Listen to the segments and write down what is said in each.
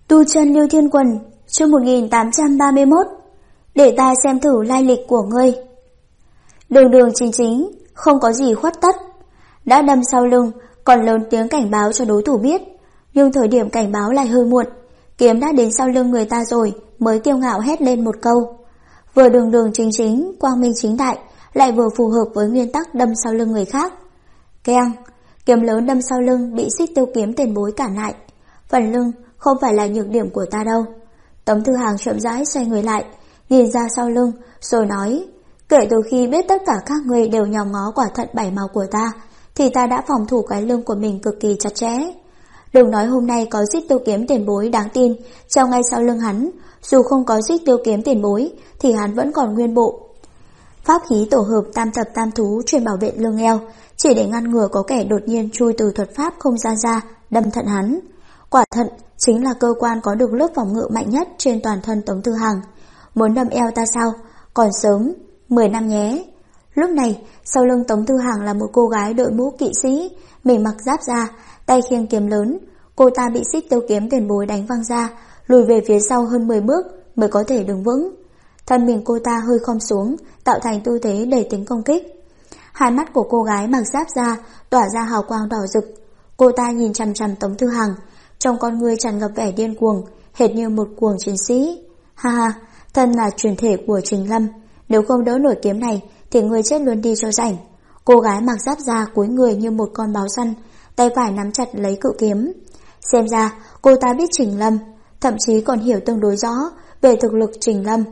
Tu chân Lưu Thiên Quần, chương 1831. Để ta xem thử lai lịch của ngươi. Đường đường chính chính, không có gì khuất tất. Đã đâm sau lưng, còn lớn tiếng cảnh báo cho đối thủ biết. Nhưng thời điểm cảnh báo lại hơi muộn. Kiếm đã đến sau lưng người ta rồi, mới kiêu ngạo hét lên một câu. Vừa đường đường chính chính, quang minh chính đại, lại vừa phù hợp với nguyên tắc đâm sau lưng người khác. Keng, kiếm lớn đâm sau lưng bị Xích Tiêu kiếm tiền bối cản lại. Phần lưng không phải là nhược điểm của ta đâu. Tống Thư Hàng chậm rãi xoay người lại, nhìn ra sau lưng, rồi nói: kể từ khi biết tất cả các người đều nhòm ngó quả thận bảy màu của ta, thì ta đã phòng thủ cái lưng của mình cực kỳ chặt chẽ. Đừng nói hôm nay có Xích Tiêu kiếm tiền bối đáng tin treo ngay sau lưng hắn, dù không có Xích Tiêu kiếm tiền bối thì hắn vẫn còn nguyên bộ. Pháp khí tổ hợp tam thập tam thú chuyên bảo vệ lưng eo, chỉ để ngăn ngừa có kẻ đột nhiên chui từ thuật pháp không gian ra đâm thận hắn. Quả thận chính là cơ quan có được lớp phòng ngự mạnh nhất trên toàn thân Tống Thư Hàng. Muốn đâm eo ta sao? Còn sớm, 10 năm nhé. Lúc này, sau lưng Tống Thư Hàng là một cô gái đội mũ kỵ sĩ, mình mặc giáp da, tay khiêng kiếm lớn. Cô ta bị Xích Tiêu kiếm tiền bối đánh văng ra, lùi về phía sau hơn 10 bước mới có thể đứng vững. Thân mình cô ta hơi khom xuống, tạo thành tư thế để tính công kích. Hai mắt của cô gái mặc giáp da tỏa ra hào quang đỏ rực. Cô ta nhìn chằm chằm Tống Thư Hàng, trong con ngươi tràn ngập vẻ điên cuồng, hệt như một cuồng chiến sĩ. Ha ha, thân là truyền thể của Trình Lâm, nếu không đỡ nổi kiếm này thì ngươi chết luôn đi cho rảnh. Cô gái mặc giáp da cúi người như một con báo săn, tay phải nắm chặt lấy cự kiếm. Xem ra cô ta biết Trình Lâm, thậm chí còn hiểu tương đối rõ về thực lực Trình Lâm.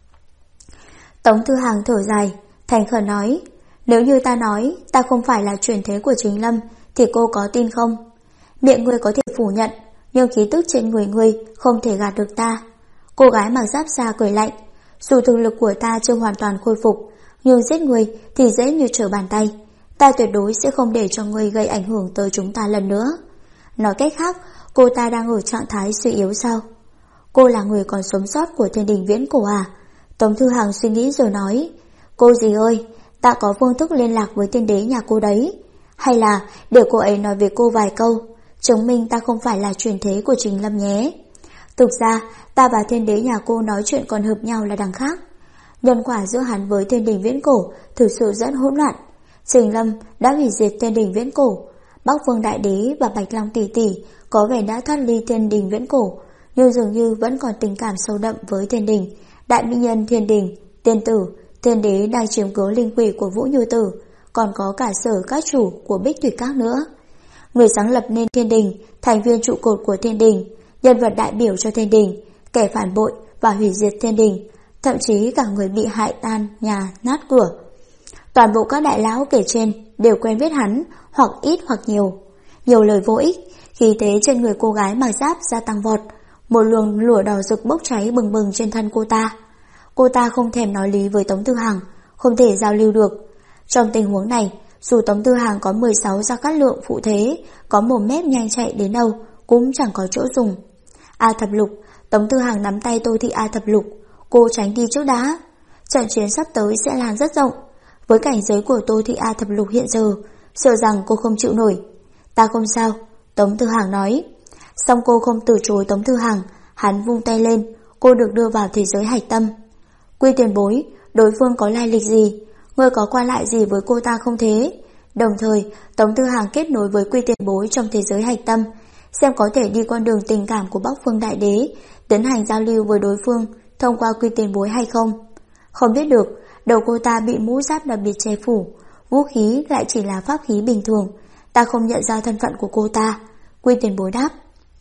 Tống Thư Hàng thở dài, thành khẩn nói: nếu như ta nói ta không phải là truyền thế của Trình Lâm thì cô có tin không? Miệng ngươi có thể phủ nhận, nhưng khí tức trên người ngươi không thể gạt được ta. Cô gái mặc giáp da cười lạnh: dù thực lực của ta chưa hoàn toàn khôi phục, nhưng giết ngươi thì dễ như trở bàn tay. Ta tuyệt đối sẽ không để cho ngươi gây ảnh hưởng tới chúng ta lần nữa. Nói cách khác, cô ta đang ở trạng thái suy yếu sao? Cô là người còn sống sót của thiên đình viễn cổ à? Tống Thư Hàng suy nghĩ rồi nói: cô dì ơi, ta có phương thức liên lạc với tiên đế nhà cô đấy. Hay là để cô ấy nói với cô vài câu, chứng minh ta không phải là truyền thế của Trình Lâm nhé. Thực ra, ta và thiên đế nhà cô nói chuyện còn hợp nhau là đằng khác. Nhân quả giữa hắn với thiên đình viễn cổ thực sự rất hỗn loạn. Trình Lâm đã hủy diệt thiên đình viễn cổ. Bắc Vương Đại Đế và Bạch Long tỷ tỷ có vẻ đã thoát ly thiên đình viễn cổ, nhưng dường như vẫn còn tình cảm sâu đậm với thiên đình. Đại mỹ nhân thiên đình, tiên tử, thiên đế đang chiếm cứ linh quỷ của Vũ Như Tử, còn có cả Sở các chủ của Bích Thủy Các nữa. Người sáng lập nên thiên đình, thành viên trụ cột của thiên đình, nhân vật đại biểu cho thiên đình, kẻ phản bội và hủy diệt thiên đình, thậm chí cả người bị hại tan nhà nát cửa. Toàn bộ các đại lão kể trên đều quen biết hắn, hoặc ít hoặc nhiều. Nhiều lời vô ích, khí thế trên người cô gái mặc giáp gia tăng vọt, một luồng lửa đỏ rực bốc cháy bừng bừng trên thân cô ta. Cô ta không thèm nói lý với Tống Thư Hàng, không thể giao lưu được. Trong tình huống này, dù Tống Thư Hàng có 16 gia cát lượng phụ thế, có mồm mép nhanh chạy đến đâu cũng chẳng có chỗ dùng. A Thập Lục, Tống Thư Hàng nắm tay Tô Thị A Thập Lục, cô tránh đi trước đã. Trận chiến sắp tới sẽ lan rất rộng. Với cảnh giới của Tô Thị A Thập Lục hiện giờ, sợ rằng cô không chịu nổi. Ta không sao, Tống Thư Hàng nói. Xong cô không từ chối Tống Thư Hàng, hắn vung tay lên, cô được đưa vào thế giới hạch tâm. Quy tiền bối, đối phương có lai lịch gì? Ngươi có qua lại gì với cô ta không thế? Đồng thời, Tống Thư Hàng kết nối với Quy tiền bối trong thế giới hạch tâm, xem có thể đi con đường tình cảm của Bắc Phương Đại Đế, tiến hành giao lưu với đối phương thông qua Quy tiền bối hay không? Không biết được, đầu cô ta bị mũ giáp đặc biệt che phủ, vũ khí lại chỉ là pháp khí bình thường, ta không nhận ra thân phận của cô ta. Quy tiền bối đáp.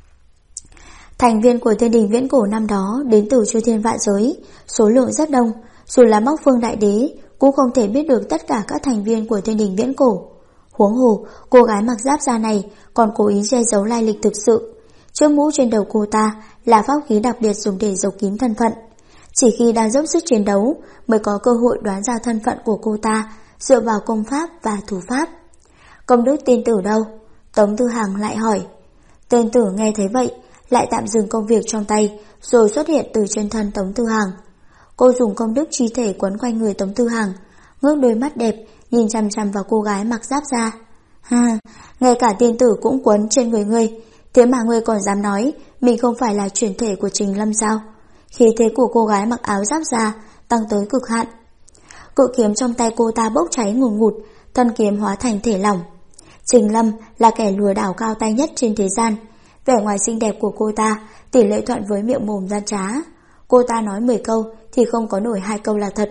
Thành viên của thiên đình viễn cổ năm đó đến từ chư thiên vạn giới, số lượng rất đông, dù là Bắc Phương Đại Đế cũng không thể biết được tất cả các thành viên của thiên đình viễn cổ. Huống hồ, cô gái mặc giáp da này còn cố ý che giấu lai lịch thực sự. Chiếc mũ trên đầu cô ta là pháp khí đặc biệt dùng để giấu kín thân phận. Chỉ khi đang dốc sức chiến đấu mới có cơ hội đoán ra thân phận của cô ta dựa vào công pháp và thủ pháp. Công đức tiên tử đâu? Tống Thư Hàng lại hỏi. Tiên tử nghe thấy vậy lại tạm dừng công việc trong tay, rồi xuất hiện từ trên thân Tống Thư Hàng. Cô dùng công đức chi thể quấn quanh người Tống Thư Hàng, ngước đôi mắt đẹp nhìn chằm chằm vào cô gái mặc giáp da. Ha, ngay cả tiên tử cũng quấn trên người ngươi, Thế mà ngươi còn dám nói mình không phải là chuyển thể của Trình Lâm sao? Khí thế của cô gái mặc áo giáp da tăng tới cực hạn. Cự kiếm trong tay cô ta bốc cháy ngùn ngụt, thân kiếm hóa thành thể lỏng. Trình Lâm là kẻ lừa đảo cao tay nhất trên thế gian. Vẻ ngoài xinh đẹp của cô ta tỷ lệ thuận với miệng mồm gian trá. Cô ta nói 10 câu thì không có nổi 2 câu là thật.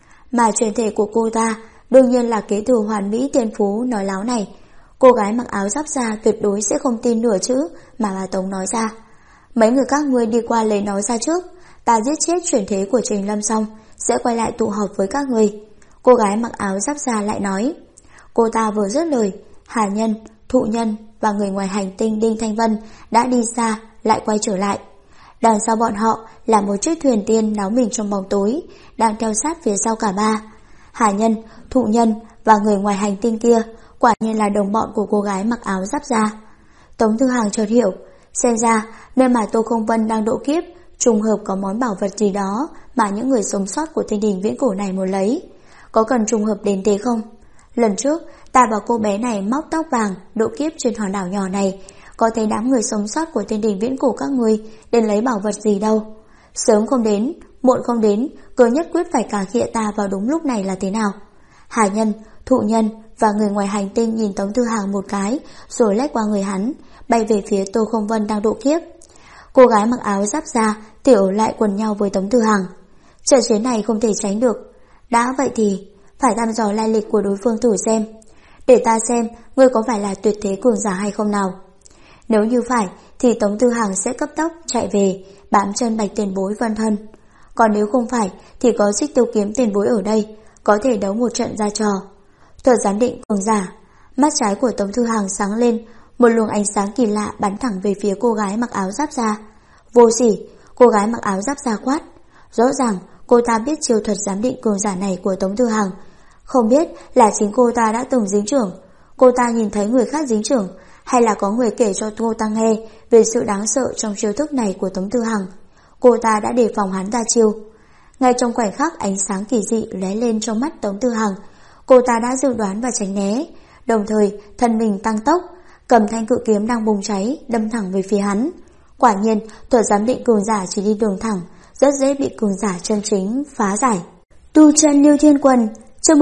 Mà chuyển thể của cô ta đương nhiên là kế thừa hoàn mỹ tiên phú nói láo này. Cô gái mặc áo giáp da tuyệt đối sẽ không tin nửa chữ mà bà Tống nói ra. Mấy người các ngươi đi qua lấy nói ra trước. Ta giết chết chuyển thế của Trình Lâm xong sẽ quay lại tụ họp với các người. Cô gái mặc áo giáp da lại nói. Cô ta vừa dứt lời, Hà Nhân, Thụ Nhân và người ngoài hành tinh Đinh Thanh Vân đã đi xa lại quay trở lại. Đằng sau bọn họ là một chiếc thuyền tiên náo mình trong bóng tối, đang theo sát phía sau cả ba. Hà Nhân, Thụ Nhân và người ngoài hành tinh kia quả nhiên là đồng bọn của cô gái mặc áo giáp da. Tống Thư Hàng chợt hiểu, xem ra nơi mà Tô Không Vân đang độ kiếp trùng hợp có món bảo vật gì đó mà những người sống sót của thiên đình viễn cổ này muốn lấy. Có cần trùng hợp đến thế không? Lần trước ta và cô bé này móc tóc vàng độ kiếp trên hòn đảo nhỏ này, có thấy đám người sống sót của thiên đình viễn cổ các ngươi đến lấy bảo vật gì đâu. Sớm không đến, muộn không đến, cứ nhất quyết phải cà khịa ta vào đúng lúc này là thế nào? Hà Nhân, Thụ Nhân và người ngoài hành tinh nhìn Tống Thư Hàng một cái rồi lách qua người hắn, bay về phía Tô Không Vân đang độ kiếp. Cô gái mặc áo giáp da tiểu lại quần nhau với Tống Thư Hàng. Trận chiến này không thể tránh được. Đã vậy thì phải thăm dò lai lịch của đối phương thử xem. Để ta xem ngươi có phải là tuyệt thế cường giả hay không nào. Nếu như phải thì Tống Thư Hàng sẽ cấp tốc chạy về bám chân Bạch Tiền Bối vân vân. Còn nếu không phải thì có Xích Tiêu Kiếm Tiền Bối ở đây, có thể đấu một trận ra trò. Thuật giám định cường giả. Mắt trái của Tống Thư Hàng sáng lên, một luồng ánh sáng kỳ lạ bắn thẳng về phía cô gái mặc áo giáp da. Vô sỉ, cô gái mặc áo giáp da quát. Rõ ràng cô ta biết chiêu thuật giám định cường giả này của Tống Thư Hàng. Không biết là chính cô ta đã từng dính chưởng, cô ta nhìn thấy người khác dính chưởng, hay là có người kể cho cô ta nghe về sự đáng sợ trong chiêu thức này của Tống Thư Hàng. Cô ta đã đề phòng hắn ra chiêu. Ngay trong khoảnh khắc ánh sáng kỳ dị lóe lên trong mắt Tống Thư Hàng, cô ta đã dự đoán và tránh né, đồng thời thân mình tăng tốc, cầm thanh cự kiếm đang bùng cháy đâm thẳng về phía hắn. Quả nhiên, thuật giám định cường giả chỉ đi đường thẳng, rất dễ bị cường giả chân chính phá giải. Tu chân Lưu Thiên Quần, chương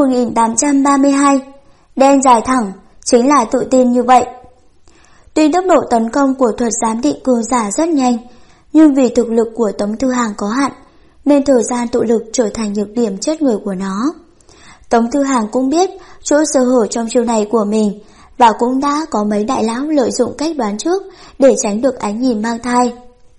1832. Đen dài thẳng, chính là tự tin như vậy. Tuy tốc độ tấn công của thuật giám định cường giả rất nhanh, nhưng vì thực lực của Tống Thư Hàng có hạn, nên thời gian tụ lực trở thành nhược điểm chết người của nó. Tống Thư Hàng cũng biết chỗ sơ hở trong chiêu này của mình, và cũng đã có mấy đại lão lợi dụng cách đoán trước để tránh được ánh nhìn mang thai.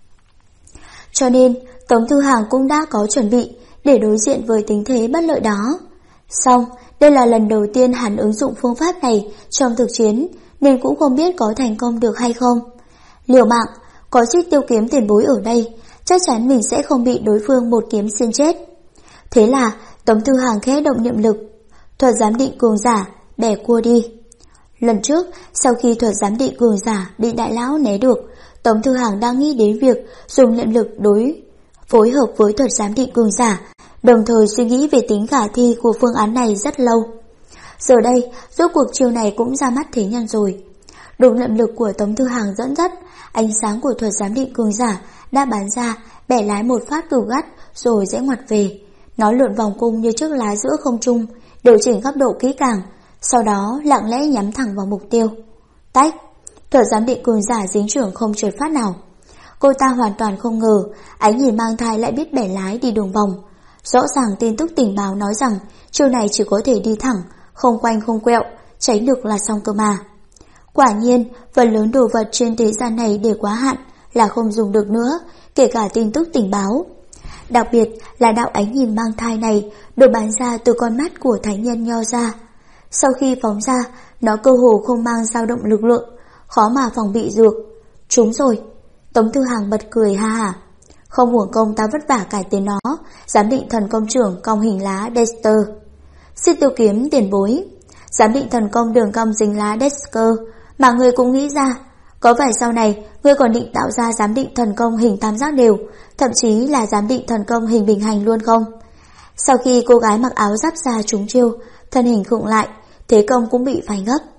Cho nên Tống Thư Hàng cũng đã có chuẩn bị để đối diện với tình thế bất lợi đó. Song đây là lần đầu tiên hắn ứng dụng phương pháp này trong thực chiến, nên cũng không biết có thành công được hay không. Liều mạng, có Xích Tiêu Kiếm Tiền Bối ở đây, chắc chắn mình sẽ không bị đối phương một kiếm xuyên chết. Thế là Tống Thư Hàng khẽ động niệm lực, thuật giám định cường giả bẻ cua đi. Lần trước, sau khi thuật giám định cường giả bị đại lão né được, Tống Thư Hàng đang nghĩ đến việc dùng niệm lực phối hợp với thuật giám định cường giả, đồng thời suy nghĩ về tính khả thi của phương án này rất lâu. Giờ đây, rốt cuộc chiêu này cũng ra mắt thế nhân rồi. Đủ niệm lực của Tống Thư Hàng dẫn dắt, ánh sáng của thuật giám định cường giả đã bắn ra, bẻ lái một phát cửu gắt rồi rẽ ngoặt về. Nó lượn vòng cung như chiếc lá giữa không trung, điều chỉnh góc độ kỹ càng, sau đó lặng lẽ nhắm thẳng vào mục tiêu. Tách, thuật giám định cường giả dính chưởng không trượt phát nào. Cô ta hoàn toàn không ngờ ánh nhìn mang thai lại biết bẻ lái đi đường vòng. Rõ ràng tin tức tình báo nói rằng chiêu này chỉ có thể đi thẳng, không quanh không quẹo, tránh được là xong cơ mà. Quả nhiên, phần lớn đồ vật trên thế gian này để quá hạn là không dùng được nữa, kể cả tin tức tình báo. Đặc biệt là đạo ánh nhìn mang thai này được bắn ra từ con mắt của thánh nhân Nho ra. Sau khi phóng ra, nó cơ hồ không mang dao động lực lượng, khó mà phòng bị được. Trúng rồi. Tống Thư Hàng bật cười ha hả. Không uổng công ta vất vả cải tiến nó, giám định thần công trưởng cong hình lá Dexter. Xích Tiêu Kiếm Tiền Bối, giám định thần công đường cong dính lá Dexter mà ngươi cũng nghĩ ra. Có phải sau này ngươi còn định tạo ra giám định thần công hình tam giác đều, thậm chí là giám định thần công hình bình hành luôn không? Sau khi cô gái mặc áo giáp da trúng chiêu, thân hình khựng lại, thế công cũng bị phanh gấp.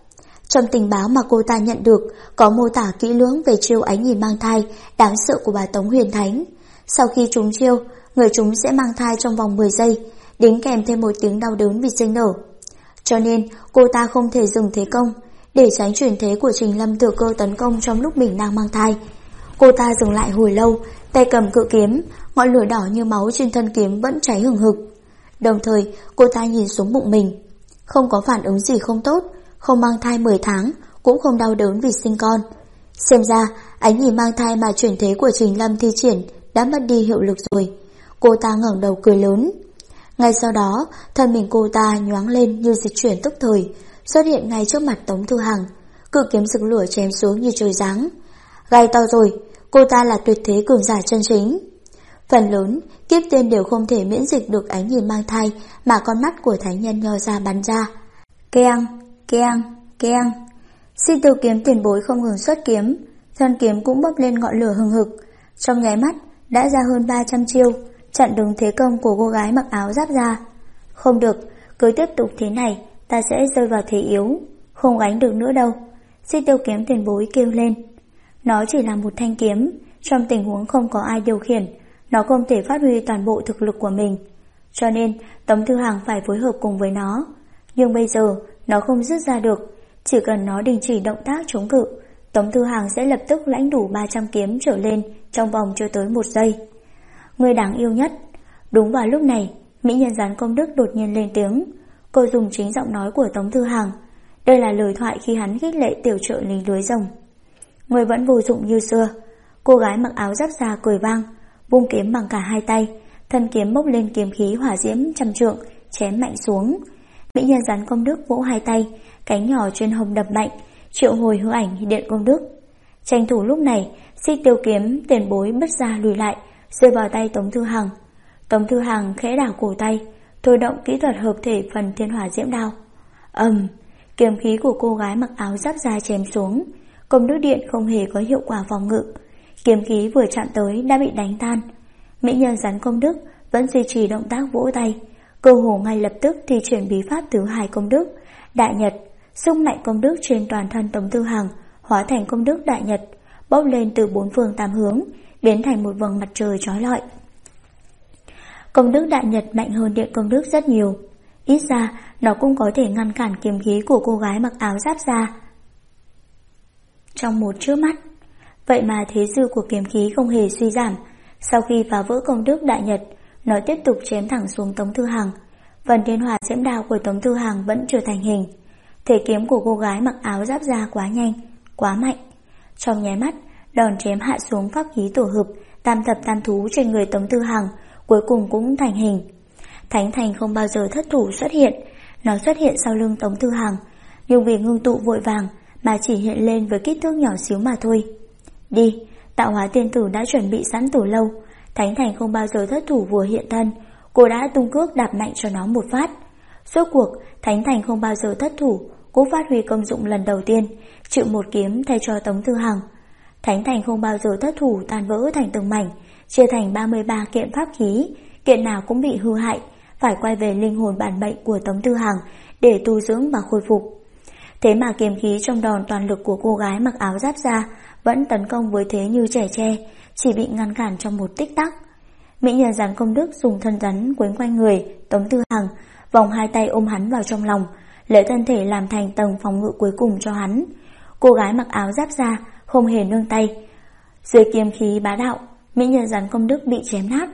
Trong tình báo mà cô ta nhận được có mô tả kỹ lưỡng về chiêu ánh nhìn mang thai đáng sợ của bà Tống Huyền Thánh. Sau khi trúng chiêu, người chúng sẽ mang thai trong vòng 10 giây, đính kèm thêm một tiếng đau đớn vì sinh nở. Cho nên cô ta không thể dừng thế công, để tránh chuyển thế của Trình Lâm thừa cơ tấn công trong lúc mình đang mang thai. Cô ta dừng lại hồi lâu, tay cầm cự kiếm, ngọn lửa đỏ như máu trên thân kiếm vẫn cháy hừng hực. Đồng thời cô ta nhìn xuống bụng mình, không có phản ứng gì không tốt, không mang thai 10 tháng, cũng không đau đớn vì sinh con. Xem ra ánh nhìn mang thai mà chuyển thế của Trình Lâm thi triển đã mất đi hiệu lực rồi. Cô ta ngẩng đầu cười lớn. Ngay sau đó, thân mình cô ta nhoáng lên như dịch chuyển tức thời, xuất hiện ngay trước mặt Tống Thư Hằng, cự kiếm rực lửa chém xuống như trời giáng. Gai to rồi, cô ta là tuyệt thế cường giả chân chính. Phần lớn, kiếp tiên đều không thể miễn dịch được ánh nhìn mang thai mà con mắt của thánh nhân nho ra bắn ra. Keng, keng, keng. Sinh tử kiếm tiền bối không ngừng xuất kiếm, thân kiếm cũng bốc lên ngọn lửa hừng hực. Trong nháy mắt đã ra hơn 300 chiêu, chặn đứng thế công của cô gái mặc áo giáp da. Không được, cứ tiếp tục thế này, ta sẽ rơi vào thế yếu, không gánh được nữa đâu. Sinh tử kiếm tiền bối kêu lên. Nó chỉ là một thanh kiếm, trong tình huống không có ai điều khiển, nó không thể phát huy toàn bộ thực lực của mình. Cho nên Tống Thư Hằng phải phối hợp cùng với nó. Nhưng bây giờ nó không rút ra được, chỉ cần nó đình chỉ động tác chống cự, Tống Thư Hằng sẽ lập tức lãnh đủ 300 kiếm trở lên trong vòng chưa tới 1 giây. Người đáng yêu nhất. Đúng vào lúc này, mỹ nhân rắn công đức đột nhiên lên tiếng. Cô dùng chính giọng nói của Tống Thư Hằng. Đây là lời thoại khi hắn khích lệ tiểu trợ lính lưới rồng. Người vẫn vô dụng như xưa. Cô gái mặc áo giáp da cười vang, vung kiếm bằng cả hai tay, thân kiếm bốc lên kiếm khí hỏa diễm trăm trượng, chém mạnh xuống. Mỹ nhân rắn công đức vỗ hai tay, cánh nhỏ trên hông đập mạnh, triệu hồi hư ảnh điện công đức. Tranh thủ lúc này, Xích Tiêu kiếm tiền bối bứt ra lùi lại, rơi vào tay Tống Thư Hằng. Tống Thư Hằng khẽ đảo cổ tay, thôi động kỹ thuật hợp thể phần thiên hỏa diễm đao. Kiếm khí của cô gái mặc áo giáp da chém xuống, công đức điện không hề có hiệu quả phòng ngự. Kiếm khí vừa chạm tới đã bị đánh tan. Mỹ nhân rắn công đức vẫn duy trì động tác vỗ tay, cơ hồ ngay lập tức thi triển bí pháp thứ hai công đức đại nhật, sức mạnh công đức trên toàn thân Tống Thư Hằng hóa thành công đức đại nhật, bốc lên từ 4 phương 8 hướng, biến thành một vầng mặt trời chói lọi. Công đức đại nhật mạnh hơn điện công đức rất nhiều, ít ra nó cũng có thể ngăn cản kiếm khí của cô gái mặc áo giáp da trong một chớp mắt. Vậy mà thế dư của kiếm khí không hề suy giảm. Sau khi phá vỡ công đức đại nhật, nó tiếp tục chém thẳng xuống Tống Thư Hằng. Phần thiên hỏa diễm đao của Tống Thư Hằng vẫn chưa thành hình. Thể kiếm của cô gái mặc áo giáp da quá nhanh, quá mạnh. Trong nháy mắt, đòn chém hạ xuống pháp khí tổ hợp tam thập tam thú trên người Tống Thư Hằng cuối cùng cũng thành hình. Thánh thành không bao giờ thất thủ xuất hiện, nó xuất hiện sau lưng Tống Thư Hằng, nhưng vì ngưng tụ vội vàng mà chỉ hiện lên với kích thước nhỏ xíu mà thôi. Đi, tạo hóa tiên tử đã chuẩn bị sẵn từ lâu, thánh thành không bao giờ thất thủ vừa hiện thân, cô đã tung cước đạp mạnh cho nó một phát. Rốt cuộc, thánh thành không bao giờ thất thủ, cũng phát huy công dụng lần đầu tiên, chịu một kiếm thay cho Tống Thư Hằng. Thánh thành không bao giờ thất thủ tan vỡ thành từng mảnh, chia thành 33 kiện pháp khí, kiện nào cũng bị hư hại, phải quay về linh hồn bản mệnh của Tống Thư Hằng để tu dưỡng và khôi phục. Thế mà kiếm khí trong đòn toàn lực của cô gái mặc áo giáp da vẫn tấn công với thế như trẻ tre, chỉ bị ngăn cản trong một tích tắc. Mỹ nhân rắn công đức dùng thân rắn quấn quanh người Tống Thư Hằng, vòng hai tay ôm hắn vào trong lòng, lấy thân thể làm thành tầng phòng ngự cuối cùng cho hắn. Cô gái mặc áo giáp da không hề nương tay. Dưới kiếm khí bá đạo, mỹ nhân rắn công đức bị chém nát.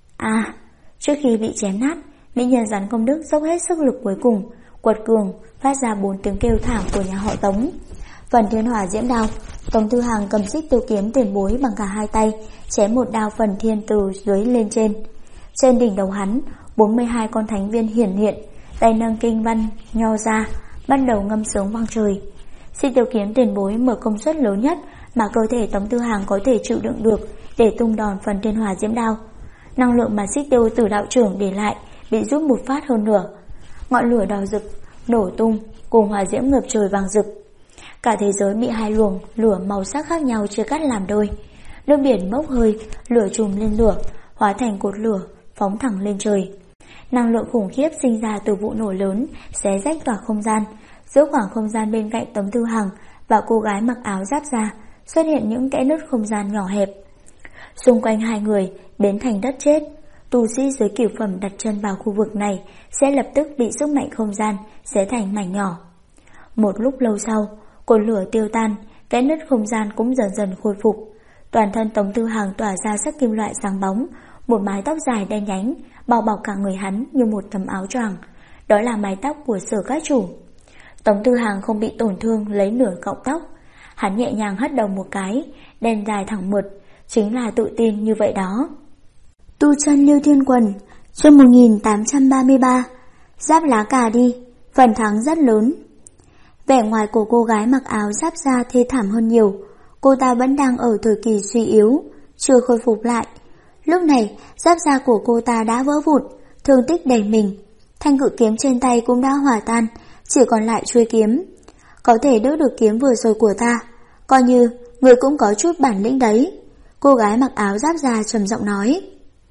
Trước khi bị chém nát, mỹ nhân rắn công đức dốc hết sức lực cuối cùng, quật cường phát ra 4 tiếng kêu thảm của nhà họ Tống. Phần thiên hỏa diễm đao, Tống Thư Hằng cầm Xích Tiêu kiếm tiền bối bằng cả hai tay, chém một đao phần thiên từ dưới lên trên. Trên đỉnh đầu hắn, 42 con thánh viên hiển hiện, tay nâng kinh văn nho ra, bắt đầu ngâm sướng vang trời. Xích Tiêu kiếm tiền bối mở công suất lớn nhất mà cơ thể Tống Thư Hằng có thể chịu đựng được để tung đòn phần thiên hỏa diễm đao. Năng lượng mà Xích Tiêu tử đạo trưởng để lại bị rút một phát hơn nửa. Ngọn lửa đỏ rực nổ tung cùng hỏa diễm ngập trời vàng rực. Cả thế giới bị hai luồng lửa màu sắc khác nhau chia cắt làm đôi. Nước biển bốc hơi, lửa trùm lên lửa, hóa thành cột lửa phóng thẳng lên trời. Năng lượng khủng khiếp sinh ra từ vụ nổ lớn xé rách vào không gian, Giữa khoảng không gian bên cạnh Tống Thư Hằng và cô gái mặc áo giáp da xuất hiện những kẽ nứt không gian nhỏ hẹp. Xung quanh hai người biến thành đất chết. Tu sĩ dưới cửu phẩm đặt chân vào khu vực này sẽ lập tức bị sức mạnh không gian xé thành mảnh nhỏ. Một lúc lâu sau, cột lửa tiêu tan, kẽ nứt không gian cũng dần dần khôi phục. Toàn thân Tống Thư Hằng tỏa ra sắc kim loại sáng bóng, một mái tóc dài đen nhánh bao bọc cả người hắn như một tấm áo choàng. Đó là mái tóc của Sở Các Chủ. Tống Thư Hằng không bị tổn thương lấy nửa cọng tóc. Hắn nhẹ nhàng hất đầu một cái, đen dài thẳng mượt, chính là tự tin như vậy đó. Tu chân Lưu Thiên Quần, chương 1833. Giáp lá cà đi, phần thắng rất lớn. Vẻ ngoài của cô gái mặc áo giáp da thê thảm hơn nhiều. Cô ta vẫn đang ở thời kỳ suy yếu, chưa khôi phục lại. Lúc này, giáp da của cô ta đã vỡ vụn, thương tích đầy mình. Thanh cự kiếm trên tay cũng đã hòa tan, chỉ còn lại chuôi kiếm. Có thể đỡ được kiếm vừa rồi của ta, coi như người cũng có chút bản lĩnh đấy. Cô gái mặc áo giáp da trầm giọng nói.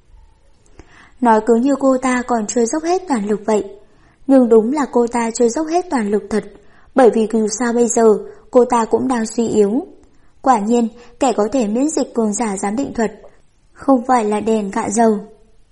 Nói cứ như cô ta còn chưa dốc hết toàn lực vậy. Nhưng đúng là cô ta chưa dốc hết toàn lực thật, bởi vì dù sao bây giờ cô ta cũng đang suy yếu. Quả nhiên, kẻ có thể miễn dịch cường giả giám định thuật không phải là đèn cạn dầu.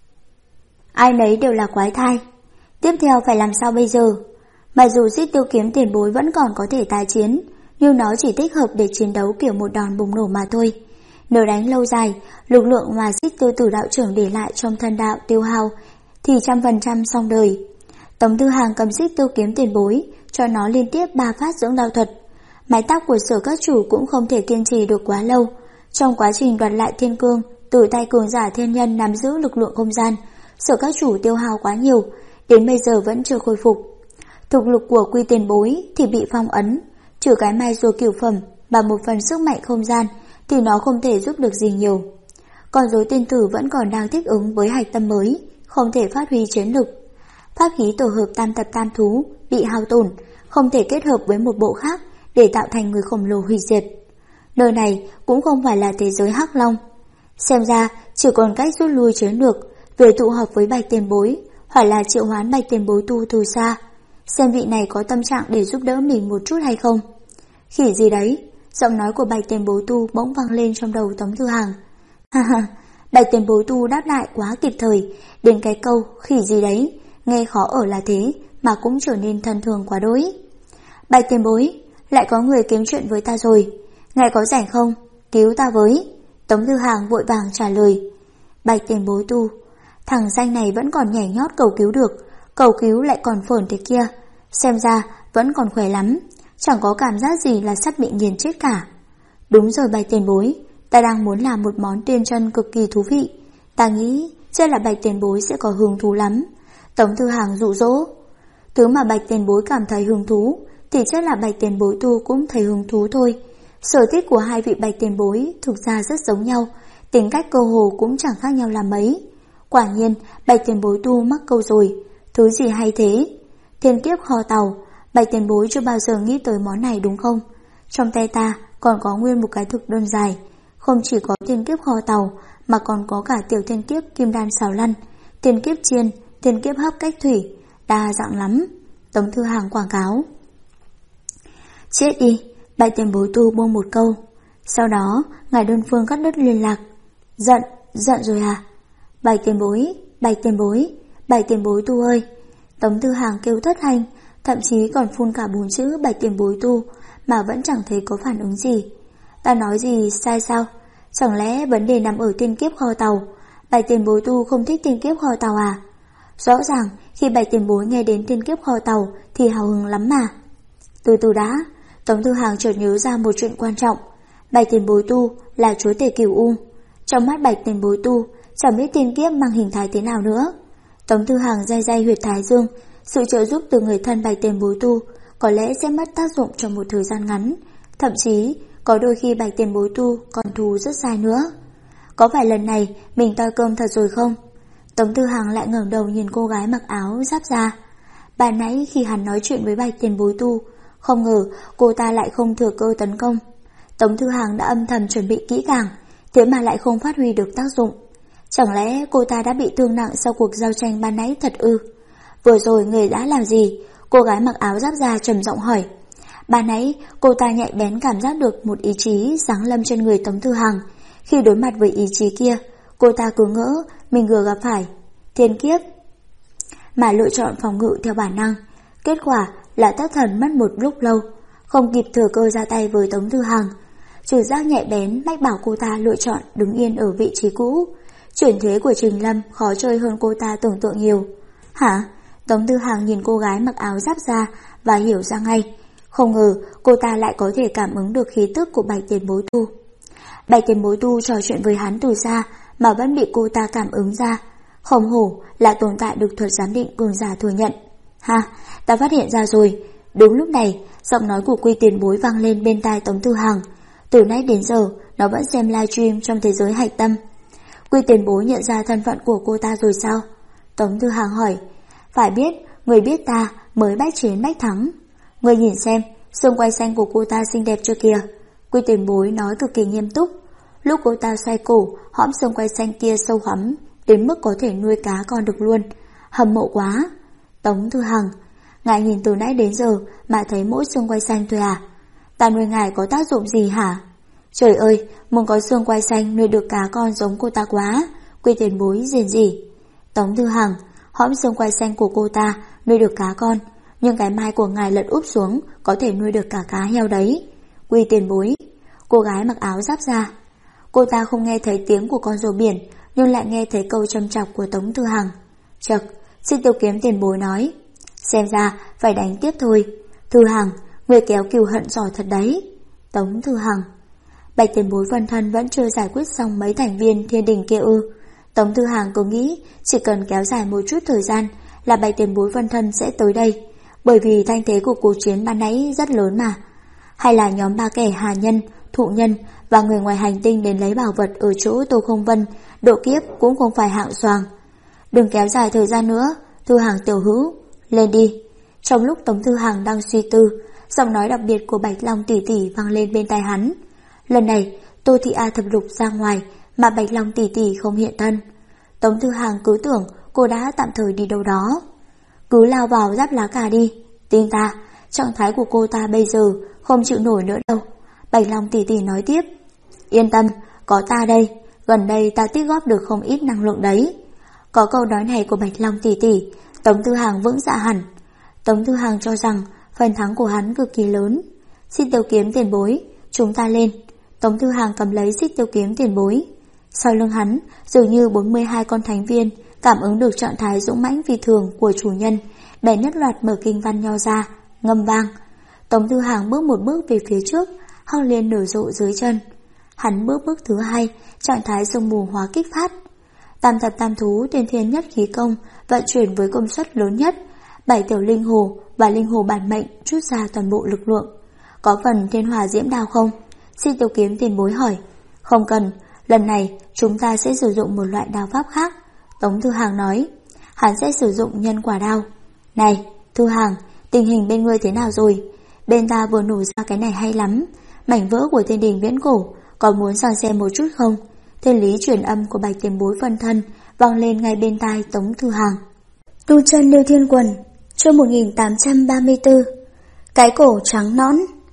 Ai nấy đều là quái thai. Tiếp theo phải làm sao bây giờ? Mặc dù Xích Tiêu kiếm tiền bối vẫn còn có thể tái chiến, nhưng nó chỉ thích hợp để chiến đấu kiểu một đòn bùng nổ mà thôi. Nếu đánh lâu dài, lực lượng mà Xích Tiêu tử đạo trưởng để lại trong thân đạo tiêu hao thì 100% xong đời. Tống Thư Hằng cầm Xích Tiêu kiếm tiền bối, cho nó liên tiếp 3 phát dưỡng đao thuật. Mái tóc của Sở Các Chủ cũng không thể kiên trì được quá lâu. Trong quá trình đoạt lại thiên cương từ tay cường giả thiên nhân nắm giữ lực lượng không gian, Sở Các Chủ tiêu hao quá nhiều, đến bây giờ vẫn chưa khôi phục. Thực lực của Quy tiền bối thì bị phong ấn, trừ cái mai rùa cửu phẩm và một phần sức mạnh không gian thì nó không thể giúp được gì nhiều. Còn Dối Tiên Tử vẫn còn đang thích ứng với hạch tâm mới, không thể phát huy chiến lực. Pháp khí tổ hợp tam tập tam thú bị hao tổn, không thể kết hợp với một bộ khác để tạo thành người khổng lồ hủy diệt. Nơi này cũng không phải là thế giới Hắc Long. Xem ra chỉ còn cách rút lui chiến lược, về tụ họp với Bạch tiền bối, hoặc là triệu hoán Bạch tiền bối tu từ xa, xem vị này có tâm trạng để giúp đỡ mình một chút hay không. Khỉ gì đấy? Giọng nói của Bạch tiền bối tu bỗng vang lên trong đầu Tống Thư Hằng. Ha ha, Bạch tiền bối tu đáp lại quá kịp thời, đến cái câu khỉ gì đấy nghe khó ở là thế mà cũng trở nên thân thường quá đỗi. Bạch tiền bối, lại có người kiếm chuyện với ta rồi, ngài có rảnh không? Cứu ta với. Tống Thư Hằng vội vàng trả lời. Bạch tiền bối tu, thằng danh này vẫn còn nhảy nhót cầu cứu được, cầu cứu lại còn phởn thế kia, xem ra vẫn còn khỏe lắm, chẳng có cảm giác gì là sắp bị nghiền chết cả. Đúng rồi Bạch tiền bối, ta đang muốn làm một món tiên chân cực kỳ thú vị, ta nghĩ chắc là Bạch tiền bối sẽ có hứng thú lắm. Tống Thư Hằng dụ dỗ. Thứ mà Bạch tiền bối cảm thấy hứng thú thì chắc là Bạch tiền bối tu cũng thấy hứng thú thôi. Sở thích của hai vị Bạch tiền bối thực ra rất giống nhau, tính cách cơ hồ cũng chẳng khác nhau là mấy. Quả nhiên Bạch tiền bối tu mắc câu rồi. Thứ gì hay thế? Thiên kiếp kho tàu. Bạch tiền bối chưa bao giờ nghĩ tới món này đúng không? Trong tay ta còn có nguyên một cái thực đơn dài. Không chỉ có thiên kiếp kho tàu mà còn có cả tiểu thiên kiếp kim đan xào lăn, thiên kiếp chiên, thiên kiếp hấp cách thủy, đa dạng lắm. Tống Thư Hằng quảng cáo. Chết đi. Bạch tiền bối tu buông một câu. Sau đó ngài đơn phương cắt đứt liên lạc. Giận rồi à? Bạch tiền bối, Bạch tiền bối, Bạch tiền bối tu ơi. Tống Thư Hằng kêu thất thanh, thậm chí còn phun cả 4 chữ Bạch tiền bối tu mà vẫn chẳng thấy có phản ứng gì. Ta nói gì sai sao? Chẳng lẽ vấn đề nằm ở tiên kiếp kho tàu? Bạch tiền bối tu không thích tiên kiếp kho tàu à? Rõ ràng khi Bạch tiền bối nghe đến tiên kiếp kho tàu thì hào hứng lắm mà. Từ từ đã. Tống Thư Hằng chợt nhớ ra một chuyện quan trọng. Bạch tiền bối tu là chúa tể Cửu U. Trong mắt Bạch tiền bối tu chẳng biết tiên kiếp mang hình thái thế nào nữa. Tống Thư Hằng day huyệt thái dương. Sự trợ giúp từ người thân Bạch tiền bối tu có lẽ sẽ mất tác dụng trong một thời gian ngắn, thậm chí có đôi khi Bạch tiền bối tu còn thù rất sai nữa. Có phải lần này mình toi cơm thật rồi không? Tống Thư Hằng lại ngẩng đầu nhìn cô gái mặc áo giáp da. Ban nãy khi hắn nói chuyện với Bạch tiền bối tu, không ngờ cô ta lại không thừa cơ tấn công. Tống Thư Hằng đã âm thầm chuẩn bị kỹ càng, thế mà lại không phát huy được tác dụng. Chẳng lẽ cô ta đã bị thương nặng sau cuộc giao tranh ban nãy thật ư? Vừa rồi người đã làm gì? Cô gái mặc áo giáp da trầm giọng hỏi. Ban nãy cô ta nhạy bén cảm giác được một ý chí giáng lâm trên người Tống Thư Hằng. Khi đối mặt với ý chí kia, cô ta cứ ngỡ mình vừa gặp phải thiên kiếp mà lựa chọn phòng ngự theo bản năng. Kết quả là thất thần mất một lúc lâu, không kịp thừa cơ ra tay với Tống Thư Hằng. Chủ giác nhạy bén mách bảo cô ta lựa chọn đứng yên ở vị trí cũ. Chuyển thế của Trình Lâm khó chơi hơn cô ta tưởng tượng nhiều. Hả? Tống Thư Hằng nhìn cô gái mặc áo giáp da và hiểu ra ngay. Không ngờ cô ta lại có thể cảm ứng được khí tức của Bạch Tiền Bối Tu. Bạch Tiền Bối Tu trò chuyện với hắn từ xa mà vẫn bị cô ta cảm ứng ra. Không hổ là tồn tại được thuật giám định cường giả thừa nhận. Ha, ta phát hiện ra rồi. Đúng lúc này, giọng nói của Quy Tiền Bối vang lên bên tai Tống Thư Hằng. Từ nãy đến giờ, nó vẫn xem livestream trong thế giới hạch tâm. Quy Tiền Bối nhận ra thân phận của cô ta rồi sao? Tống Thư Hằng hỏi. Phải biết, người biết ta mới bách chiến bách thắng. Người nhìn xem, xương quai xanh của cô ta xinh đẹp chưa kìa. Quy Tiền Bối nói cực kỳ nghiêm túc. Lúc cô ta xoay cổ, hõm xương quai xanh kia sâu hoắm đến mức có thể nuôi cá con được luôn. Hâm mộ quá. Tống Thư Hằng, ngài nhìn từ nãy đến giờ mà thấy mỗi xương quai xanh thôi à? Ta nuôi ngài có tác dụng gì hả? Trời ơi, muốn có xương quai xanh nuôi được cá con giống cô ta quá. Quy Tiền Bối rền rỉ. Tống Thư Hằng, hõm xương quai xanh của cô ta nuôi được cá con, nhưng cái mai của ngài lật úp xuống có thể nuôi được cả cá heo đấy. Quy Tiền Bối. Cô gái mặc áo giáp da. Cô ta không nghe thấy tiếng của con rùa biển, nhưng lại nghe thấy câu châm chọc của Tống Thư Hằng. Chậc, Xích Tiêu Kiếm Tiền Bối nói. Xem ra phải đánh tiếp thôi. Thư Hằng, người kéo cừu hận giỏi thật đấy. Tống Thư Hằng. Bạch Tiền Bối phân thân vẫn chưa giải quyết xong mấy thành viên thiên đình kia ư? Tống Thư Hằng có nghĩ chỉ cần kéo dài một chút thời gian là Bạch Tiền Bối phân thân sẽ tới đây, bởi vì thanh thế của cuộc chiến ban nãy rất lớn mà. Hay là nhóm ba kẻ Hà Nhân, Thụ Nhân và người ngoài hành tinh đến lấy bảo vật ở chỗ Tô Không Vân, độ kiếp cũng không phải hạng xoàng. Đừng kéo dài thời gian nữa, Thư Hằng tiểu hữu, lên đi. Trong lúc Tống Thư Hằng đang suy tư, giọng nói đặc biệt của Bạch Long tỷ tỷ vang lên bên tai hắn. Lần này, Tô Thị A thập lục ra ngoài mà Bạch Long tỷ tỷ không hiện thân. Tống Thư Hằng cứ tưởng cô đã tạm thời đi đâu đó. Cứ lao vào giáp lá cà đi, tin ta, trạng thái của cô ta bây giờ không chịu nổi nữa đâu. Bạch Long tỷ tỷ nói tiếp. Yên tâm, có ta đây, gần đây ta tích góp được không ít năng lượng đấy. Có câu nói này của Bạch Long tỷ tỷ, Tống Thư Hằng vững dạ hẳn. Tống Thư Hằng cho rằng phần thắng của hắn cực kỳ lớn. Xích Tiêu Kiếm Tiền Bối, chúng ta lên. Tống Thư Hằng cầm lấy Xích Tiêu Kiếm Tiền Bối. Sau lưng hắn, dường như 42 con thánh viên cảm ứng được trạng thái dũng mãnh phi thường của chủ nhân, bèn nhất loạt mở kinh văn nho ra, ngâm vang. Tống Thư Hằng bước một bước về phía trước, Hắc Liên nở rộ dưới chân. Hắn bước thứ hai, trạng thái sương mù hóa kích phát. Tam thập tam thú tiên thiên nhất khí công vận chuyển với công suất lớn nhất. 7 tiểu linh hồ và linh hồ bản mệnh trút ra toàn bộ lực lượng. Có phần thiên hỏa diễm đao không? Xích Tiêu Kiếm Tiền Bối hỏi. Không cần, lần này chúng ta sẽ sử dụng một loại đao pháp khác. Tống Thư Hằng nói. Hắn sẽ sử dụng nhân quả đao. Này, Thư Hằng, tình hình bên ngươi thế nào rồi? Bên ta vừa nổ ra cái này hay lắm. Mảnh vỡ của thiên đình viễn cổ, có muốn sang xem một chút không? Thiên lý truyền âm của Bạch Tiền Bối phân thân vang lên ngay bên tai Tống Thư Hằng. Tu chân Lưu Thiên Quần, chương 1834. Cái cổ trắng nõn.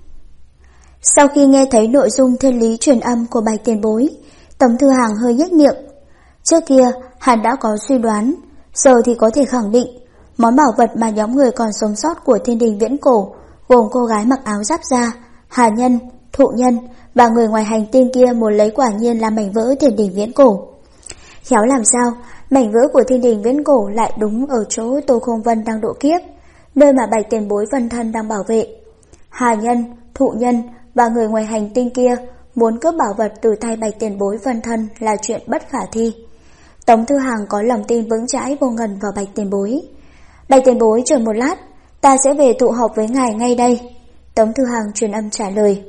Sau khi nghe thấy nội dung thiên lý truyền âm của Bạch Tiền Bối, Tống Thư Hằng hơi nhếch miệng. Trước kia hắn đã có suy đoán, giờ thì có thể khẳng định món bảo vật mà nhóm người còn sống sót của thiên đình viễn cổ, gồm cô gái mặc áo giáp da, Hà Nhân, Thụ Nhân và người ngoài hành tinh kia muốn lấy quả nhiên là mảnh vỡ thiên đình viễn cổ. Khéo làm sao mảnh vỡ của thiên đình viễn cổ lại đúng ở chỗ Tô Không Vân đang độ kiếp, nơi mà Bạch Tiền Bối phân thân đang bảo vệ. Hà Nhân, Thụ Nhân và người ngoài hành tinh kia muốn cướp bảo vật từ tay Bạch Tiền Bối phân thân là chuyện bất khả thi. Tống Thư Hằng có lòng tin vững chãi vô ngần vào Bạch Tiền Bối. Bạch Tiền Bối chờ một lát, ta sẽ về tụ họp với ngài ngay đây. Tống Thư Hằng truyền âm trả lời.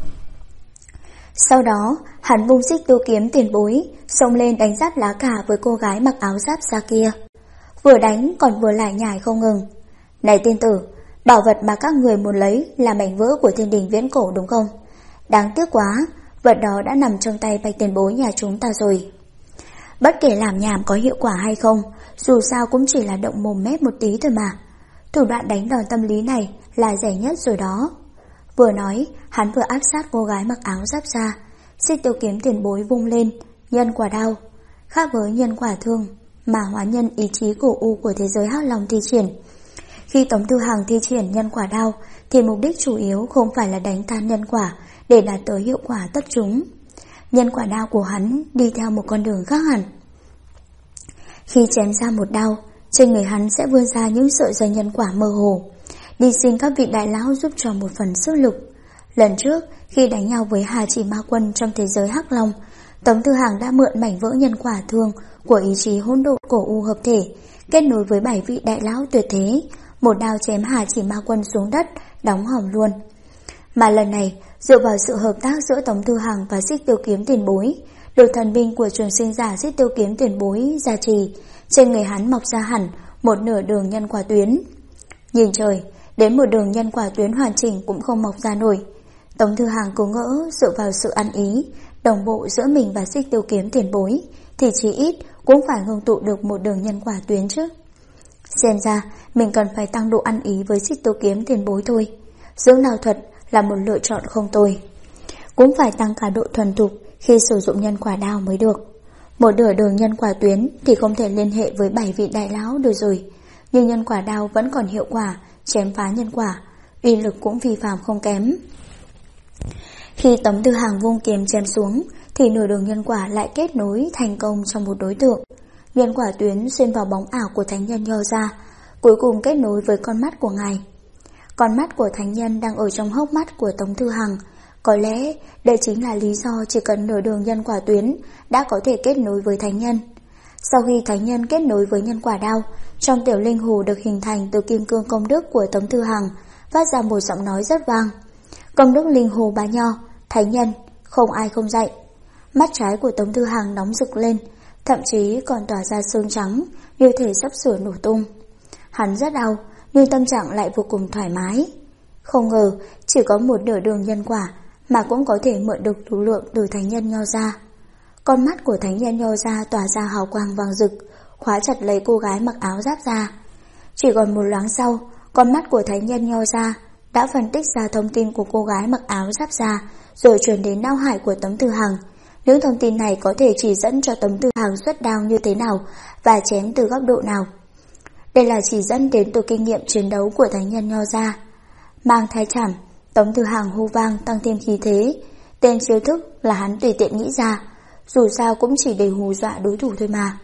Sau đó, hắn vung Xích Tiêu Kiếm Tiền Bối, xông lên đánh giáp lá cà với cô gái mặc áo giáp da kia. Vừa đánh còn vừa lải nhải không ngừng. Này tiên tử, bảo vật mà các người muốn lấy là mảnh vỡ của thiên đình viễn cổ đúng không? Đáng tiếc quá, vật đó đã nằm trong tay Bạch Tiền Bối nhà chúng ta rồi. Bất kể làm nhảm có hiệu quả hay không, dù sao cũng chỉ là động mồm mép một tí thôi mà. thủ đoạn đánh đòn tâm lý này là rẻ nhất rồi đó. Vừa nói, hắn vừa áp sát cô gái mặc áo giáp da. Xích tiêu kiếm tiền bối vung lên, nhân quả đao. Khác với nhân quả thương, mà hóa nhân ý chí cổ u của thế giới hắc long thi triển. Khi Tống Tư Hằng thi triển nhân quả đao thì mục đích chủ yếu không phải là đánh tan nhân quả để đạt tới hiệu quả tất chúng. Nhân quả đao của hắn đi theo một con đường khác hẳn. Khi chém ra một đao, trên người hắn sẽ vươn ra những sợi dây nhân quả mơ hồ, đi xin các vị đại lão giúp cho một phần sức lực. Lần trước, khi đánh nhau với Hà Chỉ Ma Quân trong thế giới hắc long, Tống Tư Hằng đã mượn mảnh vỡ nhân quả thương của ý chí hỗn độn cổ u hợp thể, kết nối với 7 vị đại lão tuyệt thế, một đao chém Hà Chỉ Ma Quân xuống đất, đóng hòm luôn. Mà lần này, dựa vào sự hợp tác giữa Tống Tư Hằng và Xích Tiêu Kiếm tiền bối, được thần binh của trường sinh giả Xích Tiêu Kiếm tiền bối gia trì, trên người hắn mọc ra hẳn một nửa đường nhân quả tuyến. Nhìn trời, đến một đường nhân quả tuyến hoàn chỉnh cũng không mọc ra nổi. Tống Tư Hằng cố ngỡ dựa vào sự ăn ý, đồng bộ giữa mình và Xích Tiêu Kiếm tiền bối, thì chỉ ít cũng phải ngưng tụ được một đường nhân quả tuyến chứ. Xem ra mình cần phải tăng độ ăn ý với Xích Tiêu Kiếm tiền bối thôi. Dưỡng đao thuật là một lựa chọn không tồi. Cũng phải tăng cả độ thuần thục khi sử dụng nhân quả đao mới được. Một nửa đường nhân quả tuyến thì không thể liên hệ với 7 vị đại lão được rồi, nhưng nhân quả đao vẫn còn hiệu quả chém phá nhân quả, uy lực cũng phi phàm không kém. Khi Tống Tư Hằng vung kiếm chém xuống thì nửa đường nhân quả lại kết nối thành công trong một đối tượng. Nhân quả tuyến xuyên vào bóng ảo của thánh nhân Nho ra, cuối cùng kết nối với con mắt của ngài. Con mắt của thánh nhân đang ở trong hốc mắt của Tống Tư Hằng. Có lẽ đây chính là lý do chỉ cần nửa đường nhân quả tuyến đã có thể kết nối với thánh nhân. Sau khi thánh nhân kết nối với nhân quả đao, trong tiểu linh hồ được hình thành từ kim cương công đức của Tống Tư Hằng phát ra một giọng nói rất vang. Công đức linh hồ bá nho, thánh nhân, không ai không dạy. Mắt trái của Tống Tư Hằng nóng rực lên, thậm chí còn tỏa ra sương trắng, như thể sắp sửa nổ tung. Hắn rất đau, nhưng tâm trạng lại vô cùng thoải mái. Không ngờ chỉ có một nửa đường nhân quả mà cũng có thể mượn được lực lượng từ thánh nhân Nho ra. Con mắt của thánh nhân Nho ra tỏa ra hào quang vàng rực, khóa chặt lấy cô gái mặc áo giáp da. Chỉ còn một loáng sau, con mắt của thánh nhân Nho ra đã phân tích ra thông tin của cô gái mặc áo giáp da, rồi truyền đến não hải của Tống Tư Hằng. Những thông tin này có thể chỉ dẫn cho Tống Tư Hằng xuất đao như thế nào và chém từ góc độ nào. Đây là chỉ dẫn đến từ kinh nghiệm chiến đấu của thánh nhân Nho ra. Mang thái chảm, Tống Tư Hằng hô vang tăng thêm khí thế. Tên chiêu thức là hắn tùy tiện nghĩ ra, dù sao cũng chỉ để hù dọa đối thủ thôi mà.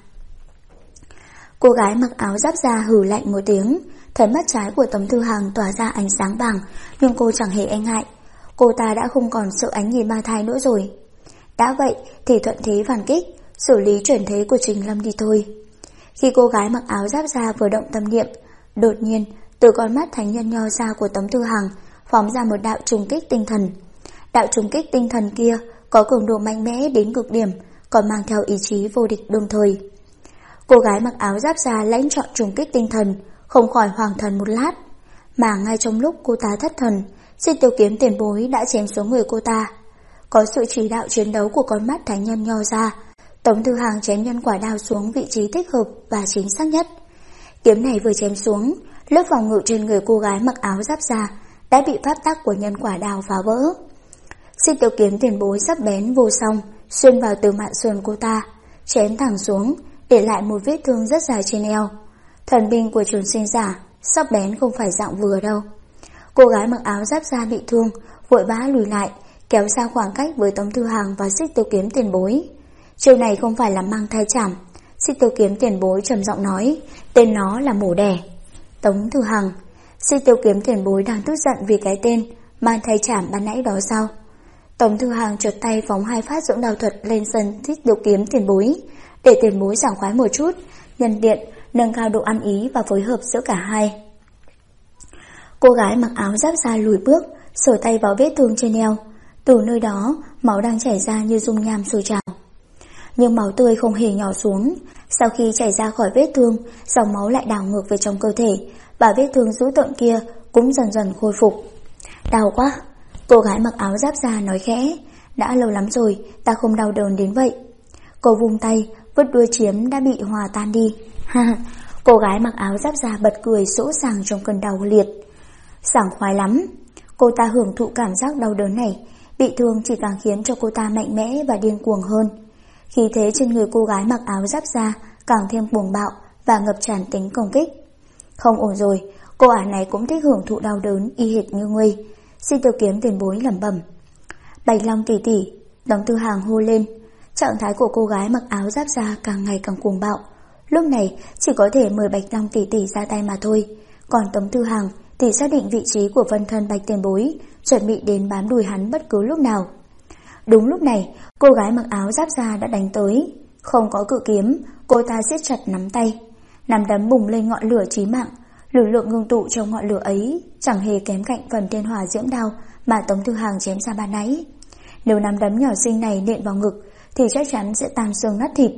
Cô gái mặc áo giáp da hừ lạnh một tiếng, thấy mắt trái của Tống Tư Hằng tỏa ra ánh sáng vàng, nhưng cô chẳng hề e ngại. Cô ta đã không còn sợ ánh nhìn mang thai nữa rồi. Đã vậy thì thuận thế phản kích, xử lý chuyển thế của Trình Lâm đi thôi. Khi cô gái mặc áo giáp da vừa động tâm niệm, đột nhiên từ con mắt thánh nhân Nho ra của Tống Tư Hằng phóng ra một đạo trùng kích tinh thần. Đạo trùng kích tinh thần kia có cường độ mạnh mẽ đến cực điểm, còn mang theo ý chí vô địch đương thời. Cô gái mặc áo giáp da lãnh chọn trùng kích tinh thần, không khỏi hoàng thần một lát. Mà ngay trong lúc cô ta thất thần, Xích Tiêu Kiếm tiền bối đã chém xuống người cô ta. Có sự chỉ đạo chiến đấu của con mắt thánh nhân Nho ra, Tống Tư Hằng chém nhân quả đao xuống vị trí thích hợp và chính xác nhất. Kiếm này vừa chém xuống, lớp phòng ngự trên người cô gái mặc áo giáp da đã bị pháp tắc của nhân quả đao phá vỡ. Xích Tiêu Kiếm tiền bối sắc bén vô song xuyên vào từ mạn sườn cô ta, chém thẳng xuống, để lại một vết thương rất dài trên eo. Thần binh của trường sinh giả sắc bén không phải dạng vừa đâu. Cô gái mặc áo giáp da bị thương, vội vã lùi lại, kéo xa khoảng cách với Tống Tư Hằng và Xích Tiêu Kiếm tiền bối. Chiêu này không phải là mang thai chảm. Xích Tiêu Kiếm tiền bối trầm giọng nói, tên nó là mổ đẻ. Tống Tư Hằng, Xích Tiêu Kiếm tiền bối đang tức giận vì cái tên mang thai chảm ban nãy đó sao? Tống Tư Hằng trượt tay phóng 2 phát dưỡng đao thuật lên sân Xích Tiêu Kiếm tiền bối, để tiền bối sảng khoái một chút, nhân tiện nâng cao độ ăn ý và phối hợp giữa cả hai. Cô gái mặc áo giáp da lùi bước, sờ tay vào vết thương trên eo. Từ nơi đó, máu đang chảy ra như dung nham sôi trào. Nhưng máu tươi không hề nhỏ xuống. Sau khi chảy ra khỏi vết thương, dòng máu lại đảo ngược về trong cơ thể, và vết thương dữ tợn kia cũng dần dần khôi phục. Đau quá, cô gái mặc áo giáp da nói khẽ. Đã lâu lắm rồi, ta không đau đớn đến vậy. Cô vung tay, vứt đuôi chiếm đã bị hòa tan đi. Cô gái mặc áo giáp da bật cười sỗ sàng trong cơn đau liệt. Sảng khoái lắm. Cô ta hưởng thụ cảm giác đau đớn này. Bị thương chỉ càng khiến cho cô ta mạnh mẽ và điên cuồng hơn. Khí thế trên người cô gái mặc áo giáp da càng thêm cuồng bạo và ngập tràn tính công kích. Không ổn rồi, cô ả này cũng thích hưởng thụ đau đớn y hệt như ngươi. Xích Tiêu Kiếm tiền bối lẩm bẩm. Bạch Long tỷ tỷ, Tống Tư Hàng hô lên. Trạng thái của cô gái mặc áo giáp da càng ngày càng cuồng bạo. Lúc này chỉ có thể mời Bạch Long tỷ tỷ ra tay mà thôi. Còn Tống Tư Hàng thì xác định vị trí của phân thân Bạch tiền bối, chuẩn bị đến bám đùi hắn bất cứ lúc nào. Đúng lúc này, cô gái mặc áo giáp da đã đánh tới. Không có cự kiếm, cô ta siết chặt nắm tay. Nắm đấm bùng lên ngọn lửa chí mạng. Lực lượng ngưng tụ trong ngọn lửa ấy chẳng hề kém cạnh phần thiên hỏa diễm đao mà Tống Tư Hàng chém ra ban nãy. Nếu nắm đấm nhỏ xinh này nện vào ngực thì chắc chắn sẽ tan xương nát thịt.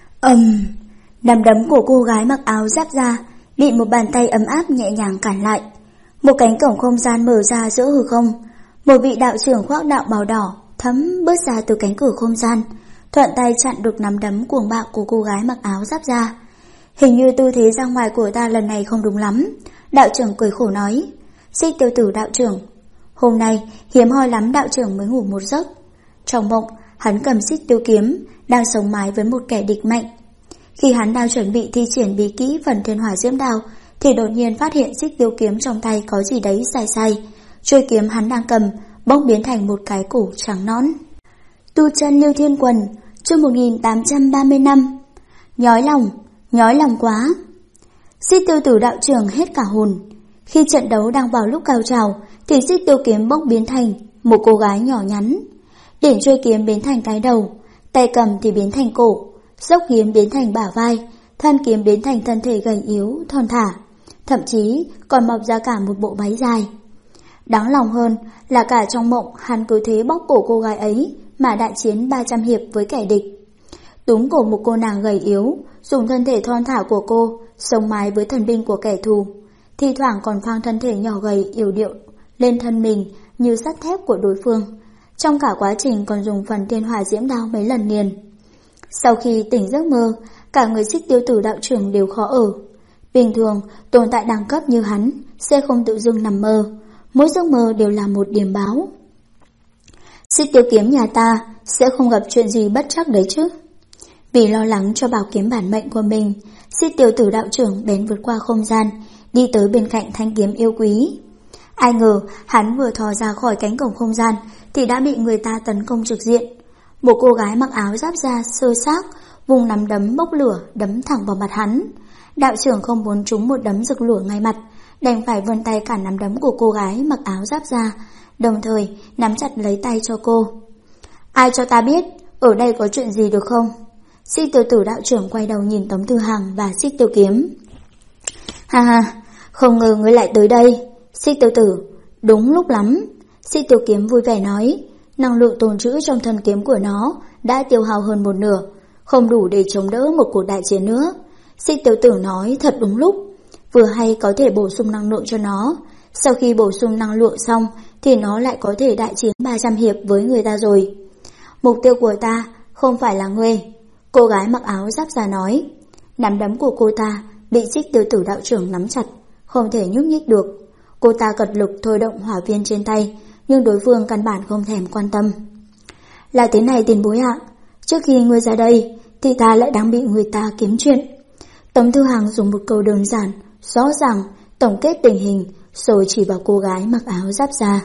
Nắm đấm của cô gái mặc áo giáp da bị một bàn tay ấm áp nhẹ nhàng cản lại. Một cánh cổng không gian mở ra giữa hư không. Một vị đạo trưởng khoác đạo bào đỏ thấm bước ra từ cánh cửa không gian, thuận tay chặn được nắm đấm cuồng bạo của cô gái mặc áo giáp da. Hình như tư thế ra ngoài của ta lần này không đúng lắm. Đạo trưởng cười khổ nói. Xích Tiêu tử đạo trưởng, hôm nay hiếm hoi lắm đạo trưởng mới ngủ một giấc. Trong mộng, hắn cầm xích tiêu kiếm, đang sống mái với một kẻ địch mạnh. Khi hắn đang chuẩn bị thi triển bí kỹ phần thiên hỏa diễm đao, thì đột nhiên phát hiện xích tiêu kiếm trong tay có gì đấy sai sai. Chuôi kiếm hắn đang cầm bỗng biến thành một cái cổ trắng nõn. Tu chân Lưu Thiên Quần, chương 1835. Nhói lòng quá. Xích Tiêu tử đạo trưởng hết cả hồn. Khi trận đấu đang vào lúc cao trào thì xích tiêu kiếm bỗng biến thành một cô gái nhỏ nhắn. Đỉnh chuôi kiếm biến thành cái đầu, tay cầm thì biến thành cổ, dốc kiếm biến thành bả vai, thân kiếm biến thành thân thể gầy yếu, thon thả, thậm chí còn mọc ra cả một bộ váy dài. Đáng lòng hơn là cả trong mộng hắn cứ thế bóc cổ cô gái ấy mà đại chiến 300 hiệp với kẻ địch. Túm cổ một cô nàng gầy yếu, dùng thân thể thon thả của cô sống mái với thần binh của kẻ thù, thi thoảng còn phang thân thể nhỏ gầy yểu điệu lên thân mình như sắt thép của đối phương. Trong cả quá trình còn dùng phần thiên hỏa diễm đao mấy lần liền. Sau khi tỉnh giấc mơ, cả người xích tiêu tử đạo trưởng đều khó ở. Bình thường, tồn tại đẳng cấp như hắn sẽ không tự dưng nằm mơ. Mỗi giấc mơ đều là một điểm báo. Xích tiêu kiếm nhà ta sẽ không gặp chuyện gì bất trắc đấy chứ. Vì lo lắng cho bảo kiếm bản mệnh của mình, xích tiêu tử đạo trưởng bén vượt qua không gian, đi tới bên cạnh thanh kiếm yêu quý. Ai ngờ hắn vừa thò ra khỏi cánh cổng không gian thì đã bị người ta tấn công trực diện. Một cô gái mặc áo giáp da sơ xác vùng nắm đấm bốc lửa đấm thẳng vào mặt hắn. Đạo trưởng không muốn trúng một đấm rực lửa ngay mặt, đành phải vươn tay cản nắm đấm của cô gái mặc áo giáp da, đồng thời nắm chặt lấy tay cho cô. Ai cho ta biết ở đây có chuyện gì được không? Xích Tiêu tử đạo trưởng quay đầu nhìn Tống Tư Hàng và xích tiêu kiếm. Ha ha, không ngờ ngươi lại tới đây. Xích tiêu tử, đúng lúc lắm. Xích tiêu kiếm vui vẻ nói. Năng lượng tồn trữ trong thân kiếm của nó đã tiêu hao hơn một nửa, không đủ để chống đỡ một cuộc đại chiến nữa. Xích tiêu tử nói thật đúng lúc, vừa hay có thể bổ sung năng lượng cho nó. Sau khi bổ sung năng lượng xong thì nó lại có thể đại chiến 300 hiệp với người ta rồi. Mục tiêu của ta không phải là ngươi, cô gái mặc áo giáp da nói. Nắm đấm của cô ta bị xích tiêu tử đạo trưởng nắm chặt, không thể nhúc nhích được. Cô ta cật lực thôi động hỏa viên trên tay, nhưng đối phương căn bản không thèm quan tâm. Là thế này tiền bối ạ, trước khi ngươi ra đây thì ta lại đang bị người ta kiếm chuyện. Tống Tư Hàng dùng một câu đơn giản, rõ ràng tổng kết tình hình, rồi chỉ vào cô gái mặc áo giáp da.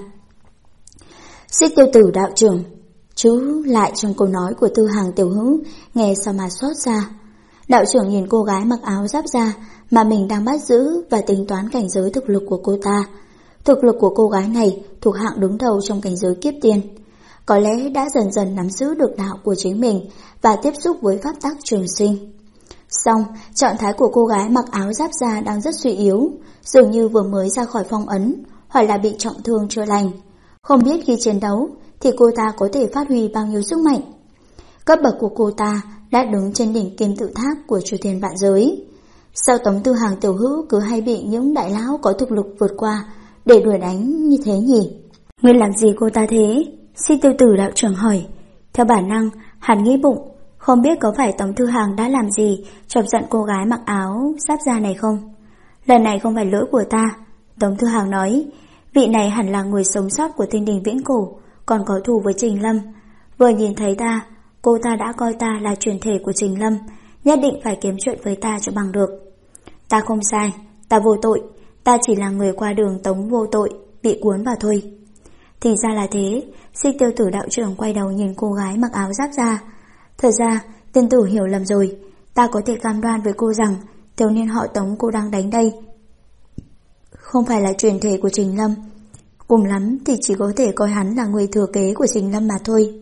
Xích tiêu tử đạo trưởng, chú lại trong câu nói của Tư Hàng tiểu hữu, nghe sao mà xót xa. Đạo trưởng nhìn cô gái mặc áo giáp da mà mình đang bắt giữ và tính toán cảnh giới thực lực của cô ta. Thực lực của cô gái này thuộc hạng đứng đầu trong cảnh giới kiếp tiên, có lẽ đã dần dần nắm giữ được đạo của chính mình và tiếp xúc với pháp tắc trường sinh. Song, trạng thái của cô gái mặc áo giáp da đang rất suy yếu, dường như vừa mới ra khỏi phong ấn, hoặc là bị trọng thương chưa lành. Không biết khi chiến đấu thì cô ta có thể phát huy bao nhiêu sức mạnh. Cấp bậc của cô ta đã đứng trên đỉnh kim tự tháp của chư thiên vạn giới. Sao Tống Tư Hàng tiểu hữu cứ hay bị những đại lão có thực lực vượt qua để đuổi đánh như thế nhỉ? Ngươi làm gì cô ta thế? Xích tiêu tử đạo trưởng hỏi. Theo bản năng, hắn nghĩ bụng, Không biết có phải Tống Thư Hàng đã làm gì chọc giận cô gái mặc áo giáp da này không? Lần này không phải lỗi của ta, Tống Thư Hàng nói. Vị này hẳn là người sống sót của Thiên Đình Viễn Cổ, còn có thù với Trình Lâm. Vừa nhìn thấy ta, cô ta đã coi ta là truyền thể của Trình Lâm, nhất định phải kiếm chuyện với ta cho bằng được. Ta không sai, ta vô tội, ta chỉ là người qua đường Tống vô tội, bị cuốn vào thôi. Thì ra là thế. Xích Tiêu Tử đạo trưởng quay đầu nhìn cô gái mặc áo giáp da. Thật ra tiên tử hiểu lầm rồi, ta có thể cam đoan với cô rằng thiếu niên họ Tống cô đang đánh đây không phải là truyền thể của Trình Lâm, cùng lắm thì chỉ có thể coi hắn là người thừa kế của Trình Lâm mà thôi.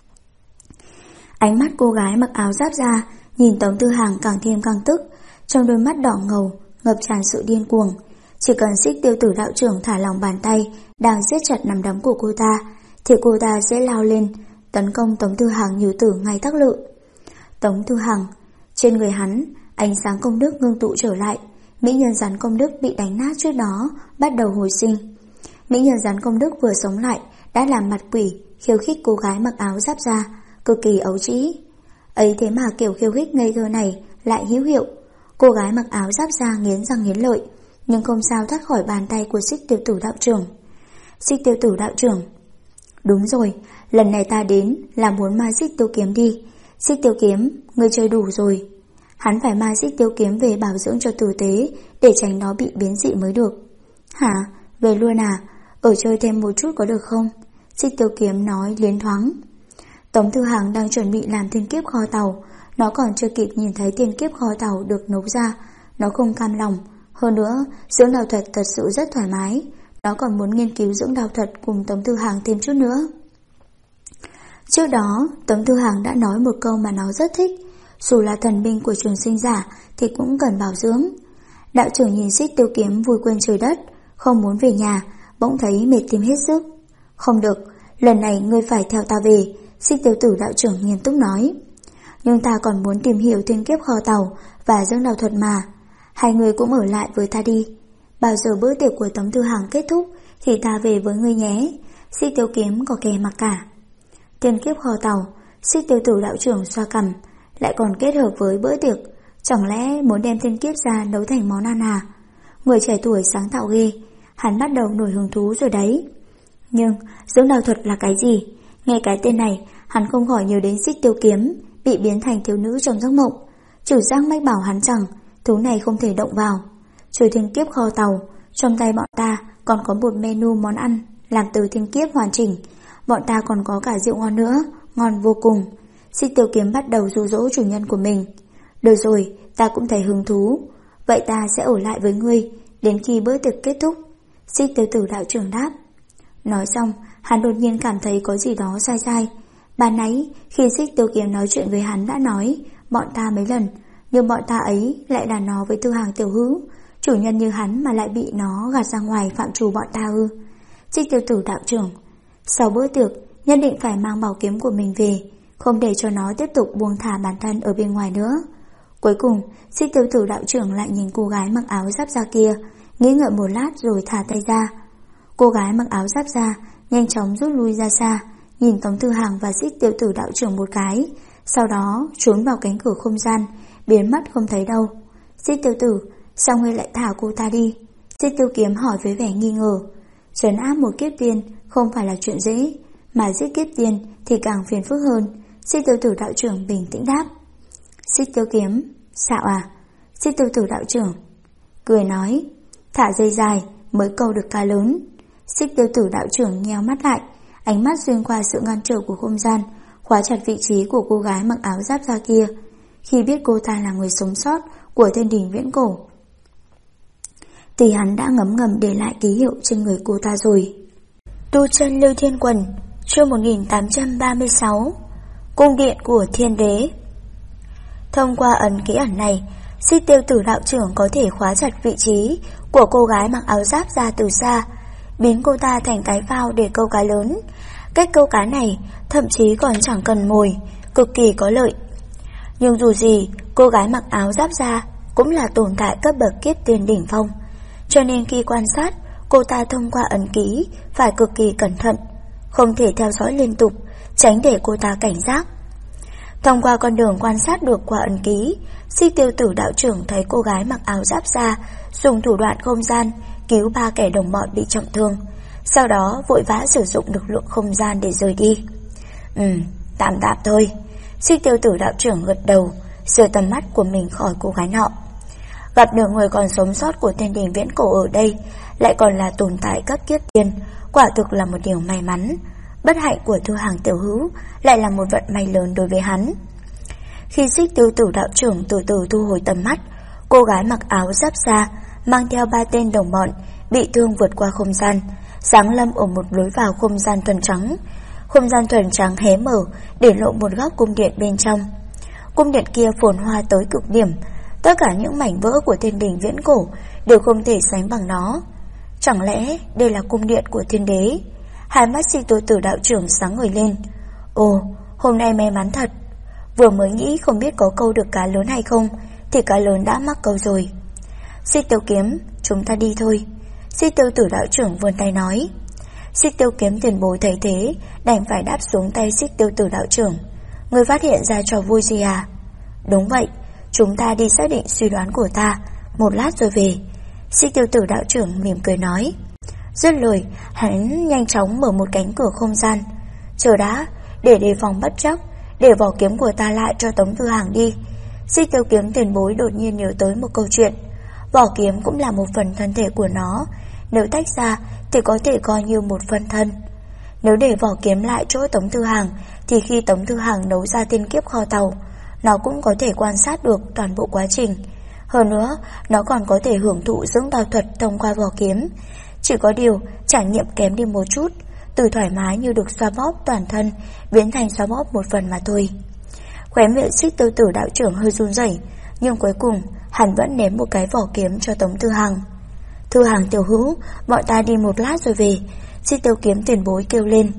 Ánh mắt cô gái mặc áo giáp da nhìn Tống Thư Hàng càng thêm căng tức, trong đôi mắt đỏ ngầu ngập tràn sự điên cuồng. Chỉ cần Xích Tiêu Tử đạo trưởng thả lỏng bàn tay đang siết chặt nắm đấm của cô ta, thì cô ta sẽ lao lên tấn công Tống Thư Hàng như tử ngay tắc lự. Tống Thư Hàng, trên người hắn ánh sáng công đức ngưng tụ trở lại. Mỹ nhân rắn công đức bị đánh nát trước đó bắt đầu hồi sinh. Mỹ nhân rắn công đức vừa sống lại đã làm mặt quỷ khiêu khích cô gái mặc áo giáp da, cực kỳ ấu trĩ. Ấy thế mà kiểu khiêu khích ngây thơ này lại hữu hiệu. Cô gái mặc áo giáp da nghiến răng nghiến lợi, nhưng không sao thoát khỏi bàn tay của Xích Tiêu Tử đạo trưởng. Xích Tiêu Tử đạo trưởng, đúng rồi, lần này ta đến là muốn mai Xích Tiêu kiếm đi. Xích Tiêu kiếm, ngươi chơi đủ rồi. Hắn phải mai Xích Tiêu kiếm về bảo dưỡng cho tử tế, để tránh nó bị biến dị mới được. Hả? Về luôn à? Ở chơi thêm một chút có được không? Xích Tiêu kiếm nói liến thoáng. Tống Thư Hàng đang chuẩn bị làm thiên kiếp kho tàu. Nó còn chưa kịp nhìn thấy thiên kiếp kho tàu được nấu ra, nó không cam lòng. Hơn nữa, dưỡng đào thuật thật sự rất thoải mái. Nó còn muốn nghiên cứu dưỡng đào thuật cùng Tống Thư Hàng thêm chút nữa. Trước đó, Tống Thư Hàng đã nói một câu mà nó rất thích. Dù là thần binh của trường sinh giả thì cũng cần bảo dưỡng. Đạo trưởng nhìn Xích Tiêu kiếm vui quên trời đất, không muốn về nhà, bỗng thấy mệt tim hết sức. Không được, lần này ngươi phải theo ta về, Xích Tiêu Tử đạo trưởng nghiêm túc nói. Nhưng ta còn muốn tìm hiểu thiên kiếp kho tàu và dưỡng đào thuật mà. Hai người cũng ở lại với ta đi. Bao giờ bữa tiệc của Tống Thư Hàng kết thúc thì ta về với ngươi nhé. Xích Tiêu kiếm có kẻ mặc cả. Thiên kiếp kho tàu, Xích Tiêu Tử đạo trưởng xoa cằm, lại còn kết hợp với bữa tiệc. Chẳng lẽ muốn đem thiên kiếp ra nấu thành món ăn à? Người trẻ tuổi sáng tạo ghê, hắn bắt đầu nổi hứng thú rồi đấy. Nhưng dưỡng đào thuật là cái gì? Nghe cái tên này, hắn không khỏi nhớ đến Xích Tiêu kiếm bị biến thành thiếu nữ trong giấc mộng. Chủ giác mách bảo hắn rằng thú này không thể động vào. Trừ thiên kiếp kho tàu, trong tay bọn ta còn có một menu món ăn làm từ thiên kiếp hoàn chỉnh. Bọn ta còn có cả rượu ngon nữa, ngon vô cùng. Xích Tiêu kiếm bắt đầu dụ dỗ chủ nhân của mình. Được rồi, ta cũng thấy hứng thú. Vậy ta sẽ ở lại với ngươi đến khi bữa tiệc kết thúc. Xích Tiêu Tử đạo trưởng đáp. Nói xong, hắn đột nhiên cảm thấy có gì đó sai sai. Ban nãy khi Xích Tiêu kiếm nói chuyện với hắn đã nói bọn ta mấy lần, nhưng bọn ta ấy lại là nó với Thư Hàng tiểu hữu. Chủ nhân như hắn mà lại bị nó gạt ra ngoài phạm trù bọn ta ư? Xích Tiêu Tử đạo trưởng, sau bữa tiệc nhất định phải mang bảo kiếm của mình về, không để cho nó tiếp tục buông thả bản thân ở bên ngoài nữa. Cuối cùng, Xích Tiêu Tử đạo trưởng lại nhìn cô gái mặc áo giáp da kia, nghĩ ngợi một lát rồi thả tay ra. Cô gái mặc áo giáp da nhanh chóng rút lui ra xa, nhìn Tống Thư Hàng và Xích Tiêu Tử đạo trưởng một cái, sau đó trốn vào cánh cửa không gian, biến mất không thấy đâu. Xích Tiêu Tử, sao ngươi lại thả cô ta đi? Xích Tiêu kiếm hỏi với vẻ nghi ngờ. Trấn áp một kiếp tiên không phải là chuyện dễ, mà giết kiếp tiên thì càng phiền phức hơn. Xích Tiêu Tử đạo trưởng bình tĩnh đáp. Xích Tiêu kiếm, xạo à? Xích Tiêu Tử đạo trưởng cười nói, thả dây dài mới câu được cá lớn. Xích Tiêu Tử đạo trưởng nheo mắt lại, ánh mắt xuyên qua sự ngăn trở của không gian, khóa chặt vị trí của cô gái mặc áo giáp da kia. Khi biết cô ta là người sống sót của Thiên Đình Viễn Cổ thì hắn đã ngấm ngầm để lại ký hiệu trên người cô ta rồi. Tu chân Lưu Thiên Quần, chương 1836, cung điện của Thiên Đế. Thông qua ấn ký ẩn này, Xích Tiêu Tử đạo trưởng có thể khóa chặt vị trí của cô gái mặc áo giáp ra từ xa, biến cô ta thành cái phao để câu cá lớn. Cách câu cá này thậm chí còn chẳng cần mồi, cực kỳ có lợi. Nhưng dù gì, cô gái mặc áo giáp da cũng là tồn tại cấp bậc kiếp tiên đỉnh phong, cho nên khi quan sát, cô ta thông qua ấn ký phải cực kỳ cẩn thận, không thể theo dõi liên tục, tránh để cô ta cảnh giác. Thông qua con đường quan sát được qua ấn ký, Xích Tiêu Tử đạo trưởng thấy cô gái mặc áo giáp da dùng thủ đoạn không gian cứu 3 kẻ đồng bọn bị trọng thương, sau đó vội vã sử dụng lực lượng không gian để rời đi. Tạm thôi. Xích Tiêu Tử đạo trưởng gật đầu, rời tầm mắt của mình khỏi cô gái nọ. Gặp được người còn sống sót của Thiên Đình Viễn Cổ ở đây, lại còn là tồn tại cấp kiếp tiên, quả thực là một điều may mắn. Bất hạnh của Thư Hàng tiểu hữu lại là một vận may lớn đối với hắn. Khi Xích Tiêu Tử đạo trưởng từ từ thu hồi tầm mắt, cô gái mặc áo giáp da mang theo 3 tên đồng bọn bị thương vượt qua không gian, giáng lâm ở một lối vào không gian thuần trắng. Không gian thuần trắng hé mở để lộ một góc cung điện bên trong. Cung điện kia phồn hoa tới cực điểm, tất cả những mảnh vỡ của Thiên Đình Viễn Cổ đều không thể sánh bằng nó. Chẳng lẽ đây là cung điện của Thiên Đế? Hai mắt Xích Tiêu Tử đạo trưởng sáng ngời lên. Ồ, hôm nay may mắn thật. Vừa mới nghĩ không biết có câu được cá lớn hay không, thì cá lớn đã mắc câu rồi. Xích Tiêu Kiếm, chúng ta đi thôi. Xích Tiêu Tử đạo trưởng vươn tay nói. Xích Tiêu Kiếm tiền bối thấy thế, đành phải đáp xuống tay Xích Tiêu Tử đạo trưởng. Người phát hiện ra trò vui gì à? Đúng vậy, chúng ta đi xác định suy đoán của ta, một lát rồi về. Xích Tiêu Tử đạo trưởng mỉm cười nói. Dứt lời, hắn nhanh chóng mở một cánh cửa không gian. Chờ đã, để đề phòng bất trắc, để vỏ kiếm của ta lại cho Tống Thư Hàng đi. Xích Tiêu Kiếm tiền bối đột nhiên nhớ tới một câu chuyện. Vỏ kiếm cũng là một phần thân thể của nó, nếu tách ra thì có thể coi như một phần thân. Nếu để vỏ kiếm lại chỗ Tống Thư Hàng, thì khi Tống Thư Hàng nấu ra tiên kiếp kho tàu, nó cũng có thể quan sát được toàn bộ quá trình. Hơn nữa, nó còn có thể hưởng thụ dưỡng đao thuật thông qua vỏ kiếm. Chỉ có điều, trải nghiệm kém đi một chút, từ thoải mái như được xoa bóp toàn thân biến thành xoa bóp một phần mà thôi. Khóe miệng Xích Tiêu Tử đạo trưởng hơi run rẩy, nhưng cuối cùng hắn vẫn ném một cái vỏ kiếm cho Tống Thư Hàng. Thư Hàng tiểu hữu, bọn ta đi một lát rồi về. Xích Tiêu Kiếm tiền bối kêu lên.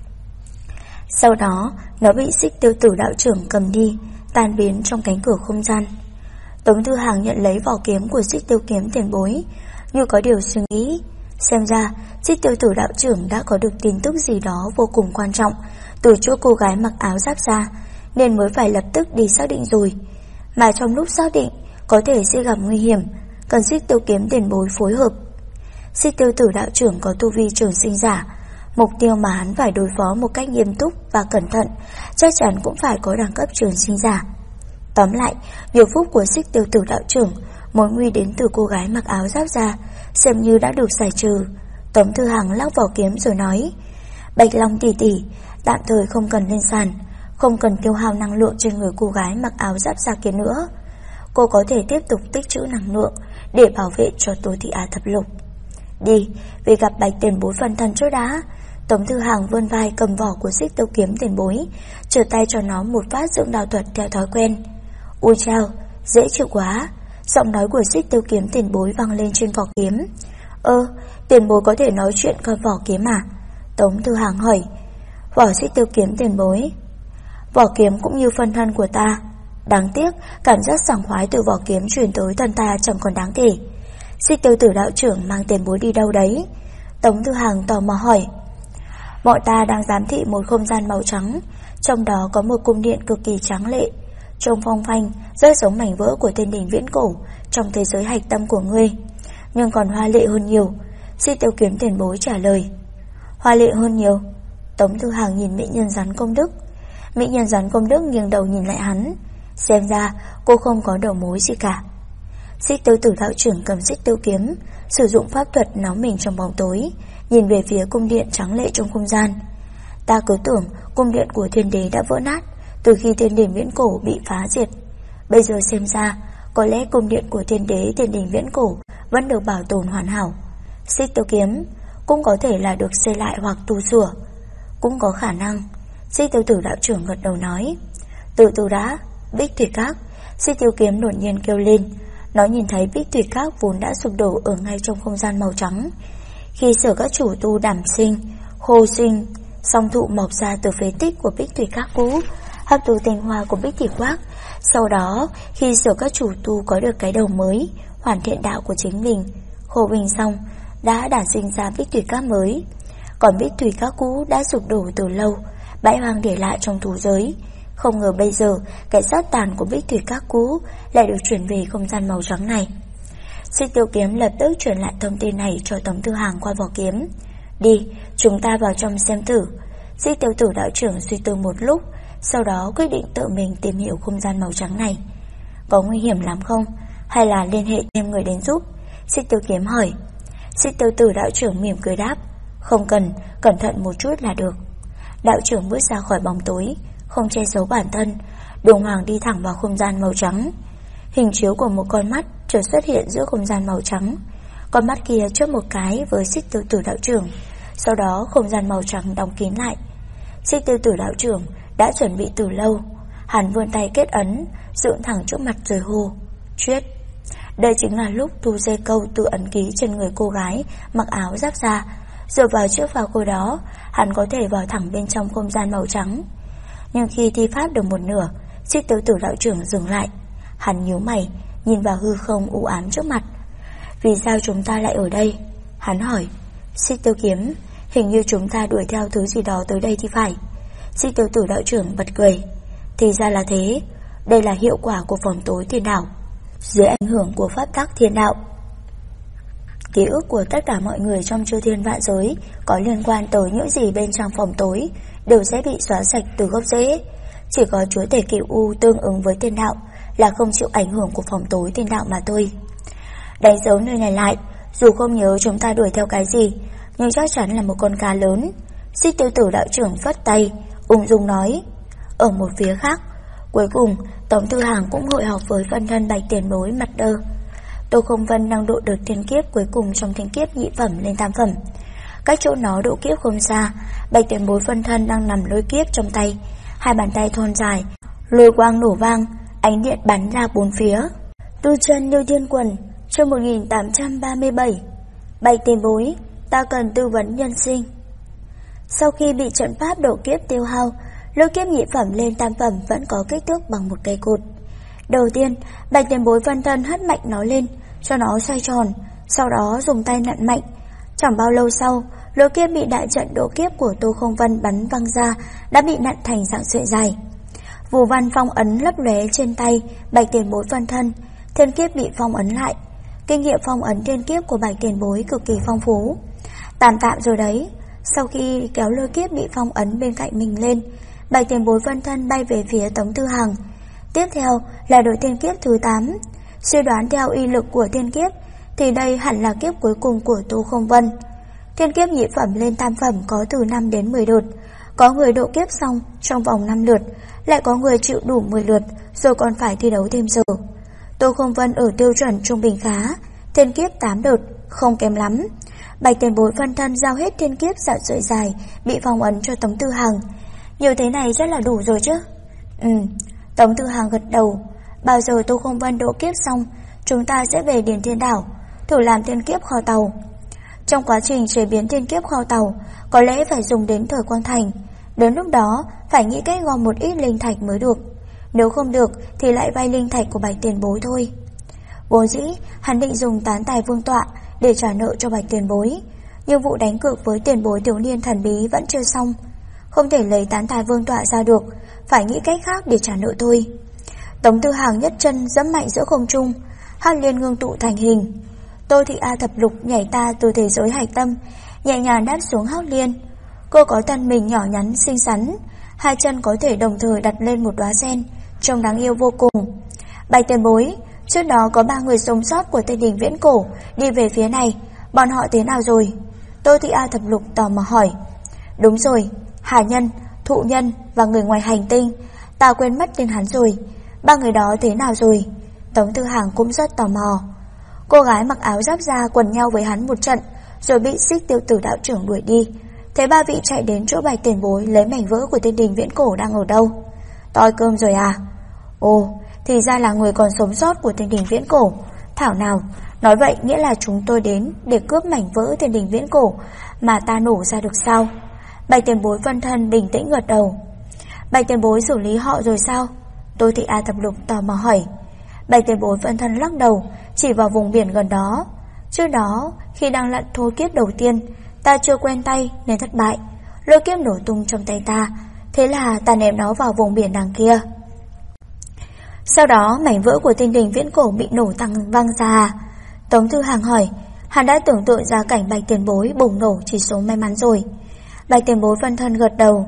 Sau đó nó bị Xích Tiêu Tử đạo trưởng cầm đi, tan biến trong cánh cửa không gian. Tống Thư Hàng nhận lấy vỏ kiếm của Xích Tiêu Kiếm tiền bối, như có điều suy nghĩ. Xem ra Xích Tiêu Tử đạo trưởng đã có được tin tức gì đó vô cùng quan trọng từ chỗ cô gái mặc áo giáp da, nên mới phải lập tức đi xác định rồi. Mà trong lúc xác định có thể sẽ gặp nguy hiểm, cần Xích Tiêu Kiếm tiền bối phối hợp. Xích Tiêu Tử đạo trưởng có tu vi trường sinh giả, mục tiêu mà hắn phải đối phó một cách nghiêm túc và cẩn thận chắc chắn cũng phải có đẳng cấp trường sinh giả. Tóm lại, nhiều phúc của Xích Tiêu Tử đạo trưởng, mối nguy đến từ cô gái mặc áo giáp da xem như đã được giải trừ. Tống Thư Hàng lắc vỏ kiếm rồi nói. Bạch Long tỷ tỷ, tạm thời không cần lên sàn, không cần tiêu hao năng lượng trên người cô gái mặc áo giáp da kia nữa. Cô có thể tiếp tục tích trữ năng lượng để bảo vệ cho Tô Thị Á thập lục. Đi, về gặp Bạch tiền bối phân thân trước đã. Tống Thư Hàng vươn vai cầm vỏ của Xích Tiêu Kiếm tiền bối, trở tay cho nó một phát dưỡng đao thuật theo thói quen. Ui chao, dễ chịu quá. Giọng nói của Xích Tiêu Kiếm tiền bối vang lên trên vỏ kiếm. Tiền bối có thể nói chuyện con vỏ kiếm à? Tống Thư Hàng hỏi. Vỏ Xích Tiêu Kiếm tiền bối. Vỏ kiếm cũng như phân thân của ta. Đáng tiếc, cảm giác sảng khoái từ vỏ kiếm truyền tới thân ta chẳng còn đáng kể. Xích Tiêu Tử đạo trưởng mang tiền bối đi đâu đấy? Tống Thư Hàng tò mò hỏi. Bọn ta đang giám thị một không gian màu trắng, trong đó có một cung điện cực kỳ tráng lệ, trông phong phanh, rất giống mảnh vỡ của Thiên Đình Viễn Cổ trong thế giới hạch tâm của ngươi, nhưng còn hoa lệ hơn nhiều. Xích Tiêu Kiếm tiền bối trả lời. Hoa lệ hơn nhiều? Tống Thư Hàng nhìn mỹ nhân rắn công đức. Mỹ nhân rắn công đức nghiêng đầu nhìn lại hắn. Xem ra cô không có đầu mối gì cả. Xích Tiêu Tử đạo trưởng cầm Xích Tiêu Kiếm, sử dụng pháp thuật nóng mình trong bóng tối, nhìn về phía cung điện trắng lệ trong không gian. Ta cứ tưởng cung điện của Thiên Đế đã vỡ nát từ khi Thiên Đình Viễn Cổ bị phá diệt. Bây giờ xem ra, có lẽ cung điện của Thiên Đế Thiên Đình Viễn Cổ vẫn được bảo tồn hoàn hảo. Xích Tiêu Kiếm cũng có thể là được xây lại hoặc tu sửa. Cũng có khả năng. Xích Tiêu Tử đạo trưởng gật đầu nói. Từ từ đã. Bích Thủy Các. Xích Tiêu Kiếm đột nhiên kêu lên. Nó nhìn thấy Bích Thủy Các vốn đã sụp đổ ở ngay trong không gian màu trắng. Khi sở các chủ tu đảm sinh, khô sinh, song thụ mọc ra từ phế tích của Bích Thủy Các cũ, hấp thu tinh hoa của Bích Thủy Các. Sau đó, khi sở các chủ tu có được cái đầu mới, hoàn thiện đạo của chính mình, khô bình xong, đã đản sinh ra Bích Thủy Các mới. Còn Bích Thủy Các cũ đã sụp đổ từ lâu, bãi hoang để lại trong thú giới, Không ngờ bây giờ cái xác tàn của Bích Thủy Các cũ lại được chuyển về không gian màu trắng này. Xích Tiêu Kiếm lập tức truyền lại thông tin này cho Tống Tư Hàng qua vỏ kiếm. Đi, chúng ta vào trong xem thử. Xích Tiêu Tử đạo trưởng suy tư một lúc, sau đó quyết định tự mình tìm hiểu không gian màu trắng này. Có nguy hiểm lắm không? Hay là liên hệ thêm người đến giúp? Xích Tiêu Kiếm hỏi. Xích Tiêu Tử đạo trưởng mỉm cười đáp. Không cần, cẩn thận một chút là được. Đạo trưởng bước ra khỏi bóng tối, không che giấu bản thân, đường hoàng đi thẳng vào không gian màu trắng. Hình chiếu của một con mắt chợt xuất hiện giữa không gian màu trắng. Con mắt kia chớp một cái với Xích Tiêu Tử đạo trưởng, sau đó không gian màu trắng đóng kín lại. Xích Tiêu Tử đạo trưởng đã chuẩn bị từ lâu, hắn vươn tay kết ấn, dựng thẳng trước mặt rồi hô: Chuyết. Đây chính là lúc thu dây câu tự ấn ký trên người cô gái mặc áo giáp da. Dựa vào chiếc pháo khôi đó, hắn có thể vào thẳng bên trong không gian màu trắng. Nhưng khi thi pháp được một nửa, Xích Tiêu Tử đạo trưởng dừng lại. Hắn nhíu mày, nhìn vào hư không u ám trước mặt. Vì sao chúng ta lại ở đây? Hắn hỏi. Xích Tiêu Kiếm, hình như chúng ta đuổi theo thứ gì đó tới đây thì phải. Xích Tiêu Tử đạo trưởng bật cười. Thì ra là thế, đây là hiệu quả của phòng tối thiên đạo. Dưới ảnh hưởng của pháp tắc thiên đạo, ký ức của tất cả mọi người trong chư thiên vạn giới có liên quan tới những gì bên trong phòng tối đều sẽ bị xóa sạch từ gốc rễ. Chỉ có chúa tể Cửu U tương ứng với thiên đạo là không chịu ảnh hưởng của phòng tối thiên đạo mà thôi. Đánh dấu nơi này lại, dù không nhớ chúng ta đuổi theo cái gì, nhưng chắc chắn là một con cá lớn. Xích Tiêu Tử đạo trưởng phất tay, ung dung nói. Ở một phía khác, cuối cùng Tống Tư Hàng cũng hội họp với phân thân Bạch Tiền Bối mặt đơ. Tô Không Vân đang độ được thiên kiếp cuối cùng trong thiên kiếp nhị phẩm lên tam phẩm. Cách chỗ nó độ kiếp không xa, Bạch Tiền Bối phân thân đang nằm lôi kiếp trong tay, hai bàn tay thon dài, lôi quang nổ vang, ánh điện bắn ra bốn phía. Tu chân Lưu Thiên Quần, chương 1837. Bạch Tiền Bối, ta cần tư vấn nhân sinh. Sau khi bị trận pháp độ kiếp tiêu hao, lôi kiếp nhị phẩm lên tam phẩm vẫn có kích thước bằng một cây cột. Đầu tiên, Bạch Tiền Bối phân thân hất mạnh nó lên, cho nó xoay tròn, sau đó dùng tay nặn mạnh. Chẳng bao lâu sau, lôi kiếp bị đại trận độ kiếp của Tô Không Vân bắn văng ra, đã bị nặn thành dạng sợi dài. Phù văn phong ấn lấp lóe trên tay Bạch Tiền Bối phân thân, thiên kiếp bị phong ấn lại. Kinh nghiệm phong ấn thiên kiếp của Bạch Tiền Bối cực kỳ phong phú. Tạm rồi đấy. Sau khi kéo lôi kiếp bị phong ấn bên cạnh mình lên, Bạch Tiền Bối phân thân bay về phía Tống Tư Hàng. Tiếp theo là đội thiên kiếp thứ 8. Suy đoán theo uy lực của thiên kiếp thì đây hẳn là kiếp cuối cùng của Tô Không Vân. Thiên kiếp nhị phẩm lên tam phẩm có từ 5 đến 10 đợt. Có người độ kiếp xong trong vòng 5 lượt, lại có người chịu đủ 10 lượt rồi còn phải thi đấu thêm giờ. Tô Không Vân ở tiêu chuẩn trung bình khá, thiên kiếp 8 đợt, không kém lắm. Bạch Tiền Bối phân thân giao hết thiên kiếp dạng sợi dài bị phong ấn cho Tống Tư Hàng. Nhiều thế này rất là đủ rồi chứ? Tống Tư Hàng gật đầu. Bao giờ Tô Không Vân độ kiếp xong, chúng ta sẽ về Điền Thiên Đảo, thử làm thiên kiếp kho tàu. Trong quá trình chế biến thiên kiếp kho tàu, có lẽ phải dùng đến Thời Quang Thành. Đến lúc đó, phải nghĩ cách gom một ít linh thạch mới được. Nếu không được, thì lại vay linh thạch của Bạch Tiền Bối thôi. Vốn dĩ, hắn định dùng tán tài vương tọa để trả nợ cho Bạch Tiền Bối, nhưng vụ đánh cược với tiền bối thiếu niên thần bí vẫn chưa xong. Không thể lấy tán tài vương tọa ra được, phải nghĩ cách khác để trả nợ thôi. Tống Tư Hàng nhất chân giẫm mạnh giữa không trung, Hắc Liên ngưng tụ thành hình. Tô Thị A thập lục nhảy ta từ thế giới hạch tâm, nhẹ nhàng đáp xuống Hắc Liên. Cô có thân mình nhỏ nhắn xinh xắn, hai chân có thể đồng thời đặt lên một đóa sen, trông đáng yêu vô cùng. Bạch Tiền Bối, trước đó có 3 người sống sót của Tây Đình Viễn Cổ đi về phía này, bọn họ thế nào rồi? Tô Thị A thập lục tò mò hỏi. Đúng rồi, Hà Nhân, Thụ Nhân và người ngoài hành tinh, ta quên mất tên hắn rồi. 3 người đó thế nào rồi? Tống Tư Hàng cũng rất tò mò. Cô gái mặc áo giáp da quần nhau với hắn một trận, rồi bị Xích Tiêu Tử đạo trưởng đuổi đi. Thấy 3 vị chạy đến chỗ Bạch Tiền Bối lấy mảnh vỡ của Tây Đình Viễn Cổ đang ở đâu. Toi cơm rồi à? Ồ, thì ra là người còn sống sót của Tây Đình Viễn Cổ. Thảo nào, nói vậy nghĩa là chúng tôi đến để cướp mảnh vỡ Tây Đình Viễn Cổ mà ta nổ ra được sao? Bạch Tiền Bối phân thân bình tĩnh gật đầu. Bạch Tiền Bối xử lý họ rồi sao? Tô Thị A thập lục tò mò hỏi. Bạch Tiền Bối phân thân lắc đầu, chỉ vào vùng biển gần đó. Trước đó, khi đang lặn thôi kiếp đầu tiên, ta chưa quen tay nên thất bại. Lôi kiếp nổ tung trong tay ta, Thế là ta ném nó vào vùng biển đằng kia. Sau đó mảnh vỡ của thiên đình viễn cổ bị nổ tăng văng ra. Tống Thư Hàng hỏi, hắn đã tưởng tượng ra cảnh Bạch Tiền Bối bùng nổ chỉ số may mắn rồi. Bạch Tiền Bối phân thân gật đầu.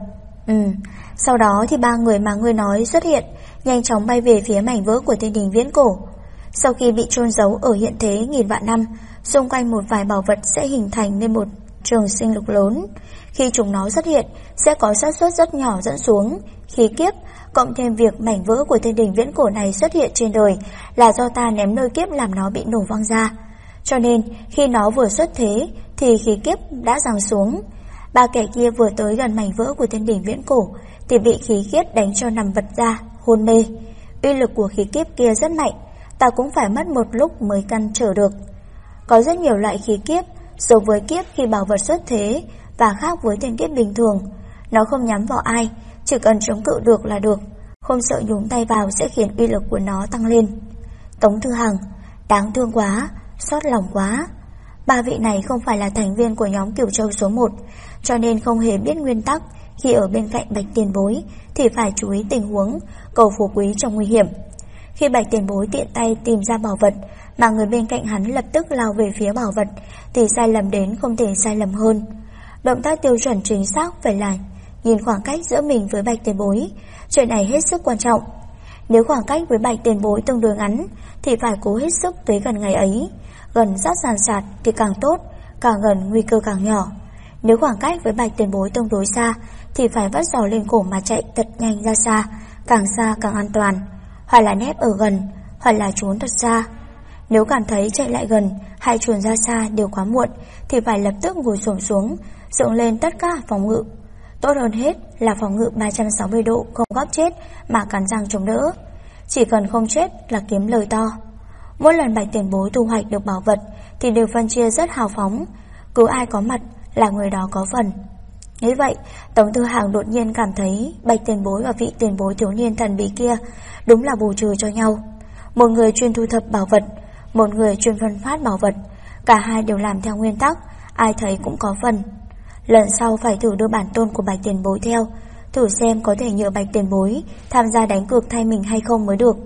Sau đó thì 3 người mà ngươi nói xuất hiện, nhanh chóng bay về phía mảnh vỡ của thiên đình viễn cổ. Sau khi bị chôn giấu ở hiện thế nghìn vạn năm, xung quanh một vài bảo vật sẽ hình thành nên một trường sinh lực lớn. Khi chúng nó xuất hiện, sẽ có xác suất rất nhỏ dẫn xuống khí kiếp, cộng thêm việc mảnh vỡ của thiên đình viễn cổ này xuất hiện trên đời là do ta ném nơi kiếp làm nó bị nổ văng ra. Cho nên khi nó vừa xuất thế thì khí kiếp đã giáng xuống. 3 kẻ kia vừa tới gần mảnh vỡ của thiên đình viễn cổ thì bị khí kiếp đánh cho nằm vật ra, hôn mê. Uy lực của khí kiếp kia rất mạnh, ta cũng phải mất một lúc mới căn trở được. Có rất nhiều loại khí kiếp, giống với kiếp khi bảo vật xuất thế và khác với thiên kiếp bình thường. Nó không nhắm vào ai, chỉ cần chống cự được là được, không sợ nhúng tay vào sẽ khiến uy lực của nó tăng lên. Tống Thư Hằng, đáng thương quá, xót lòng quá. 3 vị này không phải là thành viên của nhóm Cửu Châu số 1, cho nên không hề biết nguyên tắc khi ở bên cạnh Bạch Tiền Bối thì phải chú ý tình huống cầu phú quý trong nguy hiểm. Khi Bạch Tiền Bối tiện tay tìm ra bảo vật mà người bên cạnh hắn lập tức lao về phía bảo vật thì sai lầm đến không thể sai lầm hơn. Động tác tiêu chuẩn chính xác phải là nhìn khoảng cách giữa mình với Bạch Tiền Bối. Chuyện này hết sức quan trọng. Nếu khoảng cách với Bạch Tiền Bối tương đối ngắn thì phải cố hết sức tới gần ngày ấy. Gần sát sàn sạt thì càng tốt, càng gần nguy cơ càng nhỏ. Nếu khoảng cách với Bạch Tiền Bối tương đối xa thì phải vắt giò lên cổ mà chạy thật nhanh ra xa càng an toàn. Hoặc là nép ở gần, hoặc là trốn thật xa. Nếu cảm thấy chạy lại gần hay chuồn ra xa đều quá muộn thì phải lập tức ngồi xổm xuống, dựng lên tất cả phòng ngự. Tốt hơn hết là phòng ngự 360 độ, không góp chết mà cắn răng chống đỡ. Chỉ cần không chết là kiếm lời to. Mỗi lần Bạch Tiền Bối thu hoạch được bảo vật thì đều phân chia rất hào phóng, cứ ai có mặt là người đó có phần. Như vậy, Tống Thư Hàng đột nhiên cảm thấy Bạch Tiền Bối và vị tiền bối thiếu niên thần bí kia đúng là bù trừ cho nhau. Một người chuyên thu thập bảo vật, một người chuyên phân phát bảo vật, cả hai đều làm theo nguyên tắc, ai thấy cũng có phần. Lần sau phải thử đưa bản tôn của Bạch Tiền Bối theo, thử xem có thể nhờ Bạch Tiền Bối tham gia đánh cược thay mình hay không mới được.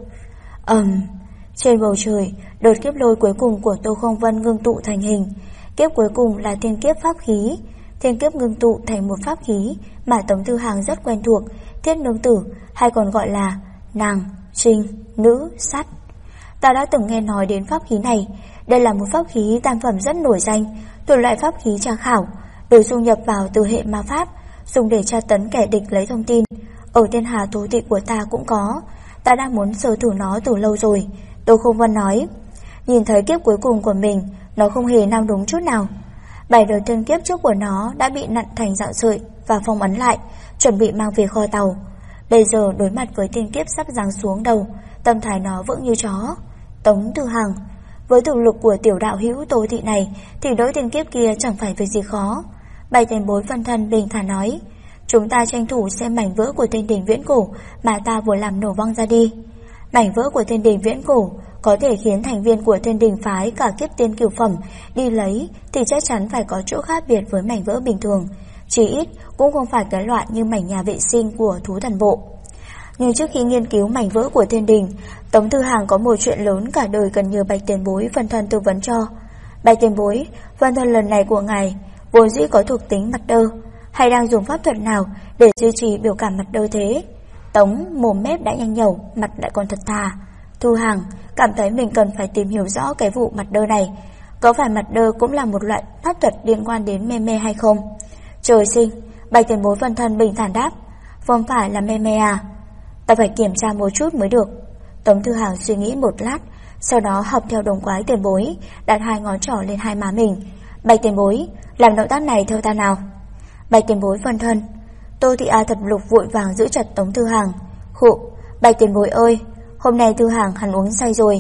Trên bầu trời, đợt kiếp lôi cuối cùng của Tô Không Vân ngưng tụ thành hình. Kiếp cuối cùng là thiên kiếp pháp khí. Thiên kiếp ngưng tụ thành một pháp khí mà Tống Thư Hàng rất quen thuộc, Thiết Nương Tử, hay còn gọi là nàng, trinh, nữ, sắt. Ta đã từng nghe nói đến pháp khí này. Đây là một pháp khí tam phẩm rất nổi danh, thuộc loại pháp khí tra khảo, được dung nhập vào từ hệ ma pháp, dùng để tra tấn kẻ địch lấy thông tin. Ở Thiên Hà thú thị của ta cũng có. Ta đã muốn sờ thử nó từ lâu rồi, Tô Không Vân nói. Nhìn thấy kiếp cuối cùng của mình, nó không hề nam đúng chút nào. 7 đời thiên kiếp trước của nó đã bị nặn thành dạng sợi và phong ấn lại, chuẩn bị mang về kho tàu. Bây giờ đối mặt với thiên kiếp sắp giáng xuống đầu, tâm thái nó vững như chó. Tống Thư Hàng, với thực lực của tiểu đạo hữu Tô thị này thì đối thiên kiếp kia chẳng phải việc gì khó. Bạch Tiền Bối phân thân bình thản nói, chúng ta tranh thủ xem mảnh vỡ của thiên đình viễn cổ mà ta vừa làm nổ văng ra đi. Mảnh vỡ của thiên đình viễn cổ có thể khiến thành viên của thiên đình phái cả kiếp tiên cửu phẩm đi lấy thì chắc chắn phải có chỗ khác biệt với mảnh vỡ bình thường, chỉ ít cũng không phải cái loại như mảnh nhà vệ sinh của thú thần bộ. Nhưng trước khi nghiên cứu mảnh vỡ của thiên đình, Tống Thư Hàng có một chuyện lớn cả đời cần nhờ Bạch Tiền Bối phân thân tư vấn cho. Bạch Tiền Bối, phân thân lần này của ngài vốn dĩ có thuộc tính mặt đơ, hay đang dùng pháp thuật nào để duy trì biểu cảm mặt đơ thế? Tống mồm mép đã nhanh nhẩu, mặt lại còn thật thà. Thư Hàng cảm thấy mình cần phải tìm hiểu rõ cái vụ mặt đơ này. Có phải mặt đơ cũng là một loại pháp thuật liên quan đến mê mê hay không? Trời sinh, Bạch Tiền Bối phân thân bình thản đáp, không phải là mê mê à? Ta phải kiểm tra một chút mới được. Tống Thư Hàng suy nghĩ một lát, sau đó học theo đồng quái Tiền Bối, đặt 2 ngón trỏ lên hai má mình. Bạch Tiền Bối, làm động tác này theo ta nào. Bạch Tiền Bối phân thân. Tô Thị A Thập Lục vội vàng giữ chặt Tống Thư Hàng. Khụ, Bạch Tiền Bối ơi, hôm nay Thư Hàng hắn uống say rồi.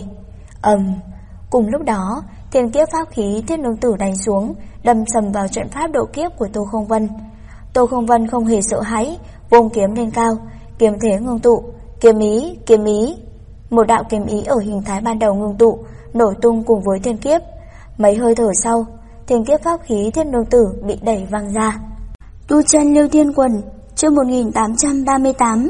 Cùng lúc đó, thiên kiếp pháp khí Thiết Nương Tử đánh xuống, đâm sầm vào trận pháp độ kiếp của Tô Không Vân. Tô Không Vân không hề sợ hãi, vung kiếm lên cao, kiếm thế ngưng tụ, kiếm ý. Một đạo kiếm ý ở hình thái ban đầu ngưng tụ, nổ tung cùng với thiên kiếp. Mấy hơi thở sau, thiên kiếp pháp khí Thiết Nương Tử bị đẩy văng ra. Tu chân Lưu Thiên Quần, Chương 1838.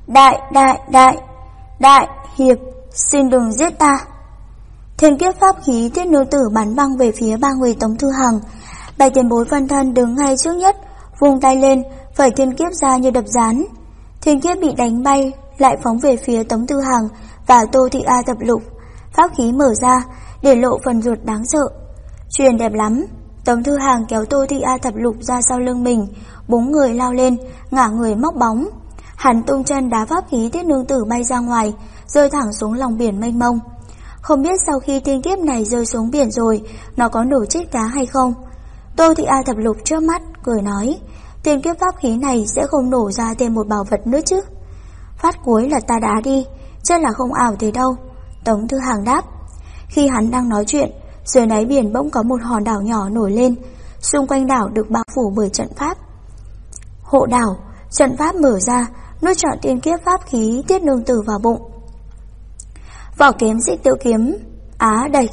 Đại hiệp, xin đừng giết ta. Thiên kiếp pháp khí Thiết Nương Tử bắn băng về phía ba người Tống Thư Hằng. Bạch tiền bối phân thân đứng ngay trước nhất, vung tay lên, phẩy thiên kiếp ra như đập dán. Thiên kiếp bị đánh bay, lại phóng về phía Tống Thư Hằng và Tô Thị A Thập Lục. Pháp khí mở ra, để lộ phần ruột đáng sợ. Truyền đẹp lắm. Tống Thư Hằng kéo Tô Thị A Thập Lục ra sau lưng mình, bốn người lao lên, ngả người móc bóng. Hắn tung chân đá pháp khí Thiết Nương Tử bay ra ngoài, rơi thẳng xuống lòng biển mênh mông. Không biết sau khi thiên kiếp này rơi xuống biển rồi, nó có nổ chết cá hay không. Tô Thị A Thập Lục trước mắt cười nói, thiên kiếp pháp khí này sẽ không nổ ra thêm một bảo vật nữa chứ. Phát cuối là ta đá đi, chắc là không ảo thế đâu. Tống Thư Hằng đáp. Khi hắn đang nói chuyện, dưới đáy biển bỗng có một hòn đảo nhỏ nổi lên, xung quanh đảo được bao phủ bởi trận pháp. Hộ đảo, trận pháp mở ra, nuốt trọn thiên kiếp pháp khí Thiết Nương Tử vào bụng. Vỏ kiếm Xích Tiêu kiếm, đẩy,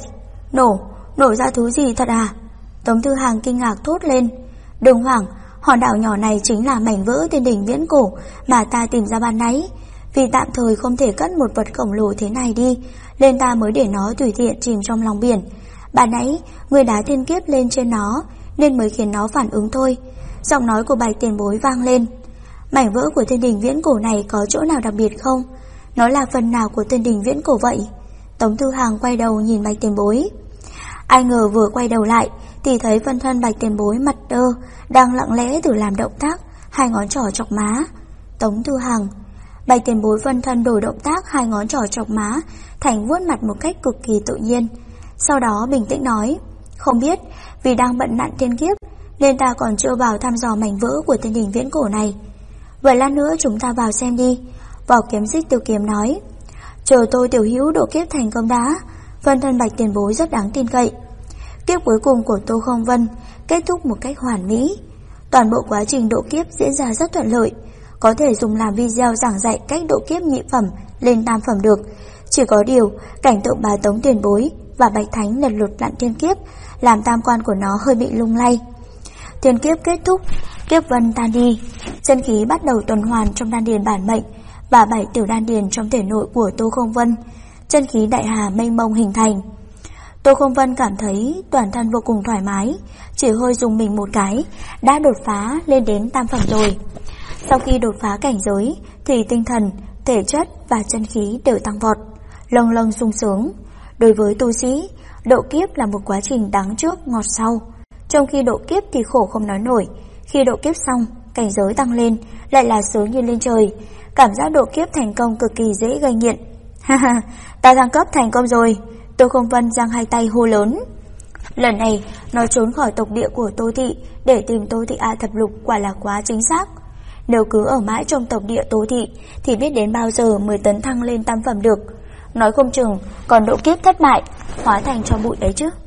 nổ ra thú gì thật à? Tống Thư Hằng kinh ngạc thốt lên. Đừng hoảng, hòn đảo nhỏ này chính là mảnh vỡ thiên đỉnh viễn cổ mà ta tìm ra ban nãy. Vì tạm thời không thể cất một vật khổng lồ thế này đi, nên ta mới để nó tùy tiện chìm trong lòng biển. Ban nãy, người đá thiên kiếp lên trên nó, nên mới khiến nó phản ứng thôi. Giọng nói của Bạch tiền bối vang lên. Mảnh vỡ của thiên đỉnh viễn cổ này có chỗ nào đặc biệt không? Nó là phần nào của thiên đỉnh viễn cổ vậy? Tống Thư Hằng quay đầu nhìn Bạch tiền bối. Ai ngờ vừa quay đầu lại thì thấy phân thân Bạch tiền bối mặt đơ, đang lặng lẽ thử làm động tác hai ngón trỏ chọc má. Tống Thư Hằng. Bạch tiền bối phân thân đổi động tác hai ngón trỏ chọc má thành vuốt mặt một cách cực kỳ tự nhiên. Sau đó bình tĩnh nói, không biết, vì đang bận nạn thiên kiếp nên ta còn chưa vào thăm dò mảnh vỡ của thiên đỉnh viễn cổ này. Vậy lát nữa chúng ta vào xem đi. Vỏ kiếm Xích Tiêu kiếm nói. Chờ tôi tiểu hữu độ kiếp thành công đã. Phân thân Bạch tiền bối rất đáng tin cậy. Kiếp cuối cùng của Tô Không Vân kết thúc một cách hoàn mỹ. Toàn bộ quá trình độ kiếp diễn ra rất thuận lợi, có thể dùng làm video giảng dạy cách độ kiếp nhị phẩm lên tam phẩm được. Chỉ có điều cảnh tượng bà Tống tiền bối và Bạch Thánh lật lụt lặn thiên kiếp làm tam quan của nó hơi bị lung lay. Thiên kiếp kết thúc, kiếp vân tan đi, chân khí bắt đầu tuần hoàn trong đan điền bản mệnh và 7 tiểu đan điền trong thể nội của Tô Không Vân. Chân khí đại hà mênh mông hình thành. Tô Không Vân cảm thấy toàn thân vô cùng thoải mái, chỉ hơi dùng mình một cái đã đột phá lên đến tam phẩm rồi. Sau khi đột phá cảnh giới thì tinh thần, thể chất và chân khí đều tăng vọt, lâng lâng sung sướng. Đối với tu sĩ, độ kiếp là một quá trình đắng trước ngọt sau. Trong khi độ kiếp thì khổ không nói nổi, khi độ kiếp xong, cảnh giới tăng lên lại là sướng như lên trời. Cảm giác độ kiếp thành công cực kỳ dễ gây nghiện. Ha, ta thăng cấp thành công rồi. Tô Không Vân giang hai tay hô lớn. Lần này nó trốn khỏi tộc địa của Tô Thị để tìm Tô Thị A Thập Lục quả là quá chính xác. Nếu cứ ở mãi trong tộc địa Tô Thị thì biết đến bao giờ mới tấn thăng lên tam phẩm được. Nói không chừng còn độ kiếp thất bại, hóa thành cho bụi đấy chứ.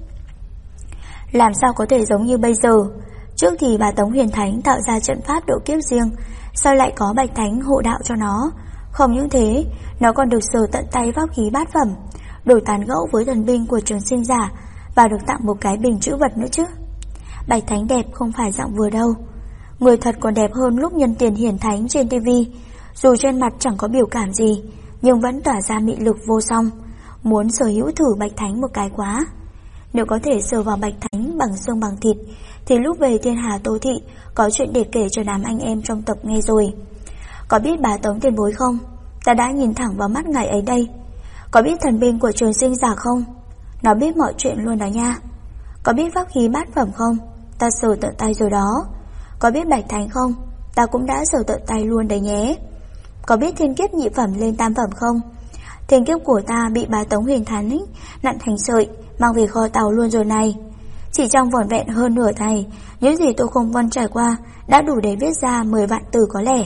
Làm sao có thể giống như bây giờ? Trước thì bà Tống Huyền Thánh tạo ra trận pháp độ kiếp riêng, sao lại có Bạch Thánh hộ đạo cho nó? Không những thế, nó còn được sờ tận tay pháp khí bát phẩm, đổi tán gẫu với thần binh của Trường Sinh Giả và được tặng một cái bình trữ vật nữa chứ. Bạch Thánh đẹp không phải dạng vừa đâu, người thật còn đẹp hơn lúc nhân tiền hiển thánh trên tivi. Dù trên mặt chẳng có biểu cảm gì, nhưng vẫn tỏa ra mị lực vô song. Muốn sở hữu thử Bạch Thánh một cái quá. Nếu có thể sờ vào Bạch Thánh bằng xương bằng thịt thì lúc về Thiên Hà Tô Thị có chuyện để kể cho đám anh em trong tộc nghe rồi. Có biết bà Tống tiền bối không? Ta đã nhìn thẳng vào mắt ngài ấy đây. Có biết thần binh của Trường Sinh Giả không? Nó biết mọi chuyện luôn đó nha. Có biết pháp khí bát phẩm không? Ta sờ tận tay rồi đó. Có biết Bạch Thánh không? Ta cũng đã sờ tận tay luôn đấy nhé. Có biết thiên kiếp nhị phẩm lên tam phẩm không? Thiên kiếp của ta bị bà Tống Huyền Thánh nặn thành sợi, mang về kho tàu luôn rồi này. Chỉ trong vỏn vẹn hơn nửa ngày, những gì Tô Không Vân trải qua đã đủ để viết ra 10 vạn từ có lẽ.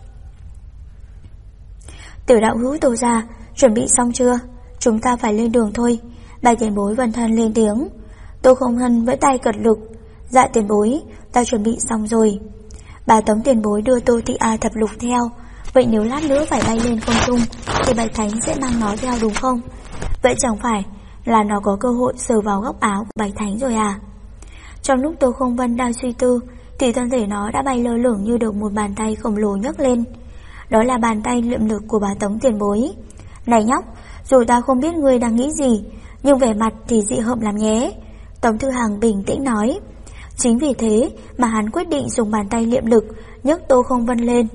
Tiểu đạo hữu Tô gia, chuẩn bị xong chưa? Chúng ta phải lên đường thôi. Bạch tiền bối Vân Thân lên tiếng. Tô Không Hân vẫy tay cật lực. Dạ tiền bối, ta chuẩn bị xong rồi. Bà Tống tiền bối đưa Tô Thị A Thập Lục theo. Vậy nếu lát nữa phải bay lên không trung thì Bạch Thánh sẽ mang nó theo đúng không? Vậy chẳng phải là nó có cơ hội sờ vào góc áo của Bạch Thánh rồi à? Trong lúc Tô Không Vân đang suy tư thì thân thể nó đã bay lơ lửng như được một bàn tay khổng lồ nhấc lên. Đó là bàn tay liệm lực của bà Tống tiền bối. Này nhóc, dù ta không biết ngươi đang nghĩ gì, nhưng vẻ mặt thì dị hợm lắm nhé. Tống Thư Hằng bình tĩnh nói. Chính vì thế mà hắn quyết định dùng bàn tay liệm lực nhấc Tô Không Vân lên.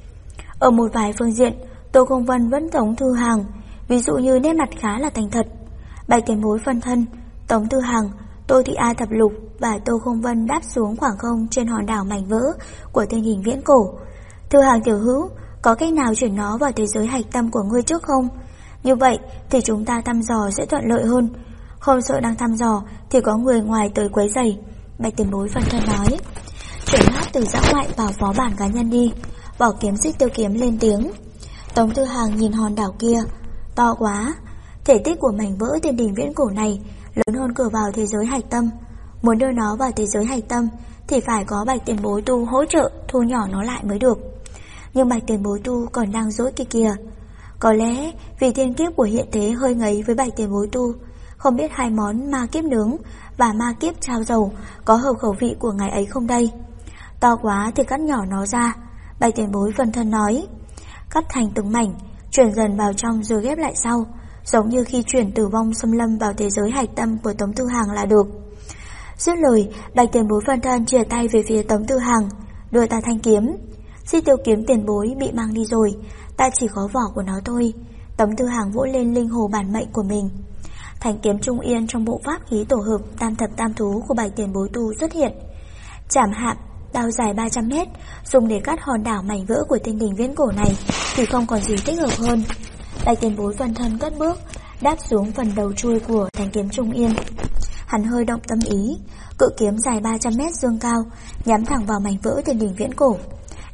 Ở một vài phương diện, Tô Không Vân vẫn giống Thư Hằng, ví dụ như nét mặt khá là thành thật. Bảy tiền bối phân thân, Tống Thư Hằng, Tô Thị A Thập Lục và Tô Không Vân đáp xuống khoảng không trên hòn đảo mảnh vỡ của thiên hình viễn cổ. Thư Hằng tiểu hữu, có cách nào chuyển nó vào thế giới hạch tâm của ngươi trước không? Như vậy thì chúng ta thăm dò sẽ thuận lợi hơn. Không sợ đang thăm dò thì có người ngoài tới quấy rầy. Bạch tiền bối phân thân nói. Chuyển hát từ giã ngoại vào phó bản cá nhân đi. Vỏ kiếm Xích Tiêu Kiếm lên tiếng. Tống Thư Hằng nhìn hòn đảo kia. To quá. Thể tích của mảnh vỡ thiên đình viễn cổ này lớn hơn cửa vào thế giới hạch tâm. Muốn đưa nó vào thế giới hạch tâm thì phải có Bạch tiền bối tu hỗ trợ thu nhỏ nó lại mới được. Nhưng Bạch tiền bối tu còn đang dỗi kia kìa. Có lẽ vì thiên kiếp của hiện thế hơi ngấy với Bạch tiền bối tu, không biết hai món ma kiếp nướng và ma kiếp trao dầu có hợp khẩu vị của ngài ấy không đây. To quá thì cắt nhỏ nó ra. Bạch tiền bối phân thân nói. Cắt thành từng mảnh, chuyển dần vào trong rồi ghép lại sau, giống như khi chuyển Tử Vong Xâm Lâm vào thế giới hạch tâm của Tống Thư Hằng là được. Dứt lời, Bạch tiền bối phân thân chìa tay về phía Tống Thư Hằng. Đưa ta thanh kiếm. Xích Tiêu Kiếm tiền bối bị mang đi rồi, ta chỉ có vỏ của nó thôi. Tống Thư Hằng vỗ lên linh hồ bản mệnh của mình. Thanh kiếm trung yên trong bộ pháp khí tổ hợp tam thập tam thú của Bạch tiền bối tu xuất hiện. Chảm hạm, đao dài 300 mét, dùng để cắt hòn đảo mảnh vỡ của thiên đình viễn cổ này thì không còn gì thích hợp hơn. Bạch tiền bối phân thân cất bước, đáp xuống phần đầu chui của thanh kiếm trung yên. Hắn hơi động tâm ý, cự kiếm dài 300 mét dương cao, nhắm thẳng vào mảnh vỡ thiên đình viễn cổ.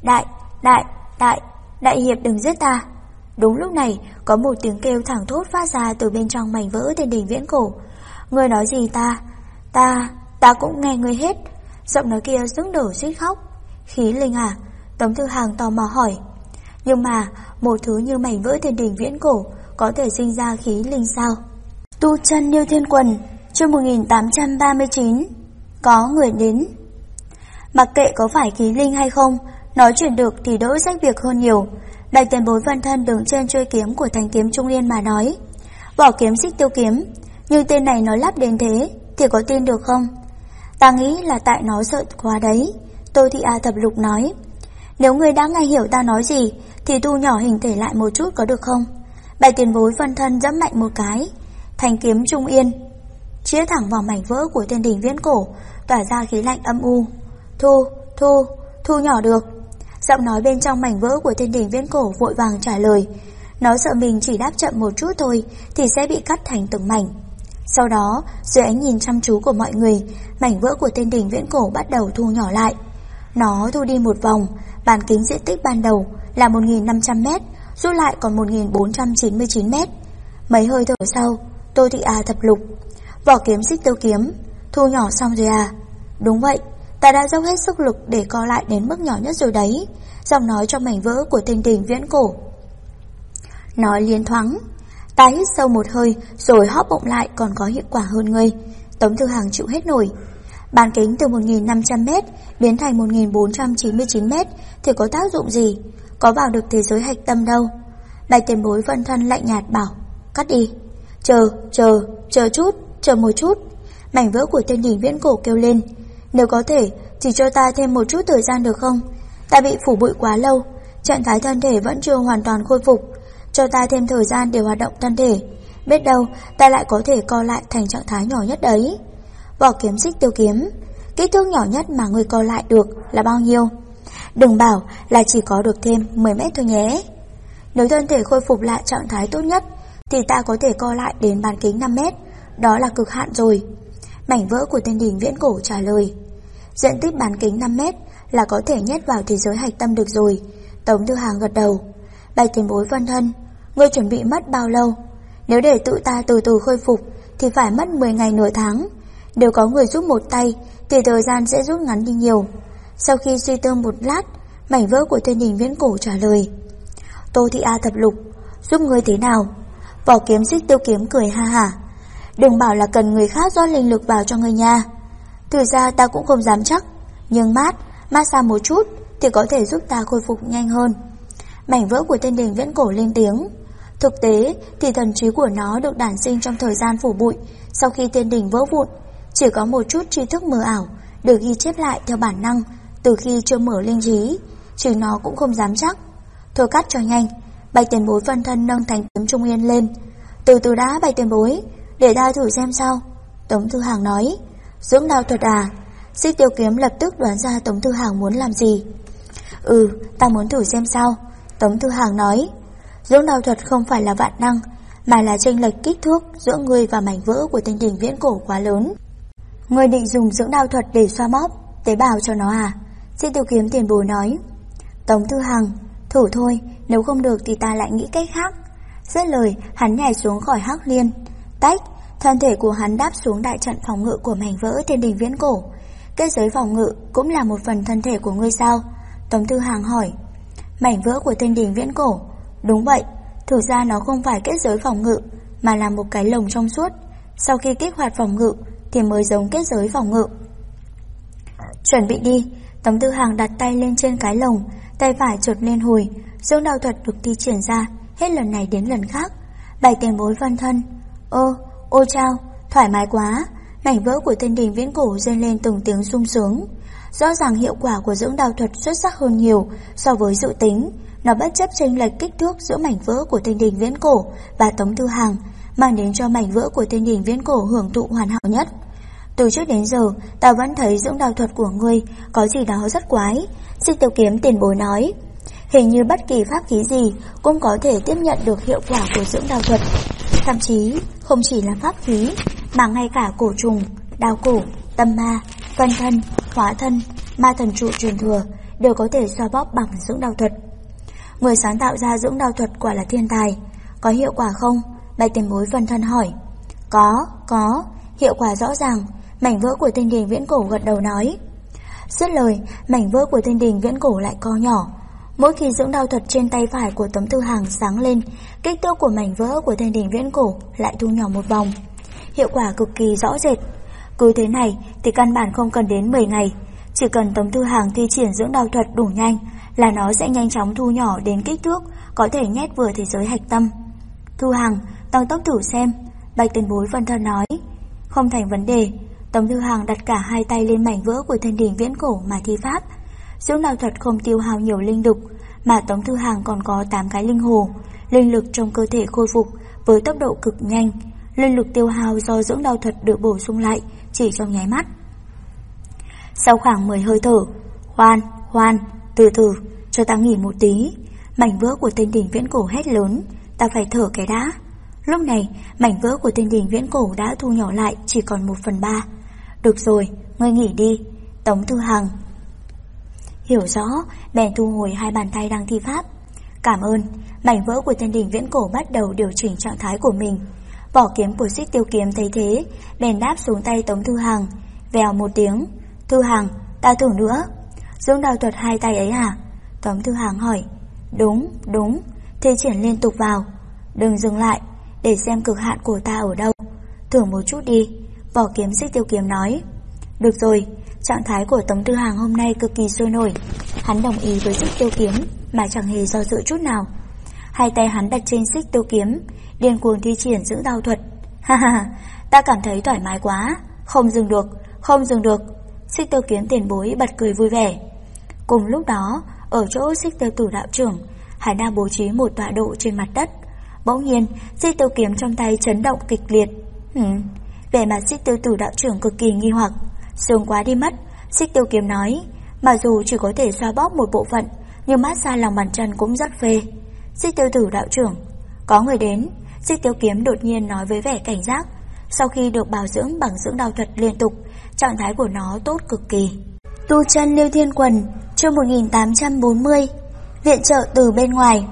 Đại hiệp đừng giết ta. Đúng lúc này, có một tiếng kêu thẳng thốt phát ra từ bên trong mảnh vỡ thiên đình viễn cổ. Ngươi nói gì ta? Ta cũng nghe ngươi hết. Giọng nói kia sững đổ suýt khóc. Khí linh à? Tống Thư Hằng tò mò hỏi. Nhưng mà, một thứ như mảnh vỡ thiên đình viễn cổ có thể sinh ra khí linh sao? Tu chân Niêu Thiên Quần, chương 1839. Có người đến. Mặc kệ có phải khí linh hay không, nói chuyện được thì đỡ rách việc hơn nhiều. Bạch tiền bối phân thân đứng trên chuôi kiếm của thanh kiếm trung yên mà nói. Vỏ kiếm Xích Tiêu Kiếm, nhưng tên này nói lắp đến thế thì có tin được không? Ta nghĩ là tại nó sợ quá đấy. Tô Thị A Thập Lục nói. Nếu người đã nghe hiểu ta nói gì thì thu nhỏ hình thể lại một chút có được không? Bạch tiền bối phân thân giẫm mạnh một cái, thanh kiếm trung yên chĩa thẳng vào mảnh vỡ của thiên đình viễn cổ, tỏa ra khí lạnh âm u. Thu nhỏ được. Giọng nói bên trong mảnh vỡ của thiên đình viễn cổ vội vàng trả lời. Nó sợ mình chỉ đáp chậm một chút thôi thì sẽ bị cắt thành từng mảnh. Sau đó, dưới ánh nhìn chăm chú của mọi người, mảnh vỡ của thiên đình viễn cổ bắt đầu thu nhỏ lại. Nó thu đi một vòng, bán kính diện tích ban đầu là 1.500 mét, rút lại còn 1.499 mét. Mấy hơi thở sau, Tô Thị A Thập Lục. Vỏ kiếm Xích Tiêu Kiếm, thu nhỏ xong rồi à? Đúng vậy, ta đã dốc hết sức lực để co lại đến mức nhỏ nhất rồi đấy. Giọng nói trong mảnh vỡ của thiên đình viễn cổ nói liên thoáng. Ta hít sâu một hơi rồi hóp bụng lại còn có hiệu quả hơn ngươi. Tống Thư Hằng chịu hết nổi. Bán kính từ 1.500 mét biến thành 1.499 mét thì có tác dụng gì? Có vào được thế giới hạch tâm đâu. Bạch tiền bối phân thân lạnh nhạt bảo. Cắt đi. Chờ một chút. Mảnh vỡ của thiên đình viễn cổ kêu lên. Nếu có thể chỉ cho ta thêm một chút thời gian được không? Ta bị phủ bụi quá lâu, trạng thái thân thể vẫn chưa hoàn toàn khôi phục. Cho ta thêm thời gian để hoạt động thân thể. Biết đâu ta lại có thể co lại thành trạng thái nhỏ nhất đấy. Vỏ kiếm Xích Tiêu Kiếm, kích thước nhỏ nhất mà ngươi co lại được là bao nhiêu? Đừng bảo là chỉ có được thêm 10 mét thôi nhé. Nếu thân thể khôi phục lại trạng thái tốt nhất thì ta có thể co lại đến bán kính 5 mét. Đó là cực hạn rồi. Mảnh vỡ của thiên đình viễn cổ trả lời. Diện tích bán kính 5 mét là có thể nhét vào thế giới hạch tâm được rồi. Tống Thư Hằng gật đầu. Bạch tiền bối phân thân, ngươi chuẩn bị mất bao lâu? Nếu để tự ta từ từ khôi phục thì phải mất 10 ngày nửa tháng. Nếu có người giúp một tay thì thời gian sẽ rút ngắn đi nhiều. Sau khi suy tư một lát, mảnh vỡ của thiên đình viễn cổ trả lời. Tô Thị A Thập Lục, giúp ngươi thế nào? Vỏ kiếm Xích Tiêu Kiếm cười ha hả. Đừng bảo là cần người khác rót linh lực vào cho ngươi nha. Thực ra ta cũng không dám chắc, nhưng massage một chút thì có thể giúp ta khôi phục nhanh hơn. Mảnh vỡ của tên đình viễn cổ lên tiếng. Thực tế thì thần trí của nó được đản sinh trong thời gian phủ bụi sau khi tên đình vỡ vụn, chỉ có một chút tri thức mờ ảo được ghi chép lại theo bản năng từ khi chưa mở linh trí, chính nó cũng không dám chắc. Thôi cắt cho nhanh. Bạch tiền bối phân thân nâng thanh kiếm trung yên lên. Từ từ đã Bạch tiền bối, để ta thử xem sao. Tống Thư Hàng nói. Dưỡng đao thuật à? Xích Tiêu Kiếm lập tức đoán ra Tống Thư Hàng muốn làm gì. Ta muốn thử xem sao. Tống Thư Hàng nói. Dưỡng đao thuật không phải là vạn năng, mà là chênh lệch kích thước giữa ngươi và mảnh vỡ của tên đình viễn cổ quá lớn. Ngươi định dùng dưỡng đao thuật để xoa bóp tế bào cho nó à? Xích Tiêu Kiếm tiền bối nói. Tống Thư Hàng, thử thôi, nếu không được thì ta lại nghĩ cách khác. Dứt lời, hắn nhảy xuống khỏi hắc liên. Tách, thân thể của hắn đáp xuống đại trận phòng ngự của mảnh vỡ tên đình viễn cổ. Kết giới phòng ngự cũng là một phần thân thể của ngươi sao? Tống Thư Hàng hỏi. Mảnh vỡ của tên đình viễn cổ? Đúng vậy, thực ra nó không phải kết giới phòng ngự, mà là một cái lồng trong suốt. Sau khi kích hoạt phòng ngự thì mới giống kết giới phòng ngự. Chuẩn bị đi. Tống Thư Hàng đặt tay lên trên cái lồng, tay phải chợt lên hồi, dưỡng đao thuật được thi triển ra, hết lần này đến lần khác. Bạch tiền bối phân thân. Ôi chao, thoải mái quá. Mảnh vỡ của tên đình viễn cổ rên lên từng tiếng sung sướng. Rõ ràng hiệu quả của dưỡng đao thuật xuất sắc hơn nhiều so với dự tính. Nó bất chấp chênh lệch kích thước giữa mảnh vỡ của tên đình viễn cổ và Tống Thư Hàng, mang đến cho mảnh vỡ của tên đình viễn cổ hưởng thụ hoàn hảo nhất. Từ trước đến giờ, ta vẫn thấy dưỡng đao thuật của ngươi có gì đó rất quái. Xích Tiêu Kiếm tiền bối nói. Hình như bất kỳ pháp khí gì cũng có thể tiếp nhận được hiệu quả của dưỡng đao thuật. Thậm chí không chỉ là pháp khí, mà ngay cả cổ trùng, đao cổ, tâm ma, phân thân, hóa thân, ma thần trụ truyền thừa đều có thể xoa bóp bằng dưỡng đao thuật. Người sáng tạo ra dưỡng đao thuật quả là thiên tài. Có hiệu quả không? Bạch tiền bối phân thân hỏi. Có, hiệu quả rõ ràng. Mảnh vỡ của tên đình viễn cổ gật đầu nói. Dứt lời, mảnh vỡ của tên đình viễn cổ lại co nhỏ. Mỗi khi dưỡng đao thuật trên tay phải của Tống Thư Hàng sáng lên, kích thước của mảnh vỡ của tên đình viễn cổ lại thu nhỏ một vòng. Hiệu quả cực kỳ rõ rệt. Cứ thế này thì căn bản không cần đến 10 ngày. Chỉ cần Tống Thư Hàng thi triển dưỡng đao thuật đủ nhanh là nó sẽ nhanh chóng thu nhỏ đến kích thước có thể nhét vừa thế giới hạch tâm. Thư Hàng, tăng tốc thử xem. Bạch tiền bối phân thân nói. Không thành vấn đề. Tống Thư Hàng đặt cả hai tay lên mảnh vỡ của tên đình viễn cổ mà thi pháp. Dưỡng đao thuật không tiêu hao nhiều linh lực, mà Tống Thư Hàng còn có 8 cái linh hồ. Linh lực trong cơ thể khôi phục với tốc độ cực nhanh. Linh lực tiêu hao do dưỡng đao thuật được bổ sung lại chỉ trong nháy mắt. Sau khoảng 10 hơi thở, Khoan, từ từ, cho ta nghỉ một tí. Mảnh vỡ của tên đình viễn cổ hét lớn. Ta phải thở cái đã. Lúc này, mảnh vỡ của tên đình viễn cổ đã thu nhỏ lại chỉ còn 1/3. Được rồi, ngươi nghỉ đi. Tống Thư Hàng hiểu rõ, bèn thu hồi hai bàn tay đang thi pháp. Cảm ơn. Mảnh vỡ của tên đình viễn cổ bắt đầu điều chỉnh trạng thái của mình. Vỏ kiếm của Xích Tiêu Kiếm thấy thế, bèn đáp xuống tay Tống Thư Hàng. Vèo một tiếng. Thư Hàng, ta thử nữa. Dưỡng đao thuật hai tay ấy à? Tống Thư Hàng hỏi. Đúng. Thi triển liên tục vào. Đừng dừng lại, để xem cực hạn của ta ở đâu. Thử một chút đi. Vỏ kiếm Xích Tiêu Kiếm nói. Được rồi. Trạng thái của Tống Thư Hàng hôm nay cực kỳ sôi nổi. Hắn đồng ý với Xích Tiêu Kiếm mà chẳng hề do dự chút nào. Hai tay hắn đặt trên Xích Tiêu Kiếm, điên cuồng thi triển dưỡng đao thuật. Ta cảm thấy thoải mái quá. Không dừng được. Xích Tiêu Kiếm tiền bối bật cười vui vẻ. Cùng lúc đó, ở chỗ Xích Tiêu Tử đạo trưởng, hắn đang bố trí một tọa độ trên mặt đất. Bỗng nhiên, Xích Tiêu Kiếm trong tay chấn động kịch liệt. Vẻ mặt Xích Tiêu Tử đạo trưởng cực kỳ nghi hoặc. Sướng quá đi mất. Xích Tiêu Kiếm nói. Mặc dù chỉ có thể xoa bóp một bộ phận, nhưng massage lòng bàn chân cũng rất phê. Xích Tiêu Tử đạo trưởng, có người đến. Xích Tiêu Kiếm đột nhiên nói với vẻ cảnh giác. Sau khi được bảo dưỡng bằng dưỡng đao thuật liên tục, trạng thái của nó tốt cực kỳ. Tu chân Liêu Thiên Quần, chương 1840. Viện trợ từ bên ngoài.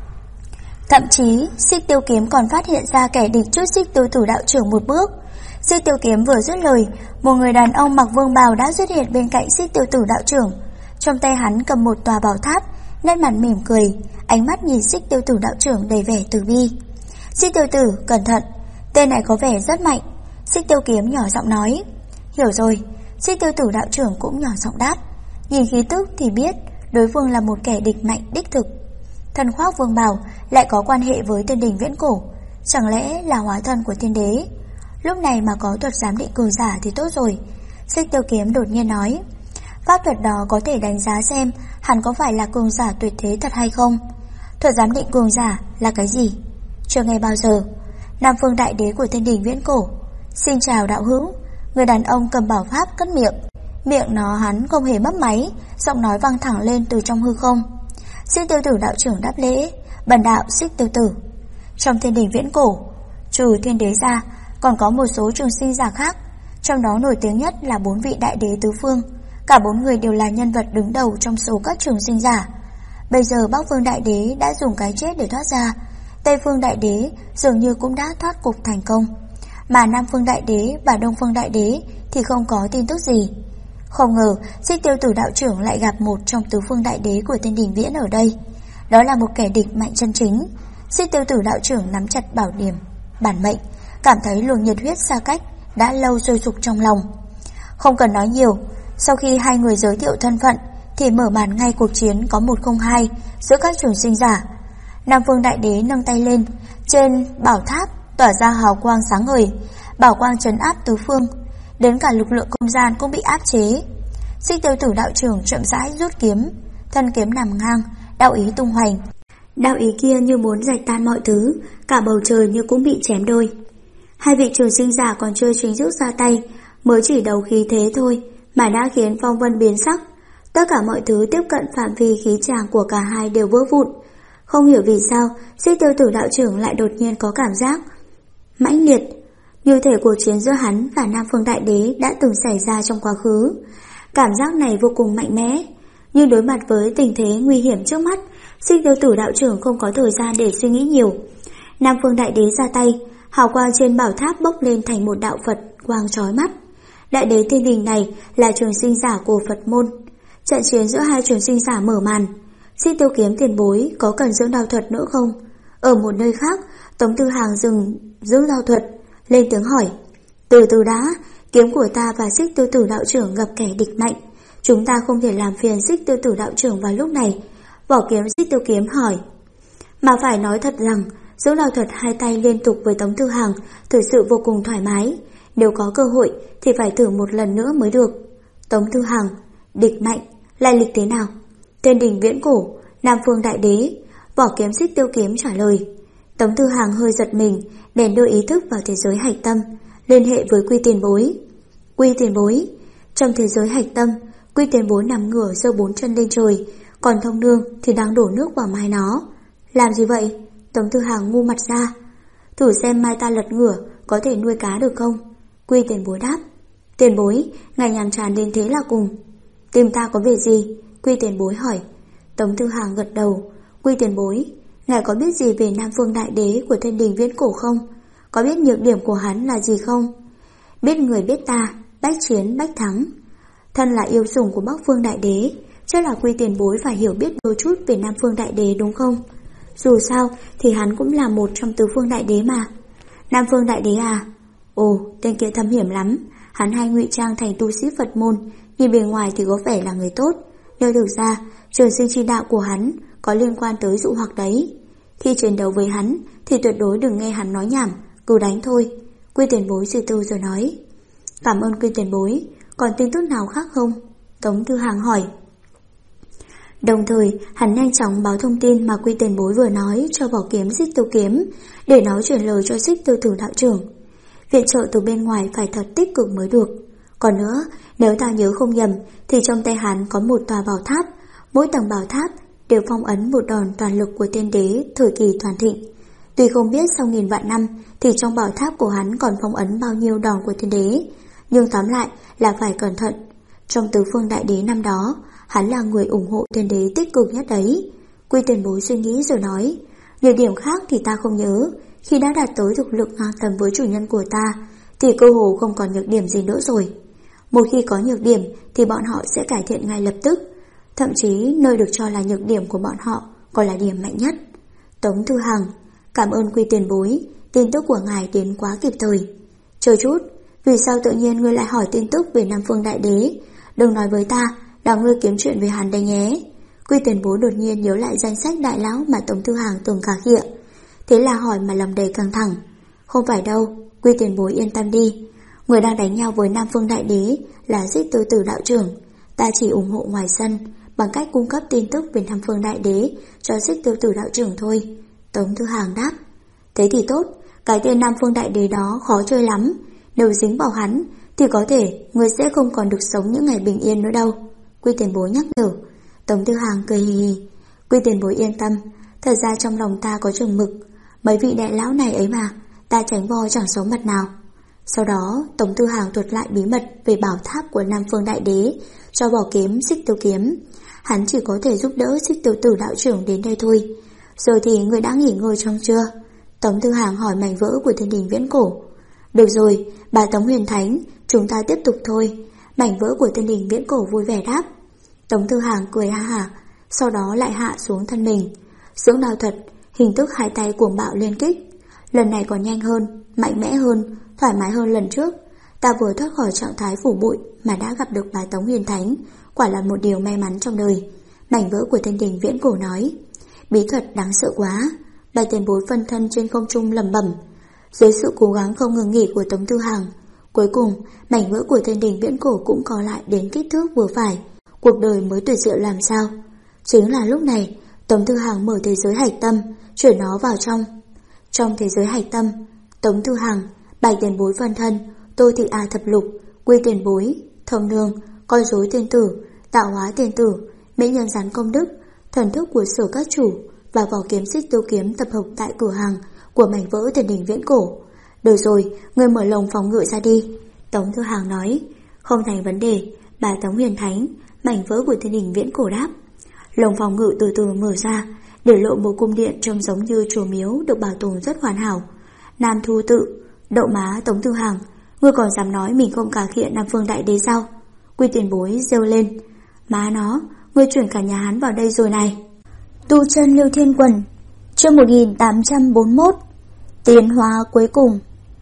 Thậm chí, Xích Tiêu Kiếm còn phát hiện ra kẻ địch trước Xích Tiêu Tử đạo trưởng một bước. Xích Tiêu Kiếm vừa dứt lời, một người đàn ông mặc vương bào đã xuất hiện bên cạnh Xích Tiêu Tử đạo trưởng. Trong tay hắn cầm một tòa bảo tháp, nét mặt mỉm cười, ánh mắt nhìn Xích Tiêu Tử đạo trưởng đầy vẻ từ bi. Xích Tiêu Tử, cẩn thận, tên này có vẻ rất mạnh. Xích Tiêu Kiếm nhỏ giọng nói. Hiểu rồi. Xích Tiêu Tử đạo trưởng cũng nhỏ giọng đáp. Nhìn khí tức thì biết đối phương là một kẻ địch mạnh đích thực. Thân khoác vương bào lại có quan hệ với Thiên Đình viễn cổ, chẳng lẽ là hóa thân của thiên đế? Lúc này mà có thuật giám định cường giả thì tốt rồi. Xích Tiêu Kiếm đột nhiên nói, pháp thuật đó có thể đánh giá xem hắn có phải là cường giả tuyệt thế thật hay không. Thuật giám định cường giả là cái gì? Chưa nghe bao giờ. Nam Phương Đại Đế của Thiên Đình viễn cổ. Xin chào đạo hữu. Người đàn ông cầm bảo pháp cất miệng. Miệng nó hắn không hề mấp máy, giọng nói vang thẳng lên từ trong hư không. Xích Tiêu Tử đạo trưởng đáp lễ, bần đạo Xích Tiêu Tử. Trong Thiên Đình viễn cổ, trừ thiên đế ra, còn có một số trường sinh giả khác, trong đó nổi tiếng nhất là 4 vị đại đế tứ phương. Cả 4 người đều là nhân vật đứng đầu trong số các trường sinh giả. Bây giờ Bắc Phương Đại Đế đã dùng cái chết để thoát ra, Tây Phương Đại Đế dường như cũng đã thoát cục thành công, mà Nam Phương Đại Đế và Đông Phương Đại Đế thì không có tin tức gì. Không ngờ Xích Tiêu Tử đạo trưởng lại gặp một trong tứ phương đại đế của Thiên Đình viễn ở đây. Đó là một kẻ địch mạnh chân chính. Xích Tiêu Tử đạo trưởng nắm chặt bảo điểm bản mệnh, cảm thấy luồng nhiệt huyết xa cách đã lâu sôi sục trong lòng. Không cần nói nhiều, sau khi hai người giới thiệu thân phận thì mở màn ngay cuộc chiến có 1-0-2 giữa các trường sinh giả. Nam Phương Đại Đế nâng tay lên, trên bảo tháp tỏa ra hào quang sáng ngời, bảo quang trấn áp tứ phương, đến cả lực lượng không gian cũng bị áp chế. Xích Tiêu Tử đạo trưởng chậm rãi rút kiếm, thân kiếm nằm ngang, đạo ý tung hoành. Đạo ý kia như muốn rạch tan mọi thứ, cả bầu trời như cũng bị chém đôi. Hai vị trường sinh giả còn chưa chính thức ra tay, mới chỉ đấu khí thế thôi mà đã khiến phong vân biến sắc. Tất cả mọi thứ tiếp cận phạm vi khí tràng của cả hai đều vỡ vụn. Không hiểu vì sao Xích Tiêu Tử đạo trưởng lại đột nhiên có cảm giác mãnh liệt, như thể cuộc chiến giữa hắn và Nam Phương Đại Đế đã từng xảy ra trong quá khứ. Cảm giác này vô cùng mạnh mẽ, nhưng đối mặt với tình thế nguy hiểm trước mắt, Xích Tiêu Tử đạo trưởng không có thời gian để suy nghĩ nhiều. Nam Phương Đại Đế ra tay, hào quang trên bảo tháp bốc lên thành một đạo Phật quang chói mắt. Đại đế Thiên Đình này là trường sinh giả của Phật môn. Trận chiến giữa hai trường sinh giả mở màn. Xích Tiêu Kiếm tiền bối có cần dưỡng đao thuật nữa không? Ở một nơi khác, Tống Tư Hàng dừng dưỡng đao thuật, lên tiếng hỏi. Từ từ đã, kiếm của ta và Xích Tiêu Tử đạo trưởng gặp kẻ địch mạnh, chúng ta không thể làm phiền Xích Tiêu Tử đạo trưởng vào lúc này. Vỏ kiếm Xích Tiêu Kiếm hỏi. Mà phải nói thật rằng dưỡng đao thuật hai tay liên tục với Tống Tư Hàng thực sự vô cùng thoải mái. Nếu có cơ hội thì phải thử một lần nữa mới được. Tống Tư Hàng, địch mạnh, lai lịch thế nào? Thiên Đình viễn cổ, Nam Phương Đại Đế. Vỏ kiếm Xích Tiêu Kiếm trả lời. Tống Tư Hàng hơi giật mình, bèn đưa ý thức vào thế giới hạch tâm, liên hệ với Quy tiền bối. Quy tiền bối. Trong thế giới hạch tâm, Quy tiền bối nằm ngửa giơ 4 chân lên trời, còn Thông Nương thì đang đổ nước vào mai nó. Làm gì vậy? Tống Tư Hàng ngu mặt ra. Thử xem mai ta lật ngửa có thể nuôi cá được không? Quy tiền bối đáp. Tiền bối, ngài nhàm chán đến thế là cùng. Tìm ta có việc gì? Quy tiền bối hỏi. Tống Tư Hàng gật đầu. Quy tiền bối, ngài có biết gì về Nam Phương Đại Đế của Thiên Đình viễn cổ không? Có biết nhược điểm của hắn là gì không? Biết người biết ta, bách chiến bách thắng. Thân là yêu sủng của Bắc Phương Đại Đế, chắc là Quy tiền bối phải hiểu biết đôi chút về Nam Phương Đại Đế đúng không? Dù sao thì hắn cũng là một trong tứ phương đại đế mà. Nam Phương Đại Đế à? Ồ, tên kia thâm hiểm lắm. Hắn hay ngụy trang thành tu sĩ Phật môn, nhìn bề ngoài thì có vẻ là người tốt, nhưng thực ra trường sinh chi đạo của hắn có liên quan tới dụ hoặc đấy. Khi chiến đấu với hắn thì tuyệt đối đừng nghe hắn nói nhảm, cứ đánh thôi. Quy tiền bối suy tư rồi nói. Cảm ơn Quy tiền bối. Còn tin tức nào khác không? Tống Tư Hàng hỏi. Đồng thời hắn nhanh chóng báo thông tin mà Quy tiền bối vừa nói cho vỏ kiếm Xích Tiêu Kiếm, để nó chuyển lời cho Xích Tiêu Tử đạo trưởng. Viện trợ từ bên ngoài phải thật tích cực mới được. Còn nữa, nếu ta nhớ không nhầm thì trong tay hắn có một tòa bảo tháp, mỗi tầng bảo tháp đều phong ấn một đòn toàn lực của tiên đế thời kỳ toàn thịnh. Tuy không biết sau nghìn vạn năm thì trong bảo tháp của hắn còn phong ấn bao nhiêu đòn của tiên đế, nhưng tóm lại là phải cẩn thận. Trong tứ phương đại đế năm đó, hắn là người ủng hộ tiên đế tích cực nhất đấy. Quy tiền bối suy nghĩ rồi nói. Nhiều điểm khác thì ta không nhớ. Khi đã đạt tới thực lực ngang tầm với chủ nhân của ta thì cơ hồ không còn nhược điểm gì nữa rồi. Một khi có nhược điểm thì bọn họ sẽ cải thiện ngay lập tức. Thậm chí nơi được cho là nhược điểm của bọn họ còn là điểm mạnh nhất. Tống Tư Hàng, cảm ơn Quy tiền bối, tin tức của ngài đến quá kịp thời. Chờ chút, vì sao tự nhiên ngươi lại hỏi tin tức về Nam Phương Đại Đế? Đừng nói với ta là ngươi kiếm chuyện với hắn đấy nhé. Quy Tiền Bối đột nhiên nhớ lại danh sách đại lão mà Tống Thư Hàng từng khả khịa. Thế là hỏi mà lòng đầy căng thẳng. Không phải đâu, Quy Tiền Bối yên tâm đi. Người đang đánh nhau với Nam Phương Đại Đế là Xích Tiêu Tử đạo trưởng. Ta chỉ ủng hộ ngoài sân bằng cách cung cấp tin tức về Nam Phương Đại Đế cho Xích Tiêu Tử đạo trưởng thôi. Tống Thư Hàng đáp. Thế thì tốt, cái tên Nam Phương Đại Đế đó khó chơi lắm. Nếu dính vào hắn thì có thể người sẽ không còn được sống những ngày bình yên nữa đâu. Quy Tiền Bối nhắc nhở. Tống Thư Hàng cười hì hì. Quy Tiền Bối yên tâm, thật ra trong lòng ta có chừng mực. Mấy vị đại lão này ấy mà, ta tránh voi chẳng sống mặt nào. Sau đó Tống Thư Hàng thuật lại bí mật về bảo tháp của Nam Phương Đại Đế cho Bảo Kiếm Xích Tiêu Kiếm. Hắn chỉ có thể giúp đỡ Xích Tiêu Tử đạo trưởng đến đây thôi. Rồi thì người đã nghỉ ngơi trong chưa? Tống Thư Hàng hỏi mảnh vỡ của thiên đình viễn cổ. Được rồi, bà Tống Huyền Thánh, chúng ta tiếp tục thôi. Mảnh vỡ của thiên đình viễn cổ vui vẻ đáp. Tống Thư Hàng cười ha hả, sau đó lại hạ xuống thân mình. Dưỡng đao thuật, hình thức hai tay cuồng bạo liên kích. Lần này còn nhanh hơn, mạnh mẽ hơn, thoải mái hơn lần trước. Ta vừa thoát khỏi trạng thái phủ bụi mà đã gặp được bà Tống Huyền Thánh, quả là một điều may mắn trong đời. Mảnh vỡ của thiên đình viễn cổ nói. Bí thuật đáng sợ quá. Bà Tiền Bối phân thân trên không trung lẩm bẩm. Dưới sự cố gắng không ngừng nghỉ của Tống Thư Hàng, cuối cùng mảnh vỡ của thiên đình viễn cổ cũng co lại đến kích thước vừa phải. Cuộc đời mới tuyệt diệu làm sao. Chính là lúc này Tống Thư Hàng mở thế giới hạch tâm, chuyển nó vào trong. Trong thế giới hạch tâm, Tống Thư Hàng, Bạch Tiền Bối phân thân, Tô Thị A thập lục, Quy Tiền Bối, Thông Nương, Coi Rối Tiên Tử, Tạo Hóa Tiên Tử, Mỹ Nhân Gián Công Đức, thần thức của Sở Các Chủ và Vỏ Kiếm Xích Tiêu Kiếm tập hợp tại cửa hàng của mảnh vỡ thiên đình viễn cổ. Được rồi, người mở lồng phòng ngự ra đi. Tống Thư Hàng nói. Không thành vấn đề, bà Tống Huyền Thánh. Mảnh vỡ của thiên đình viễn cổ đáp. Lồng phòng ngự từ từ mở ra, để lộ một cung điện trông giống như chùa miếu được bảo tồn rất hoàn hảo. Nam Thu Tự. Đậu má Tống Thư Hàng, ngươi còn dám nói mình không cà khịa Nam Phương Đại Đế sao? Quy Tiền Bối rêu lên. Má nó, ngươi chuyển cả nhà hắn vào đây rồi này. Tu chân Lưu Thiên Quần. Chương 1841. Tiến hóa cuối cùng.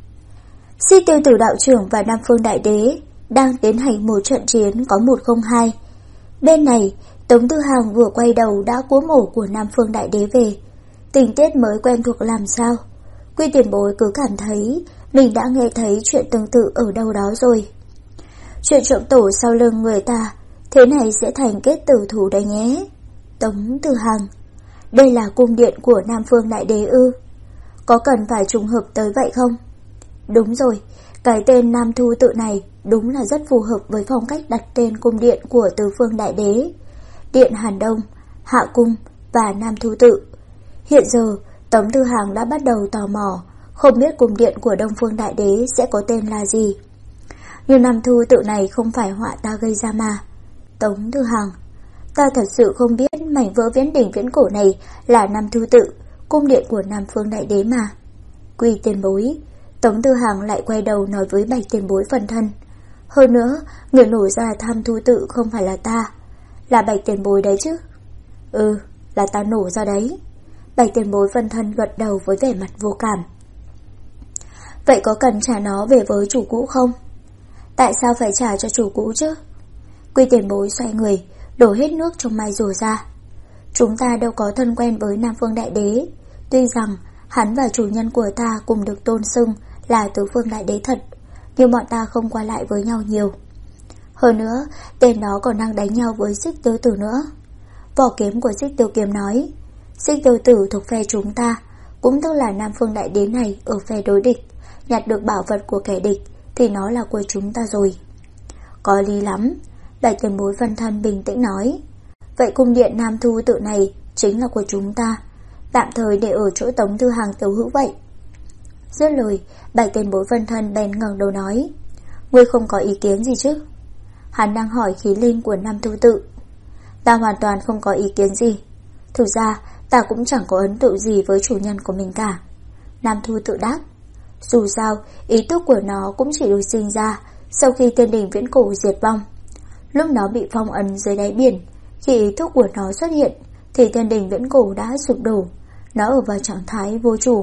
Xích Tiêu Tử đạo trưởng và Nam Phương Đại Đế đang tiến hành một trận chiến có 1-0-2. Bên này, Tống Thư Hàng vừa quay đầu đã cuống ổ của Nam Phương Đại Đế về. Tình tiết mới quen thuộc làm sao. Quy Tiền Bối cứ cảm thấy mình đã nghe thấy chuyện tương tự ở đâu đó rồi. Chuyện trộm tổ sau lưng người ta, thế này sẽ thành kết tử thủ đấy nhé. Tống Thư Hàng. Đây là cung điện của Nam Phương Đại Đế ư? Có cần phải trùng hợp tới vậy không? Đúng rồi, cái tên Nam Thu Tự này đúng là rất phù hợp với phong cách đặt tên cung điện của Tứ Phương Đại Đế. Điện Hàn Đông, Hạ Cung và Nam Thu Tự. Hiện giờ, Tống Thư Hàng đã bắt đầu tò mò, không biết cung điện của Đông Phương Đại Đế sẽ có tên là gì. Nhưng Nam Thu Tự này không phải họa ta gây ra mà. Tống Thư Hàng, ta thật sự không biết mảnh vỡ viễn đỉnh viễn cổ này là Nam Thu Tự, cung điện của Nam Phương Đại Đế mà. Quy Tiền Bối. Tống Thư Hàng lại quay đầu nói với Bạch Tiền Bối phần thân. Hơn nữa, người nổi ra Tham Thu Tự không phải là ta, là Bạch Tiền Bối đấy chứ. Ừ, là ta nổ ra đấy. Bạch Tiền Bối phân thân gật đầu với vẻ mặt vô cảm. Vậy có cần trả nó về với chủ cũ không? Tại sao phải trả cho chủ cũ chứ? Quy Tiền Bối xoay người, đổ hết nước trong mai rùa ra. Chúng ta đâu có thân quen với Nam Phương Đại Đế. Tuy rằng hắn và chủ nhân của ta cùng được tôn xưng là Tứ Phương Đại Đế thật, nhưng bọn ta không qua lại với nhau nhiều. Hơn nữa, tên đó còn đang đánh nhau với Xích Tiêu Tử nữa. Vỏ kiếm của Xích Tiêu Kiếm nói, Xích Tiêu Tử thuộc phe chúng ta, cũng tức là Nam Phương Đại Đế này ở phe đối địch. Nhặt được bảo vật của kẻ địch thì nó là của chúng ta rồi. Có lý lắm. Đại Tiền Bối phân thân bình tĩnh nói. Vậy cung điện Nam Thu Tự này chính là của chúng ta, tạm thời để ở chỗ Tống Thư Hàng tiểu hữu vậy. Dứt lời, Bạch Tiền Bối phân thân bèn ngẩng đầu nói, ngươi không có ý kiến gì chứ? Hắn đang hỏi khí linh của Nam Thu Tự. Ta hoàn toàn không có ý kiến gì. Thực ra ta cũng chẳng có ấn tượng gì với chủ nhân của mình cả. Nam Thu Tự đáp. Dù sao, ý thức của nó cũng chỉ được sinh ra sau khi thiên đình viễn cổ diệt vong. Lúc nó bị phong ấn dưới đáy biển, khi ý thức của nó xuất hiện thì thiên đình viễn cổ đã sụp đổ. Nó ở vào trạng thái vô chủ.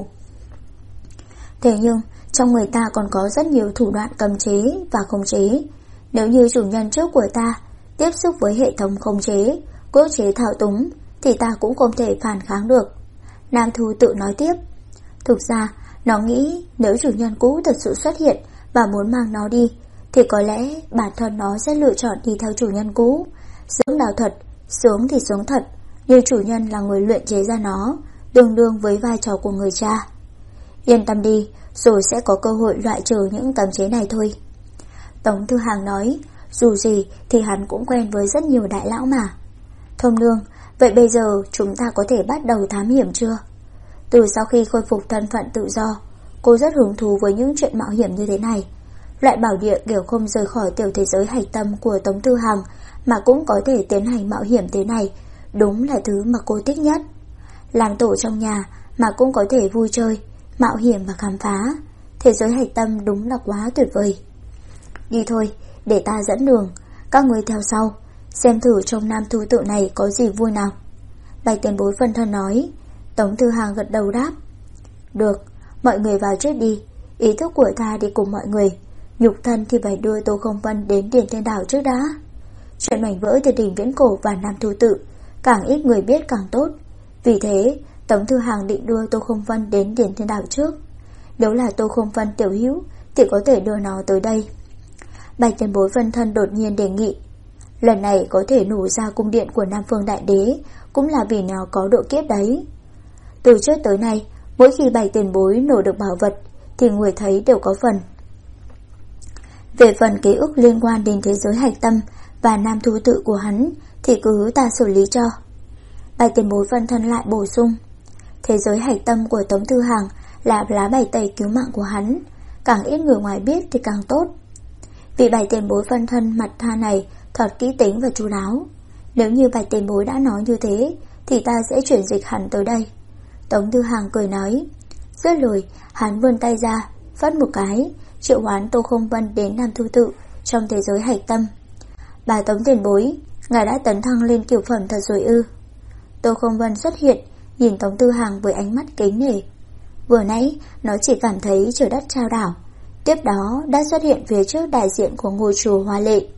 Thế nhưng trong người ta còn có rất nhiều thủ đoạn cầm chế và khống chế. Nếu như chủ nhân trước của ta tiếp xúc với hệ thống khống chế, cưỡng chế thao túng, thì ta cũng không thể phản kháng được. Nam Thu tự nói tiếp. Thực ra, nó nghĩ nếu chủ nhân cũ thật sự xuất hiện và muốn mang nó đi, thì có lẽ bản thân nó sẽ lựa chọn đi theo chủ nhân cũ. Dưỡng đạo thuật, sướng thì sướng thật, nhưng chủ nhân là người luyện chế ra nó, tương đương với vai trò của người cha. Yên tâm đi, rồi sẽ có cơ hội loại trừ những cấm chế này thôi. Tống Thư Hàng nói, dù gì thì hắn cũng quen với rất nhiều đại lão mà. Thông Nương, vậy bây giờ chúng ta có thể bắt đầu thám hiểm chưa? Từ sau khi khôi phục thân phận tự do, cô rất hứng thú với những chuyện mạo hiểm như thế này. Loại bảo địa kiểu không rời khỏi tiểu thế giới hạch tâm của Tống Thư Hàng mà cũng có thể tiến hành mạo hiểm thế này, đúng là thứ mà cô thích nhất. Làm tổ trong nhà mà cũng có thể vui chơi, mạo hiểm và khám phá, thế giới hạch tâm đúng là quá tuyệt vời. Đi thôi, để ta dẫn đường, các người theo sau, xem thử trong Nam Thu tự này có gì vui nào. Bạch tiền bối phân thân nói. Tống Thư Hàng gật đầu đáp. Được, mọi người vào trước đi, ý thức của ta đi cùng mọi người, nhục thân thì phải đưa Tô Không Vân đến Điền Thiên Đảo trước đã. Chuyện mảnh vỡ từ đỉnh Viễn Cổ và Nam Thu tự, càng ít người biết càng tốt. Vì thế, Tống Thư Hàng định đưa Tô Không Vân đến Điền Thiên Đảo trước. Nếu là Tô Không Vân tiểu hữu thì có thể đưa nó tới đây. Bạch tiền bối phân thân đột nhiên đề nghị. Lần này có thể nổ ra cung điện của Nam Phương Đại Đế, cũng là vì nó có độ kiếp đấy. Từ trước tới nay, mỗi khi Bạch tiền bối nổ được bảo vật thì người thấy đều có phần. Về phần ký ức liên quan đến thế giới hạch tâm và Nam Thu tự của hắn thì cứ ta xử lý cho. Bạch tiền bối phân thân lại bổ sung. Thế giới hạch tâm của Tống Thư Hàng là lá bài tẩy cứu mạng của hắn, càng ít người ngoài biết thì càng tốt. Vị Bạch tiền bối phân thân mặt tha này thật kỹ tính và chu đáo. Nếu như Bạch tiền bối đã nói như thế thì ta sẽ chuyển dịch hẳn tới đây. Tống Thư Hàng cười nói. Dứt lời, hắn vươn tay ra, phất một cái, triệu hoán Tô Không Vân đến Nam Thu tự trong thế giới hạch tâm. Bà Tống tiền bối, ngài đã tấn thăng lên cửu phẩm thật rồi ư? Tô Không Vân xuất hiện, nhìn Tống Thư Hàng với ánh mắt kính nể. Vừa nãy nó chỉ cảm thấy trời đất trao đảo, tiếp đó đã xuất hiện phía trước đại diện của ngôi chùa Hoa Lệ.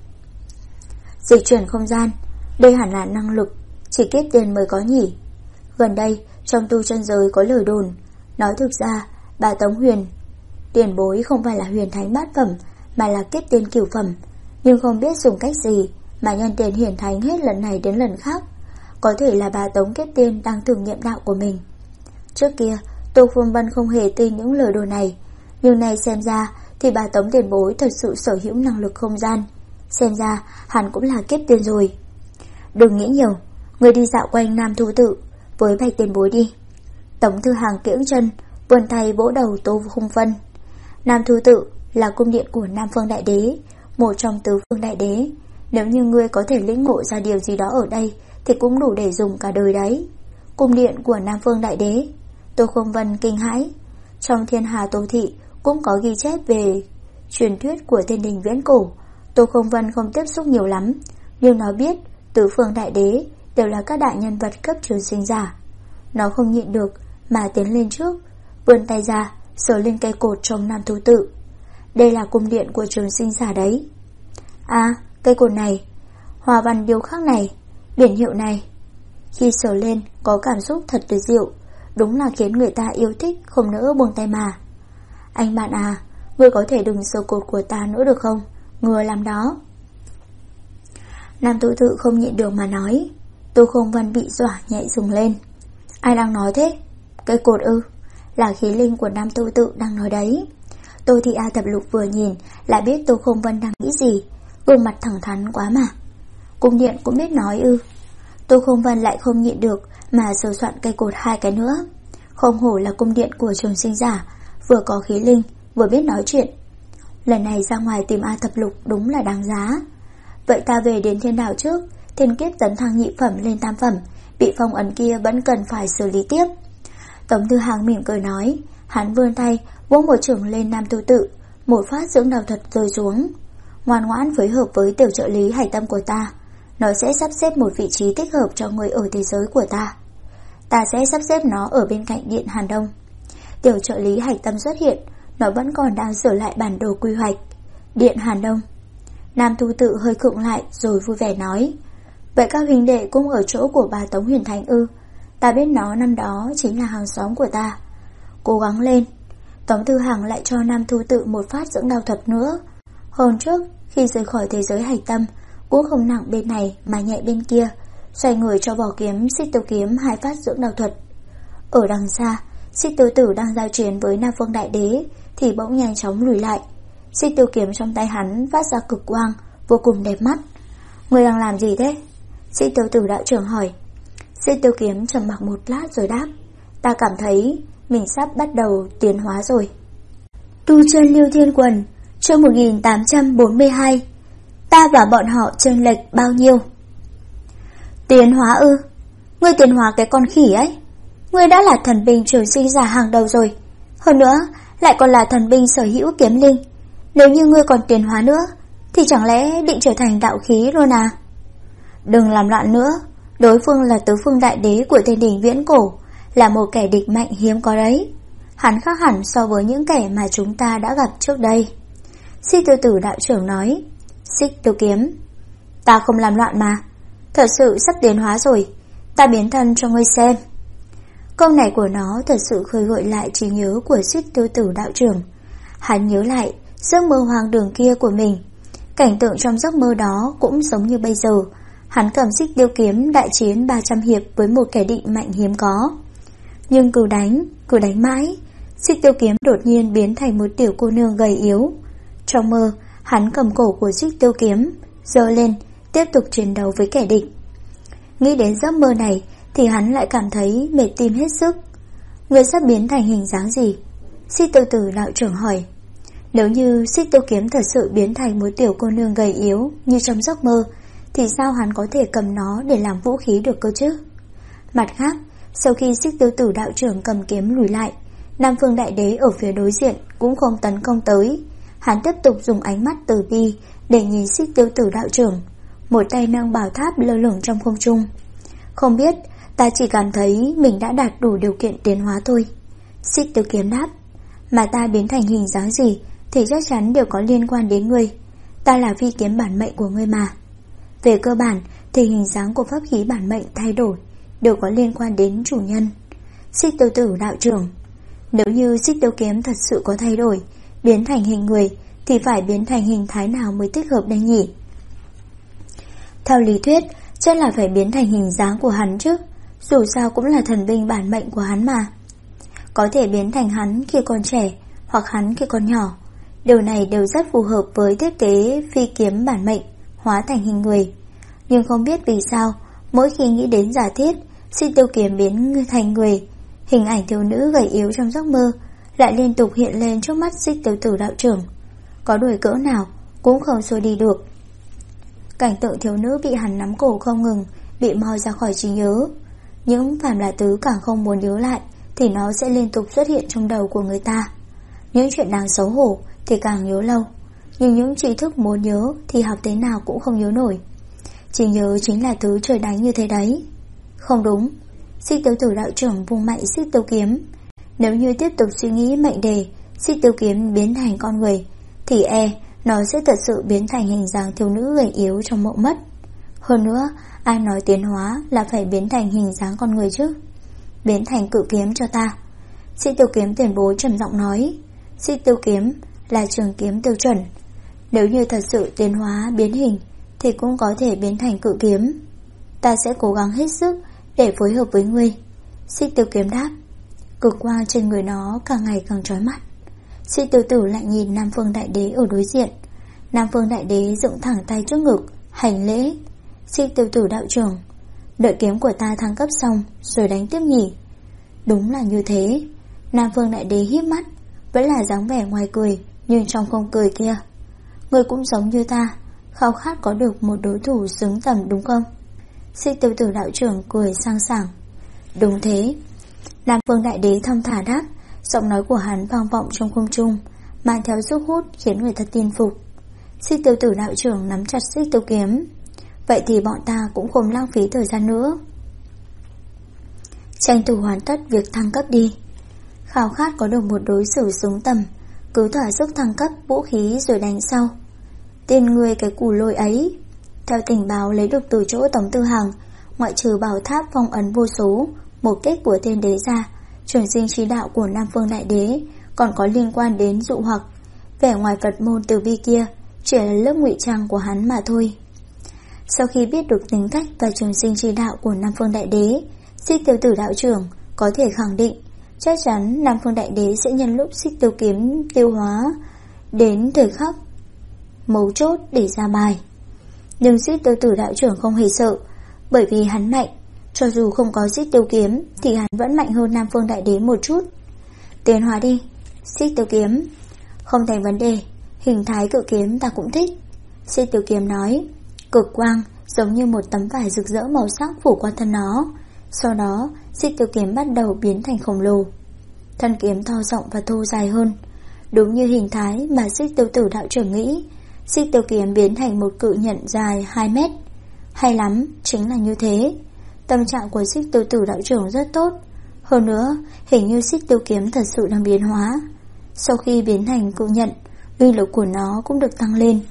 Dịch chuyển không gian, đây hẳn là năng lực chỉ kiếp tiền mới có nhỉ. Gần đây trong tu chân giới có lời đồn, nói thực ra bà Tống Huyền tiền bối không phải là huyền thánh bát phẩm mà là kiếp tiên cửu phẩm, nhưng không biết dùng cách gì mà nhân tiền hiển thánh hết lần này đến lần khác. Có thể là bà Tống kiếp tiên đang thử nghiệm đạo của mình. Trước kia Tô Phương Vân không hề tin những lời đồn này, nhưng nay xem ra thì bà Tống tiền bối thật sự sở hữu năng lực không gian. Xem ra hẳn cũng là kiếp tiên rồi. Đừng nghĩ nhiều, người đi dạo quanh Nam Thu tự với Bạch tiền bối đi. Tống Thư Hàng kiễng chân, vươn tay vỗ đầu Tô Không Vân. Nam Thu tự là cung điện của Nam Phương Đại Đế, một trong tứ phương đại đế. Nếu như ngươi có thể lĩnh ngộ ra điều gì đó ở đây thì cũng đủ để dùng cả đời đấy. Cung điện của Nam Phương Đại Đế. Tô Không Vân kinh hãi. Trong Thiên Hà Tô Thị cũng có ghi chép về truyền thuyết của thiên đình viễn cổ. Tô Không Vân không tiếp xúc nhiều lắm, nhưng nó biết tứ phương đại đế đều là các đại nhân vật cấp trường sinh giả. Nó không nhịn được mà tiến lên trước, vươn tay ra sờ lên cây cột trong Nam Thu tự. Đây là cung điện của trường sinh giả đấy. À, cây cột này, hoa văn điêu khắc này, biển hiệu này. Khi sờ lên có cảm xúc thật tuyệt diệu, đúng là khiến người ta yêu thích không nỡ buông tay mà. Anh bạn à, ngươi có thể đừng sờ cột của ta nữa được không? Ngừa làm đó. Nam Thu tự không nhịn được mà nói. Tô Không Vân bị dọa nhẹ dừng lên. Ai đang nói thế? Cây cột ư? Là khí linh của Nam Thu tự đang nói đấy. Tô Thị A Thập Lục vừa nhìn lại biết Tô Không Vân đang nghĩ gì, gương mặt thẳng thắn quá mà. Cung điện cũng biết nói ư? Tô Không Vân lại không nhịn được mà sờ soạn cây cột hai cái nữa. Không hổ là cung điện của trường sinh giả, vừa có khí linh vừa biết nói chuyện. Lần này ra ngoài tìm A Thập Lục đúng là đáng giá. Vậy ta về đến thiên đảo trước, thiên kiếp tấn thăng nhị phẩm lên tam phẩm, bị phong ấn kia vẫn cần phải xử lý tiếp. Tống Thư Hàng mỉm cười nói. Hắn vươn tay vỗ một chưởng lên Nam Thu tự, một phát dưỡng đạo thuật rơi xuống. Ngoan ngoãn phối hợp với tiểu trợ lý hải tâm của ta, nó sẽ sắp xếp một vị trí thích hợp cho người ở thế giới của ta. Ta sẽ sắp xếp nó ở bên cạnh điện Hàn Đông. Tiểu trợ lý hải tâm xuất hiện, nó vẫn còn đang sửa lại bản đồ quy hoạch. Điện Hàn Đông. Nam Thu Tự hơi khựng lại rồi vui vẻ nói: Vậy các huynh đệ cũng ở chỗ của bà Tống Huyền Thành ư? Ta biết nó năm đó chính là hàng xóm của ta. Cố gắng lên. Tống Tư Hằng lại cho Nam Thu Tự một phát dưỡng đau thuật nữa. Hôm trước khi rời khỏi thế giới hạch tâm, cũng không nặng bên này mà nhẹ bên kia, xoay người cho vỏ kiếm Xích Tiêu Kiếm 2 phát dưỡng đau thuật. Ở đằng xa, Xích Tiêu Tử đang giao chiến với Nam Phương Đại Đế thì bỗng nhanh chóng lùi lại. Xích Tiêu Kiếm trong tay hắn phát ra cực quang, vô cùng đẹp mắt. Người đang làm gì thế? Xích Tiêu Tử đạo trưởng hỏi. Xích Tiêu Kiếm trầm mặc một lát rồi đáp: Ta cảm thấy mình sắp bắt đầu tiến hóa rồi. Tu chân Lưu Thiên Quần, chương 1842. Ta và bọn họ chênh lệch bao nhiêu? Tiến hóa ư? Ngươi tiến hóa cái con khỉ ấy. Ngươi đã là thần binh trường sinh giả hàng đầu rồi. Hơn nữa lại còn là thần binh sở hữu kiếm linh. Nếu như ngươi còn tiến hóa nữa thì chẳng lẽ định trở thành đạo khí luôn à? Đừng làm loạn nữa. Đối phương là Tứ Phương Đại Đế của Thiên Đình viễn cổ, là một kẻ địch mạnh hiếm có đấy. Hắn khác hẳn so với những kẻ mà chúng ta đã gặp trước đây. Xích Tiêu Tử đạo trưởng nói. Xích Tiêu Kiếm, ta không làm loạn mà. Thật sự sắp tiến hóa rồi. Ta biến thân cho ngươi xem. Câu này của nó thật sự khơi gợi lại trí nhớ của Xích Tiêu Tử đạo trưởng. Hắn nhớ lại giấc mơ hoang đường kia của mình. Cảnh tượng trong giấc mơ đó cũng giống như bây giờ. Hắn cầm Xích Tiêu Kiếm đại chiến 300 hiệp với một kẻ địch mạnh hiếm có. Nhưng cứ đánh mãi, Xích Tiêu Kiếm đột nhiên biến thành một tiểu cô nương gầy yếu. Trong mơ, hắn cầm cổ của Xích Tiêu Kiếm, giơ lên, tiếp tục chiến đấu với kẻ địch. Nghĩ đến giấc mơ này thì hắn lại cảm thấy mệt tim hết sức. Người sắp biến thành hình dáng gì? Xích Tiêu Tử đạo trưởng hỏi. Nếu như Xích Tiêu Kiếm thật sự biến thành một tiểu cô nương gầy yếu như trong giấc mơ, thì sao hắn có thể cầm nó để làm vũ khí được cơ chứ? Mặt khác, sau khi Xích Tiêu Tử đạo trưởng cầm kiếm lùi lại, Nam Phương Đại Đế ở phía đối diện cũng không tấn công tới. Hắn tiếp tục dùng ánh mắt từ bi để nhìn Xích Tiêu Tử đạo trưởng, một tay nâng bảo tháp lơ lửng trong không trung. Không biết, ta chỉ cảm thấy mình đã đạt đủ điều kiện tiến hóa thôi. Xích Tiêu Kiếm đáp. Mà ta biến thành hình dáng gì thì chắc chắn đều có liên quan đến ngươi. Ta là phi kiếm bản mệnh của ngươi mà. Về cơ bản thì hình dáng của pháp khí bản mệnh thay đổi đều có liên quan đến chủ nhân. Xích Tiêu Tử đạo trưởng, nếu như Xích Tiêu Kiếm thật sự có thay đổi, biến thành hình người, thì phải biến thành hình thái nào mới thích hợp đây nhỉ? Theo lý thuyết, chắc là phải biến thành hình dáng của hắn chứ. Dù sao cũng là thần binh bản mệnh của hắn mà. Có thể biến thành hắn khi còn trẻ, hoặc hắn khi còn nhỏ. Điều này đều rất phù hợp với thiết kế phi kiếm bản mệnh hóa thành hình người. Nhưng không biết vì sao, mỗi khi nghĩ đến giả thiết Xích Tiêu Kiếm biến thành người, hình ảnh thiếu nữ gầy yếu trong giấc mơ lại liên tục hiện lên trước mắt Xích Tiêu Tử đạo trưởng. Có đuổi cỡ nào cũng không xua đi được. Cảnh tượng thiếu nữ bị hắn nắm cổ không ngừng bị moi ra khỏi trí nhớ. Những phàm là thứ càng không muốn nhớ lại thì nó sẽ liên tục xuất hiện trong đầu của người ta. Những chuyện đáng xấu hổ thì càng nhớ lâu, nhưng những tri thức muốn nhớ thì học thế nào cũng không nhớ nổi. Chỉ nhớ chính là thứ trời đánh như thế đấy. Không đúng. Xích Tiêu Tử đạo trưởng vung mạnh Xích Tiêu Kiếm. Nếu như tiếp tục suy nghĩ mệnh đề Xích Tiêu Kiếm biến thành con người thì nó sẽ thật sự biến thành hình dáng thiếu nữ gầy yếu trong mộng mất. Hơn nữa, ai nói tiến hóa là phải biến thành hình dáng con người chứ? Biến thành cự kiếm cho ta. Xích Tiêu Kiếm tuyên bố trầm giọng nói. Xích Tiêu Kiếm là trường kiếm tiêu chuẩn. Nếu như thật sự tiến hóa biến hình thì cũng có thể biến thành cự kiếm. Ta sẽ cố gắng hết sức để phối hợp với ngươi. Xích Tiêu Kiếm đáp. Cực quang trên người nó càng ngày càng chói mắt. Xích Tiêu Tử lại nhìn Nam Phương Đại Đế ở đối diện. Nam Phương Đại Đế dựng thẳng tay trước ngực hành lễ. Xích Tiêu Tử đạo trưởng, đợi kiếm của ta thăng cấp xong rồi đánh tiếp nhỉ? Đúng là như thế. Nam Phương Đại Đế híp mắt, vẫn là dáng vẻ ngoài cười nhưng trong không cười kia. Người cũng giống như ta, khao khát có được một đối thủ xứng tầm đúng không? Xích Tiêu Tử đạo trưởng cười sang sảng. Đúng thế. Nam Phương Đại Đế thong thả đáp. Giọng nói của hắn vang vọng trong không trung, mang theo sức hút khiến người ta tin phục. Xích Tiêu Tử đạo trưởng nắm chặt Xích Tiêu Kiếm. Vậy thì bọn ta cũng không lãng phí thời gian nữa, tranh thủ hoàn tất việc thăng cấp đi. Khao khát có được một đối xử xứng tầm, cứ thỏa sức thăng cấp vũ khí rồi đánh sau. Tên người cái củ lôi ấy. Theo tình báo lấy được từ chỗ Tống Tư Hằng, ngoại trừ bảo tháp phong ấn vô số, một kết của Thiên Đế ra, trường sinh trí đạo của Nam Phương Đại Đế còn có liên quan đến dụ hoặc. Vẻ ngoài Phật môn tử vi kia chỉ là lớp ngụy trang của hắn mà thôi. Sau khi biết được tính cách và trường sinh trí đạo của Nam Phương Đại Đế, Xích Tiêu Tử đạo trưởng có thể khẳng định chắc chắn Nam Phương Đại Đế sẽ nhân lúc Xích Tiêu kiếm tiêu hóa đến thời khắc mấu chốt để ra bài. Nhưng Xích Tiêu Tử đạo trưởng không hề sợ, bởi vì hắn mạnh, cho dù không có Xích Tiêu kiếm thì hắn vẫn mạnh hơn Nam Phương Đại Đế một chút. Tiến hóa đi, Xích Tiêu kiếm. Không thành vấn đề, hình thái cự kiếm ta cũng thích. Xích Tiêu kiếm nói. Cực quang giống như một tấm vải rực rỡ màu sắc phủ qua thân nó. Sau đó Xích Tiêu kiếm bắt đầu biến thành khổng lồ. Thân kiếm to rộng và thô dài hơn, đúng như hình thái mà Xích Tiêu Tử đạo trưởng nghĩ. Xích Tiêu kiếm biến thành một cự nhận dài 2 mét. Hay lắm, chính là như thế. Tâm trạng của Xích Tiêu Tử đạo trưởng rất tốt. Hơn nữa, hình như Xích Tiêu kiếm thật sự đang biến hóa. Sau khi biến thành cự nhận, uy lực của nó cũng được tăng lên.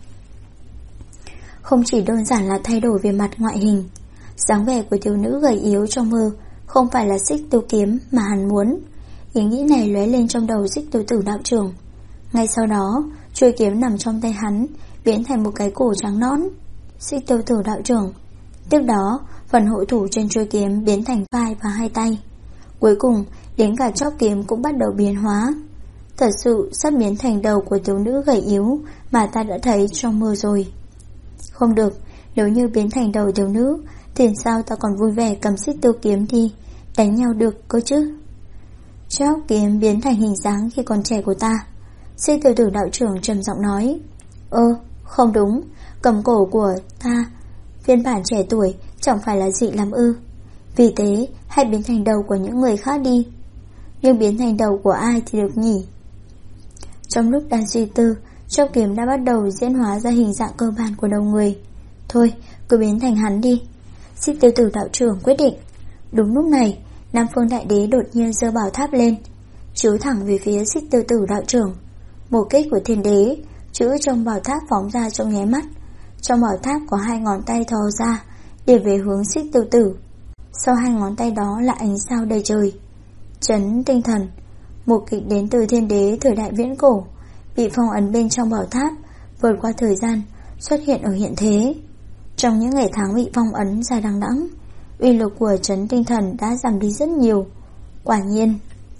Không chỉ đơn giản là thay đổi về mặt ngoại hình, dáng vẻ của thiếu nữ gầy yếu trong mơ không phải là Xích Tiêu kiếm mà hắn muốn. Ý nghĩ này lóe lên trong đầu Xích Tiêu Tử đạo trưởng. Ngay sau đó, chuôi kiếm nằm trong tay hắn biến thành một cái cổ trắng nõn. Xích Tiêu Tử đạo trưởng. Tiếp đó, phần hội thủ trên chuôi kiếm biến thành vai và hai tay. Cuối cùng, đến cả chóp kiếm cũng bắt đầu biến hóa. Thật sự sắp biến thành đầu của thiếu nữ gầy yếu mà ta đã thấy trong mơ rồi. Không được, nếu như biến thành đầu thiếu nữ thì sao ta còn vui vẻ cầm Xích Tiêu kiếm đi đánh nhau được cơ chứ. Chóp kiếm biến thành hình dáng khi còn trẻ của ta. Xích Tiêu Tử đạo trưởng trầm giọng nói. Không đúng, cầm cổ của ta phiên bản trẻ tuổi chẳng phải là dị lắm ư? Vì thế hãy biến thành đầu của những người khác đi. Nhưng biến thành đầu của ai thì được nhỉ? Trong lúc đang suy tư, chóp kiếm đã bắt đầu diễn hóa ra hình dạng cơ bản của đầu người. Thôi, cứ biến thành hắn đi, Xích Tiêu Tử đạo trưởng quyết định. Đúng lúc này, Nam Phương Đại Đế đột nhiên giơ bảo tháp lên, chiếu thẳng về phía Xích Tiêu Tử đạo trưởng. Một kích của Thiên Đế, chữ trong bảo tháp phóng ra trong nháy mắt. Trong bảo tháp có 2 ngón tay thò ra để về hướng Xích Tiêu Tử. Sau 2 ngón tay đó là ánh sao đầy trời. Chấn tinh thần, một kích đến từ Thiên Đế thời đại viễn cổ, bị phong ấn bên trong bảo tháp, vượt qua thời gian xuất hiện ở hiện thế. Trong những ngày tháng bị phong ấn dài đằng đẵng, uy lực của chấn tinh thần đã giảm đi rất nhiều. Quả nhiên.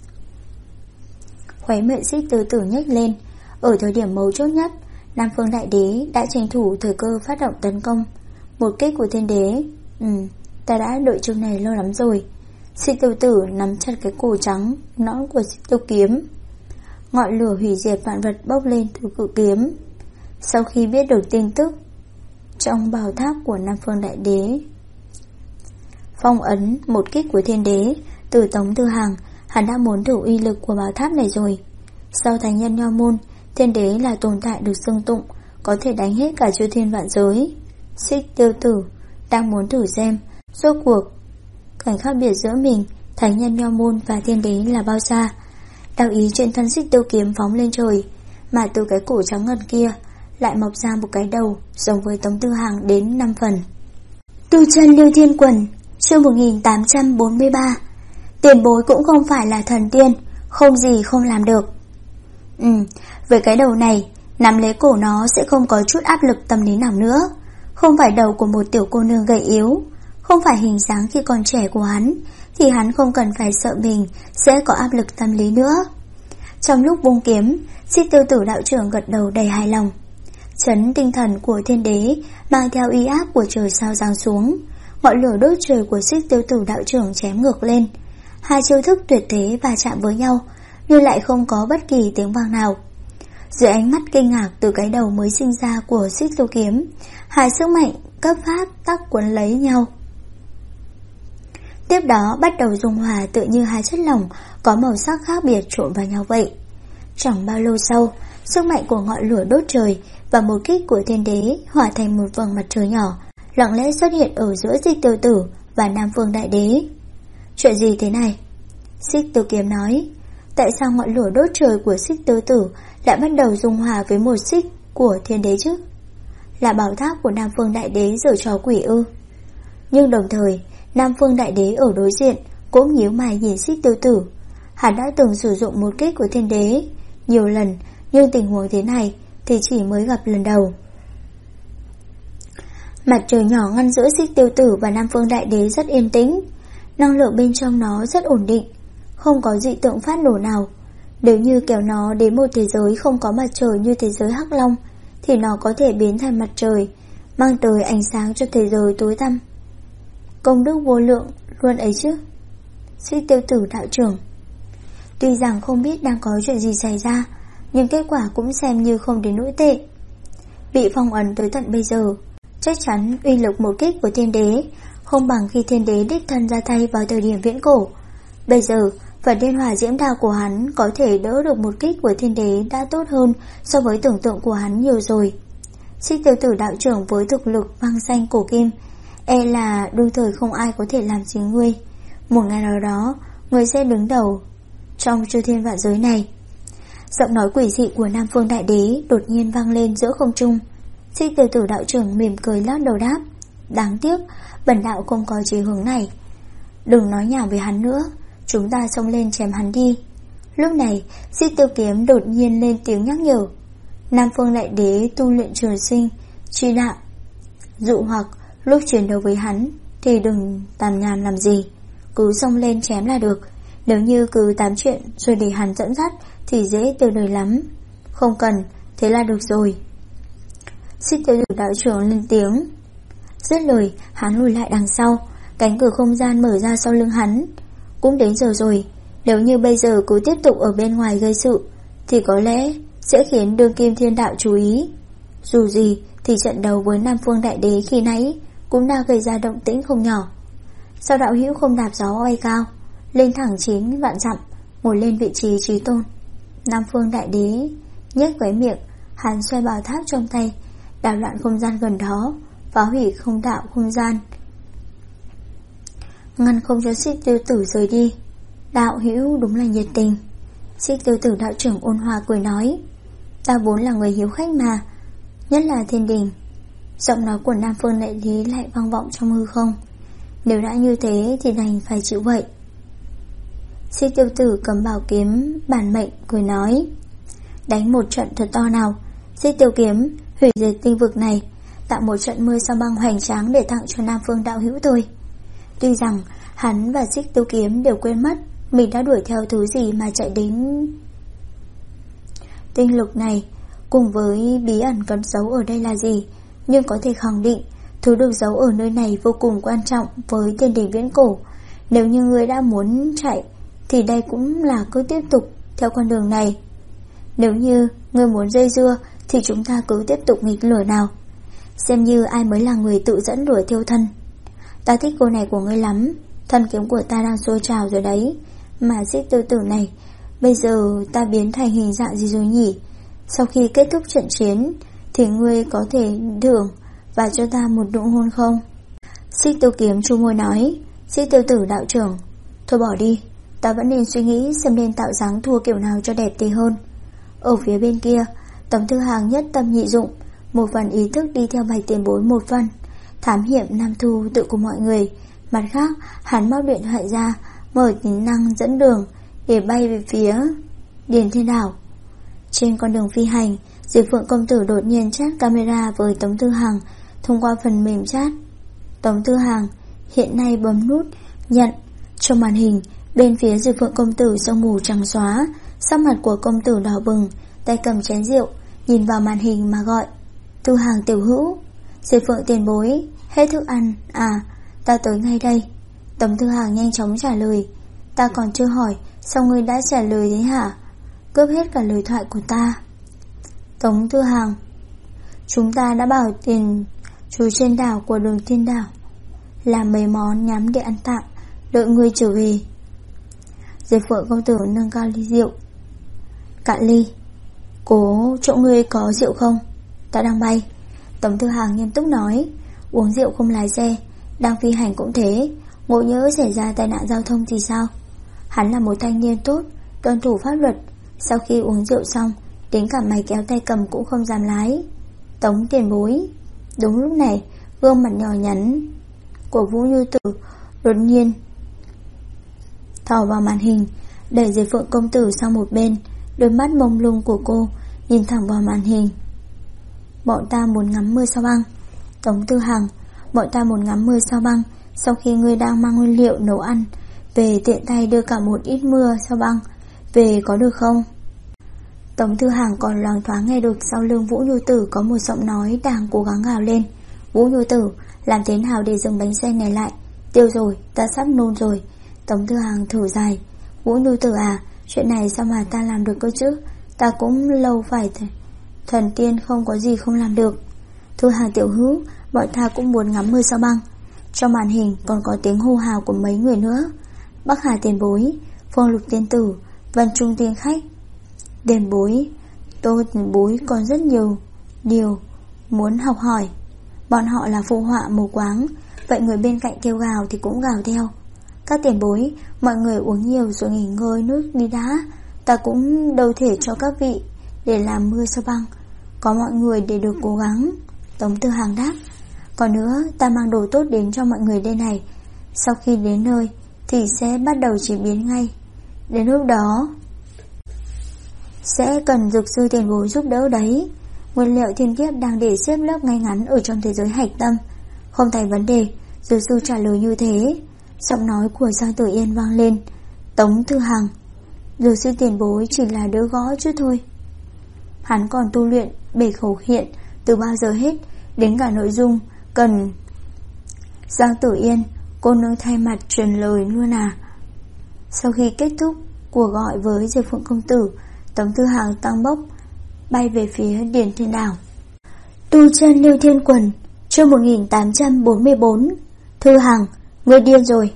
Khóe miệng Xích Tiêu Tử nhếch lên. Ở thời điểm mấu chốt nhất, Nam Phương Đại Đế đã tranh thủ thời cơ phát động tấn công. Một kích của Thiên Đế. Ta đã đợi chương này lâu lắm rồi. Xích Tiêu Tử nắm chặt cái cổ trắng nõn của Xích Tiêu kiếm. Ngọn lửa hủy diệt vạn vật bốc lên từ cự kiếm. Sau khi biết được tin tức trong bảo tháp của Nam Phương Đại Đế phong ấn một kích của Thiên Đế từ Tống Tư Hằng, hắn đã muốn thử uy lực của bảo tháp này rồi. Sau thành nhân Nho môn, Thiên Đế là tồn tại được xưng tụng có thể đánh hết cả chư thiên vạn giới. Xích Tiêu Tử đang muốn thử xem rốt cuộc cảnh khác biệt giữa mình, thành nhân Nho môn và Thiên Đế là bao xa. Đạo ý trên thân Xích Tiêu kiếm phóng lên trời, mà từ cái cổ trắng ngần kia lại mọc ra một cái đầu giống với Tống Tư Hằng đến 5 phần. Tu chân Lưu Thiên Quần, chương 1843. Tiền bối cũng không phải là thần tiên, không gì không làm được. Với cái đầu này, nắm lấy cổ nó sẽ không có chút áp lực tâm lý nào nữa. Không phải đầu của một tiểu cô nương gầy yếu, không phải hình dáng khi còn trẻ của hắn, thì hắn không cần phải sợ mình sẽ có áp lực tâm lý nữa. Trong lúc vung kiếm, Xích Tiêu Tử đạo trưởng gật đầu đầy hài lòng. Chấn tinh thần của Thiên Đế mang theo uy áp của trời sao giáng xuống. Ngọn lửa đốt trời của Xích Tiêu Tử đạo trưởng chém ngược lên. 2 chiêu thức tuyệt thế va chạm với nhau, nhưng lại không có bất kỳ tiếng vang nào. Dưới ánh mắt kinh ngạc từ cái đầu mới sinh ra của Xích Tiêu kiếm, 2 sức mạnh cấp pháp tắc cuốn lấy nhau. Tiếp đó bắt đầu dung hòa tựa như 2 chất lỏng có màu sắc khác biệt trộn vào nhau vậy. Chẳng bao lâu sau, sức mạnh của ngọn lửa đốt trời và một kích của Thiên Đế hòa thành một vầng mặt trời nhỏ, lặng lẽ xuất hiện ở giữa Xích Tiêu Tử và Nam Phương Đại Đế. Chuyện gì thế này? Xích Tiêu kiếm nói. Tại sao ngọn lửa đốt trời của Xích Tiêu Tử lại bắt đầu dung hòa với một xích của Thiên Đế chứ? là bảo tháp của Nam Phương Đại Đế giở trò quỷ ư? Nhưng đồng thời Nam Phương Đại Đế ở đối diện cũng nhíu mày nhìn Xích Tiêu Tử. Hắn đã từng sử dụng một kích của Thiên Đế nhiều lần, nhưng tình huống thế này thì chỉ mới gặp lần đầu. Mặt trời nhỏ ngăn giữa Xích Tiêu Tử và Nam Phương Đại Đế rất yên tĩnh. Năng lượng bên trong nó rất ổn định, không có dị tượng phát nổ nào. Nếu như kéo nó đến một thế giới không có mặt trời như thế giới Hắc Long, thì nó có thể biến thành mặt trời, mang tới ánh sáng cho thế giới tối tăm. Công đức vô lượng luôn ấy chứ. Xích Tiêu Tử đạo trưởng. Tuy rằng không biết đang có chuyện gì xảy ra, nhưng kết quả cũng xem như không đến nỗi tệ. Bị phong ấn tới tận bây giờ, chắc chắn uy lực một kích của Thiên Đế không bằng khi Thiên Đế đích thân ra tay vào thời điểm viễn cổ. Bây giờ Phần Thiên Hỏa Diễm Đao của hắn có thể đỡ được một kích của Thiên Đế đã tốt hơn so với tưởng tượng của hắn nhiều rồi. Xích Tiêu Tử đạo trưởng với thực lực vang danh cổ kim, e là đương thời không ai có thể làm gì ngươi. Một ngày nào đó, ngươi sẽ đứng đầu trong chư thiên vạn giới này. Giọng nói quỷ dị của Nam Phương Đại Đế đột nhiên vang lên giữa không trung. Xích Tiêu Tử đạo trưởng mỉm cười lắc đầu đáp: đáng tiếc, bần đạo không có chí hướng này. Đừng nói nhảm với hắn nữa, chúng ta xông lên chém hắn đi. Lúc này, Xích Tiêu Kiếm đột nhiên lên tiếng nhắc nhở. Nam Phương Đại Đế tu luyện trường sinh chi đạo, dụ hoặc lúc chiến đấu với hắn thì đừng tàm nhàm làm gì, cứ xông lên chém là được. Nếu như cứ tám chuyện rồi để hắn dẫn dắt thì dễ tiêu đời lắm. Không cần, thế là được rồi. Xích Tiêu Tử đạo trưởng lên tiếng. Dứt lời, hắn lùi lại đằng sau. Cánh cửa không gian mở ra sau lưng hắn. Cũng đến giờ rồi, nếu như bây giờ cứ tiếp tục ở bên ngoài gây sự thì có lẽ sẽ khiến đương kim thiên đạo chú ý. Dù gì thì trận đấu với Nam Phương Đại Đế khi nãy cũng đã gây ra động tĩnh không nhỏ. Sao đạo hữu không đạp gió bay cao lên thẳng 9 vạn dặm, ngồi lên vị trí chí tôn? Nam Phương Đại Đế nhếch khóe miệng, hắn xoay bảo tháp trong tay, đảo loạn không gian gần đó, phá hủy không đạo không gian, ngăn không cho Xích Tiêu Tử rời đi. Đạo hữu đúng là nhiệt tình. Xích Tiêu Tử đạo trưởng ôn hòa cười nói: ta vốn là người hiếu khách mà, nhất là thiên đình. Giọng nói của Nam Phương Đại Đế lại vang vọng trong hư không. Nếu đã như thế thì đành phải chịu vậy. Xích Tiêu Tử cầm bảo kiếm bản mệnh cười nói: đánh một trận thật to nào. Xích Tiêu kiếm hủy diệt tinh vực này, tạo một trận mưa sao băng hoành tráng để tặng cho Nam Phương đạo hữu thôi. Tuy rằng hắn và Xích Tiêu kiếm đều quên mất mình đã đuổi theo thứ gì mà chạy đến tinh lục này, cùng với bí ẩn cất giấu ở đây là gì, nhưng có thể khẳng định thứ được giấu ở nơi này vô cùng quan trọng với thiên đình viễn cổ. Nếu như ngươi đã muốn chạy thì đây cũng là cứ tiếp tục theo con đường này. Nếu như ngươi muốn dây dưa thì chúng ta cứ tiếp tục nghịch lửa nào, xem như ai mới là người tự dẫn lửa thiêu thân. Ta thích cô này của ngươi lắm, thân kiếm của ta đang sôi trào rồi đấy. Mà Xích Tiêu Tử này, bây giờ ta biến thành hình dạng gì rồi nhỉ? Sau khi kết thúc trận chiến thì ngươi có thể thưởng và cho ta một nụ hôn không? Xích Tiêu kiếm chu môi nói: Xích Tiêu Tử đạo trưởng, thôi bỏ đi, ta vẫn nên suy nghĩ xem nên tạo dáng thua kiểu nào cho đẹp tí hơn. Ở phía bên kia, Tống Thư Hàng nhất tâm nhị dụng, một phần ý thức đi theo Bạch tiền bối một phần thám hiểm Nam Thu tự của mọi người. Mặt khác, hắn móc điện thoại ra, mở tính năng dẫn đường để bay về phía Điền Thiên Đảo. Trên con đường phi hành, Diệp Phượng công tử đột nhiên chat camera với Tống Thư Hàng thông qua phần mềm chat. Tống Thư Hàng hiện nay bấm nút nhận. Trong màn hình, bên phía Diệp Phượng công tử sương mù trắng xóa, sắc mặt của công tử đỏ bừng, tay cầm chén rượu, nhìn vào màn hình mà gọi: Thư Hàng tiểu hữu. Diệp Phượng tiền bối, hết thức ăn à? Ta tới ngay đây. Tống Thư Hàng nhanh chóng trả lời: ta còn chưa hỏi, sao ngươi đã trả lời thế hả? Cướp hết cả lời thoại của ta. Tống Thư Hàng: chúng ta đã bảo tiền chú trên đảo của Đường Thiên Đảo làm mấy món nhắm để ăn tạm, đợi ngươi trở về. Diệp Phượng công tử nâng cao ly rượu: cạn ly. Cố chỗ ngươi có rượu không? Ta đang bay. Tống Thư Hàng nghiêm túc nói: uống rượu không lái xe, đang phi hành cũng thế, ngộ nhỡ xảy ra tai nạn giao thông thì sao? Hắn là một thanh niên tốt, tuân thủ pháp luật. Sau khi uống rượu xong, đến cả máy kéo tay cầm cũng không dám lái. Tống tiền bối, Đúng lúc này, gương mặt nhỏ nhắn của Vũ Như Tử đột nhiên thò vào màn hình, đẩy Diệp Phượng công tử sang một bên. Đôi mắt mông lung của cô nhìn thẳng vào màn hình. Bọn ta muốn ngắm mưa sao băng. Tống Tư Hằng, bọn ta muốn ngắm mưa sao băng. Sau khi ngươi đang mang nguyên liệu nấu ăn về, tiện tay đưa cả một ít mưa sao băng về có được không? Tống Tư Hằng còn loáng thoáng nghe được sau lưng Vũ Như Tử có một giọng nói đang cố gắng gào lên. Vũ Như Tử, làm thế nào để dừng bánh xe này lại? Tiêu rồi, ta sắp nôn rồi. Tống Tư Hằng thở dài. Vũ Như Tử à, chuyện này sao mà ta làm được cơ chứ? Ta cũng lâu phải thần tiên, không có gì không làm được. Thư Hàng tiểu hữu, bọn ta cũng muốn ngắm mưa sao băng. Trong màn hình còn có tiếng hô hào của mấy người nữa. Bắc Hà tiền bối, Phương Lục tiên tử, Vân Trung tiên khách. Tiền bối, Tô tiền bối còn rất nhiều điều muốn học hỏi. Bọn họ là phụ họa mù quáng, vậy người bên cạnh kêu gào thì cũng gào theo. Các tiền bối, mọi người uống nhiều rồi nghỉ ngơi nước đi đã. Ta cũng đâu thể cho các vị để làm mưa sao băng. Có mọi người để được cố gắng. Tống Tư Hằng đáp. Còn nữa, ta mang đồ tốt đến cho mọi người đây này. Sau khi đến nơi thì sẽ bắt đầu chế biến ngay. Đến lúc đó sẽ cần dược sư tiền bối giúp đỡ đấy. Nguyên liệu thiên kiếp đang để xếp lớp ngay ngắn ở trong thế giới hạch tâm. Không thành vấn đề, dược sư trả lời như thế. Giọng nói của Giang Tử Yên vang lên. Tống Tư Hằng, dược sư tiền bối chỉ là đỡ gõ chứ thôi. Hắn còn tu luyện bể khẩu hiện từ bao giờ hết, đến cả nội dung cần Giang Tử Yên, cô nương thay mặt truyền lời luôn à. Sau khi kết thúc cuộc gọi với Diệp Phượng công tử, Tống Tư Hằng tăng bốc bay về phía Điền Thiên Đảo. Tu chân Lưu Thiên Quần, chương 1844. Thư Hằng, ngươi điên rồi.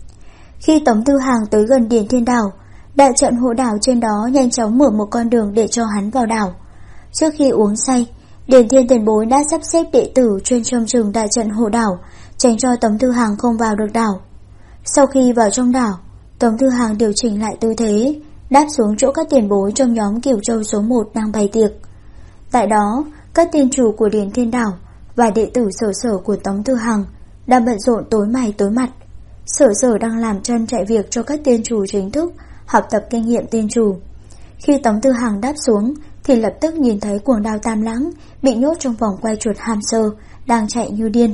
Khi Tống Tư Hằng tới gần Điền Thiên Đảo, đại trận hộ đảo trên đó nhanh chóng mở một con đường để cho hắn vào đảo. Trước khi uống say, Điền Thiên tiền bối đã sắp xếp đệ tử chuyên trông chừng đại trận hộ đảo, tránh cho Tống Tư Hằng không vào được đảo. Sau khi vào trong đảo, Tống Tư Hằng điều chỉnh lại tư thế, đáp xuống chỗ các tiền bối trong nhóm Cửu Châu số 1 đang bày tiệc. Tại đó, các tiên chủ của Điền Thiên Đảo và đệ tử Sở Sở của Tống Tư Hằng đang bận rộn tối mày tối mặt. Sở Sở đang làm chân chạy việc cho các tiên chủ chính thức học tập kinh nghiệm tiên chủ. Khi Tống Tư Hằng đáp xuống thì lập tức nhìn thấy Cuồng Đao Tam Lãng bị nhốt trong vòng quay chuột hamster đang chạy như điên.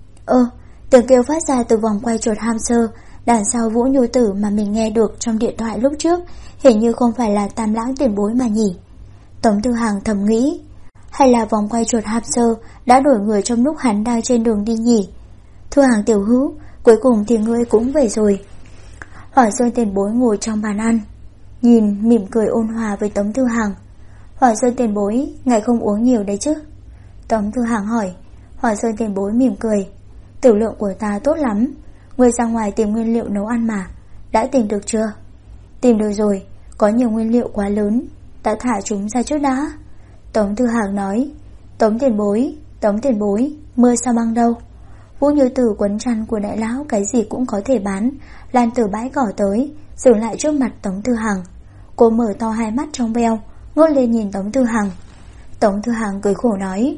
Tiếng kêu phát ra từ vòng quay chuột hamster đằng sau Vũ Như Tử mà mình nghe được trong điện thoại lúc trước hình như không phải là Tam Lãng tiền bối mà nhỉ. Tống Tư Hằng thầm nghĩ, hay là vòng quay chuột hamster đã đổi người trong lúc hắn đang trên đường đi nhỉ. Thư Hằng tiểu hữu, cuối cùng thì ngươi cũng về rồi. Hỏa Sơn tiền bối ngồi trong bàn ăn, nhìn mỉm cười ôn hòa với Tống Tư Hằng. Hỏa Sơn tiền bối, ngài không uống nhiều đấy chứ? Tống Tư Hằng hỏi. Hỏa Sơn tiền bối mỉm cười. Tử lượng của ta tốt lắm. Ngươi ra ngoài tìm nguyên liệu nấu ăn mà. Đã tìm được chưa? Tìm được rồi, có nhiều nguyên liệu quá lớn, ta thả chúng ra trước đã. Tống Tư Hằng nói. Tống tiền bối, mưa sao băng đâu? Vũ Như Tử quấn chăn của đại lão cái gì cũng có thể bán, lan từ bãi cỏ tới, dừng lại trước mặt Tống Tư Hằng. Cô mở to hai mắt trong veo, ngước lên nhìn Tống Tư Hằng. Tống Tư Hằng cười khổ nói.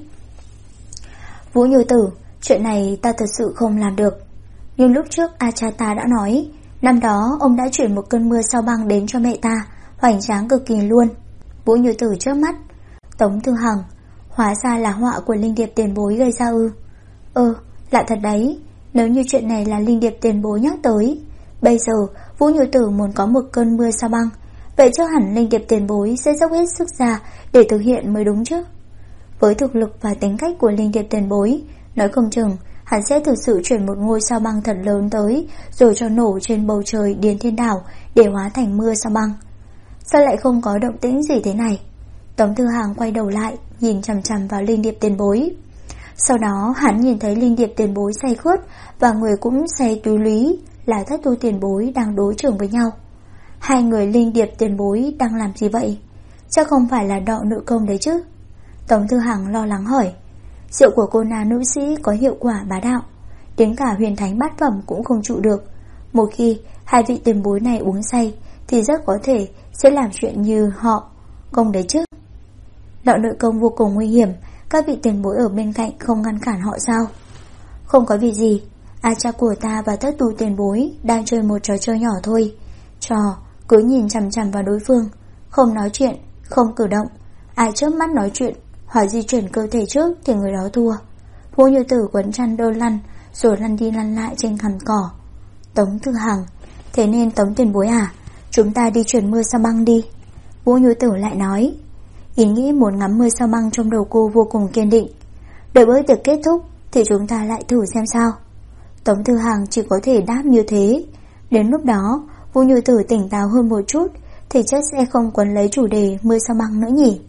Vũ Như Tử, chuyện này ta thật sự không làm được. Nhưng lúc trước A cha ta đã nói, năm đó ông đã chuyển một cơn mưa sao băng đến cho mẹ ta, hoành tráng cực kỳ luôn. Vũ Như Tử chớp mắt. Tống Tư Hằng, hóa ra là họa của Linh Điệp tiền bối gây ra ư? Lạ thật đấy, nếu như chuyện này là Linh Điệp tiền bối nhắc tới. Bây giờ Vũ Như Tử muốn có một cơn mưa sao băng, vậy chắc hẳn Linh Điệp tiền bối sẽ dốc hết sức ra để thực hiện mới đúng chứ. Với thực lực và tính cách của Linh Điệp tiền bối, nói không chừng hắn sẽ thực sự chuyển một ngôi sao băng thật lớn tới, rồi cho nổ trên bầu trời Điền Thiên Đảo để hóa thành mưa sao băng. Sao lại không có động tĩnh gì thế này? Tống Tư Hằng quay đầu lại, nhìn chằm chằm vào Linh Điệp tiền bối. Sau đó hắn nhìn thấy Linh Điệp tiền bối say khướt và người cũng say túy lý là Thất Tu tiền bối đang đối chưởng với nhau. Hai người Linh Điệp tiền bối đang làm gì vậy? Chắc không phải là đọ nữ công đấy chứ? Tống Tư Hằng lo lắng hỏi. Rượu của cô nàng nữ sĩ có hiệu quả bá đạo, đến cả huyền thánh bát phẩm cũng không trụ được. Một khi hai vị tiền bối này uống say thì rất có thể sẽ làm chuyện như họ công đấy chứ. Đọ nữ công vô cùng nguy hiểm, Các vị tiền bối ở bên cạnh không ngăn cản họ sao? Không có việc gì, A cha của ta và tất tù tiền bối đang chơi một trò chơi nhỏ thôi. Trò cứ nhìn chằm chằm vào đối phương, không nói chuyện, không cử động. Ai chớp mắt nói chuyện hoặc di chuyển cơ thể trước thì người đó thua. Vũ Như Tử quấn chăn đơn lăn rồi lăn đi lăn lại trên cằm cỏ. Tống Thư Hằng: Thế nên Tống tiền bối à, chúng ta đi chuyển mưa sao băng đi. Vũ Như Tử lại nói. Ý nghĩ muốn ngắm mưa sao băng trong đầu cô vô cùng kiên định. Đợi bữa tiệc kết thúc thì chúng ta lại thử xem sao. Tống Thư Hằng chỉ có thể đáp như thế. Đến lúc đó Vũ Như Tử tỉnh táo hơn một chút thì chắc sẽ không quấn lấy chủ đề mưa sao băng nữa nhỉ.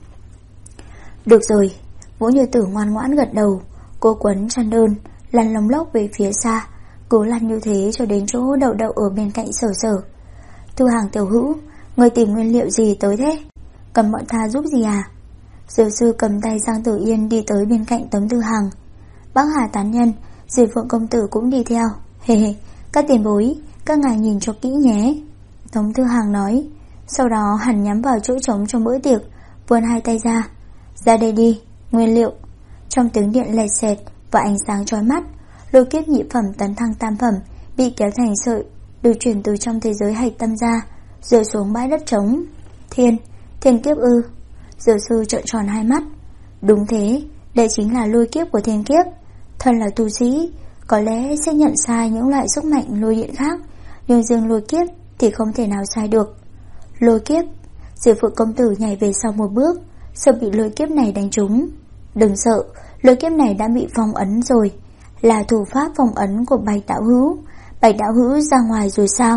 Được rồi. Vũ Như Tử ngoan ngoãn gật đầu. Cô quấn chăn đơn lăn lông lốc về phía xa, cứ lăn như thế cho đến chỗ đậu đậu ở bên cạnh Sở Sở. Thư Hằng tiểu hữu, người tìm nguyên liệu gì tới thế? Cần bọn ta giúp gì à? Dược sư cầm tay Giang Tử Yên đi tới bên cạnh Tống Thư Hằng. Bác Hà tán nhân, Diệp Phượng công tử cũng đi theo. Hề hề, các tiền bối, các ngài nhìn cho kỹ nhé. Tống Thư Hằng nói. Sau đó hắn nhắm vào chỗ trống trong bữa tiệc, vươn hai tay ra. Ra đây đi, nguyên liệu. Trong tiếng điện lẹt xẹt và ánh sáng chói mắt, lôi kiếp nhị phẩm tấn thăng tam phẩm bị kéo thành sợi, được chuyển từ trong thế giới hạch tâm ra, rơi xuống bãi đất trống. Thiên kiếp ư? Dược sư trợn tròn hai mắt. Đúng thế, đây chính là lôi kiếp của thiên kiếp. Thân là tu sĩ, có lẽ sẽ nhận sai những loại sức mạnh lôi điện khác, nhưng riêng lôi kiếp thì không thể nào sai được. Lôi kiếp. Diệp Phượng công tử nhảy về sau một bước, sợ bị lôi kiếp này đánh trúng. Đừng sợ, lôi kiếp này đã bị phong ấn rồi, là thủ pháp phong ấn của Bạch đạo hữu. Bạch đạo hữu ra ngoài rồi sao?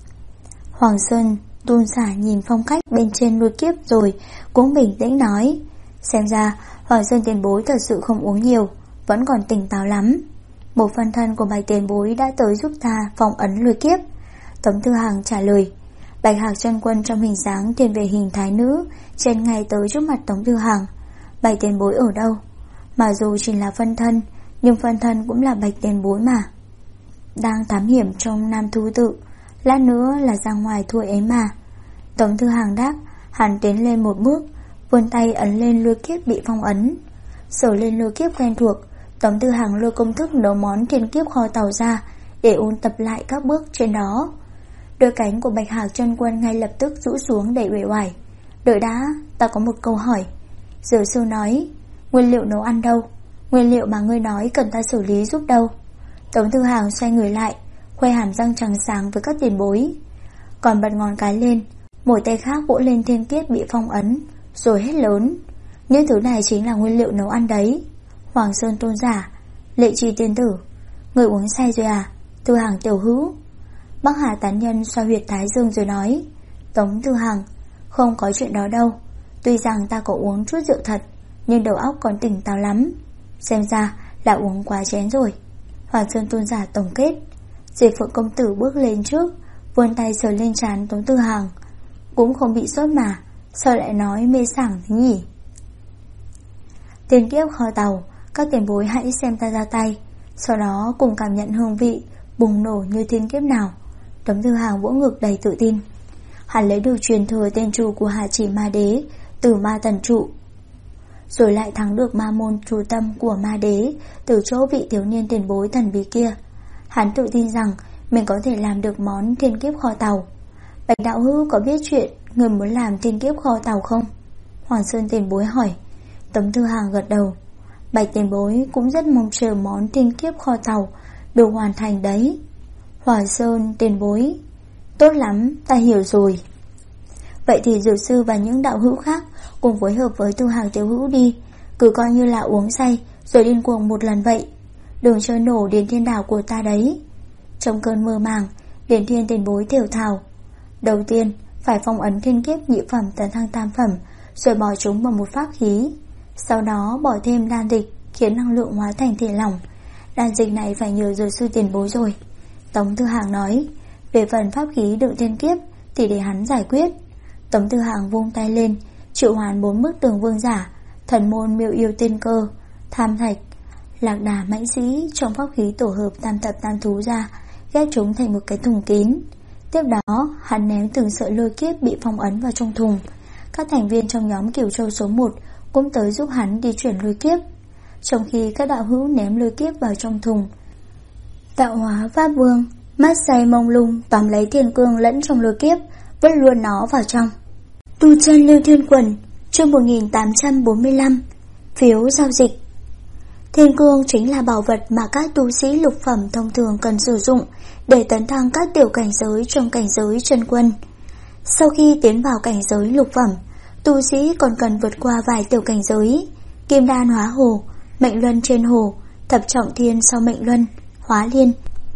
Hoàng Sơn Tôn giả nhìn phong cách bên trên lôi kiếp rồi cũng bình tĩnh nói. Xem ra Hoàng Sơn tiền bối thật sự không uống nhiều, vẫn còn tỉnh táo lắm. Một phân thân của Bạch tiền bối đã tới giúp ta phong ấn lôi kiếp. Tống Thư Hằng trả lời. Bạch Hạc chân quân trong hình dáng thiên về hình thái nữ trên ngay tới trước mặt Tống Thư Hằng. Bạch tiền bối ở đâu? Mà dù chỉ là phân thân, nhưng phân thân cũng là Bạch tiền bối mà. Đang thám hiểm trong Nam Thu Tự, lát nữa là ra ngoài thôi ấy mà. Tống Thư Hằng đáp. Hắn tiến lên một bước, vươn tay ấn lên lôi kiếp bị phong ấn. Sờ lên lôi kiếp quen thuộc, Tống Thư Hằng lôi công thức nấu món thiên kiếp kho tàu ra để ôn tập lại các bước trên đó. Đôi cánh của Bạch Hạc chân quân ngay lập tức rũ xuống để uể oải. Đợi đã, ta có một câu hỏi. Dược sư nói. Nguyên liệu nấu ăn đâu? Nguyên liệu mà ngươi nói cần ta xử lý giúp đâu? Tống Thư Hằng xoay người lại, khoe hàm răng trắng sáng với các tiền bối, còn bật ngón cái lên, một tay khác vỗ lên thiên kiếp bị phong ấn, rồi hét lớn. Những thứ này chính là nguyên liệu nấu ăn đấy. Hoàng Sơn Tôn giả, Lệ Trì tiên tử, người uống say rồi à? Thư Hằng tiểu hữu. Bắc Hà tán nhân xoa huyệt thái dương rồi nói. Tống Thư Hằng, không có chuyện đó đâu. Tuy rằng ta có uống chút rượu thật, nhưng đầu óc còn tỉnh táo lắm. Xem ra là uống quá chén rồi. Hoàng Sơn Tôn giả tổng kết. Diệp Phượng công tử bước lên trước, vươn tay sờ lên trán Tống Thư Hằng. Cũng không bị sốt mà, sao lại nói mê sảng thế nhỉ? Tiền kiếp kho tàu, các tiền bối hãy xem ta ra tay, sau đó cùng cảm nhận hương vị bùng nổ như thiên kiếp nào. Tống Thư Hằng vỗ ngực đầy tự tin. Hắn lấy được truyền thừa tên trụ của Hạ Chỉ Ma Đế từ Ma Thần Trụ, rồi lại thắng được ma môn trù tâm của Ma Đế từ chỗ vị thiếu niên tiền bối thần bí kia. Hắn tự tin rằng mình có thể làm được món thiên kiếp kho tàu. Bạch đạo hữu có biết chuyện người muốn làm thiên kiếp kho tàu không? Hoàng Sơn tiền bối hỏi. Tống Thư Hằng gật đầu. Bạch tiền bối cũng rất mong chờ món thiên kiếp kho tàu được hoàn thành đấy. Hoàng Sơn tiền bối. Tốt lắm, ta hiểu rồi. Vậy thì dược sư và những đạo hữu khác cùng phối hợp với Thư Hằng tiểu hữu đi, cứ coi như là uống say rồi điên cuồng một lần vậy. Đừng chơi nổ Điền Thiên đảo của ta đấy. Trong cơn mơ màng, Điền Thiên tiền bối thều thào. Đầu tiên phải phong ấn thiên kiếp nhị phẩm tấn thăng tam phẩm, rồi bỏ chúng vào một pháp khí. Sau đó bỏ thêm đan dịch khiến năng lượng hóa thành thể lỏng. Đan dịch này phải nhờ dược sư tiền bối rồi. Tống Thư Hằng nói. Về phần pháp khí đựng thiên kiếp thì để hắn giải quyết. Tống Thư Hằng vung tay lên, triệu hoán 4 bức tường vương giả, thần môn miêu yêu tiên cơ, tham thạch, lạc đà mãnh sĩ trong pháp khí tổ hợp tam thập tam thú ra, ghép chúng thành một cái thùng kín. Tiếp đó hắn ném từng sợi lôi kiếp bị phong ấn vào trong thùng. Các thành viên trong nhóm Cửu Châu số 1 cũng tới giúp hắn đi chuyển lôi kiếp. Trong khi các đạo hữu ném lôi kiếp vào trong thùng, Tạo Hóa Pháp Vương mắt say mông lung tóm lấy thiên cương lẫn trong lôi kiếp, vứt luôn nó vào trong. Tu chân Lưu Thiên Quần, chương 1845. Phiếu giao dịch. Thiên cương chính là bảo vật mà các tu sĩ lục phẩm thông thường cần sử dụng để tấn thăng các tiểu cảnh giới trong cảnh giới chân quân. Sau khi tiến vào cảnh giới lục phẩm, tu sĩ còn cần vượt qua vài tiểu cảnh giới: Kim Đan hóa hồ, Mệnh Luân trên hồ, Thập Trọng Thiên sau Mệnh Luân, Hóa Liên,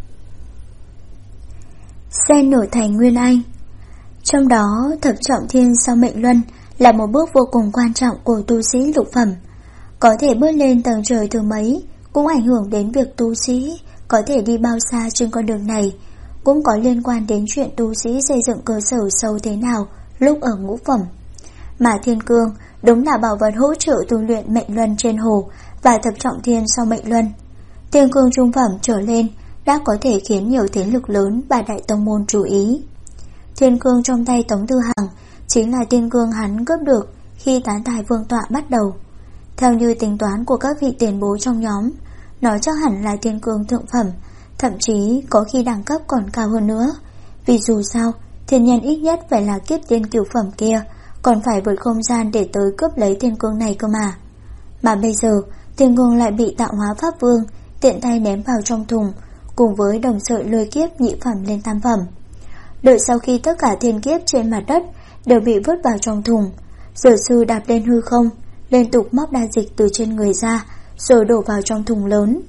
sen nở thành Nguyên Anh. Trong đó, Thập Trọng Thiên sau Mệnh Luân là một bước vô cùng quan trọng của tu sĩ lục phẩm. Có thể bước lên tầng trời thứ mấy cũng ảnh hưởng đến việc tu sĩ có thể đi bao xa trên con đường này, cũng có liên quan đến chuyện tu sĩ xây dựng cơ sở sâu thế nào lúc ở ngũ phẩm. Mà Thiên Cương đúng là bảo vật hỗ trợ tu luyện Mệnh Luân trên hồ và Thập Trọng Thiên sau Mệnh Luân. Thiên Cương trung phẩm trở lên đã có thể khiến nhiều thế lực lớn và đại tông môn chú ý. Thiên Cương trong tay Tống Tư Hằng chính là Thiên Cương hắn cướp được khi tán tài vương tọa bắt đầu. Theo như tính toán của các vị tiền bối trong nhóm, nó chắc hẳn là Thiên Cương thượng phẩm, thậm chí có khi đẳng cấp còn cao hơn nữa. Vì dù sao, thiên nhân ít nhất phải là kiếp tiên cửu phẩm kia, còn phải vượt không gian để tới cướp lấy Thiên Cương này cơ mà. Mà bây giờ, Thiên Cương lại bị Tạo Hóa Pháp Vương tiện tay ném vào trong thùng, cùng với đồng sợi lôi kiếp nhị phẩm lên tam phẩm. Đợi sau khi tất cả thiên kiếp trên mặt đất đều bị vứt vào trong thùng, Dược sư đạp lên hư không, liên tục móc đan dịch từ trên người ra, rồi đổ vào trong thùng lớn.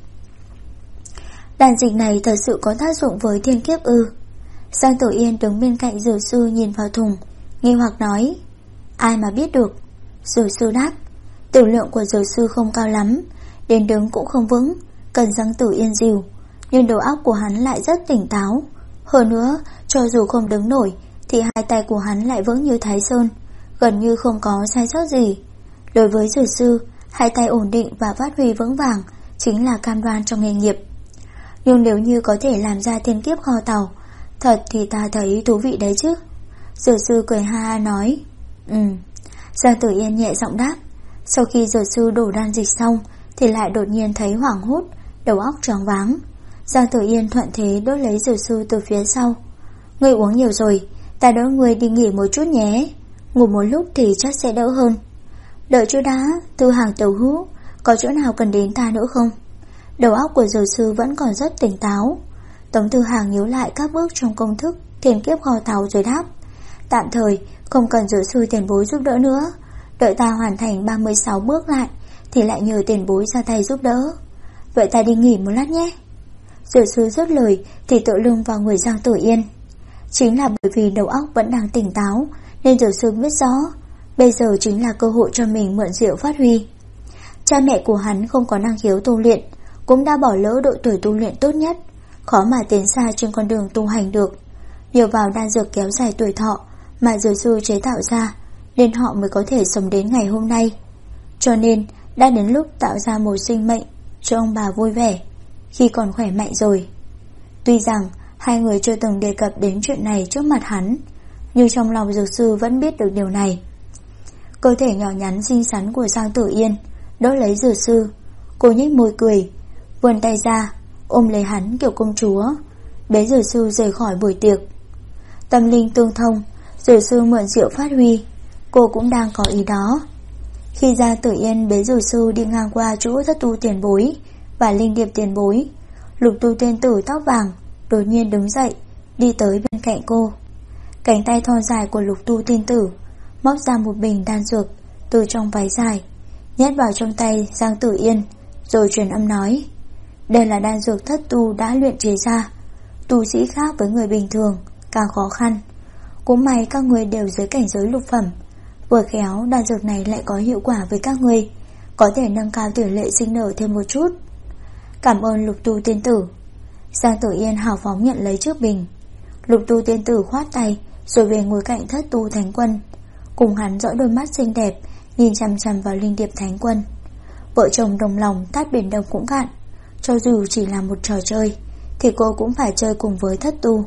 Đan dịch này thật sự có tác dụng với thiên kiếp ư? Giang Tử Yên đứng bên cạnh dược sư nhìn vào thùng, nghi hoặc nói: Ai mà biết được? Dược sư đáp: Tiểu lượng của dược sư không cao lắm, đến đứng cũng không vững, cần Giang Tử Yên dìu, nhưng đầu óc của hắn lại rất tỉnh táo. Hơn nữa, cho dù không đứng nổi thì hai tay của hắn lại vững như Thái Sơn, gần như không có sai sót gì. Đối với dược sư, hai tay ổn định và phát huy vững vàng chính là cam đoan trong nghề nghiệp. Nhưng nếu như có thể làm ra thiên kiếp kho tàu, thật thì ta thấy thú vị đấy chứ. Dược sư cười ha ha nói: Giang Tử Yên nhẹ giọng đáp. Sau khi dược sư đổ đan dịch xong thì lại đột nhiên thấy hoảng hốt, đầu óc choáng váng. Giang Tử Yên thuận thế đỡ lấy dược sư từ phía sau: Ngươi uống nhiều rồi, ta đỡ ngươi đi nghỉ một chút nhé, ngủ một lúc thì chắc sẽ đỡ hơn. Đợi chút đã, Tư Hằng tiểu hữu, có chỗ nào cần đến ta nữa không? Đầu óc của dược sư vẫn còn rất tỉnh táo. Tống Tư Hằng nhớ lại các bước trong công thức thiên kiếp kho tàu rồi đáp: Tạm thời không cần dược sư tiền bối giúp đỡ nữa, đợi ta hoàn thành 36 bước lại thì lại nhờ tiền bối ra tay giúp đỡ. Vậy ta đi nghỉ một lát nhé. Dược sư dứt lời thì tựa lưng vào người Giang Tử Yên. Chính là bởi vì đầu óc vẫn đang tỉnh táo nên dược sư biết rõ bây giờ chính là cơ hội cho mình mượn rượu phát huy. Cha mẹ của hắn không có năng khiếu tu luyện, cũng đã bỏ lỡ độ tuổi tu luyện tốt nhất, khó mà tiến xa trên con đường tu hành được. Nhờ vào đan dược kéo dài tuổi thọ mà dược sư chế tạo ra nên họ mới có thể sống đến ngày hôm nay. Cho nên đã đến lúc tạo ra một sinh mệnh cho ông bà vui vẻ khi còn khỏe mạnh rồi. Tuy rằng hai người chưa từng đề cập đến chuyện này trước mặt hắn, nhưng trong lòng dược sư vẫn biết được điều này. Cơ thể nhỏ nhắn xinh xắn của Giang Tử Yên đỡ lấy dược sư. Cô nhếch môi cười, vươn tay ra ôm lấy hắn kiểu công chúa, bế dược sư rời khỏi buổi tiệc. Tâm linh tương thông, dược sư mượn rượu phát huy, cô cũng đang có ý đó. Khi Giang Tử Yên bế dược sư đi ngang qua chỗ Thất Tu tiền bối và Linh Điệp tiền bối, Lục Tu tiên tử tóc vàng đột nhiên đứng dậy, đi tới bên cạnh cô. Cánh tay thon dài của Lục Tu tiên tử móc ra một bình đan dược từ trong váy dài, nhét vào trong tay Giang Tử Yên, rồi truyền âm nói: Đây là đan dược Thất Tu đã luyện chế ra, tu sĩ khác với người bình thường càng khó khăn. Cũng may các người đều dưới cảnh giới lục phẩm, vừa khéo đan dược này lại có hiệu quả với các người, có thể nâng cao tỷ lệ sinh nở thêm một chút. Cảm ơn Lục Tu tiên tử. Giang Tử Yên hào phóng nhận lấy chiếc bình. Lục Tu tiên tử khoát tay rồi về ngồi cạnh Thất Tu thánh quân, cùng hắn dõi đôi mắt xinh đẹp nhìn chằm chằm vào Linh Điệp thánh quân. Vợ chồng đồng lòng tát biển đông cũng cạn, cho dù chỉ là một trò chơi thì cô cũng phải chơi cùng với Thất Tu.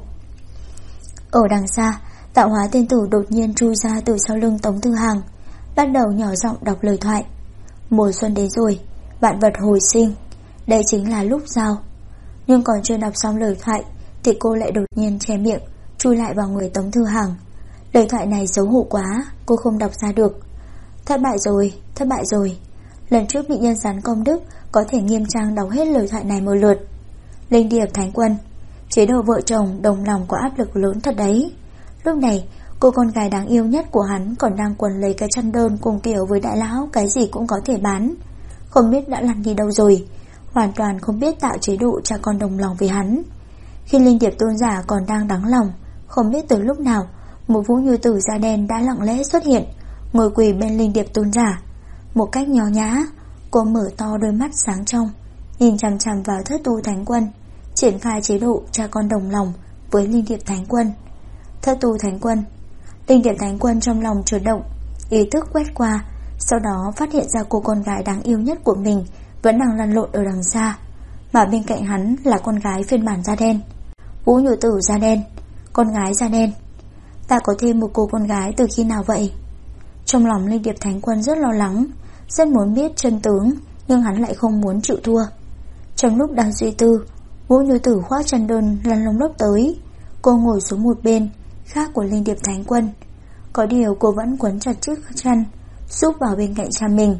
Ở đằng xa, Tạo Hóa tiên tử đột nhiên chui ra từ sau lưng Tống Tư Hằng, bắt đầu nhỏ giọng đọc lời thoại. Mùa xuân đến rồi, vạn vật hồi sinh, đây chính là lúc giao. Nhưng còn chưa đọc xong lời thoại thì cô lại đột nhiên che miệng, chui lại vào người Tống Thư Hằng. Lời thoại này xấu hổ quá, cô không đọc ra được. Thất bại rồi. Lần trước bị nhân gián công đức có thể nghiêm trang đọc hết lời thoại này một lượt. Linh Điệp Thánh Quân, chế độ vợ chồng đồng lòng có áp lực lớn thật đấy. Lúc này cô con gái đáng yêu nhất của hắn còn đang quần lấy cái chăn đơn cùng kiểu với đại lão cái gì cũng có thể bán. Không biết đã làm đi đâu rồi, hoàn toàn không biết tạo chế độ cha con đồng lòng với hắn. Khi Linh Điệp tôn giả còn đang đắng lòng, không biết từ lúc nào một vũ như tử da đen đã lặng lẽ xuất hiện, ngồi quỳ bên Linh Điệp tôn giả. Một cách nho nhã, cô mở to đôi mắt sáng trong, nhìn chằm chằm vào Thất Tu Thánh Quân, triển khai chế độ cha con đồng lòng với Linh Điệp Thánh Quân. Thất Tu Thánh Quân. Linh Điệp Thánh Quân trong lòng chợt động, ý thức quét qua, sau đó phát hiện ra cô con gái đáng yêu nhất của mình vẫn đang lăn lộn ở đằng xa, mà bên cạnh hắn là con gái phiên bản da đen. Vũ Nhụ Tử da đen, con gái da đen. Ta có thêm một cô con gái từ khi nào vậy? Trong lòng Linh Điệp Thánh Quân rất lo lắng, rất muốn biết chân tướng, nhưng hắn lại không muốn chịu thua. Trong lúc đang suy tư, Vũ Như Tử khoác chăn đơn lăn lông lốc tới. Cô ngồi xuống một bên khác của Linh Điệp Thánh Quân. Có điều cô vẫn quấn chặt chiếc chăn, giúp vào bên cạnh cha mình.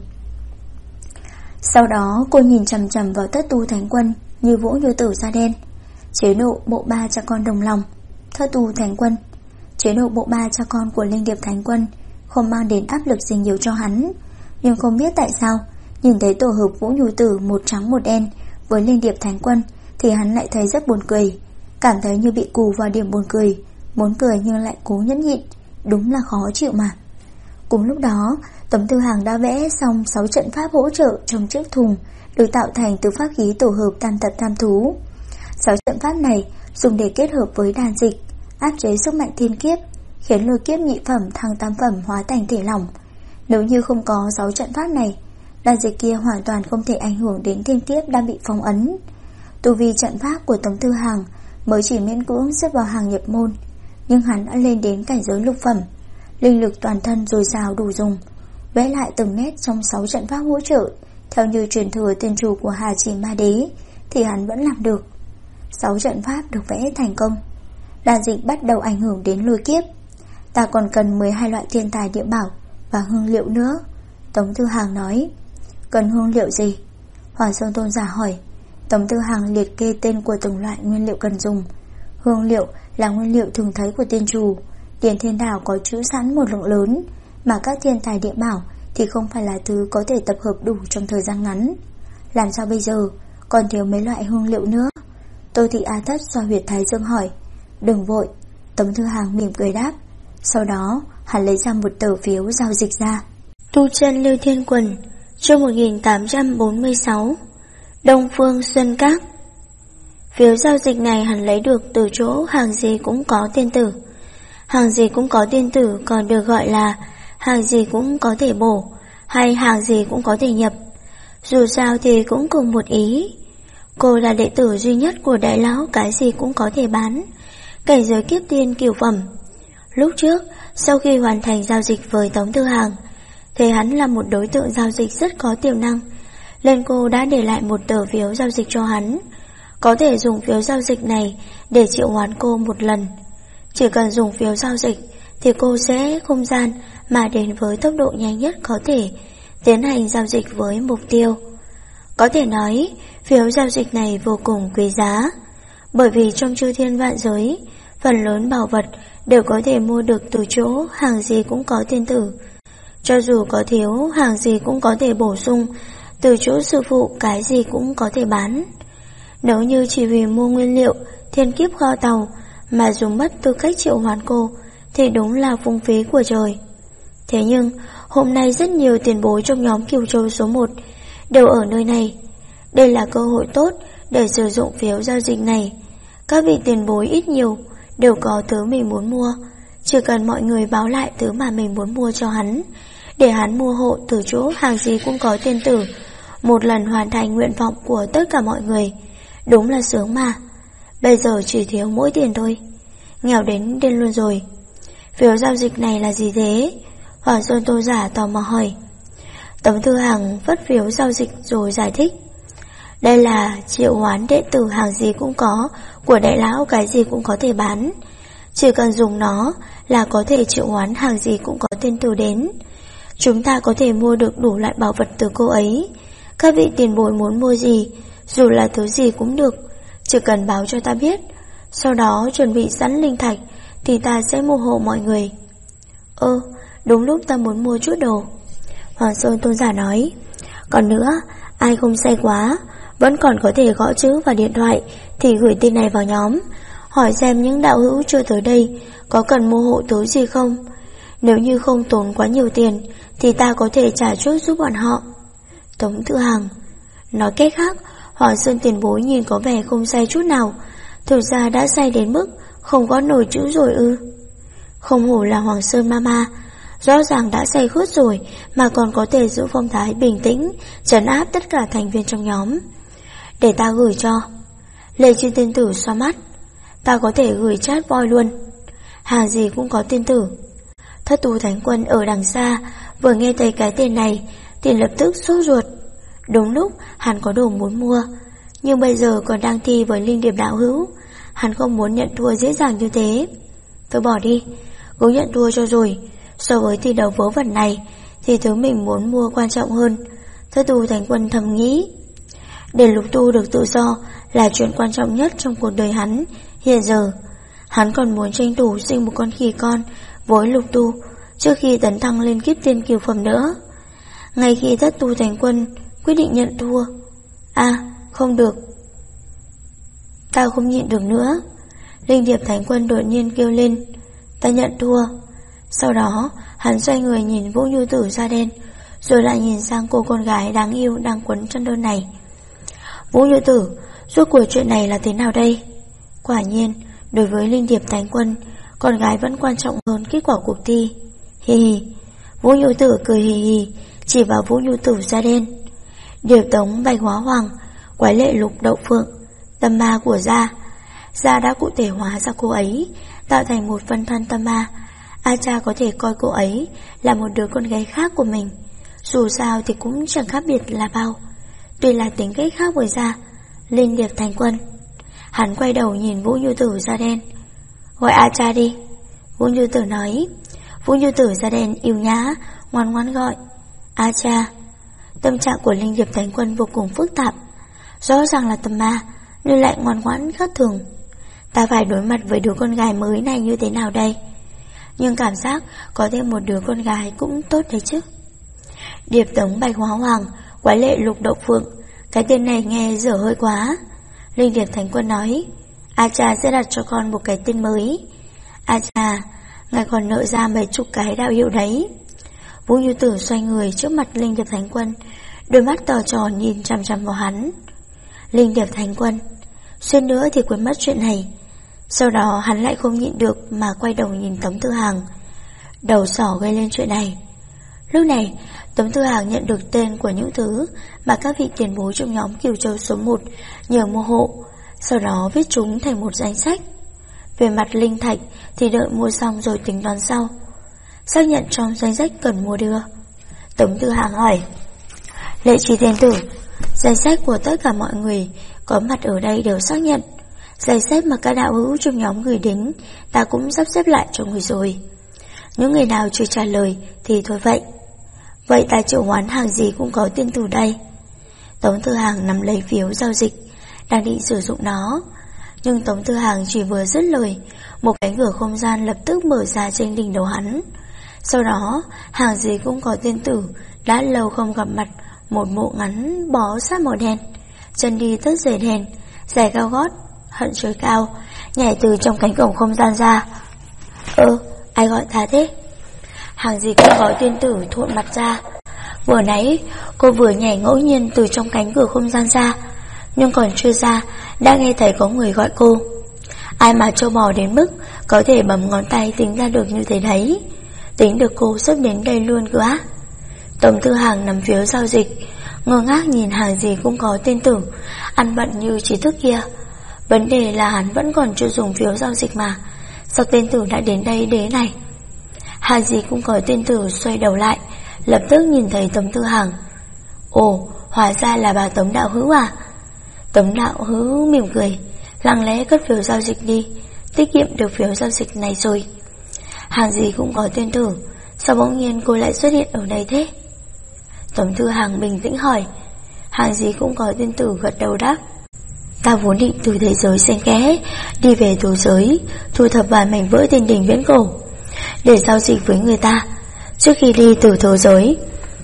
Sau đó cô nhìn chằm chằm vào Thất Tu Thánh Quân như Vũ Như Tử da đen. Chế độ bộ ba cha con đồng lòng. Thất Tu Thánh Quân. Chế độ bộ ba cha con của Linh Điệp Thánh Quân không mang đến áp lực gì nhiều cho hắn. Nhưng không biết tại sao, nhìn thấy tổ hợp Vũ Như Tử một trắng một đen với Linh Điệp Thánh Quân thì hắn lại thấy rất buồn cười, cảm thấy như bị cù vào điểm buồn cười, muốn cười nhưng lại cố nhẫn nhịn, đúng là khó chịu mà. Cùng lúc đó, Tống Thư Hằng đã vẽ xong 6 trận pháp hỗ trợ trong chiếc thùng được tạo thành từ pháp khí tổ hợp tam tật tam thú. 6 trận pháp này dùng để kết hợp với đan dịch, áp chế sức mạnh thiên kiếp, khiến lôi kiếp nhị phẩm thăng tam phẩm hóa thành thể lỏng. Nếu như không có 6 trận pháp này, đan dịch kia hoàn toàn không thể ảnh hưởng đến thiên kiếp đang bị phong ấn. Tu vi trận pháp của Tống Thư Hằng mới chỉ miễn cưỡng xếp vào hàng nhập môn, nhưng hắn đã lên đến cảnh giới lục phẩm, linh lực toàn thân dồi dào đủ dùng, vẽ lại từng nét trong 6 trận pháp hỗ trợ theo như truyền thừa tiên chủ của Hà Chỉ Ma Đế thì hắn vẫn làm được. 6 trận pháp được vẽ thành công, đan dịch bắt đầu ảnh hưởng đến lôi kiếp. Ta còn cần 12 loại thiên tài địa bảo và hương liệu nữa, Tống Thư Hằng nói. Cần hương liệu gì? Hoàng Sơn Tôn giả hỏi. Tống Thư Hằng liệt kê tên của từng loại nguyên liệu cần dùng. Hương liệu là nguyên liệu thường thấy của tiên chủ, Điền Thiên Đảo có trữ sẵn một lượng lớn, mà các thiên tài địa bảo thì không phải là thứ có thể tập hợp đủ trong thời gian ngắn. Làm sao bây giờ? Còn thiếu mấy loại hương liệu nữa. Tô Thị A Thất xoa huyệt thái dương hỏi. Đừng vội, Tống Thư Hằng mỉm cười đáp. Sau đó hắn lấy ra một tờ phiếu giao dịch ra. Tu chân Lưu Thiên Quần, chương 1846, Đông Phương Xuân Các. Phiếu giao dịch này hắn lấy được từ chỗ hàng gì cũng có tiên tử. Hàng gì cũng có tiên tử còn được gọi là hàng gì cũng có thể bổ, hay hàng gì cũng có thể nhập. Dù sao thì cũng cùng một ý. Cô là đệ tử duy nhất của đại lão cái gì cũng có thể bán, cảnh giới kiếp tiên cửu phẩm. Lúc trước, sau khi hoàn thành giao dịch với Tống Thư Hằng, thấy hắn là một đối tượng giao dịch rất có tiềm năng, nên cô đã để lại một tờ phiếu giao dịch cho hắn. Có thể dùng phiếu giao dịch này để triệu hoán cô một lần. Chỉ cần dùng phiếu giao dịch thì cô sẽ không gian mà đến với tốc độ nhanh nhất có thể tiến hành giao dịch với mục tiêu. Có thể nói phiếu giao dịch này vô cùng quý giá, bởi vì trong chư thiên vạn giới, phần lớn bảo vật đều có thể mua được từ chỗ hàng gì cũng có tiên tử. Cho dù có thiếu, hàng gì cũng có thể bổ sung từ chỗ sư phụ cái gì cũng có thể bán. Nếu như chỉ vì mua nguyên liệu thiên kiếp kho tàu mà dùng mất tư cách triệu hoán cô thì đúng là phung phí của trời. Thế nhưng hôm nay rất nhiều tiền bối trong nhóm Kiều Châu số 1 đều ở nơi này. Đây là cơ hội tốt để sử dụng phiếu giao dịch này. Các vị tiền bối ít nhiều đều có thứ mình muốn mua, chỉ cần mọi người báo lại thứ mà mình muốn mua cho hắn, để hắn mua hộ từ chỗ hàng gì cũng có tiên tử, một lần hoàn thành nguyện vọng của tất cả mọi người. Đúng là sướng mà. Bây giờ chỉ thiếu mỗi tiền thôi, nghèo đến điên luôn rồi. Phiếu giao dịch này là gì thế? Hoàng Sơn Tôn giả tò mò hỏi. Tống Thư Hằng vất phiếu giao dịch rồi giải thích. Đây là triệu hoán đệ tử, hàng gì cũng có, của đại lão cái gì cũng có thể bán. Chỉ cần dùng nó là có thể triệu hoán hàng gì cũng có tên tử đến. Chúng ta có thể mua được đủ loại bảo vật từ cô ấy. Các vị tiền bối muốn mua gì, dù là thứ gì cũng được, chỉ cần báo cho ta biết. Sau đó chuẩn bị sẵn linh thạch thì ta sẽ mua hộ mọi người. Đúng lúc ta muốn mua chút đồ, Hoàng Sơn tôn giả nói. Còn nữa, ai không say quá vẫn còn có thể gõ chữ vào điện thoại thì gửi tin này vào nhóm, hỏi xem những đạo hữu chưa tới đây có cần mua hộ thứ gì không. Nếu như không tốn quá nhiều tiền thì ta có thể trả trước giúp bọn họ. Tống Thư Hằng nói cách khác, Hoàng Sơn tiền bối nhìn có vẻ không say chút nào, thực ra đã say đến mức không có nổi chữ rồi ư? Không hổ là Hoàng Sơn Mama, rõ ràng đã say khướt rồi mà còn có thể giữ phong thái bình tĩnh, trấn áp tất cả thành viên trong nhóm. Để ta gửi cho. Lê Chi tiên tử xoa mắt. Ta có thể gửi chat voi luôn. Hàng gì cũng có tiên tử. Thất Tu Thánh Quân ở đằng xa vừa nghe thấy cái tên này thì lập tức sốt ruột. Đúng lúc hắn có đồ muốn mua, nhưng bây giờ còn đang thi với Linh Điệp đạo hữu, hắn không muốn nhận thua dễ dàng như thế. Thôi bỏ đi, cứ nhận thua cho rồi. So với thi đấu vớ vẩn này thì thứ mình muốn mua quan trọng hơn, Thất Tu Thánh Quân thầm nghĩ. Để Lục Tu được tự do là chuyện quan trọng nhất trong cuộc đời hắn hiện giờ. Hắn còn muốn tranh thủ sinh một con khỉ con với Lục Tu trước khi tấn thăng lên kiếp tiên kiều phẩm nữa. Ngay khi Thất Tu Thánh Quân quyết định nhận thua, không được, ta không nhịn được nữa. Linh Điệp Thánh Quân đột nhiên kêu lên, ta nhận thua. Sau đó hắn xoay người nhìn Vũ Nhu Tử da đen, rồi lại nhìn sang cô con gái đáng yêu đang quấn chăn đơn này. Vũ Nhu Tử, rốt cuộc chuyện này là thế nào đây? Quả nhiên, đối với Linh Điệp Thánh Quân, con gái vẫn quan trọng hơn kết quả cuộc thi. Hi hi. Vũ Nhu Tử cười hì hì, chỉ vào Vũ Nhu Tử da đen. Điều Tống Bạch Hóa Hoàng, Quái Lệ Lục Đậu Phượng, tâm ma của Gia đã cụ thể hóa ra cô ấy, tạo thành một phân thân tâm ma. A Cha có thể coi cô ấy là một đứa con gái khác của mình, dù sao thì cũng chẳng khác biệt là bao. Tuy là tính cách khác với Gia. Linh Điệp Thánh Quân, hắn quay đầu nhìn Vũ Nhu Tử da đen. Gọi A Cha đi. Vũ Nhu Tử nói. Vũ Nhu Tử da đen yêu nhã, ngoan ngoãn gọi A Cha. Tâm trạng của Linh Điệp Thánh Quân vô cùng phức tạp. Rõ ràng là tâm ma, nhưng lại ngoan ngoãn khác thường. Ta phải đối mặt với đứa con gái mới này như thế nào đây? Nhưng cảm giác có thêm một đứa con gái cũng tốt đấy chứ. Điệp Tống Bạch Hóa Hoàng, Quái Lệ Lục Đậu Phượng, cái tên này nghe dở hơi quá. Linh Điệp Thánh Quân nói, A Cha sẽ đặt cho con một cái tên mới. A Cha, ngài còn nợ ra mấy chục cái đạo hiệu đấy. Vũ Nhu Tử xoay người trước mặt Linh Điệp Thánh Quân, đôi mắt to tròn nhìn chằm chằm vào hắn. Linh Điệp Thánh Quân suýt nữa thì quên mất chuyện này. Sau đó hắn lại không nhịn được mà quay đầu nhìn Tống Thư Hằng. Đầu sỏ gây lên chuyện này. Lúc này Tống Thư Hằng nhận được tên của những thứ mà các vị tiền bối trong nhóm Kiều Châu số 1 nhờ mua hộ, sau đó viết chúng thành một danh sách. Về mặt linh thạch thì đợi mua xong rồi tính toán sau. Xác nhận trong danh sách cần mua đưa. Tống Thư Hằng hỏi, Lệ Chi tiên tử, danh sách của tất cả mọi người có mặt ở đây đều xác nhận. Danh sách mà các đạo hữu trong nhóm gửi đến ta cũng sắp xếp lại cho người rồi. Những người nào chưa trả lời thì thôi vậy. Vậy ta triệu hoán hàng gì cũng có tiên tử đây. Tống Thư Hằng nắm lấy phiếu giao dịch, đang định sử dụng nó. Nhưng Tống Thư Hằng chỉ vừa dứt lời, một cánh cửa không gian lập tức mở ra trên đỉnh đầu hắn. Sau đó hàng gì cũng có tiên tử đã lâu không gặp mặt, một bộ ngắn bó sát màu đen, chân đi tất giày đen, giày cao gót, hận trời cao, nhảy từ trong cánh cổng không gian ra. Ai gọi ta thế? Hàng gì cũng có tiên tử thuộn mặt ra. Vừa nãy cô vừa nhảy ngẫu nhiên từ trong cánh cửa không gian ra, nhưng còn chưa ra đã nghe thấy có người gọi cô. Ai mà trâu bò đến mức có thể bấm ngón tay tính ra được như thế đấy. Tính được cô sắp đến đây luôn cơ á. Tống Thư Hằng nắm phiếu giao dịch, ngơ ngác nhìn hàng gì cũng có tên tử, ăn bận như trí thức kia. Vấn đề là hắn vẫn còn chưa dùng phiếu giao dịch mà, sao tên tử đã đến đây đế này? Hàng gì cũng có tên tử xoay đầu lại, lập tức nhìn thấy Tống Tư Hằng. Ồ, hóa ra là bà Tống đạo hữu à? Tống đạo hữu mỉm cười, lặng lẽ cất phiếu giao dịch đi, tiết kiệm được phiếu giao dịch này rồi. Hàng gì cũng có tên tử, sao bỗng nhiên cô lại xuất hiện ở đây thế? Tống Tư Hằng bình tĩnh hỏi. Hàng gì cũng có tên tử gật đầu đáp. Ta vốn định từ thế giới xen kẽ đi về tù giới, thu thập vài mảnh vỡ tiền đình viễn cổ để giao dịch với người ta trước khi đi từ thế giới.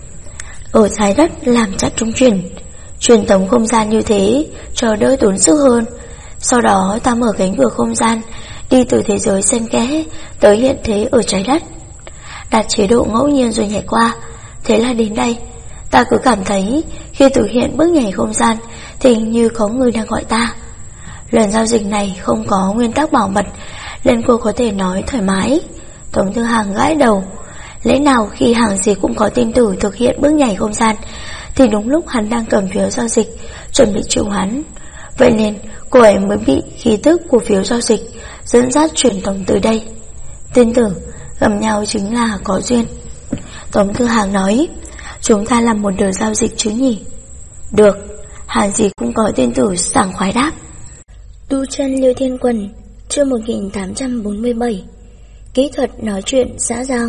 Ở trái đất làm chặt trung truyền tống không gian như thế cho đỡ tốn sức hơn. Sau đó ta mở cánh cửa không gian đi từ thế giới xen kẽ tới hiện thế ở trái đất, đặt chế độ ngẫu nhiên rồi nhảy qua. Thế là đến đây, ta cứ cảm thấy khi thực hiện bước nhảy không gian thì hình như có người đang gọi ta. Lần giao dịch này không có nguyên tắc bảo mật nên cô có thể nói thoải mái. Tống Tư Hằng gãi đầu. Lẽ nào khi Hàng gì cũng có tin tử thực hiện bước nhảy không gian thì đúng lúc hắn đang cầm phiếu giao dịch chuẩn bị triệu hắn, vậy nên cô ấy mới bị khí tức của phiếu giao dịch dẫn dắt truyền tống tới đây. Tin tử gặp nhau chính là có duyên. Tống Tư Hằng nói. Chúng ta làm một đợt giao dịch chứ nhỉ? Được. Hàng gì cũng có tên tử sảng khoái đáp. Tu chân Liêu Thiên Quần, chương 1847. Kỹ thuật nói chuyện xã giao.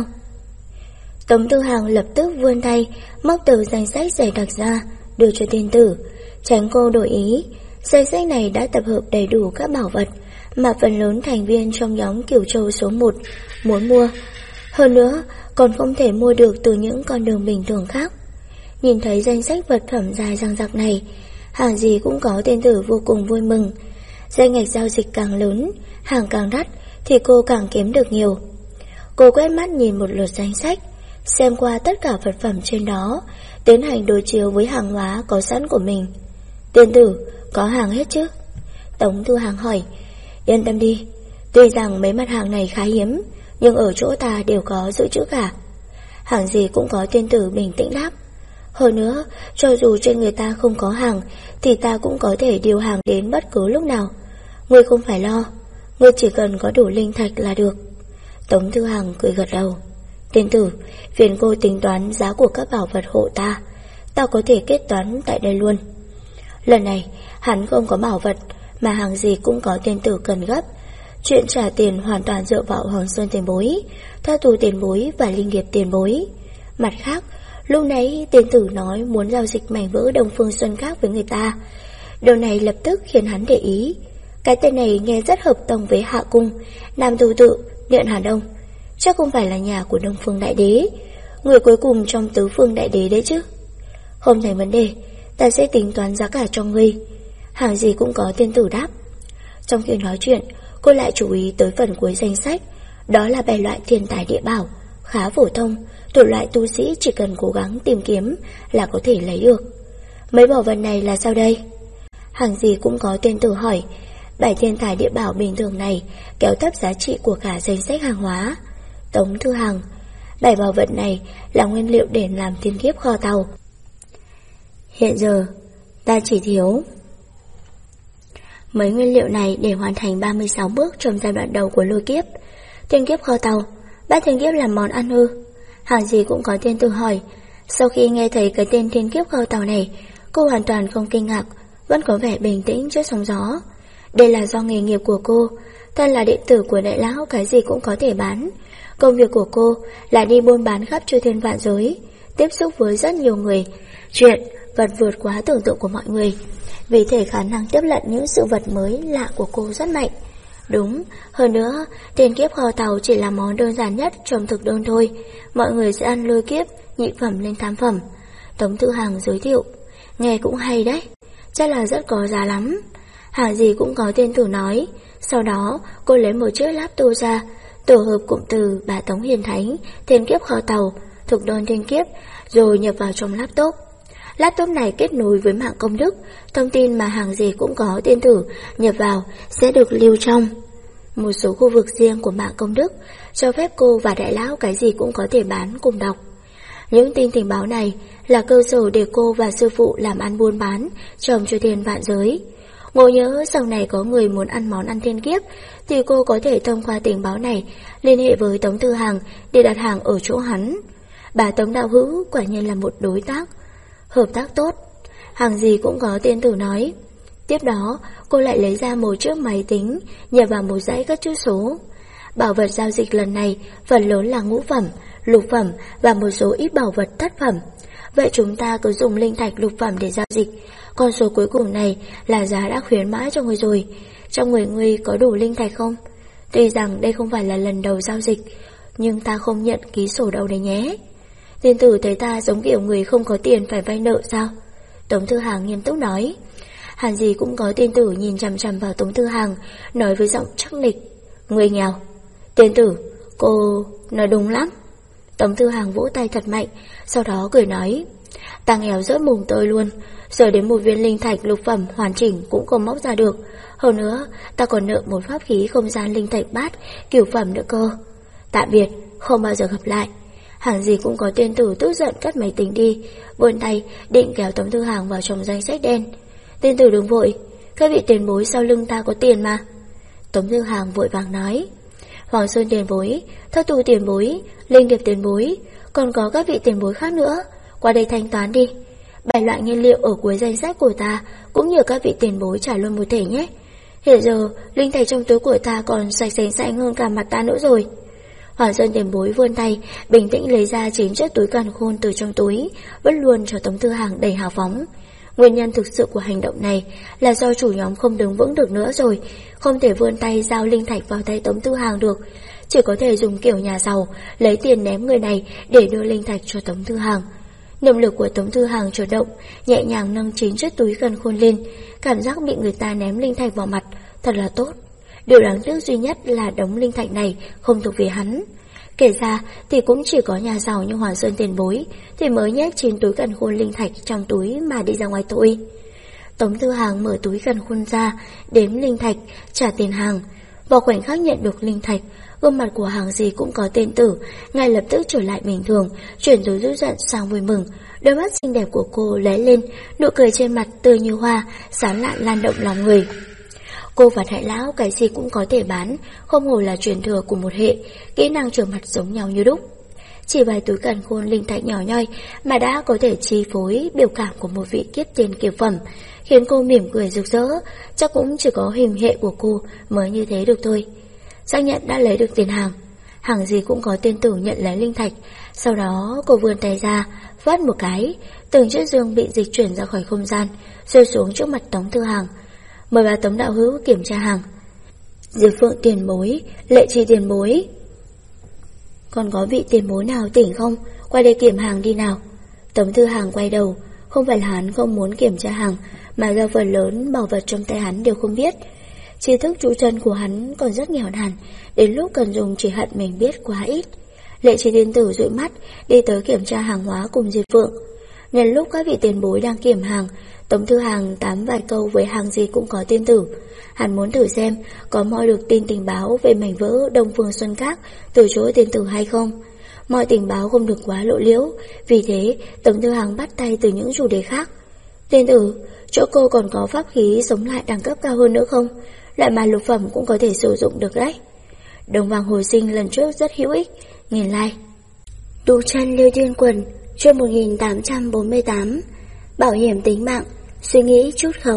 Tống Tư Hằng lập tức vươn tay móc tờ danh sách dày đặc ra đưa cho tên tử, tránh cô đổi ý. Danh sách này đã tập hợp đầy đủ các bảo vật mà phần lớn thành viên trong nhóm Cửu Châu số 1 muốn mua. Hơn nữa còn không thể mua được từ những con đường bình thường khác. Nhìn thấy danh sách vật phẩm dài dằng dặc này, Hàng gì cũng có tên tử vô cùng vui mừng. Danh ngạch giao dịch càng lớn, hàng càng đắt thì cô càng kiếm được nhiều. Cô quét mắt nhìn một lượt danh sách, xem qua tất cả vật phẩm trên đó, tiến hành đối chiếu với hàng hóa có sẵn của mình. Tên tử, có hàng hết chứ? Tống Tư Hằng hỏi. Yên tâm đi, tuy rằng mấy mặt hàng này khá hiếm, nhưng ở chỗ ta đều có dự trữ cả. Hàng gì cũng có tên tử bình tĩnh đáp. Hơn nữa, cho dù trên người ta không có hàng thì ta cũng có thể điều hàng đến bất cứ lúc nào. Ngươi không phải lo, ngươi chỉ cần có đủ linh thạch là được. Tống Tư Hằng cười gật đầu. Tên tử, phiền cô tính toán giá của các bảo vật hộ ta, ta có thể kết toán tại đây luôn. Lần này hắn không có bảo vật mà hàng gì cũng có tên tử cần gấp. Chuyện trả tiền hoàn toàn dựa vào Hoàng Sơn tiền bối, Tha Tù tiền bối và Linh Nghiệp tiền bối. Mặt khác, lúc nãy tên tử nói muốn giao dịch mảnh vỡ Đông Phương Xuân khác với người ta. Điều này lập tức khiến hắn để ý. Cái tên này nghe rất hợp tông với Hạ Cung, Nam Tu Tự, Điện Hà Đông. Chắc không phải là nhà của Đông Phương Đại Đế, người cuối cùng trong Tứ Phương Đại Đế đấy chứ. Không thành vấn đề, ta sẽ tính toán giá cả cho ngươi. Hàng gì cũng có tên tử đáp. Trong khi nói chuyện, cô lại chú ý tới phần cuối danh sách. Đó là 7 loại thiên tài địa bảo, khá phổ thông, thuộc loại tu sĩ chỉ cần cố gắng tìm kiếm là có thể lấy được. Mấy bảo vật này là sao đây? Hàng gì cũng có tên tử hỏi. 7 thiên tài địa bảo bình thường này kéo thấp giá trị của cả danh sách hàng hóa. Tống Tư Hằng, 7 bảo vật này là nguyên liệu để làm thiên kiếp kho tàu. Hiện giờ ta chỉ thiếu mấy nguyên liệu này để hoàn thành 36 bước trong giai đoạn đầu của lôi kiếp. Thiên kiếp kho tàu, bát thiên kiếp làm món ăn ư? Hàng gì cũng có tên tử hỏi. Sau khi nghe thấy cái tên thiên kiếp kho tàu này, cô hoàn toàn không kinh ngạc, vẫn có vẻ bình tĩnh trước sóng gió. Đây là do nghề nghiệp của cô, thân là đệ tử của đại lão cái gì cũng có thể bán. Công việc của cô là đi buôn bán khắp chư thiên vạn giới, tiếp xúc với rất nhiều người, chuyện vật vượt quá tưởng tượng của mọi người. Vì thế khả năng tiếp nhận những sự vật mới lạ của cô rất mạnh. Đúng, hơn nữa, thiên kiếp kho tàu chỉ là món đơn giản nhất trong thực đơn thôi. Mọi người sẽ ăn lôi kiếp, nhị phẩm lên tam phẩm. Tống Tư Hằng giới thiệu. Nghe cũng hay đấy, chắc là rất có giá lắm. Hàng gì cũng có tên tử nói. Sau đó cô lấy một chiếc laptop ra, tổ hợp cụm từ bà Tống Hiền Thánh, thiên kiếp kho tàu, thực đơn thiên kiếp, rồi nhập vào trong laptop. Laptop này kết nối với mạng công đức, thông tin mà hàng gì cũng có tên tử nhập vào sẽ được lưu trong một số khu vực riêng của mạng công đức, cho phép cô và đại lão cái gì cũng có thể bán cùng đọc. Những tin tình báo này là cơ sở để cô và sư phụ làm ăn buôn bán trong chư thiên vạn giới. Ngộ nhớ sau này có người muốn ăn món ăn thiên kiếp thì cô có thể thông qua tình báo này liên hệ với Tống Tư Hằng để đặt hàng ở chỗ hắn. Bà Tống đạo hữu quả nhiên là một đối tác hợp tác tốt. Hàng gì cũng có tiên tử nói. Tiếp đó cô lại lấy ra một chiếc máy tính, nhập vào một dãy các chữ số. Bảo vật giao dịch lần này phần lớn là ngũ phẩm, lục phẩm và một số ít bảo vật thất phẩm. Vậy chúng ta cứ dùng linh thạch lục phẩm để giao dịch. Con số cuối cùng này là giá đã khuyến mãi cho người rồi. Trong người ngươi có đủ linh thạch không? Tuy rằng đây không phải là lần đầu giao dịch, nhưng ta không nhận ký sổ đâu đấy nhé. Tiên tử thấy ta giống kiểu người không có tiền phải vay nợ sao? Tống Thư Hàng nghiêm túc nói. Hàn gì cũng có tiên tử nhìn chằm chằm vào Tống Thư Hàng, nói với giọng chắc nịch. Người nghèo. Tiên tử, cô nói đúng lắm. Tống Thư Hàng vỗ tay thật mạnh, sau đó cười nói. Ta nghèo rớt mùng tơi luôn, giờ đến một viên linh thạch lục phẩm hoàn chỉnh cũng không móc ra được. Hơn nữa, ta còn nợ một pháp khí không gian linh thạch bát cửu phẩm nữa cơ. Tạm biệt, không bao giờ gặp lại. Hàng gì cũng có tiên tử tức giận cất máy tính đi, vươn tay định kéo Tống Thư Hàng vào trong danh sách đen. Tiên tử đừng vội, các vị tiền bối sau lưng ta có tiền mà. Tống Thư Hàng vội vàng nói. Hoàng Sơn tiền bối, Thất Tu tiền bối, Linh Điệp tiền bối, còn có các vị tiền bối khác nữa, qua đây thanh toán đi. 7 loại nguyên liệu ở cuối danh sách của ta cũng nhờ các vị tiền bối trả luôn một thể nhé. Hiện giờ linh thạch trong túi của ta còn sạch sành hơn cả mặt ta nữa rồi. Hoàng Sơn tiền bối vươn tay bình tĩnh lấy ra 9 chiếc túi càn khôn từ trong túi, vứt luôn cho Tống Thư Hàng đầy hào phóng. Nguyên nhân thực sự của hành động này là do chủ nhóm không đứng vững được nữa rồi, không thể vươn tay giao linh thạch vào tay Tống Thư Hàng được, chỉ có thể dùng kiểu nhà giàu, lấy tiền ném người này để đưa linh thạch cho Tống Thư Hàng. Niệm lực của Tống Thư Hàng chuyển động, nhẹ nhàng nâng 9 chiếc túi càn khôn lên, cảm giác bị người ta ném linh thạch vào mặt thật là tốt. Điều đáng tiếc duy nhất là đống linh thạch này không thuộc về hắn. Kể ra thì cũng chỉ có nhà giàu như Hoàng Sơn tiền bối thì mới nhét 9 túi càn khôn linh thạch trong túi mà đi ra ngoài thôi. Tống Thư Hàng mở túi càn khôn ra, đếm linh thạch, trả tiền hàng. Vào khoảnh khắc nhận được linh thạch, gương mặt của Hàng gì cũng có tên tử, ngay lập tức trở lại bình thường, chuyển từ dữ giận sang vui mừng. Đôi mắt xinh đẹp của cô lóe lên, nụ cười trên mặt tươi như hoa, sáng lạn lan động lòng người. Cô và Đại Lão cái gì cũng có thể bán, không hổ là truyền thừa của một hệ, kỹ năng trở mặt giống nhau như đúc. Chỉ vài túi càn khôn linh thạch nhỏ nhoi mà đã có thể chi phối biểu cảm của một vị kiếp tiền kiều phẩm, khiến cô mỉm cười rực rỡ. Chắc cũng chỉ có hình hệ của cô mới như thế được thôi. Xác nhận đã lấy được tiền hàng, Hàng gì cũng có tiên tử nhận lấy linh thạch. Sau đó cô vươn tay ra, vắt một cái, từng chiếc dương bị dịch chuyển ra khỏi không gian, rơi xuống trước mặt Tống Thư Hàng. Mời bà Tống đạo hữu kiểm tra hàng. Diệp Phượng tiền bối, Lệ Trì tiền bối. Còn có vị tiền bối nào tỉnh không? Qua đây kiểm hàng đi nào. Tống Thư Hàng quay đầu, không phải là hắn không muốn kiểm tra hàng, mà do phần lớn bảo vật trong tay hắn đều không biết. Tri thức trụ chân của hắn còn rất nghèo nàn, đến lúc cần dùng chỉ hận mình biết quá ít. Lệ Trì tiên tử dụi mắt đi tới kiểm tra hàng hóa cùng Diệp Phượng. Nhân lúc các vị tiền bối đang kiểm hàng, Tống Thư Hàng tám vài câu với Hàng gì cũng có tiên tử. Hắn muốn thử xem có moi được tin tình báo về mảnh vỡ Đông Phương Xuân Các từ chỗ tiên tử hay không. Mọi tình báo không được quá lộ liễu, vì thế Tống Thư Hàng bắt tay từ những chủ đề khác. Tiên tử, chỗ cô còn có pháp khí sống lại đẳng cấp cao hơn nữa không? Loại mà lục phẩm cũng có thể sử dụng được đấy. Đồng vàng hồi sinh lần trước rất hữu ích, nghìn like. Đu chân Liêu Thiên Quần, chương 1848. Bảo hiểm tính mạng, suy nghĩ chút không?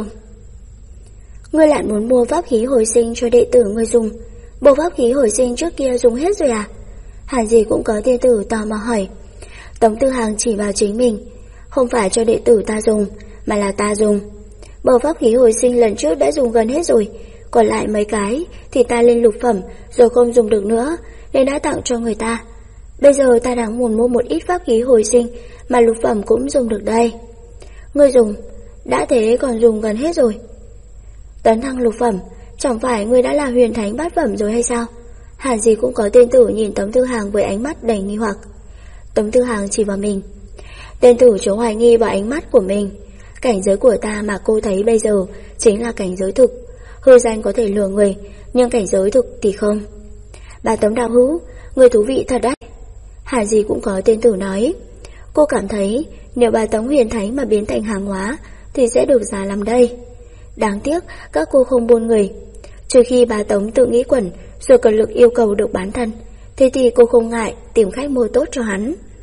Ngươi lại muốn mua pháp khí hồi sinh cho đệ tử ngươi dùng? Bộ pháp khí hồi sinh trước kia dùng hết rồi à? Hẳn gì cũng có đệ tử tò mò hỏi. Tống Thư Hàng chỉ vào chính mình. Không phải cho đệ tử ta dùng, mà là ta dùng. Bộ pháp khí hồi sinh lần trước đã dùng gần hết rồi, còn lại mấy cái thì ta lên lục phẩm rồi không dùng được nữa, nên đã tặng cho người ta. Bây giờ ta đang muốn mua một ít pháp khí hồi sinh mà lục phẩm cũng dùng được đây. Ngươi dùng, đã thế còn dùng gần hết rồi. Tấn thăng lục phẩm, chẳng phải ngươi đã là huyền thánh bát phẩm rồi hay sao? Hẳn gì cũng có tên tử nhìn Tống Thư Hàng với ánh mắt đầy nghi hoặc. Tống Thư Hàng chỉ vào mình. Tên tử chố hoài nghi vào ánh mắt của mình. Cảnh giới của ta mà cô thấy bây giờ chính là cảnh giới thực. Hư danh có thể lừa người, nhưng cảnh giới thực thì không. Bà Tống đạo hữu, người thú vị thật đấy. Hẳn gì cũng có tên tử nói. Cô cảm thấy nếu bà Tống huyền thánh mà biến thành hàng hóa thì sẽ được giá lắm đây. Đáng tiếc các cô không buôn người. Trừ khi bà Tống tự nghĩ quẩn rồi cần lực yêu cầu được bán thân, thế thì cô không ngại tìm khách mua tốt cho hắn.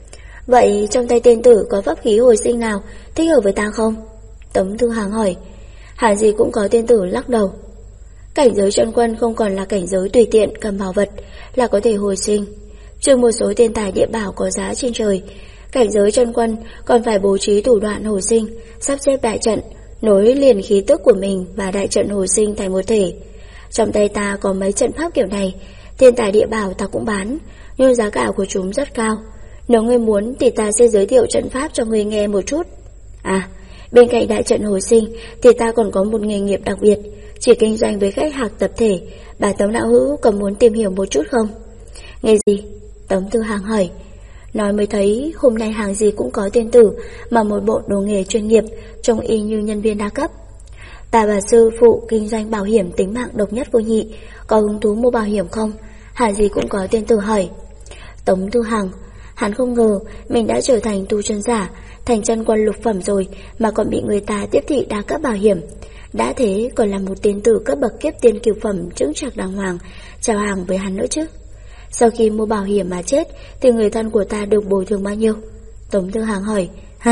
Vậy trong tay tiên tử có pháp khí hồi sinh nào thích hợp với ta không? Tống Thư Hàng hỏi. Hẳn gì cũng có tiên tử lắc đầu. Cảnh giới chân quân không còn là cảnh giới tùy tiện cầm bảo vật là có thể hồi sinh. Trừ một số tiên tài địa bảo có giá trên trời, cảnh giới chân quân còn phải bố trí thủ đoạn hồi sinh, sắp xếp đại trận, nối liền khí tức của mình và đại trận hồi sinh thành một thể. Trong tay ta có mấy trận pháp kiểu này, tiên tài địa bảo ta cũng bán, nhưng giá cả của chúng rất cao. Nếu ngươi muốn thì ta sẽ giới thiệu trận pháp cho ngươi nghe một chút. À, bên cạnh đại trận hồi sinh thì ta còn có một nghề nghiệp đặc biệt, chỉ kinh doanh với khách hàng tập thể. Bà Tống đạo hữu có muốn tìm hiểu một chút không? Nghề gì? Tống Thư Hàng hỏi. Nói mới thấy hôm nay hàng gì cũng có tiên tử, mà một bộ đồ nghề chuyên nghiệp, trông y như nhân viên đa cấp. Ta và sư phụ kinh doanh bảo hiểm tính mạng độc nhất vô nhị, có hứng thú mua bảo hiểm không? Hàng gì cũng có tiên tử hỏi. Tống Thư Hàng, hắn không ngờ mình đã trở thành tu chân giả, thành chân quân lục phẩm rồi mà còn bị người ta tiếp thị đa cấp bảo hiểm. Đã thế còn là một tiên tử cấp bậc kiếp tiên cửu phẩm chững chạc đàng hoàng, chào hàng với hắn nữa chứ. Sau khi mua bảo hiểm mà chết thì người thân của ta được bồi thường bao nhiêu? Tống Thư Hàng hỏi.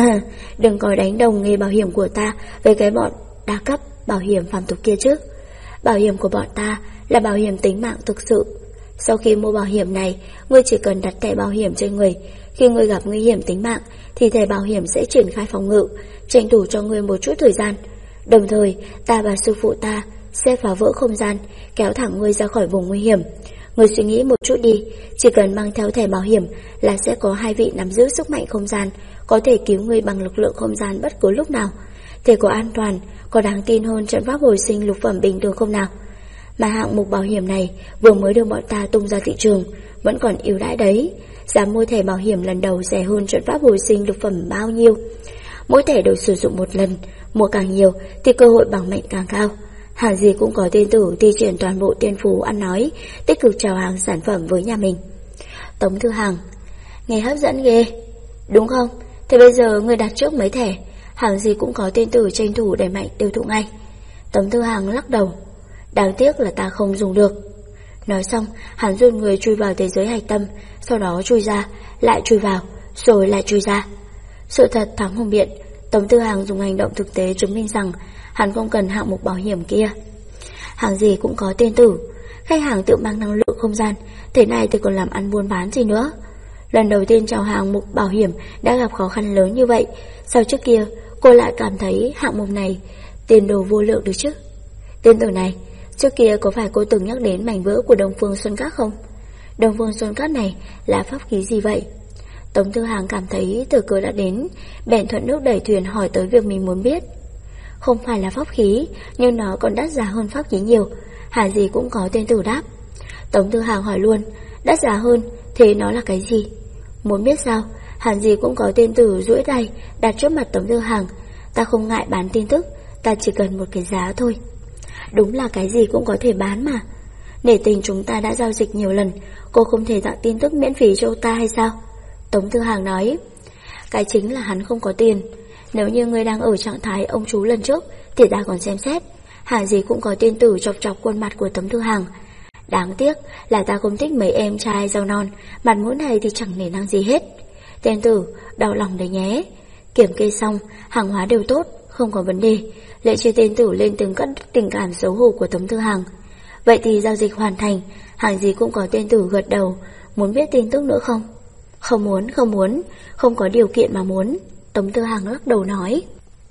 Đừng có đánh đồng nghề bảo hiểm của ta với cái bọn đa cấp bảo hiểm phàm tục kia chứ. Bảo hiểm của bọn ta là bảo hiểm tính mạng thực sự. Sau khi mua bảo hiểm này, ngươi chỉ cần đặt thẻ bảo hiểm trên người. Khi ngươi gặp nguy hiểm tính mạng thì thẻ bảo hiểm sẽ triển khai phòng ngự, tranh thủ cho ngươi một chút thời gian. Đồng thời, ta và sư phụ ta sẽ phá vỡ không gian, kéo thẳng ngươi ra khỏi vùng nguy hiểm. Ngươi suy nghĩ một chút đi, chỉ cần mang theo thẻ bảo hiểm là sẽ có 2 vị nắm giữ sức mạnh không gian, có thể cứu ngươi bằng lực lượng không gian bất cứ lúc nào. Thế có an toàn, có đáng tin hơn trận pháp hồi sinh lục phẩm bình thường không nào? Mà hạng mục bảo hiểm này vừa mới được bọn ta tung ra thị trường, vẫn còn ưu đãi đấy. Giá mua thẻ bảo hiểm lần đầu rẻ hơn trận pháp hồi sinh lục phẩm bao nhiêu? Mỗi thẻ được sử dụng một lần, mua càng nhiều thì cơ hội bảo mệnh càng cao. Hàng gì cũng có tiên tử thi triển toàn bộ tiên phú ăn nói, tích cực chào hàng sản phẩm với nhà mình. Tống Thư Hàng, nghe hấp dẫn ghê, đúng không? Thế bây giờ ngươi đặt trước mấy thẻ, hàng gì cũng có tiên tử tranh thủ đẩy mạnh tiêu thụ ngay. Tống Thư Hàng lắc đầu. Đáng tiếc là ta không dùng được. Nói xong, hắn run người chui vào thế giới hạch tâm, sau đó chui ra, lại chui vào, rồi lại chui ra. Sự thật thắng hùng biện, Tống Thư Hàng dùng hành động thực tế chứng minh rằng hắn không cần hạng mục bảo hiểm kia. Hàng gì cũng có tiên tử, khách hàng tự mang năng lượng không gian, thế này thì còn làm ăn buôn bán gì nữa. Lần đầu tiên chào hàng mục bảo hiểm đã gặp khó khăn lớn như vậy, sao trước kia cô lại cảm thấy hạng mục này tiền đồ vô lượng được chứ? Tiên tử này, trước kia có phải cô từng nhắc đến mảnh vỡ của Đông Phương Xuân Các không? Đông Phương Xuân Các này là pháp khí gì vậy? Tống Thư Hàng cảm thấy thời cơ đã đến, bèn thuận nước đẩy thuyền hỏi tới việc mình muốn biết. Không phải là pháp khí, nhưng nó còn đắt giá hơn pháp khí nhiều. Hẳn gì cũng có tiên tử đáp. Tống Thư Hàng hỏi luôn, đắt giá hơn, thế nó là cái gì? Muốn biết sao? Hẳn gì cũng có tiên tử duỗi tay đặt trước mặt Tống Thư Hàng. Ta không ngại bán tin tức, ta chỉ cần một cái giá thôi. Đúng là cái gì cũng có thể bán mà. Nể tình chúng ta đã giao dịch nhiều lần, cô không thể tặng tin tức miễn phí cho ta hay sao? Tống Thư Hàng nói. Cái chính là hắn không có tiền. Nếu như ngươi đang ở trạng thái ông chú lần trước thì ta còn xem xét. Hàng gì cũng có tiên tử chọc chọc khuôn mặt của Tống Thư Hàng. Đáng tiếc là ta không thích mấy em trai rau non, mặt mũi này thì chẳng nể năng gì hết. Tiên tử, đau lòng đấy nhé. Kiểm kê xong, hàng hóa đều tốt, không có vấn đề. Lệ chia tiên tử lên từng cất tình cảm xấu hổ của Tống Thư Hàng. Vậy thì giao dịch hoàn thành. Hàng gì cũng có tiên tử gật đầu. Muốn biết tin tức nữa không? Không muốn, không có điều kiện mà muốn. Tống Thư Hàng lắc đầu nói.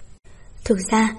Thực ra,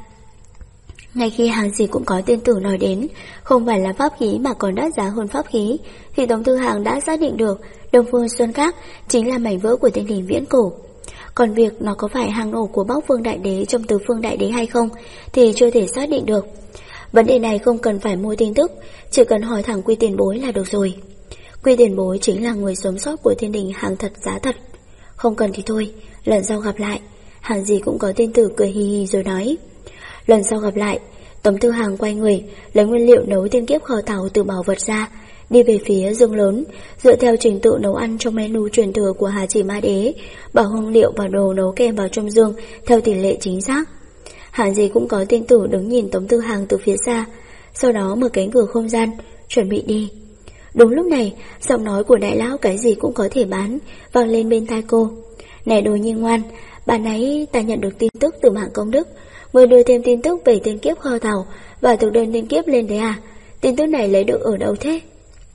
ngay khi hàng gì cũng có tiên tử nói đến không phải là pháp khí mà còn đắt giá hơn pháp khí, thì Tống Thư Hàng đã xác định được Đông Phương Xuân Các chính là mảnh vỡ của Thiên Đình viễn cổ. Còn việc nó có phải hang ổ của Bóc Phương Đại Đế trong Tứ Phương Đại Đế hay không thì chưa thể xác định được. Vấn đề này không cần phải mua tin tức, chỉ cần hỏi thẳng Quy Tiền Bối là được rồi. Quy Tiền Bối chính là người sống sót của Thiên Đình hàng thật giá thật. Không cần thì thôi, lần sau gặp lại. Hàng gì cũng có tiên tử cười hì hì rồi nói. Lần sau gặp lại. Tống Thư Hàng quay người, lấy nguyên liệu nấu tiên kiếp kho tàu từ bảo vật ra, đi về phía giường lớn, dựa theo trình tự nấu ăn trong menu truyền thừa của Hà Chỉ Ma Đế, bảo hương liệu và đồ nấu kèm vào trong giường theo tỷ lệ chính xác. Hàng gì cũng có tiên tử đứng nhìn Tống Thư Hàng từ phía xa, sau đó mở cánh cửa không gian, chuẩn bị đi. Đúng lúc này, giọng nói của đại lão cái gì cũng có thể bán vang lên bên tai cô. Này đồ nhi ngoan, bạn ấy ta nhận được tin tức từ mạng công đức, người đưa thêm tin tức về tên kiếp kho tàu và thực đơn tên kiếp lên đấy à? Tin tức này lấy được ở đâu thế?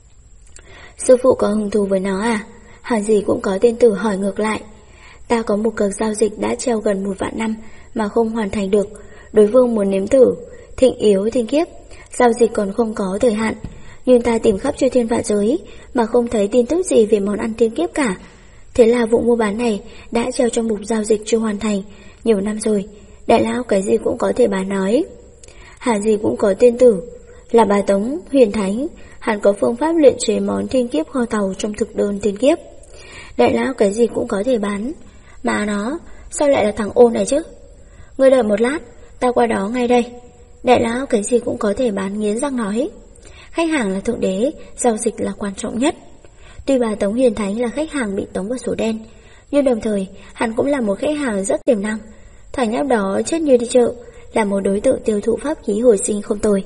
Sư phụ có hứng thú với nó à? Hẳn gì cũng có tên tử hỏi ngược lại. Ta có một cuộc giao dịch đã treo gần 1 vạn năm mà không hoàn thành được. Đối phương muốn nếm thử thịnh yếu thiên kiếp, giao dịch còn không có thời hạn, nhưng ta tìm khắp chư thiên vạn giới mà không thấy tin tức gì về món ăn thiên kiếp cả. Thế là vụ mua bán này đã treo trong mục giao dịch chưa hoàn thành nhiều năm rồi. Đại lão cái gì cũng có thể bán nói. Hẳn gì cũng có tên tử là bà Tống Huyền Thánh, hẳn có phương pháp luyện chế món thiên kiếp kho tàu trong thực đơn thiên kiếp. Đại lão cái gì cũng có thể bán. Mà nó, sao lại là thằng ô này chứ? Ngươi đợi một lát, ta qua đó ngay đây. Đại lão cái gì cũng có thể bán nghiến răng nói. Khách hàng là thượng đế, giao dịch là quan trọng nhất. Tuy bà Tống Huyền Thánh là khách hàng bị tống vào sổ đen, nhưng đồng thời hắn cũng là một khách hàng rất tiềm năng. Thằng nhóc đó chết như đi chợ, là một đối tượng tiêu thụ pháp khí hồi sinh không tồi.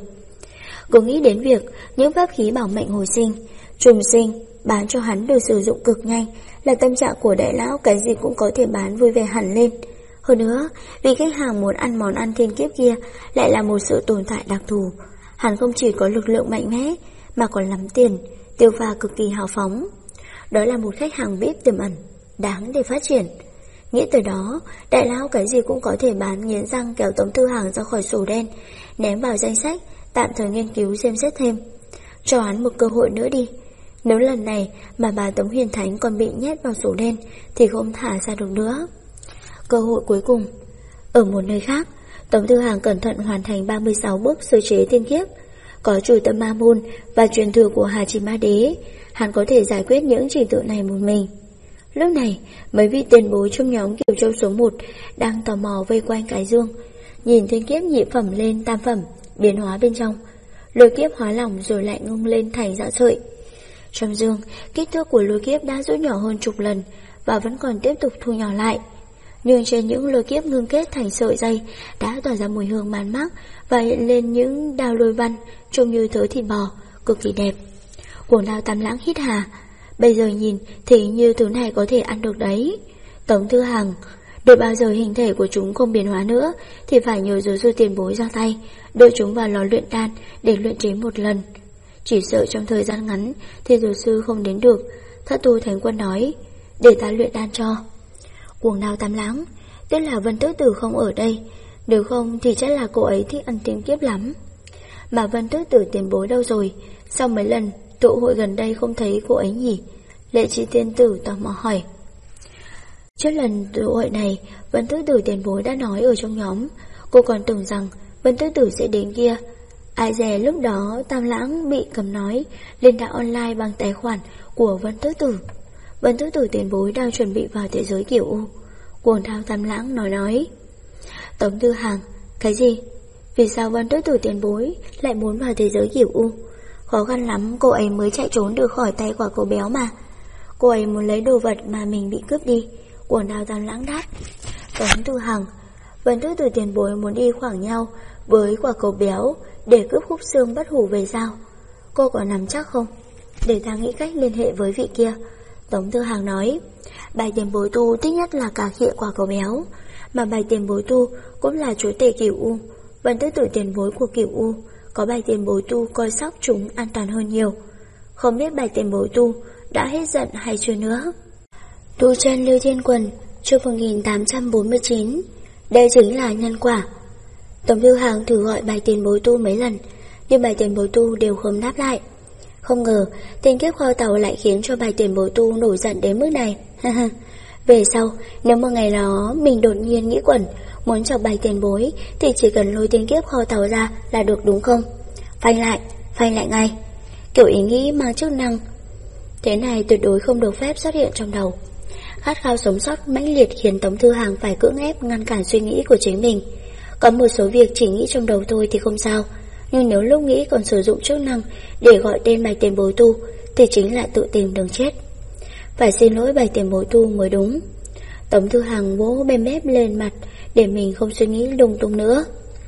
Cô nghĩ đến việc những pháp khí bảo mệnh hồi sinh, trùng sinh bán cho hắn được sử dụng cực nhanh, là tâm trạng của đại lão cái gì cũng có thể bán vui vẻ hẳn lên. Hơn nữa, vì khách hàng muốn ăn món ăn thiên kiếp kia lại là một sự tồn tại đặc thù. Hắn không chỉ có lực lượng mạnh mẽ mà còn lắm tiền, tiêu pha cực kỳ hào phóng. Đó là một khách hàng VIP tiềm ẩn, đáng để phát triển. Nghĩ từ đó, đại lão cái gì cũng có thể bán nghiến răng kéo Tống Tư Hàng ra khỏi sổ đen, ném vào danh sách, tạm thời nghiên cứu xem xét thêm. Cho hắn một cơ hội nữa đi. Nếu lần này mà bà Tống Huyền Thánh còn bị nhét vào sổ đen thì không thả ra được nữa. Cơ hội cuối cùng. Ở một nơi khác, Tống Tư Hàng cẩn thận hoàn thành 36 bước sơ chế tiên kiếp. Có chủ tâm ma môn và truyền thừa của Hà Trì Ma Đế, hắn có thể giải quyết những trình tự này một mình. Lúc này, mấy vị tiền bối trong nhóm Kiều Châu số 1 đang tò mò vây quanh cái dương, nhìn thiên kiếp nhị phẩm lên tam phẩm, biến hóa bên trong. Lôi kiếp hóa lỏng rồi lại ngưng lên thành dạ sợi. Trong dương, kích thước của lôi kiếp đã rút nhỏ hơn chục lần và vẫn còn tiếp tục thu nhỏ lại. Nhưng trên những lôi kiếp ngưng kết thành sợi dây đã tỏa ra mùi hương man mác và hiện lên những đao lôi văn trông như thớ thịt bò, cực kỳ đẹp. Cuồng đao Tam Lãng hít hà. Bây giờ nhìn thì như thứ này có thể ăn được đấy. Tống Tư Hàng, đợi bao giờ hình thể của chúng không biến hóa nữa thì phải nhờ giáo sư tiền bối ra tay, đưa chúng vào lò luyện đan để luyện chế một lần. Chỉ sợ trong thời gian ngắn thì giáo sư không đến được. Thất tu Thánh Quân nói, để ta luyện đan cho. Cuồng đao Tam Lãng, tiếc là Vân Tước Tử không ở đây, nếu không thì chắc là cô ấy thích ăn tiên kiếp lắm. Mà Vân Tước Tử tiền bối đâu rồi? Sau mấy lần tụ hội gần đây không thấy cô ấy nhỉ? Lệ Chi tiên tử tò mò hỏi. Trước lần tụ hội này, Vân Tước Tử tiền bối đã nói ở trong nhóm, cô còn tưởng rằng Vân Tước Tử sẽ đến kia. Ai dè lúc đó Tam Lãng bị cầm nói liên đạo online bằng tài khoản của Vân Tước Tử. Vân Tước Tử tiền bối đang chuẩn bị vào thế giới Kiểu U. Cuồng đao Tam Lãng nói. Tống Tư Hàng, cái gì? Vì sao Vân Tước Tử tiền bối lại muốn vào thế giới Kiểu U? Khó khăn lắm cô ấy mới chạy trốn được khỏi tay quả cầu béo mà. Cô ấy muốn lấy đồ vật mà mình bị cướp đi. Cuồng đao Tam Lãng đáp. Tống Tư Hàng, Vân Tước Tử tiền bối muốn đi khoảng nhau với quả cầu béo để cướp khúc xương bất hủ về sao? Cô có nắm chắc không? Để ta nghĩ cách liên hệ với vị kia. Tống Tư Hàng nói. Bài tiền bối tu thích nhất là cà khịa quả cầu béo, mà bài tiền bối tu cũng là chúa tể Cửu U. Vân Tước Tử tiền bối của Cửu U có bài tiền bối tu coi sóc chúng an toàn hơn nhiều. Không biết bài tiền bối tu đã hết giận hay chưa nữa. Tu chân Lưu Thiên Quần, chương 1849. Đây chính là nhân quả. Tống Tư Hàng thử gọi bài tiền bối tu mấy lần, nhưng bài tiền bối tu đều không đáp lại. Không ngờ tên kiếp kho tàu lại khiến cho bài tiền bối tu nổi giận đến mức này. Về sau, nếu một ngày đó mình đột nhiên nghĩ quẩn muốn chọc bài tiền bối thì chỉ cần lôi tên kiếp kho tàu ra là được đúng không? Phanh lại ngay. Kiểu ý nghĩ mang chức năng thế này tuyệt đối không được phép xuất hiện trong đầu. Khát khao sống sót mãnh liệt khiến Tống Tư Hàng phải cưỡng ép ngăn cản suy nghĩ của chính mình. Có một số việc chỉ nghĩ trong đầu thôi thì không sao, nhưng nếu lúc nghĩ còn sử dụng chức năng để gọi tên bài tiền bối tu thì chính là tự tìm đường chết. Phải xin lỗi bài tiền bối tu mới đúng. Tống Tư Hàng vỗ bem bép lên mặt để mình không suy nghĩ lung tung nữa.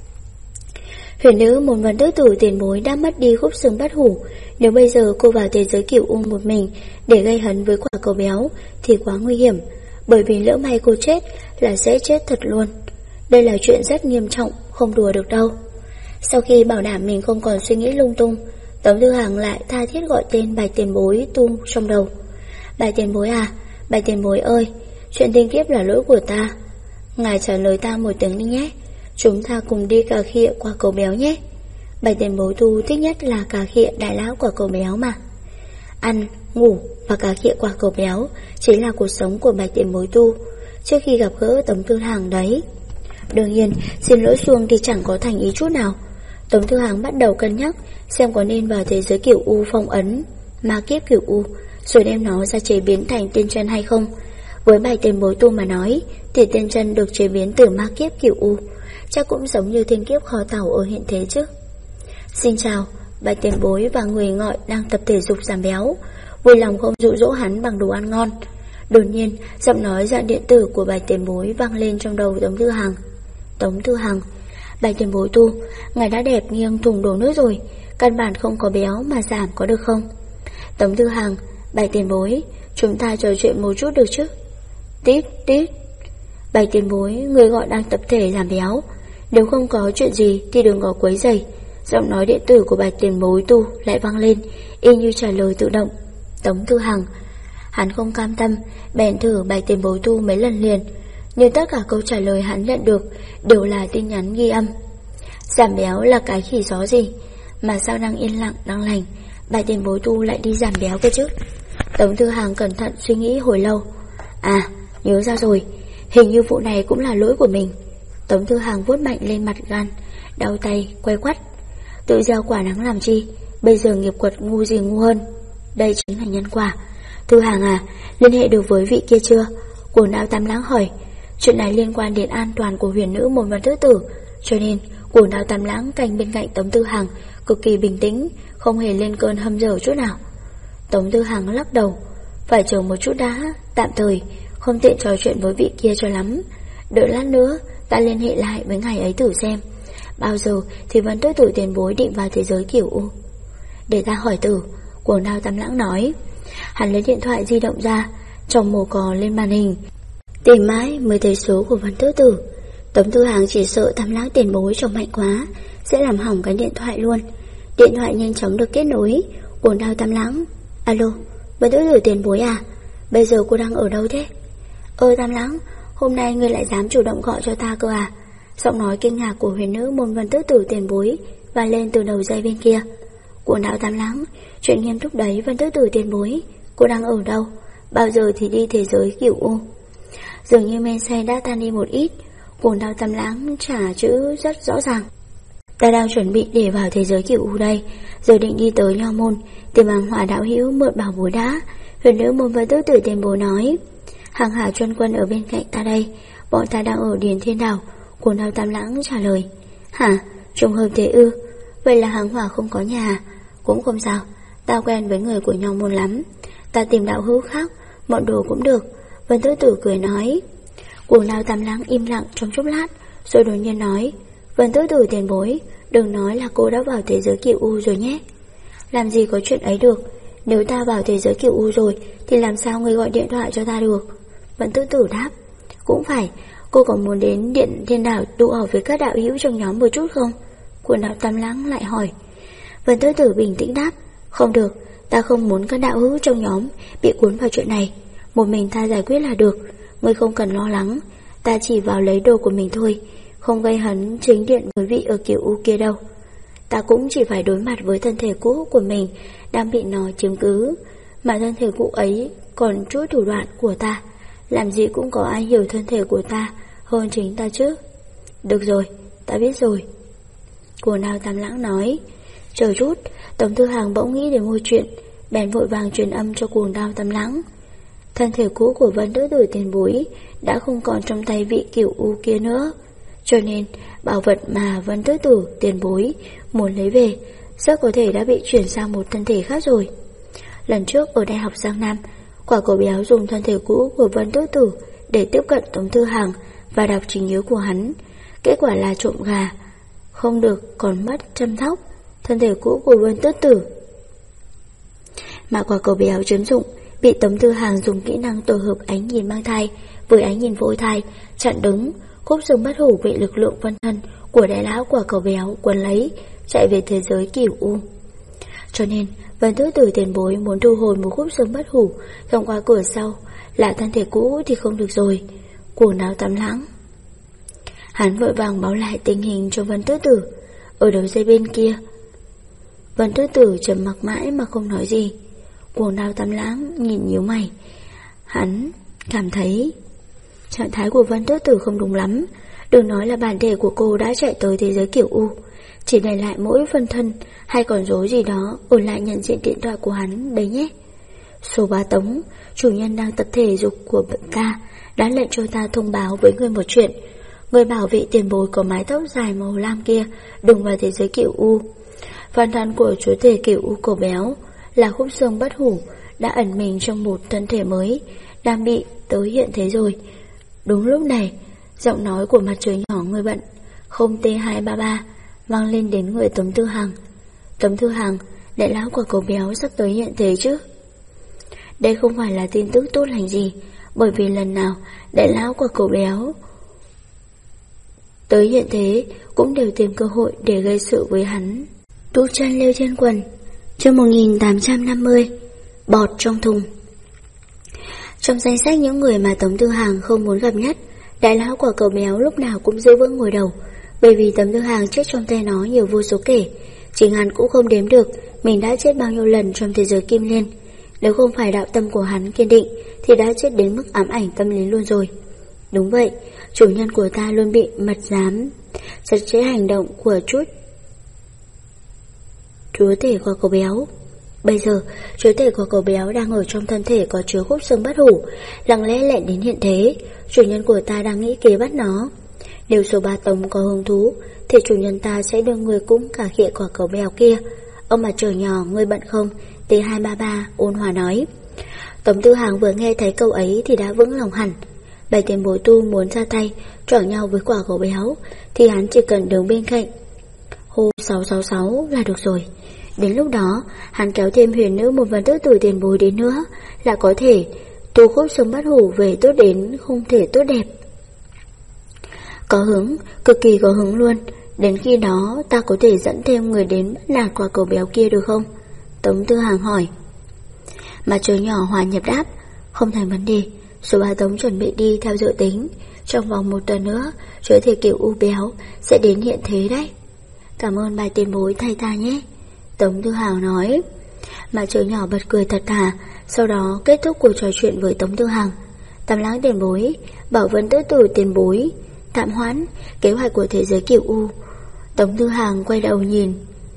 Huyền nữ một Vân Tước Tử tiền bối đã mất đi khúc xương bất hủ. Nếu bây giờ cô vào thế giới Cửu U một mình để gây hấn với quả cầu béo thì quá nguy hiểm. bởi vì lỡ may cô chết là sẽ chết thật luôn. Đây là chuyện rất nghiêm trọng, không đùa được đâu. Sau khi bảo đảm mình không còn suy nghĩ lung tung, Tống Thư Hằng lại tha thiết gọi tên Bạch Tiền Bối tu trong đầu. Bạch Tiền Bối à, Bạch Tiền Bối ơi, chuyện tiên kiếp là lỗi của ta. Ngài trả lời ta một tiếng đi nhé. Chúng ta cùng đi cà khịa qua cầu béo nhé. Bạch Tiền Bối tu thích nhất là cà khịa đại lão quả cầu béo mà. Ăn, ngủ và cà khịa quả cầu béo chính là cuộc sống của Bạch Tiền Bối tu trước khi gặp gỡ Tống Thư Hằng đấy. Đương nhiên, xin lỗi xuông thì chẳng có thành ý chút nào. Tống Thư Hằng bắt đầu cân nhắc xem có nên vào thế giới kiểu U phong ấn ma kiếp kiểu U rồi đem nó ra chế biến thành tiên chân hay không. Với Bạch Tiền Bối tu mà nói thì tiên chân được chế biến từ ma kiếp kiểu U chắc cũng giống như thiên kiếp kho tàu ở hiện thế chứ. Xin chào, Bạch Tiền Bối và người gọi đang tập thể dục giảm béo, vui lòng không dụ dỗ hắn bằng đồ ăn ngon. Đột nhiên, giọng nói dạng điện tử của Bạch Tiền Bối vang lên trong đầu Tống Thư Hằng. Tống Thư Hằng, Bạch Tiền Bối tu, ngài đã đẹp nghiêng thùng đổ nước rồi, căn bản không có béo mà giảm có được không? Tống Thư Hằng, Bạch Tiền Bối, chúng ta trò chuyện một chút được chứ? Tít tít. Bạch Tiền Bối, người gọi đang tập thể giảm béo, nếu không có chuyện gì thì đừng có quấy rầy. Giọng nói điện tử của Bạch Tiền Bối tu lại vang lên, y như trả lời tự động. Tống Thư Hằng, hắn không cam tâm, bèn thử Bạch Tiền Bối tu mấy lần liền, nhưng tất cả câu trả lời hắn nhận được đều là tin nhắn ghi âm. Giảm béo là cái khỉ gió gì mà sao đang yên lặng đang lành Bạch Tiền Bối tu lại đi giảm béo cơ chứ? Tống Thư Hằng cẩn thận suy nghĩ hồi lâu. À, nhớ ra rồi, hình như vụ này cũng là lỗi của mình. Tống Thư Hằng vuốt mạnh lên mặt gan, đau tay quay quắt. Tự gieo quả nắng làm chi, bây giờ nghiệp quật ngu gì ngu hơn. Đây chính là nhân quả. Thư Hằng à, liên hệ được với vị kia chưa? Cuồng Đao Tam Lãng hỏi. Chuyện này liên quan đến an toàn của huyền nữ môn Văn Tứ Tử, cho nên Cuồng Đao Tam Lãng canh bên cạnh Tống Thư Hằng cực kỳ bình tĩnh, không hề lên cơn hâm dở chút nào. Tống Thư Hằng lắc đầu. Phải chờ một chút đã, tạm thời không tiện trò chuyện với vị kia cho lắm. Đợi lát nữa ta liên hệ lại với ngài ấy thử xem bao giờ thì Văn Tứ Tử tiền bối định vào thế giới kiểu U. Để ta hỏi thử, Cuồng Đao Tam Lãng nói. Hắn lấy điện thoại di động ra, trong mồ cò lên màn hình, tìm mãi mới thấy số của Văn Tứ Tử. Tống Thư Hằng chỉ sợ Tam Lãng tiền bối trông mạnh quá sẽ làm hỏng cái điện thoại luôn. Điện thoại nhanh chóng được kết nối. Cuồng Đao Tam Lãng, alo, Văn Tứ Tử tiền bối à, bây giờ cô đang ở đâu thế? Tam Lãng, hôm nay ngươi lại dám chủ động gọi cho ta cơ à? Giọng nói kinh ngạc của huyền nữ môn Văn Tứ Tử tiền bối vang lên từ đầu dây bên kia. Cuồng Đao Tam Lãng, chuyện nghiêm túc đấy Văn Tứ Tử tiền bối, cô đang ở đâu? Bao giờ thì đi thế giới kiểu U? Dường như men say đã tan đi một ít. Cuồng Đao Tam Lãng trả chữ rất rõ ràng. Ta đang chuẩn bị để vào thế giới kiểu U đây, giờ định đi tới Nho Môn tìm Hàng Hỏa đạo hữu mượn bảo bối đã. Huyền nữ môn Văn Tứ Tử tiền bối nói. Hàng Hà chuyên quân ở bên cạnh ta đây, bọn ta đang ở Điền Thiên Đảo. Cuồng Đao Tam Lãng trả lời. Hả, trùng hợp thế ư? Vậy là Hàng Hỏa không có nhà? Cũng không sao, ta quen với người của Nho Môn lắm, ta tìm đạo hữu khác mọn đồ cũng được. Văn Tứ Tử cười nói. Cuồng Đao Tam Lãng im lặng trong chốc lát rồi đột nhiên nói. Văn Tứ Tử tiền bối, đừng nói là cô đã vào thế giới kiểu U rồi nhé. Làm gì có chuyện ấy được, nếu ta vào thế giới kiểu U rồi thì làm sao người gọi điện thoại cho ta được? Văn Tứ Tử đáp. Cũng phải, cô có muốn đến Điện Thiên Đảo tụ họp với các đạo hữu trong nhóm một chút không? Cuồng Đao Tam Lãng lại hỏi. Văn Tứ Tử bình tĩnh đáp. Không được, ta không muốn các đạo hữu trong nhóm bị cuốn vào chuyện này, một mình ta giải quyết là được. Ngươi không cần lo lắng, ta chỉ vào lấy đồ của mình thôi, không gây hấn chính điện với vị ở kiểu U kia đâu. Ta cũng chỉ phải đối mặt với thân thể cũ của mình đang bị nó chiếm cứ, mà thân thể cũ ấy còn chút thủ đoạn của ta, làm gì cũng có ai hiểu thân thể của ta hơn chính ta chứ. Được rồi, ta biết rồi. Cuồng Đao Tam Lãng nói. Chờ chút, Tống Thư Hằng bỗng nghĩ đến một chuyện, bèn vội vàng truyền âm cho Cuồng Đao Tam Lãng. Thân thể cũ của Văn Tứ Tử tiền bối đã không còn trong tay vị kiểu U kia nữa, cho nên bảo vật mà Văn Tứ Tử tiền bối muốn lấy về rất có thể đã bị chuyển sang một thân thể khác rồi. Lần trước ở Đại học Giang Nam, quả cầu béo dùng thân thể cũ của Văn Tứ Tử để tiếp cận Tống Thư Hằng và đọc trí nhớ của hắn. Kết quả là trộm gà không được còn mất chăm thóc thân thể cũ của Văn Tứ Tử, mà quả cầu béo chiếm dụng bị Tống Tư Hàng dùng kỹ năng tổ hợp ánh nhìn mang thai với ánh nhìn phôi thai chặn đứng, khúc xương bất hủ bị lực lượng phân thân của đại lão quả cầu béo quấn lấy, chạy về thế giới cửu u. Cho nên Vân Tứ Tử tiền bối muốn thu hồi một khúc xương bất hủ thông qua cửa sau, là thân thể cũ thì không được rồi. Cuồng Đao Tam Lãng. Hắn vội vàng báo lại tình hình cho Vân Tứ Tử. Ở đầu dây bên kia, Vân Tứ Tử trầm mặc mãi mà không nói gì. Cuồng Đao Tam Lãng nhìn nhíu mày. Hắn cảm thấy trạng thái của Vân Tứ Tử không đúng lắm. Đừng nói là bản thể của cô đã chạy tới thế giới cửu u, chỉ để lại mỗi phân thân hay còn rối gì đó ở lại nhận diện điện thoại của hắn đấy nhé. Số 3 Tống, chủ nhân đang tập thể dục của ta, đã lệnh cho ta thông báo với người một chuyện. Người bảo vệ tiền bối có mái tóc dài màu lam kia đừng vào thế giới cửu u. Phân thân của chúa tể cửu u cổ béo là khúc xương bất hủ đã ẩn mình trong một thân thể mới, đang bị tới hiện thế rồi. Đúng lúc này, giọng nói của mặt trời nhỏ người bận không T233 vang lên đến người Tống Tư Hàng. Tống Tư Hàng, đại lão của cậu béo sắp tới hiện thế chứ? Đây không phải là tin tức tốt lành gì, bởi vì lần nào đại lão của cậu béo tới hiện thế cũng đều tìm cơ hội để gây sự với hắn. Tu chân leo trên quần. Chương 1850. Bọt trong thùng. Trong danh sách những người mà Tống Tư Hàng không muốn gặp nhất, đại lão của cậu béo lúc nào cũng giữ vững ngồi đầu, bởi vì Tống Tư Hàng chết trong tay nó nhiều vô số kể. Chính hắn cũng không đếm được mình đã chết bao nhiêu lần trong thế giới kim liên. Nếu không phải đạo tâm của hắn kiên định thì đã chết đến mức ám ảnh tâm lý luôn rồi. Đúng vậy, chủ nhân của ta luôn bị mật giám chặt chẽ hành động của chúa tể của cậu béo. Bây giờ chúa tể của cậu béo đang ở trong thân thể có chứa khúc xương bất hủ, lặng lẽ lẹn đến hiện thế. Chủ nhân của ta đang nghĩ kế bắt nó. Nếu số 3 Tống có hứng thú thì chủ nhân ta sẽ đưa người cũng cả khịa của cậu béo kia. Ông mặt trời nhỏ, ngươi bận không? T233 ôn hòa nói. Tống Tư Hàng vừa nghe thấy câu ấy thì đã vững lòng hẳn. Bảy tiền bối tu muốn ra tay choảng nhau với quả cậu béo thì hắn chỉ cần đứng bên cạnh hô 666 là được rồi. Đến lúc đó hắn kéo thêm huyền nữ một Vân Tứ Tử tiền bối đến nữa là có thể tu khúc xương bất hủ về tốt đến không thể tốt đẹp. Có hứng, cực kỳ có hứng luôn. Đến khi đó ta có thể dẫn thêm người đến bắt nạt quả cậu béo kia được không? Tống Tư Hàng hỏi. Mặt trời nhỏ hòa nhập đáp. Không thành vấn đề. Số 3 Tống chuẩn bị đi theo dự tính. Trong vòng 1 tuần nữa chúa thể kiểu u béo sẽ đến hiện thế đấy. Cảm ơn bài tiền bối thay ta nhé, Tống Tư Hàng nói. Mặt trời nhỏ bật cười thật thà. Sau đó kết thúc cuộc trò chuyện với Tống Tư Hàng. Tam Lãng tiền bối bảo Vân Tứ Tử tiền bối tạm hoãn kế hoạch của thế giới cửu u. Tống Tư Hàng quay đầu nhìn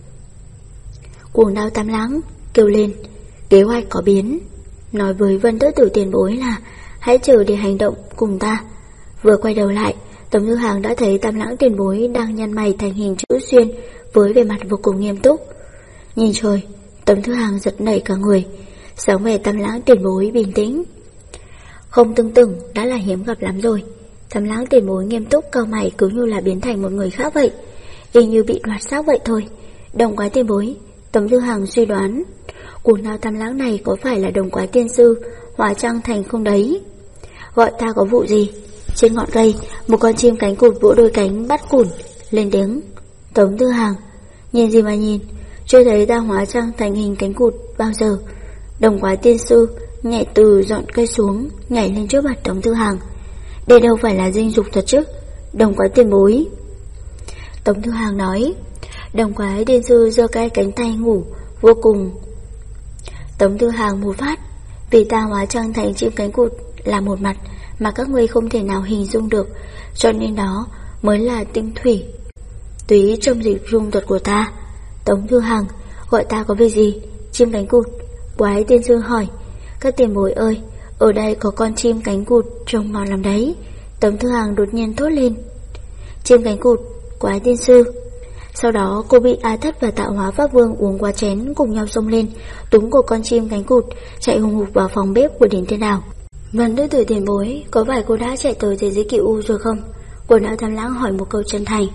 Cuồng Đao Tam Lãng, kêu lên kế hoạch có biến. Nói với Vân Tứ Tử tiền bối là hãy chờ để hành động cùng ta. Vừa quay đầu lại, Tống Tư Hàng đã thấy Tam Lãng tiền bối đang nhăn mày thành hình chữ xuyên với vẻ mặt vô cùng nghiêm túc. Nhìn trời, Tống Tư Hàng giật nảy cả người. Sáng vẻ Tam Lãng tiền bối bình tĩnh, không tưng tửng đã là hiếm gặp lắm rồi. Tam Lãng tiền bối nghiêm túc cau mày cứ như là biến thành một người khác vậy, y như bị đoạt xác vậy thôi. Đồng quái tiền bối, Tống Tư Hàng suy đoán Cuồng Đao Tam Lãng này có phải là đồng quái tiên sư hóa trang thành không đấy? Gọi ta có vụ gì? Trên ngọn cây, một con chim cánh cụt vỗ đôi cánh bắt cùn lên tiếng. Tống Tư Hàng, nhìn gì mà nhìn, chưa thấy ta hóa trang thành hình cánh cụt bao giờ. Đồng quái tiên sư nhảy từ dọn cây xuống, nhảy lên trước mặt Tống Tư Hàng. Đây đâu phải là dinh dục thật chứ, đồng quái tiền bối. Tống Tư Hàng nói. Đồng quái tiên sư giơ cái cánh tay ngủ vô cùng. Tống Tư Hàng một phát. Vì ta hóa trang thành chim cánh cụt là một mặt mà các ngươi không thể nào hình dung được, cho nên đó mới là tinh thủy túy trong dịch dung thuật của ta. Tống Tư Hàng, gọi ta có việc gì? Chim cánh cụt, quái tiên sư hỏi. Các tiền bối ơi, ở đây có con chim cánh cụt trông ngon lắm đấy. Tống Tư Hàng đột nhiên thốt lên. Chim cánh cụt, quái tiên sư. Sau đó cô bị A Thất và Tạo Hóa Pháp Vương uống qua chén cùng nhau xông lên, túm của con chim cánh cụt chạy hùng hục vào phòng bếp của Đỉnh Thiên Đảo. Vân Tứ Tử tiền bối, có phải cô đã chạy tới thế giới cửu u rồi không? Cuồng Đao Tam Lãng hỏi một câu chân thành.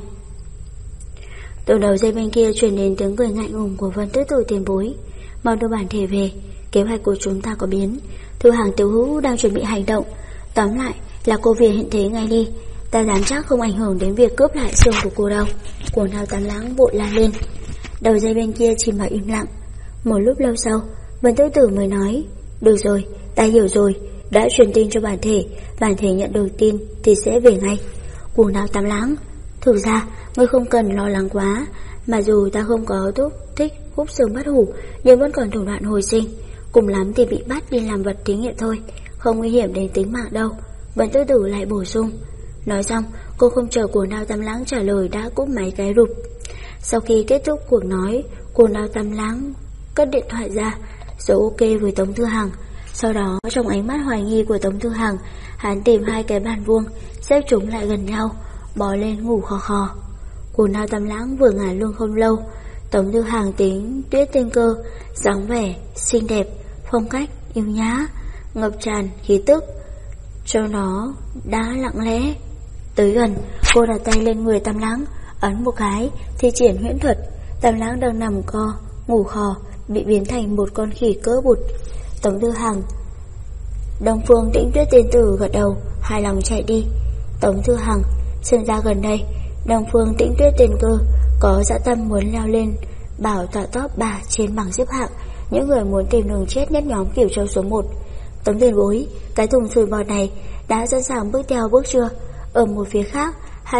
Từ đầu dây bên kia truyền đến tiếng cười ngại ngùng của Vân Tứ Tử tiền bối. Mau đưa bản thể về, kế hoạch của chúng ta có biến. Thư Hàng Tiểu Hữu đang chuẩn bị hành động. Tóm lại là cô về hiện thế ngay đi. Ta dám chắc không ảnh hưởng đến việc cướp lại xương của cô đâu. Cuồng Đao Tam Lãng vội la lên. Đầu dây bên kia chìm vào im lặng. Một lúc lâu sau, Vân Tứ Tử mới nói: được rồi, ta hiểu rồi. Đã truyền tin cho bản thể nhận được tin thì sẽ về ngay. Cuồng Đao Tam Lãng, thực ra ngươi không cần lo lắng quá. Mà dù ta không có thích hút xương bất hủ, nhưng vẫn còn thủ đoạn hồi sinh. Cùng lắm thì bị bắt đi làm vật thí nghiệm thôi, không nguy hiểm đến tính mạng đâu. Vân Tứ Tử lại bổ sung. Nói xong, cô không chờ Cuồng Đao Tam Lãng trả lời đã cúp máy cái rụp. Sau khi kết thúc cuộc nói, Cuồng Đao Tam Lãng cất điện thoại ra, dấu ok với Tống Thư Hằng. Sau đó trong ánh mắt hoài nghi của Tống Thư Hằng, hắn tìm hai cái bàn vuông, xếp chúng lại gần nhau, bò lên ngủ khò khò. Cuồng Đao Tam Lãng vừa ngả lưng không lâu, Tống Thư Hằng tính Tuyết Tiên Cơ, dáng vẻ xinh đẹp, phong cách yêu nhã, ngập tràn khí tức, cho nó đã lặng lẽ tới gần. Cô đặt tay lên người Tam Lãng, ấn một cái thì triển huyễn thuật. Tam Lãng đang nằm ngủ khò bị biến thành một con khỉ cỡ bụt. Tống Thư Hằng, Đông Phương Tĩnh Tuyết Tiên Tử gật đầu, hài lòng chạy đi. Tống Thư Hằng, xem ra gần đây Đông Phương Tĩnh Tuyết Tiên Cơ có dã tâm muốn leo lên bảo tọa top 3 trên bảng xếp hạng những người muốn tìm đường chết nhất nhóm Cửu Châu số 1. Tống tiền bối, cái thùng sùi bọt này đã sẵn sàng bước theo bước chưa? Ở một phía khác,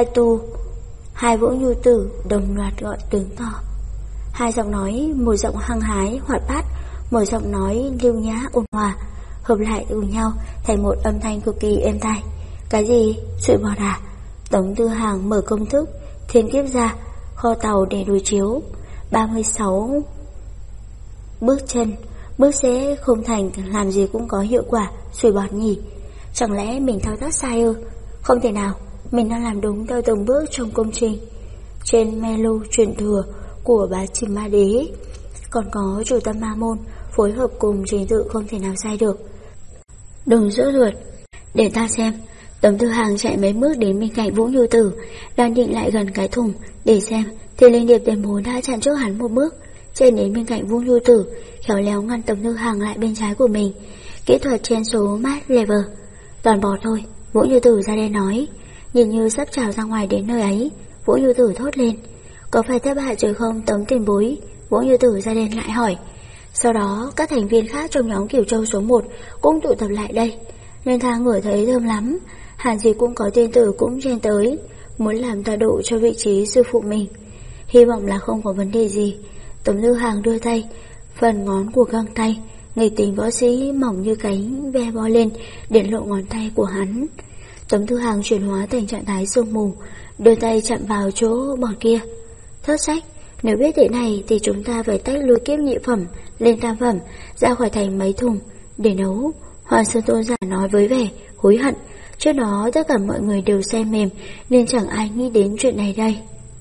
hai Vũ Nhu Tử đồng loạt gọi tiếng to. Hai giọng nói, một giọng hăng hái hoạt bát, một giọng nói lưu nhã ôn hòa, hợp lại cùng nhau thành một âm thanh cực kỳ êm tai. Cái gì? Sụi bọt à? Tống Tư Hàng mở công thức thiên kiếp ra, kho tàu để đối chiếu 36 bước chân. Bước sẽ không thành, làm gì cũng có hiệu quả. Sụi bọt nhỉ? Chẳng lẽ mình thao tác sai ư? Không thể nào, mình đang làm đúng theo từng bước trong công trình. Trên menu truyền thừa của bá Chìm Ma Đế còn có chủ tâm ma môn phối hợp cùng trình tự, không thể nào sai được. Đừng rỡ ruột, để ta xem. Tống Tư Hàng chạy mấy bước đến bên cạnh Vũ Nhu Tử, đang định lại gần cái thùng để xem, thì Linh Điệp tiền bối đã chặn trước hắn một bước, chạy đến bên cạnh Vũ Nhu Tử, khéo léo ngăn Tống Tư Hàng lại bên trái của mình. Kỹ thuật trên số mát lever. Toàn bọt thôi, Vũ Nhu Tử ra đây nói. Nhìn như sắp trào ra ngoài đến nơi ấy, Vũ Nhu Tử thốt lên. Có phải thất bại rồi không Tống tiền bối? Vũ Nhu Tử ra đen lại hỏi. Sau đó các thành viên khác trong nhóm Cửu Châu số 1 cũng tụ tập lại đây. Nên thang ngửi thấy thơm lắm. Hàn gì cũng có tiên tử cũng chen tới, muốn làm tọa độ cho vị trí sư phụ mình. Hy vọng là không có vấn đề gì. Tống Tư Hàng đưa tay, phần ngón của găng tay nghịch tính võ sĩ mỏng như cánh ve bo lên, để lộ ngón tay của hắn. Tống Tư Hàng chuyển hóa thành trạng thái sương mù, đưa tay chạm vào chỗ bọt kia. Thất sách, nếu biết thế này thì chúng ta phải tách lùi kiếp nhị phẩm lên tam phẩm, ra khỏi thành mấy thùng để nấu. Hoàng Sơn Tôn giả nói với vẻ hối hận. Trước đó tất cả mọi người đều xem mềm, nên chẳng ai nghĩ đến chuyện này đây.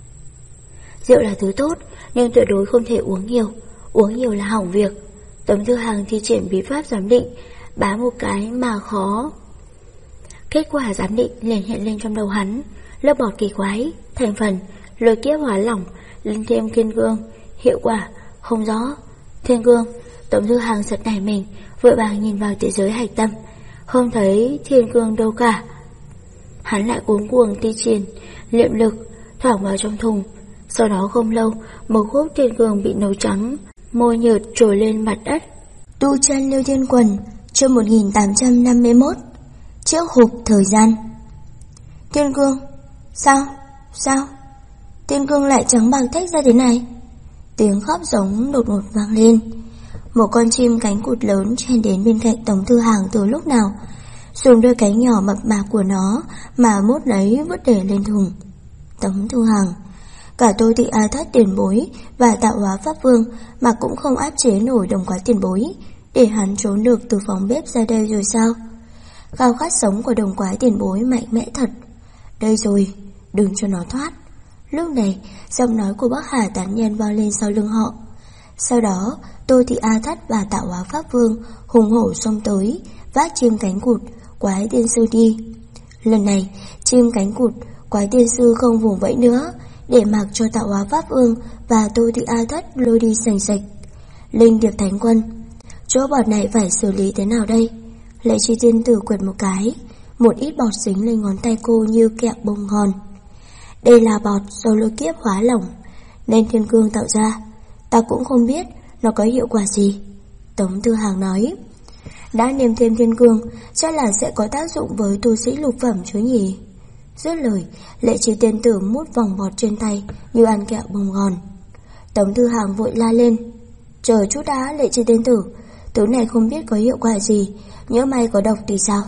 Rượu là thứ tốt, nhưng tuyệt đối không thể uống nhiều. Uống nhiều là hỏng việc. Tống Tư Hàng thi triển bí pháp giám định, bá một cái mà khó. Kết quả giám định liền hiện lên trong đầu hắn. Lớp bọt kỳ quái, thành phần lôi kiếp hóa lỏng, linh thêm thiên cương. Hiệu quả không rõ. Thiên cương. Tống Tư Hàng giật nảy mình, vội vàng nhìn vào thế giới hạch tâm, không thấy thiên cương đâu cả. Hắn lại cuống cuồng thi triển liệm lực thoảng vào trong thùng. Sau đó không lâu, một khúc thiên cương bị nấu trắng, môi nhợt trồi lên mặt đất. Tu chân Lưu Thiên Quần, chương 1851. Chiếc hộp thời gian. Thiên cương? Sao? Thiên cương lại trắng bạc tách ra thế này? Tiếng khóc giống đột ngột vang lên. Một con chim cánh cụt lớn chen đến bên cạnh Tống Tư Hàng từ lúc nào, dùng đôi cánh nhỏ mập mạp của nó mà mốt lấy vứt để lên thùng. Tống Tư Hàng, cả Tô Thị A Thất tiền bối và Tạo Hóa Pháp Vương mà cũng không áp chế nổi Đồng Quá tiền bối, để hắn trốn được từ phòng bếp ra đây rồi sao? Khao khát sống của Đồng Quá tiền bối mạnh mẽ thật. Đây rồi, đừng cho nó thoát. Lúc này, giọng nói của Bắc Hà tán nhân vang lên sau lưng họ. Sau đó, Tô Thị A Thất và Tạo Hóa Pháp Vương hùng hổ xông tới, vác chim cánh cụt Quái Tiên Sư đi. Lần này, chim cánh cụt Quái Tiên Sư không vùng vẫy nữa, để mặc cho Tạo Hóa Pháp Vương và Tô Thị A Thất lôi đi sành sạch. Linh Điệp Thánh Quân, Chỗ bọt này phải xử lý thế nào đây? Lệ Chi tiên tử quệt một cái, một ít bọt dính lên ngón tay cô như kẹo bông ngon. Đây là bọt do lôi kiếp hóa lỏng nên thiên cương tạo ra, ta cũng không biết nó có hiệu quả gì. Tống Tư Hàng nói. Đã nêm thêm thiên cương, chắc là sẽ có tác dụng với tu sĩ lục phẩm chứ nhỉ? Dứt lời, Lệ Chi tiên tử mút vòng bọt trên tay như ăn kẹo bông ngon. Tống Tư Hàng vội la lên. Chờ chút đã, Lệ Chi tiên tử, thứ này không biết có hiệu quả gì, nhỡ may có độc thì sao?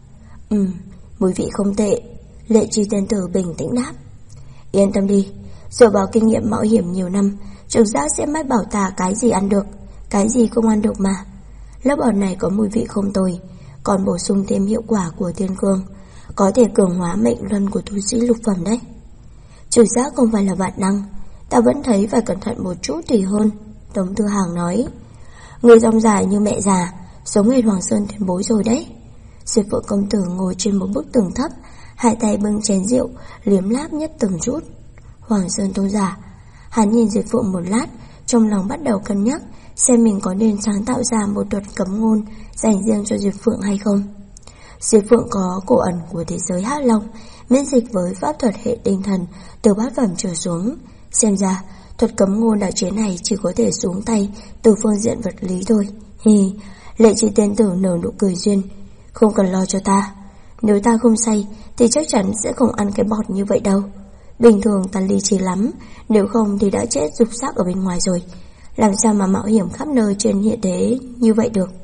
Mùi vị không tệ, Lệ Chi tiên tử bình tĩnh đáp. Yên tâm đi, dựa vào kinh nghiệm mạo hiểm nhiều năm, trực giác sẽ mách bảo ta cái gì ăn được, cái gì không ăn được mà. Lớp bọt này có mùi vị không tồi, còn bổ sung thêm hiệu quả của thiên cương, có thể cường hóa mệnh luân của tu sĩ lục phẩm đấy. Trực giác không phải là vạn năng, ta vẫn thấy phải cẩn thận một chút thì hơn. Tống Tư Hàng nói. Người rong dài như mẹ già, giống hệt Hoàng Sơn tiền bối rồi đấy. Diệp Phượng công tử ngồi trên một bức tường thấp, hai tay bưng chén rượu, liếm láp nhất từng chút. Hoàng Sơn tôn giả. Hắn nhìn Diệp Phượng một lát, trong lòng bắt đầu cân nhắc xem mình có nên sáng tạo ra một thuật cấm ngôn dành riêng cho Diệp Phượng hay không. Diệp Phượng có cổ ẩn của thế giới Hắc Long, miễn dịch với pháp thuật hệ tinh thần từ bát phẩm trở xuống. Xem ra thuật cấm ngôn đặc chế này chỉ có thể xuống tay từ phương diện vật lý thôi. Hì, Lệ Chi tiên tử nở nụ cười duyên. Không cần lo cho ta, nếu ta không say thì chắc chắn sẽ không ăn cái bọt như vậy đâu. Bình thường ta lý trí lắm, nếu không thì đã chết rục xác ở bên ngoài rồi, làm sao mà mạo hiểm khắp nơi trên hiện thế như vậy được.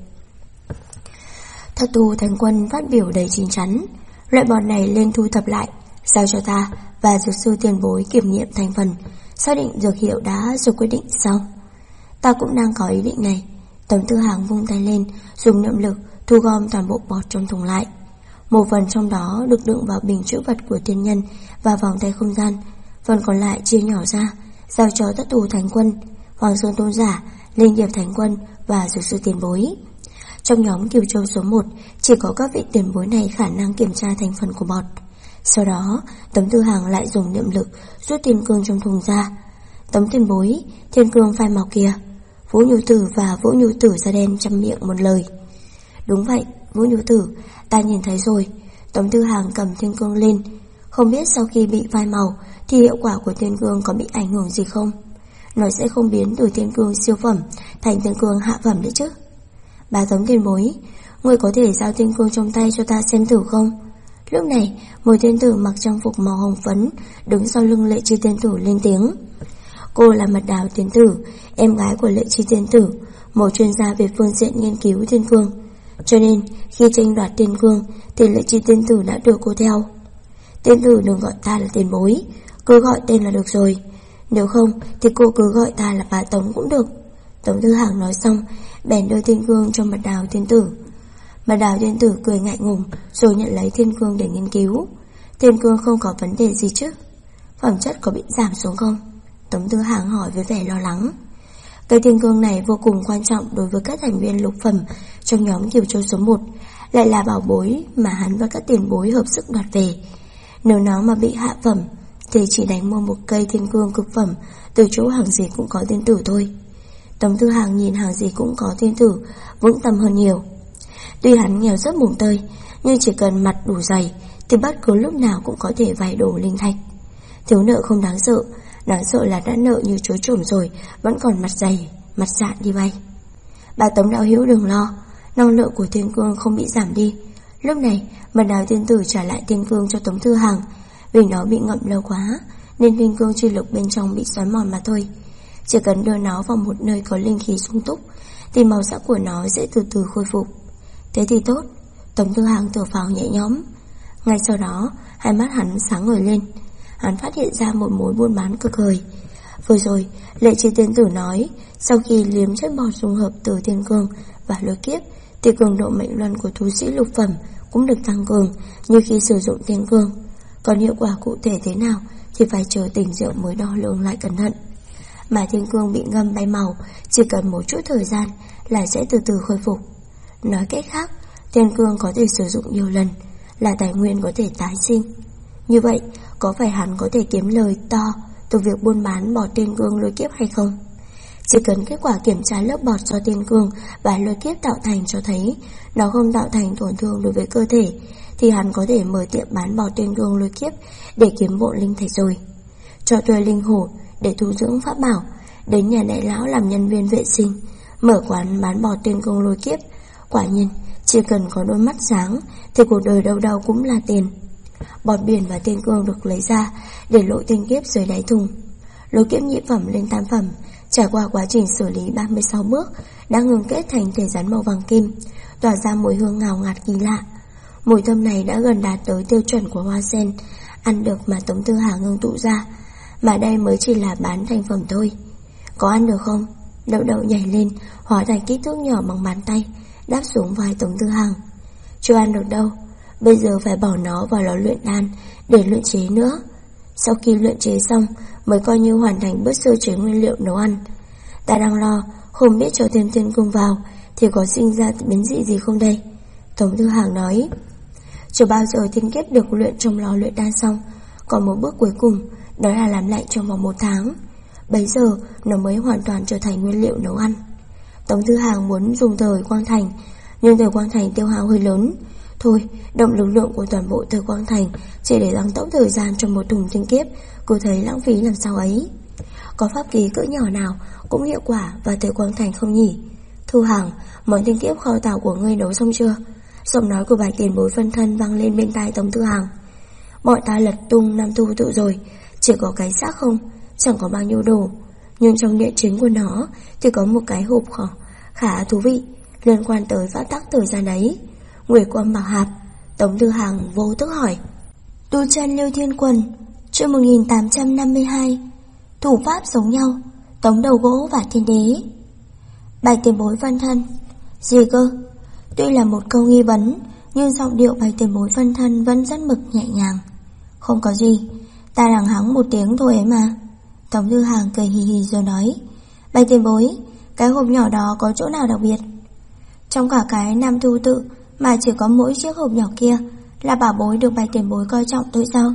Thất tu Thánh Quân phát biểu đầy chín chắn. Loại bọt này lên thu thập lại, giao cho ta và dược sư tiền bối kiểm nghiệm thành phần, xác định dược hiệu đã rồi quyết định sau. Ta cũng đang có ý định này. Tống Tư Hàng vung tay lên, dùng niệm lực thu gom toàn bộ bọt trong thùng lại. Một phần trong đó được đựng vào bình trữ vật của tiên nhân và vòng tay không gian, phần còn lại chia nhỏ ra, giao cho Thất tu Thánh Quân, Hoàng Sơn tôn giả, Linh Điệp Thánh Quân và dược sư tiền bối. Trong nhóm Kiều Châu số 1, chỉ có các vị tiền bối này khả năng kiểm tra thành phần của bọt. Sau đó, Tống Tư Hàng lại dùng niệm lực rút thiên cương trong thùng ra. Tống tiền bối, thiên cương phai màu kìa. Vũ Nhu Tử và Vũ Nhu Tử da đen chăm miệng một lời. Đúng vậy, Vũ Nhu Tử, ta nhìn thấy rồi. Tống Tư Hàng cầm thiên cương lên. Không biết sau khi bị phai màu thì hiệu quả của thiên cương có bị ảnh hưởng gì không? Nó sẽ không biến từ thiên cương siêu phẩm thành thiên cương hạ phẩm đấy chứ. Bà Tống tiền bối, người có thể giao thiên cương trong tay cho ta xem thử không? Lúc này, một tiên tử mặc trang phục màu hồng phấn đứng sau lưng Lệ Chi tiên tử lên tiếng. Cô là Mật Đào tiên tử, em gái của Lệ Chi tiên tử, một chuyên gia về phương diện nghiên cứu thiên cương. Cho nên, khi tranh đoạt thiên cương thì Lệ Chi tiên tử đã đưa cô theo. Tiên tử đừng gọi ta là tiền bối, cứ gọi tên là được rồi. Nếu không thì cô cứ gọi ta là bà Tống cũng được. Tống Tư Hàng nói xong, bèn đưa thiên cương cho Mật Đào tiên tử. Mật Đào tiên tử cười ngại ngùng rồi nhận lấy thiên cương để nghiên cứu. Thiên cương không có vấn đề gì chứ? Phẩm chất có bị giảm xuống không? Tống Tư Hàng hỏi với vẻ lo lắng. Cây thiên cương này vô cùng quan trọng đối với các thành viên lục phẩm trong nhóm Kiều Châu số 1, lại là bảo bối mà hắn và các tiền bối hợp sức đoạt về. Nếu nó mà bị hạ phẩm thì chỉ đánh mua một cây thiên cương cực phẩm từ chỗ hàng gì cũng có tiên tử thôi. Tống Tư Hàng nhìn hàng gì cũng có tiên tử vững tâm hơn nhiều. Tuy hắn nghèo rất mùng tơi, nhưng chỉ cần mặt đủ dày thì bất cứ lúc nào cũng có thể vay đổ linh thạch. Thiếu nợ không đáng sợ là đã nợ như chối trổm rồi vẫn còn mặt dày, mặt dạn đi vay. Bà Tống đạo hữu đừng lo, năng lượng của thiên cương không bị giảm đi. Lúc này, Mật Đào tiên tử trả lại thiên cương cho Tống Tư Hàng. Vì nó bị ngậm lâu quá nên thiên cương chi lực bên trong bị xói mòn mà thôi. Chỉ cần đưa nó vào một nơi có linh khí sung túc thì màu sắc của nó sẽ từ từ khôi phục. Thế thì tốt. Tống Tư Hàng thở phào nhẹ nhõm. Ngay sau đó, hai mắt hắn sáng ngời lên. Hắn phát hiện ra một mối buôn bán cực hời. Vừa rồi, Lệ Chi tiên tử nói sau khi liếm chất bọt dung hợp từ thiên cương và lôi kiếp thì cường độ mệnh luân của tu sĩ lục phẩm cũng được tăng cường như khi sử dụng thiên cương. Còn hiệu quả cụ thể thế nào thì phải chờ tỉnh rượu mới đo lường lại cẩn thận. Mà thiên cương bị ngâm bay màu chỉ cần một chút thời gian là sẽ từ từ khôi phục. Nói cách khác, thiên cương có thể sử dụng nhiều lần, là tài nguyên có thể tái sinh. Như vậy, có phải hắn có thể kiếm lời to từ việc buôn bán bọt thiên cương lôi kiếp hay không? Chỉ cần kết quả kiểm tra lớp bọt do Tiên Cương và lôi kiếp tạo thành cho thấy nó không tạo thành tổn thương đối với cơ thể, thì hắn có thể mở tiệm bán bọt Tiên Cương lôi kiếp để kiếm bộ linh thạch rồi. Cho thuê linh hổ để tu dưỡng pháp bảo, đến nhà đại lão làm nhân viên vệ sinh, mở quán bán bọt Tiên Cương lôi kiếp. Quả nhiên, chỉ cần có đôi mắt sáng thì cuộc đời đâu đâu cũng là tiền. Bọt biển và Tiên Cương được lấy ra để lộ tiên kiếp dưới đáy thùng. Lôi kiếp nhị phẩm lên tam phẩm, trải qua quá trình xử lý 36 bước, đã ngưng kết thành thể rắn màu vàng kim, tỏa ra mùi hương ngào ngạt kỳ lạ. Mùi thơm này đã gần đạt tới tiêu chuẩn của hoa sen, ăn được mà Tống Tư Hà ngưng tụ ra, mà đây mới chỉ là bán thành phẩm thôi. Có ăn được không? Đậu đậu nhảy lên, hóa thành kích thước nhỏ bằng bàn tay, đáp xuống vai Tống Tư Hằng. Chưa ăn được đâu, bây giờ phải bỏ nó vào lò luyện đan để luyện chế nữa. Sau khi luyện chế xong mới coi như hoàn thành bước sơ chế nguyên liệu nấu ăn. Ta đang lo không biết cho thêm Tiên Cương vào thì có sinh ra biến dị gì không đây? Tống Tư Hằng nói. Chưa bao giờ tiên kiếp được luyện trong lò luyện đan xong, còn một bước cuối cùng, đó là làm lạnh trong vòng 1 tháng. Bấy giờ nó mới hoàn toàn trở thành nguyên liệu nấu ăn. Tống Tư Hằng muốn dùng thời Quang Thành, nhưng thời Quang Thành tiêu hao hơi lớn. Thôi, động lực lượng của toàn bộ thời Quang Thành chỉ để tăng tốc thời gian trong một thùng tiên kiếp, cô thấy lãng phí làm sao ấy. Có pháp khí cỡ nhỏ nào cũng hiệu quả và thời Quang Thành không nhỉ? Thu Hằng, món tiên kiếp kho tàu của ngươi nấu xong chưa? Giọng nói của Bạch Tiền Bối phân thân vang lên bên tai Tống Tư Hằng. Bọn ta lật tung Nam Thu tự rồi, chỉ có cái xác không, chẳng có bao nhiêu đồ. Nhưng trong điện chính của nó thì có một cái hộp khá thú vị, liên quan tới pháp tắc thời gian đấy. Nguyệt Quang Bảo Hạp. Tống Tư Hằng vô thức hỏi. Tu chân Lưu Thiên Quần, chương 1852. Thủ pháp giống nhau, Tống Đầu Gỗ và Thiên Đế. Bạch Tiền Bối phân thân. Gì cơ? Tuy là một câu nghi vấn, nhưng giọng điệu Bạch Tiền Bối phân thân vẫn rất mực nhẹ nhàng. Không có gì, ta đằng hắng một tiếng thôi ấy mà. Tống Tư Hằng cười hì hì rồi nói. Bạch Tiền Bối, cái hộp nhỏ đó có chỗ nào đặc biệt? Trong cả cái Nam Thu tự mà chỉ có mỗi chiếc hộp nhỏ kia là bảo bối được Bạch Tiền Bối coi trọng thôi sao?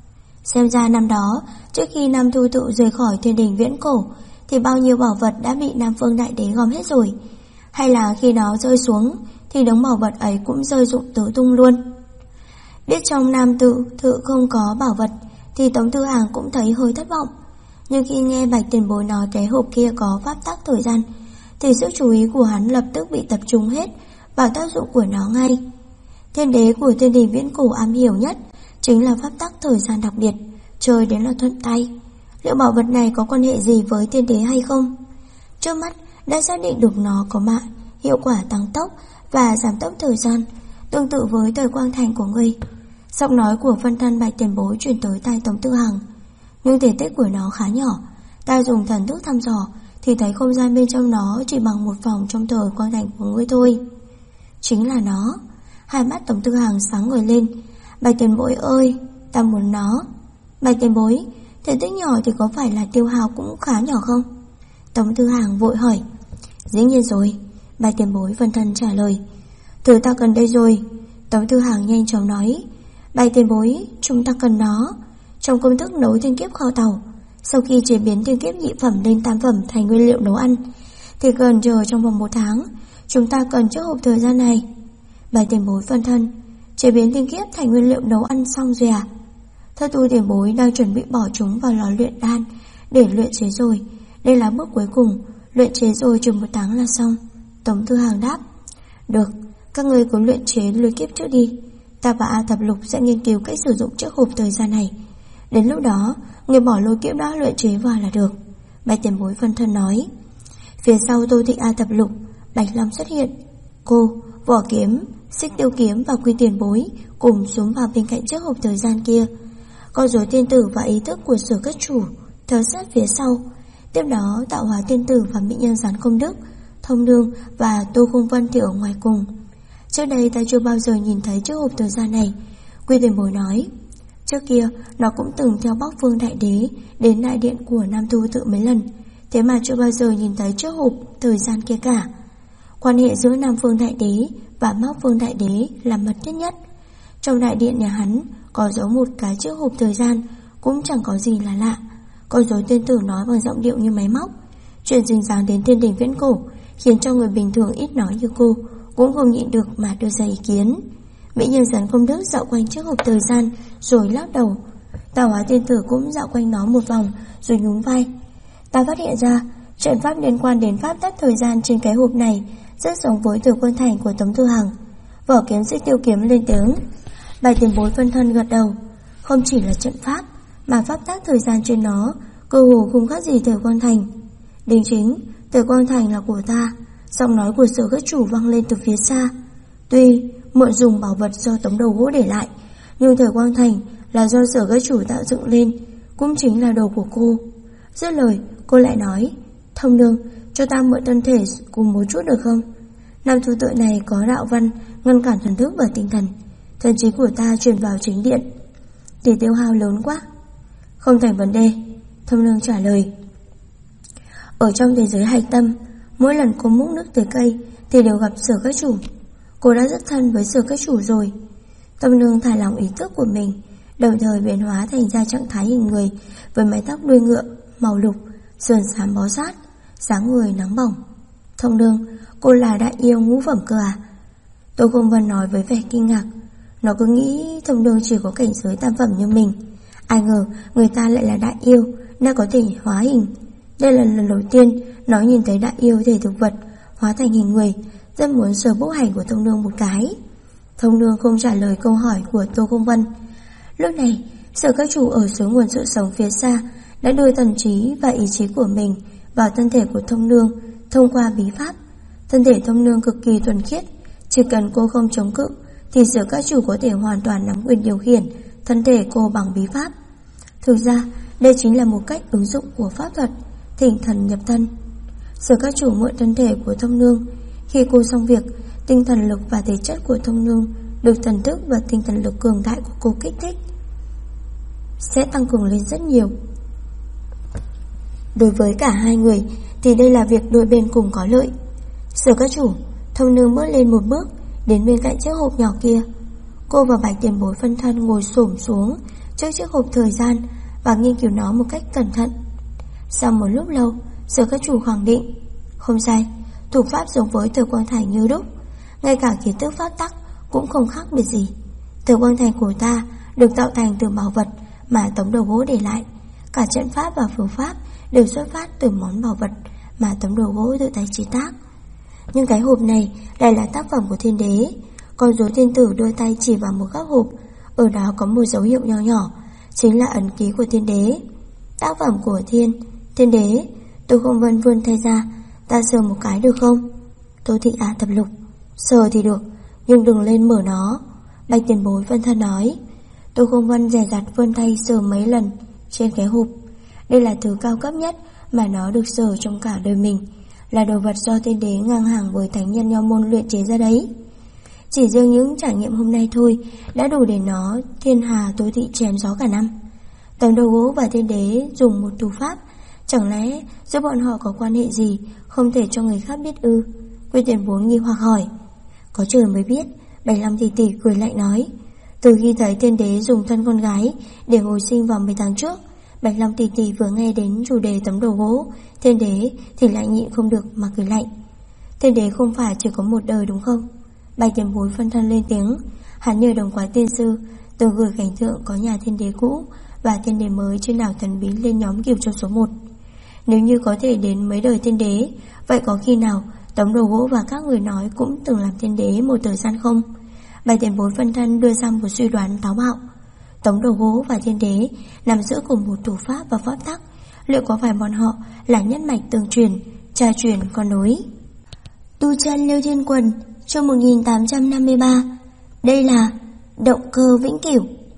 Xem ra năm đó, trước khi Nam Thu tự rời khỏi thiên đình viễn cổ, thì bao nhiêu bảo vật đã bị Nam Phương Đại Đế gom hết rồi. Hay là khi nó rơi xuống thì đống bảo vật ấy cũng rơi rụng tứ tung luôn. Biết trong Nam Tự Thự không có bảo vật thì Tống Tư Hằng cũng thấy hơi thất vọng. Nhưng khi nghe Bạch Tiền Bối nói cái hộp kia có pháp tắc thời gian thì sự chú ý của hắn lập tức bị tập trung hết vào tác dụng của nó ngay. Thiên đế của thiên đình viễn cổ am hiểu nhất chính là pháp tắc thời gian đặc biệt, chơi đến là thuận tay. Liệu bảo vật này có quan hệ gì với thiên đế hay không? Trước mắt đã xác định được nó có hiệu quả tăng tốc và giảm tốc thời gian, tương tự với thời Quang Thành của ngươi. Giọng nói của phân thân Bạch Tiền Bối truyền tới tai Tống Tư Hằng. Nhưng thể tích của nó khá nhỏ, ta dùng thần thức thăm dò thì thấy không gian bên trong nó chỉ bằng một phòng trong thời Quang Thành của ngươi thôi. Chính là nó. Hai mắt Tống Tư Hằng sáng ngời lên. Bạch Tiền Bối ơi, ta muốn nó. Bạch Tiền Bối, thể tích nhỏ thì có phải là tiêu hao cũng khá nhỏ không? Tống Tư Hằng vội hỏi. Dĩ nhiên rồi, Bạch Tiền Bối phân thân trả lời. Thứ ta cần đây rồi. Tống Tư Hằng nhanh chóng nói. Bạch Tiền Bối, chúng ta cần nó trong công thức nấu tiên kiếp kho tàu. Sau khi chế biến tiên kiếp nhị phẩm lên tam phẩm thành nguyên liệu nấu ăn thì cần chờ trong vòng 1 tháng. Chúng ta cần chiếc hộp thời gian này. Bạch Tiền Bối phân thân. Chế biến tiên kiếp thành nguyên liệu nấu ăn xong rồi à? Thất tu Tiền Bối đang chuẩn bị bỏ chúng vào lò luyện đan để luyện chế rồi. Đây là bước cuối cùng, luyện chế rồi chừng 1 tháng là xong. Tống Tư Hằng đáp. Được, các ngươi cứ luyện chế lôi kiếp trước đi. Ta và A Thập Lục sẽ nghiên cứu cách sử dụng chiếc hộp thời gian này. Đến lúc đó, người bỏ lôi kiếp đã luyện chế vào là được. Bạch Tiền Bối phân thân nói. Phía sau Tô Thị A Thập Lục, Bạch Long xuất hiện. Cô, Vỏ Kiếm, Xích Tiêu Kiếm và Quy Tiền Bối cùng xuống vào bên cạnh chiếc hộp thời gian kia. Con rối tiên tử và ý thức của Sử Cất Chủ theo sát phía sau. Tiếp đó Tạo Hóa tiên tử và mỹ nhân Gián Công Đức, Thông Nương và Tô Khung Vân thì ở ngoài cùng. Trước đây ta chưa bao giờ nhìn thấy chiếc hộp thời gian này. Quy Tiền Bối nói. Trước kia nó cũng từng theo Bắc Phương Đại Đế đến đại điện của Nam Thu tự mấy lần, thế mà chưa bao giờ nhìn thấy chiếc hộp thời gian kia cả. Quan hệ giữa Nam Phương Đại Đế và Bắc Phương Đại Đế là mật thiết nhất. Trong đại điện nhà hắn có giấu một cái chiếc hộp thời gian, cũng chẳng có gì là lạ. Con rối tiên tử nói bằng giọng điệu như máy móc. Chuyện dính dáng đến thiên đình viễn cổ khiến cho người bình thường ít nói như cô cũng không nhịn được mà đưa ra ý kiến. Mỹ nhân rắn công đức dạo quanh chiếc hộp thời gian rồi lắc đầu. Tạo Hóa tiên tử cũng dạo quanh nó một vòng rồi nhún vai. Ta phát hiện ra trận pháp liên quan đến pháp tắc thời gian trên cái hộp này rất giống với Từ Quân Thành của Tống Thư Hằng. Võ kiếm sĩ Tiêu Kiếm lên tiếng. Bài tiền bối phân thân gật đầu. Không chỉ là trận pháp mà pháp tắc thời gian trên nó cơ hồ không khác gì Từ Quân Thành. Đính chính, Từ Quân Thành là của ta. Giọng nói của Sở Các Chủ vang lên từ phía xa. Tuy mượn dùng bảo vật do Tống Đầu Gỗ để lại, nhưng Thời Quang Thành là do Sở Các Chủ tạo dựng lên, cũng chính là đồ của cô. Dứt lời, cô lại nói, Thông Nương, cho ta mượn thân thể cùng một chút được không? Nam thu tội này có đạo văn ngăn cản thần thức và tinh thần, thần trí của ta truyền vào chính điện thì tiêu hao lớn quá. Không thành vấn đề, Thông Nương trả lời. Ở trong thế giới hạch tâm, mỗi lần cô múc nước tới cây thì đều gặp Sở Các Chủ. Cô đã rất thân với Sở Các Chủ rồi. Tâm Nương thả lỏng ý thức của mình, đồng thời biến hóa thành ra trạng thái hình người với mái tóc đuôi ngựa màu lục, sườn xám bó sát, dáng người nắng bỏng. Thông Nương, cô là đại yêu ngũ phẩm cơ à? Tô Công Vân nói với vẻ kinh ngạc. Nó cứ nghĩ Thông Nương chỉ có cảnh giới tam phẩm như mình, ai ngờ người ta lại là đại yêu, đã có thể hóa hình. Đây là lần đầu tiên nó nhìn thấy đại yêu thể thực vật hóa thành hình người, rất muốn sờ bốc hành của Thông Nương một cái. Thông Nương không trả lời câu hỏi của Tô Công Vân. Lúc này, Sở Các Chủ ở suối nguồn sự sống phía xa đã đưa thần trí và ý chí của mình vào thân thể của Thông Nương thông qua bí pháp. Thân thể Thông Nương cực kỳ thuần khiết, chỉ cần cô không chống cự thì Sở Các Chủ có thể hoàn toàn nắm quyền điều khiển thân thể cô bằng bí pháp. Thực ra, đây chính là một cách ứng dụng của pháp thuật thỉnh thần nhập thân. Sở Các Chủ mượn thân thể của Thông Nương. Khi cô xong việc, tinh thần lực và thể chất của Thông Nương được thần thức và tinh thần lực cường đại của cô kích thích sẽ tăng cường lên rất nhiều. Đối với cả hai người thì đây là việc đôi bên cùng có lợi. Sở Các Chủ, Thông Nương bước lên một bước đến bên cạnh chiếc hộp nhỏ kia. Cô và Bạch Tiền Bối phân thân ngồi xổm xuống trước chiếc hộp thời gian và nghiên cứu nó một cách cẩn thận. Sau một lúc lâu, Sở Các Chủ khẳng định, không sai, thủ pháp giống với Thời Quang Thành như đúc, ngay cả kiến thức pháp tắc cũng không khác biệt gì. Thời Quang Thành của ta được tạo thành từ bảo vật mà Tống Đầu Gỗ để lại, cả trận pháp và phương pháp đều xuất phát từ món bảo vật mà Tống Đầu Gỗ tự tay chế tác. Nhưng cái hộp này lại là tác phẩm của Thiên Đế. Con rối thiên tử đưa tay chỉ vào một góc hộp, ở đó có một dấu hiệu nhỏ nhỏ, chính là ấn ký của Thiên Đế. Tác phẩm của Thiên Đế. Tôi không vân vươn tay ra, ta sờ một cái được không? Tô Thị Á Thập Lục, sờ thì được, nhưng đừng lên mở nó, Bạch Tiền Bối phân thân nói. Tô Không Vân dè dặt vươn tay sờ mấy lần trên cái hộp. Đây là thứ cao cấp nhất mà nó được sờ trong cả đời mình, là đồ vật do Thiên Đế ngang hàng với thánh nhân Nho Môn luyện chế ra đấy. Chỉ riêng những trải nghiệm hôm nay thôi đã đủ để nó thiên hà Tô Thị chém gió cả năm. Tống Đầu Gỗ và Thiên Đế dùng một thủ pháp, chẳng lẽ giữa bọn họ có quan hệ gì không thể cho người khác biết ư? Quy Tiền Bối nghi hoặc hỏi. Có trời mới biết. Bạch Long tỷ tỷ cười lại nói. Từ khi thấy Thiên Đế dùng thân con gái để hồi sinh vào mấy tháng trước, Bạch Long tỷ tỷ vừa nghe đến chủ đề Tống Đầu Gỗ, Thiên Đế thì lại nhịn không được mà cười lạnh. Thiên Đế không phải chỉ có một đời đúng không? Bạch Tiền Bối phân thân lên tiếng. Hắn nhờ Đồng Quái Tiên Sư từng gửi cảnh tượng có nhà Thiên Đế cũ và Thiên Đế mới trên đảo Thần Bí lên nhóm Kiều Châu số 1. Nếu như có thể đến mấy đời Thiên Đế, vậy có khi nào Tống Đầu Gỗ và các người nói cũng từng làm Thiên Đế một thời gian không? Bạch Tiền Bối phân thân đưa ra một suy đoán táo bạo. Tống Đầu Gỗ và Thiên Đế nằm giữa cùng một thủ pháp và pháp tắc, liệu có phải bọn họ là nhất mạch tương truyền, cha truyền con nối? Tu chân Liêu Thiên Quần, chương 1853. Đây là động cơ vĩnh cửu.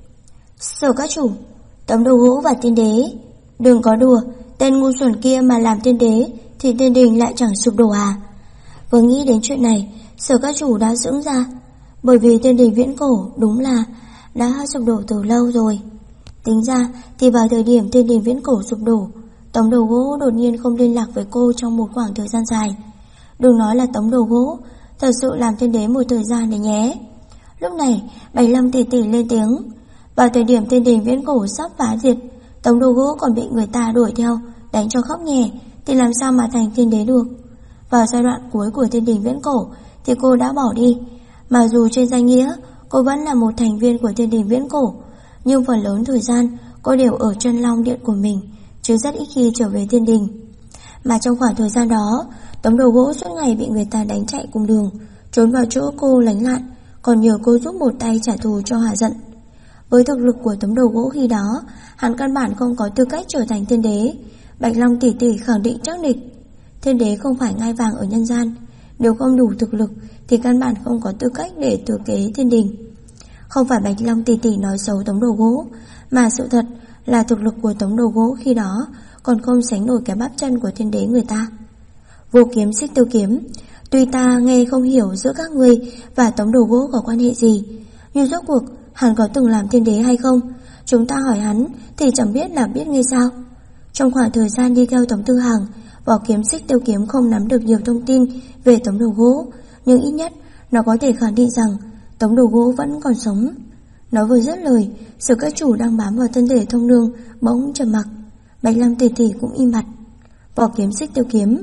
Sở Các Chủ, Tống Đầu Gỗ và Thiên Đế, đừng có đùa, tên ngu xuẩn kia mà làm Thiên Đế thì Thiên Đình lại chẳng sụp đổ à? Vừa nghĩ đến chuyện này, Sở Các Chủ đã sững ra, bởi vì Thiên Đình viễn cổ đúng là đã sụp đổ từ lâu rồi. Tính ra thì vào thời điểm Thiên Đình viễn cổ sụp đổ, Tống Đầu Gỗ đột nhiên không liên lạc với cô trong một khoảng thời gian dài. Đừng nói là Tống Đầu Gỗ thật sự làm Thiên Đế một thời gian đấy nhé. Lúc này Bạch Long tỷ tỷ lên tiếng. Vào thời điểm Thiên Đình viễn cổ sắp phá diệt, Tống Đầu Gỗ còn bị người ta đuổi theo đánh cho khóc nhè thì làm sao mà thành thiên đế được. Vào giai đoạn cuối của thiên đình viễn cổ thì cô đã bỏ đi. Mặc dù trên danh nghĩa cô vẫn là một thành viên của thiên đình viễn cổ, nhưng phần lớn thời gian cô đều ở chân long điện của mình, chứ rất ít khi trở về thiên đình. Mà trong khoảng thời gian đó, Tống Đầu Gỗ suốt ngày bị người ta đánh chạy cùng đường, trốn vào chỗ cô lánh nạn, còn nhờ cô giúp một tay trả thù cho hả giận. Với thực lực của Tống Đầu Gỗ khi đó, hắn căn bản không có tư cách trở thành thiên đế. Bạch Long tỷ tỷ khẳng định chắc nịch, thiên đế không phải ngai vàng ở nhân gian, nếu không đủ thực lực thì căn bản không có tư cách để thừa kế thiên đình. Không phải Bạch Long tỷ tỷ nói xấu Tống Đầu Gỗ, mà sự thật là thực lực của Tống Đầu Gỗ khi đó còn không sánh nổi cái bắp chân của thiên đế người ta. Vô Kiếm Xích Tiêu Kiếm, tuy ta nghe không hiểu giữa các ngươi và Tống Đầu Gỗ có quan hệ gì, nhưng rốt cuộc hắn có từng làm thiên đế hay không? Chúng ta hỏi hắn thì chẳng biết là biết ngay sao. Trong khoảng thời gian đi theo Tống Tư Hằng, Võ Kiếm Xích Tiêu Kiếm không nắm được nhiều thông tin về Tống Đầu Gỗ, nhưng ít nhất nó có thể khẳng định rằng Tống Đầu Gỗ vẫn còn sống. Nó vừa dứt lời, Sở Các Chủ đang bám vào thân thể Thông Nương bỗng trầm mặc. Bạch Long tỷ tỷ cũng im bặt. Võ Kiếm Xích Tiêu Kiếm,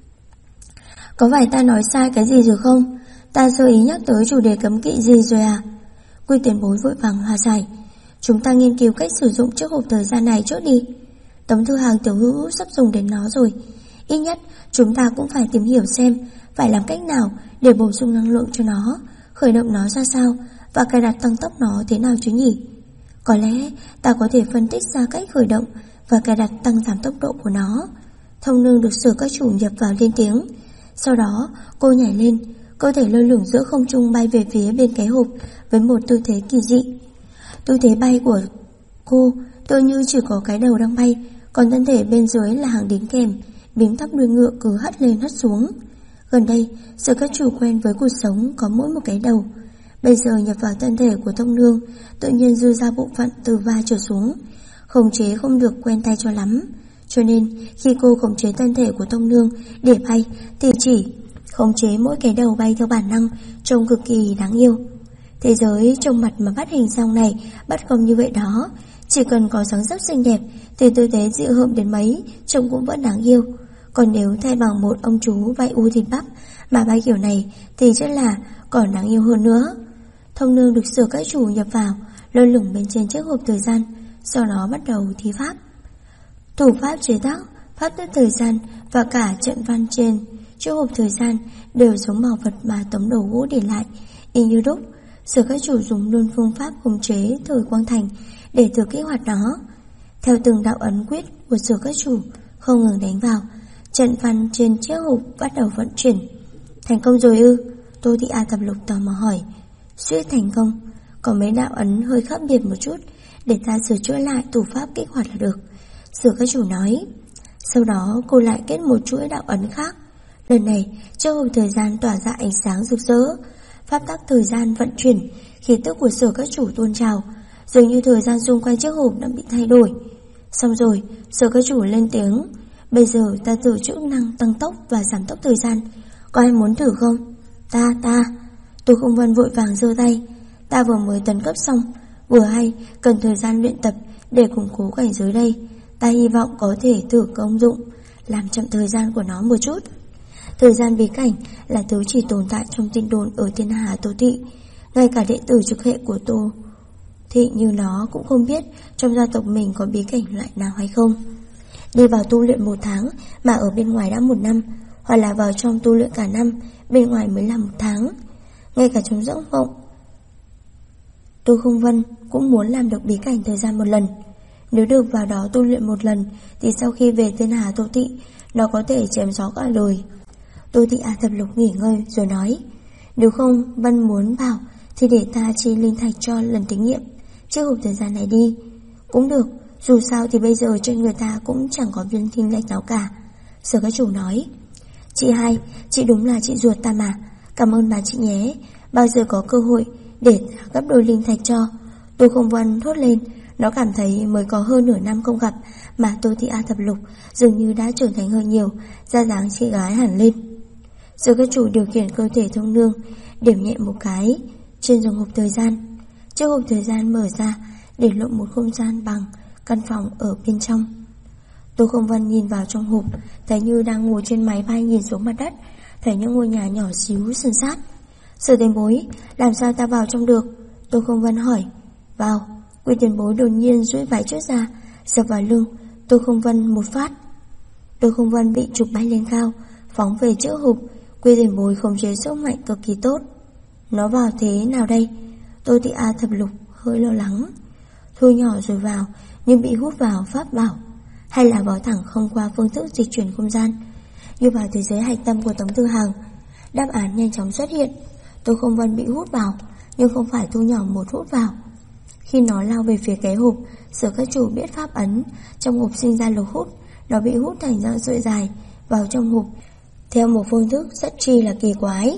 có phải ta nói sai cái gì rồi không? Ta sơ ý nhắc tới chủ đề cấm kỵ gì rồi à? Quy Tiền Bối vội vàng hòa giải. Chúng ta nghiên cứu cách sử dụng chiếc hộp thời gian này trước đi. Tống Thư Hàng tiểu hữu sắp dùng đến nó rồi. Ít nhất chúng ta cũng phải tìm hiểu xem phải làm cách nào để bổ sung năng lượng cho nó, khởi động nó ra sao và cài đặt tăng tốc nó thế nào chứ nhỉ? Có lẽ ta có thể phân tích ra cách khởi động và cài đặt tăng giảm tốc độ của nó. Thông Nương được Sở Các Chủ nhập vào lên tiếng. Sau đó cô nhảy lên, cơ thể lơ lửng giữa không trung bay về phía bên cái hộp với một tư thế kỳ dị. Tư thế bay của cô tựa như chỉ có cái đầu đang bay, còn thân thể bên dưới là hàng đính kèm, bím tóc đuôi ngựa cứ hất lên hất xuống. Gần đây, Sở Các Chủ quen với cuộc sống có mỗi một cái đầu. Bây giờ nhập vào thân thể của Thông Nương, tự nhiên dư ra bộ phận từ vai trở xuống, khống chế không được quen tay cho lắm. Cho nên khi cô khống chế thân thể của Thông Nương để bay thì chỉ khống chế mỗi cái đầu bay theo bản năng, trông cực kỳ đáng yêu. Thế giới trông mặt mà bắt hình sau này bắt không như vậy đó. Chỉ cần có dáng dấp xinh đẹp thì tư thế dịu hợm đến mấy trông cũng vẫn đáng yêu. Còn nếu thay bằng một ông chú vai u thịt bắp mà bay kiểu này thì rất là còn đáng yêu hơn nữa. Thông Nương được Sở Các Chủ nhập vào, lơ lửng bên trên chiếc hộp thời gian, sau đó bắt đầu thí pháp. Thủ pháp chế tác, pháp tắc thời gian và cả trận văn trên chiếc hộp thời gian đều giống bảo vật mà Tống Đầu Gỗ để lại, y như đúc. Sở Các Chủ dùng luôn phương pháp khống chế thời quang thành để thử kích hoạt nó. Theo từng đạo ấn quyết của Sở Các Chủ không ngừng đánh vào, trận văn trên chiếc hộp bắt đầu vận chuyển. Thành công rồi ư? Tô Thị A Thập Lục tò mò hỏi. Suýt thành công, có mấy đạo ấn hơi khác biệt một chút, để ta sửa chữa lại thủ pháp kích hoạt là được, Sở Các Chủ nói. Sau đó cô lại kết một chuỗi đạo ấn khác. Lần này chiếc hộp thời gian tỏa ra ánh sáng rực rỡ, pháp tắc thời gian vận chuyển, khí tức của Sở Các Chủ tuôn trào, dường như thời gian xung quanh chiếc hộp đã bị thay đổi. Xong rồi, Sở Các Chủ lên tiếng. Bây giờ ta thử chức năng tăng tốc và giảm tốc thời gian, có ai muốn thử không? Ta Tô Không Vân vội vàng giơ tay. Ta vừa mới tấn cấp xong, vừa hay cần thời gian luyện tập để củng cố cảnh giới đây. Ta hy vọng có thể thử công dụng, làm chậm thời gian của nó một chút. Thời gian bí cảnh là thứ chỉ tồn tại trong tin đồn ở Thiên Hà Tô Thị. Ngay cả đệ tử trực hệ của Tô Thị như nó cũng không biết trong gia tộc mình có bí cảnh loại nào hay không. Đi vào tu luyện 1 tháng mà ở bên ngoài đã 1 năm, hoặc là vào trong tu luyện cả năm, bên ngoài mới là 1 tháng. Ngay cả trong giấc mộng, Tô Không Vân cũng muốn làm được bí cảnh thời gian 1 lần. Nếu được vào đó tu luyện 1 lần thì sau khi về Thiên Hà Tô Thị, nó có thể chém gió cả đời. Tô Thị A Thập Lục nghỉ ngơi rồi nói. Nếu không Vân muốn vào thì để ta chi linh thạch cho lần thí nghiệm chiếc hộp thời gian này đi. Cũng được, dù sao thì bây giờ trên người ta cũng chẳng có viên linh thạch nào cả, Sở Các Chủ nói. Chị hai, chị đúng là chị ruột ta mà. Cảm ơn bà chị nhé. Bao giờ có cơ hội để gấp đôi linh thạch cho. Tô Không Vân thốt lên. Nó cảm thấy mới có hơn nửa năm không gặp mà Tô Thị A Thập Lục dường như đã trưởng thành hơn nhiều, ra dáng chị gái hẳn lên. Sở Các Chủ điều khiển cơ thể Thông Nương, điểm nhẹ một cái trên giường hộp thời gian. Chiếc hộp thời gian mở ra để lộ một không gian bằng căn phòng ở bên trong. Tô Không Vân nhìn vào trong hộp, thấy Như đang ngồi trên máy bay nhìn xuống mặt đất, thấy những ngôi nhà nhỏ xíu san sát. Sở Tiền Bối, làm sao ta vào trong được? Tô Không Vân hỏi. Vào. Quy Tiền Bối đột nhiên duỗi vài trước ra, sập vào lưng Tô Không Vân một phát. Tô Không Vân bị trục bay lên cao, phóng về trước hộp. Quy Tiền Bối khống chế sức mạnh cực kỳ tốt. Nó vào thế nào đây? Tô Thị A Thập Lục hơi lo lắng. Thu nhỏ rồi vào, nhưng bị hút vào pháp bảo, hay là vào thẳng không qua phương thức dịch chuyển không gian, như vào thế giới hạch tâm của Tống Tư Hằng. Đáp án nhanh chóng xuất hiện. Tô Không Vân bị hút vào, nhưng không phải Thu nhỏ một hút vào. Khi nó lao về phía cái hộp, Sở Các Chủ biết pháp ấn, trong hộp sinh ra lực hút, nó bị hút thành ra sợi dài vào trong hộp, theo một phương thức rất chi là kỳ quái.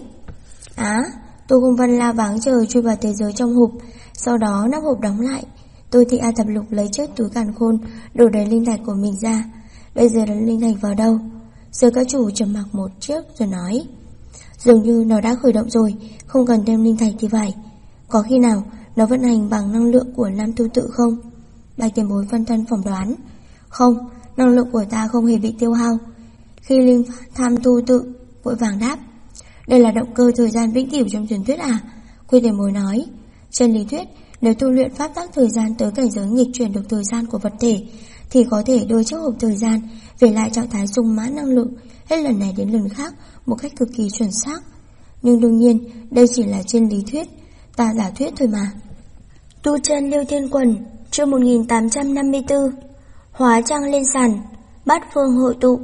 Tô Không Vân la váng trời chui vào thế giới trong hộp, sau đó nắp hộp đóng lại. Tô Thị A Thập Lục lấy chiếc túi càn khôn đổ đầy linh thạch của mình ra. Bây giờ là linh thạch vào đâu? Sở Các Chủ trầm mặc một chiếc rồi nói, dường như nó đã khởi động rồi, không cần thêm linh thạch thì phải. Có khi nào nó vận hành bằng năng lượng của Nam Thu Tự không? Bạch Tiền Bối phân thân phỏng đoán. Không, năng lượng của ta không hề bị tiêu hao. Khi Linh Tham Thu Tự vội vàng đáp, đây là động cơ thời gian vĩnh cửu trong truyền thuyết à? Quy Tiền Bối nói, trên lý thuyết, nếu tu luyện pháp tắc thời gian tới cảnh giới nghịch chuyển được thời gian của vật thể, thì có thể đưa chiếc hộp thời gian về lại trạng thái sung mãn năng lượng hết lần này đến lần khác một cách cực kỳ chuẩn xác. Nhưng đương nhiên, đây chỉ là trên lý thuyết, ta giả thuyết thôi mà. Tu chân Lưu Thiên Quần, chương 1854. Hóa trang lên sàn, bát phương hội tụ.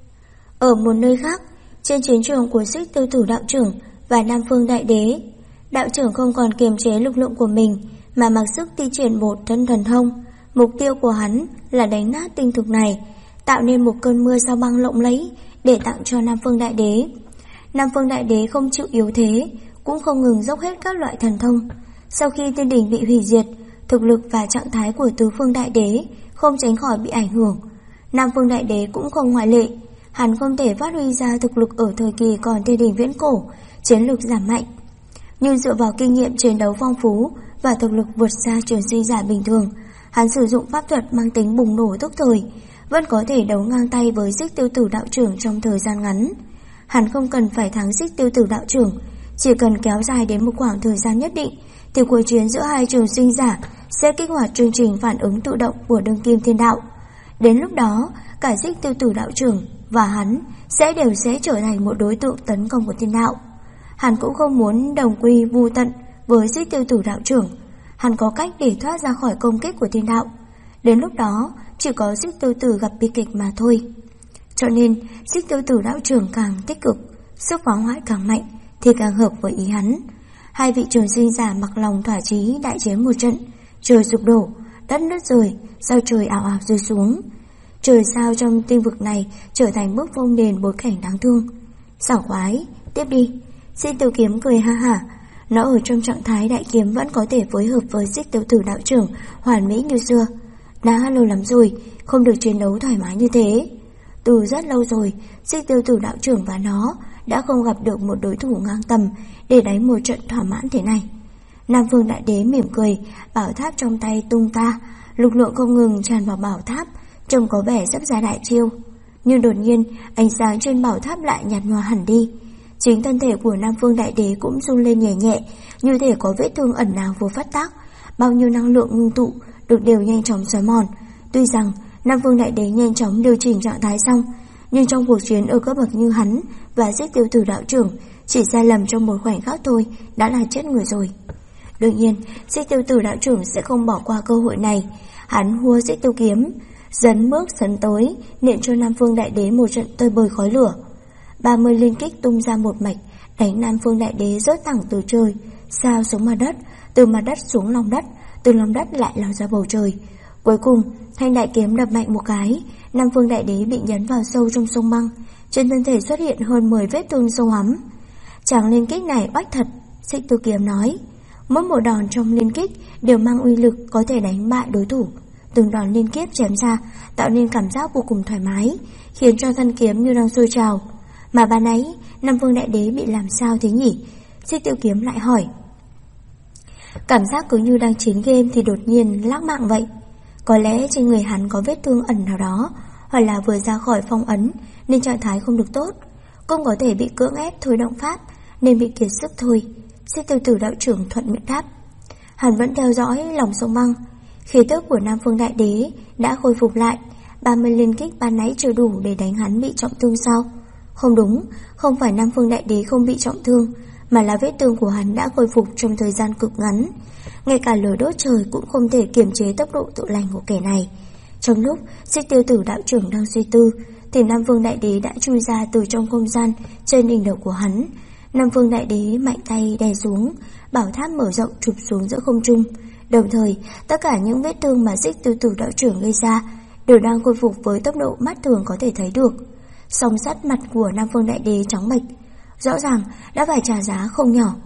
Ở một nơi khác, trên chiến trường của Xích Tiêu Tử đạo trưởng và Nam Phương Đại Đế, đạo trưởng không còn kiềm chế lực lượng của mình mà mặc sức thi triển một thân thần thông. Mục tiêu của hắn là đánh nát tinh thực này, tạo nên một cơn mưa sao băng lộng lẫy để tặng cho Nam Phương Đại Đế. Nam Phương Đại Đế không chịu yếu thế, cũng không ngừng dốc hết các loại thần thông. Sau khi tiên đỉnh bị hủy diệt, thực lực và trạng thái của Tứ Phương Đại Đế không tránh khỏi bị ảnh hưởng. Nam Phương Đại Đế cũng không ngoại lệ. Hắn không thể phát huy ra thực lực ở thời kỳ còn tiên đỉnh viễn cổ, chiến lược giảm mạnh. Nhưng dựa vào kinh nghiệm chiến đấu phong phú và thực lực vượt xa trường sinh giả bình thường, hắn sử dụng pháp thuật mang tính bùng nổ tức thời, vẫn có thể đấu ngang tay với Xích Tiêu Tử đạo trưởng trong thời gian ngắn. Hắn không cần phải thắng Xích Tiêu Tử đạo trưởng, chỉ cần kéo dài đến một khoảng thời gian nhất định, thì cuộc chiến giữa hai trường sinh giả sẽ kích hoạt chương trình phản ứng tự động của đương kim thiên đạo. Đến lúc đó, cả Xích Tiêu Tử đạo trưởng và hắn đều sẽ trở thành một đối tượng tấn công của thiên đạo. Hắn cũng không muốn đồng quy vu tận với Xích Tiêu Tử đạo trưởng. Hắn có cách để thoát ra khỏi công kích của thiên đạo. Đến lúc đó, chỉ có Xích Tiêu Tử gặp bi kịch mà thôi. Cho nên, Xích Tiêu Tử đạo trưởng càng tích cực, sức phá hoại càng mạnh, thì càng hợp với ý hắn. Hai vị trường sinh giả mặc lòng thỏa chí đại chiến một trận, trời sụp đổ, đất nứt rời, sao trời ảo ảo rơi xuống. Trời sao trong tinh vực này trở thành bức vông nền bối cảnh đáng thương. Sảng khoái, tiếp đi. Xích Tiêu Kiếm cười ha hả. Nó ở trong trạng thái đại kiếm vẫn có thể phối hợp với Xích Tiêu Tử đạo trưởng hoàn mỹ như xưa. Đã lâu lắm rồi, không được chiến đấu thoải mái như thế. Từ rất lâu rồi, Xích Tiêu Tử đạo trưởng và nó đã không gặp được một đối thủ ngang tầm để đánh một trận thỏa mãn thế này. Nam Phương Đại Đế mỉm cười, bảo tháp trong tay tung ta, lực lượng không ngừng tràn vào bảo tháp, trông có vẻ sắp ra đại chiêu. Nhưng đột nhiên, ánh sáng trên bảo tháp lại nhạt nhòa hẳn đi. Chính thân thể của Nam Phương Đại Đế cũng run lên nhẹ nhẹ, như thể có vết thương ẩn nào vừa phát tác. Bao nhiêu năng lượng ngưng tụ được đều nhanh chóng xói mòn. Tuy rằng Nam Phương Đại Đế nhanh chóng điều chỉnh trạng thái xong, nhưng trong cuộc chiến ở cấp bậc như hắn và Xích Tiêu Tử đạo trưởng, chỉ sai lầm trong một khoảnh khắc thôi đã là chết người rồi. Đương nhiên, Xích Tiêu Tử đạo trưởng sẽ không bỏ qua cơ hội này. Hắn hua Xích Tiêu Kiếm, dấn bước sấn tới, nện cho Nam Phương Đại Đế một trận tơi bời khói lửa. 30 liên kích tung ra một mạch, đánh Nam Phương Đại Đế rớt thẳng từ trời sao xuống mặt đất, từ mặt đất xuống lòng đất, từ lòng đất lại lao ra bầu trời. Cuối cùng, thanh đại kiếm đập mạnh một cái, Nam Phương Đại Đế bị nhấn vào sâu trong sông băng, trên thân thể xuất hiện hơn 10 vết thương sâu hắm. Chàng liên kích này oách thật, Xích Tiêu Kiếm nói. Mỗi một đòn trong liên kích đều mang uy lực có thể đánh bại đối thủ. Từng đòn liên tiếp chém ra tạo nên cảm giác vô cùng thoải mái, khiến cho thân kiếm như đang sôi trào. Mà ban nãy Nam Phương Đại Đế bị làm sao thế nhỉ? Xích Tiêu Kiếm lại hỏi. Cảm giác cứ như đang chiến game thì đột nhiên lắc mạng vậy. Có lẽ trên người hắn có vết thương ẩn nào đó, hoặc là vừa ra khỏi phong ấn nên trạng thái không được tốt, cũng có thể bị cưỡng ép thôi động pháp nên bị kiệt sức thôi. Xích Tiêu Tử đạo trưởng thuận miệng đáp. Hắn vẫn theo dõi lòng sông băng. Khí tức của Nam Phương Đại Đế đã khôi phục lại. 30 liên kích ban nãy chưa đủ để đánh hắn bị trọng thương sao? Không đúng, không phải Nam Phương Đại Đế không bị trọng thương, mà là vết thương của hắn đã khôi phục trong thời gian cực ngắn. Ngay cả lửa đốt trời cũng không thể kiềm chế tốc độ tự lành của kẻ này. Trong lúc Xích Tiêu Tử đạo trưởng đang suy tư thì Nam Phương Đại Đế đã chui ra từ trong không gian trên đỉnh đầu của hắn. Nam Phương Đại Đế mạnh tay đè xuống, bảo tháp mở rộng chụp xuống giữa không trung. Đồng thời, tất cả những vết thương mà Xích Tiêu Tử đạo trưởng gây ra đều đang khôi phục với tốc độ mắt thường có thể thấy được. Song sắt mặt của Nam Phương Đại Đế trắng bệch, rõ ràng đã phải trả giá không nhỏ.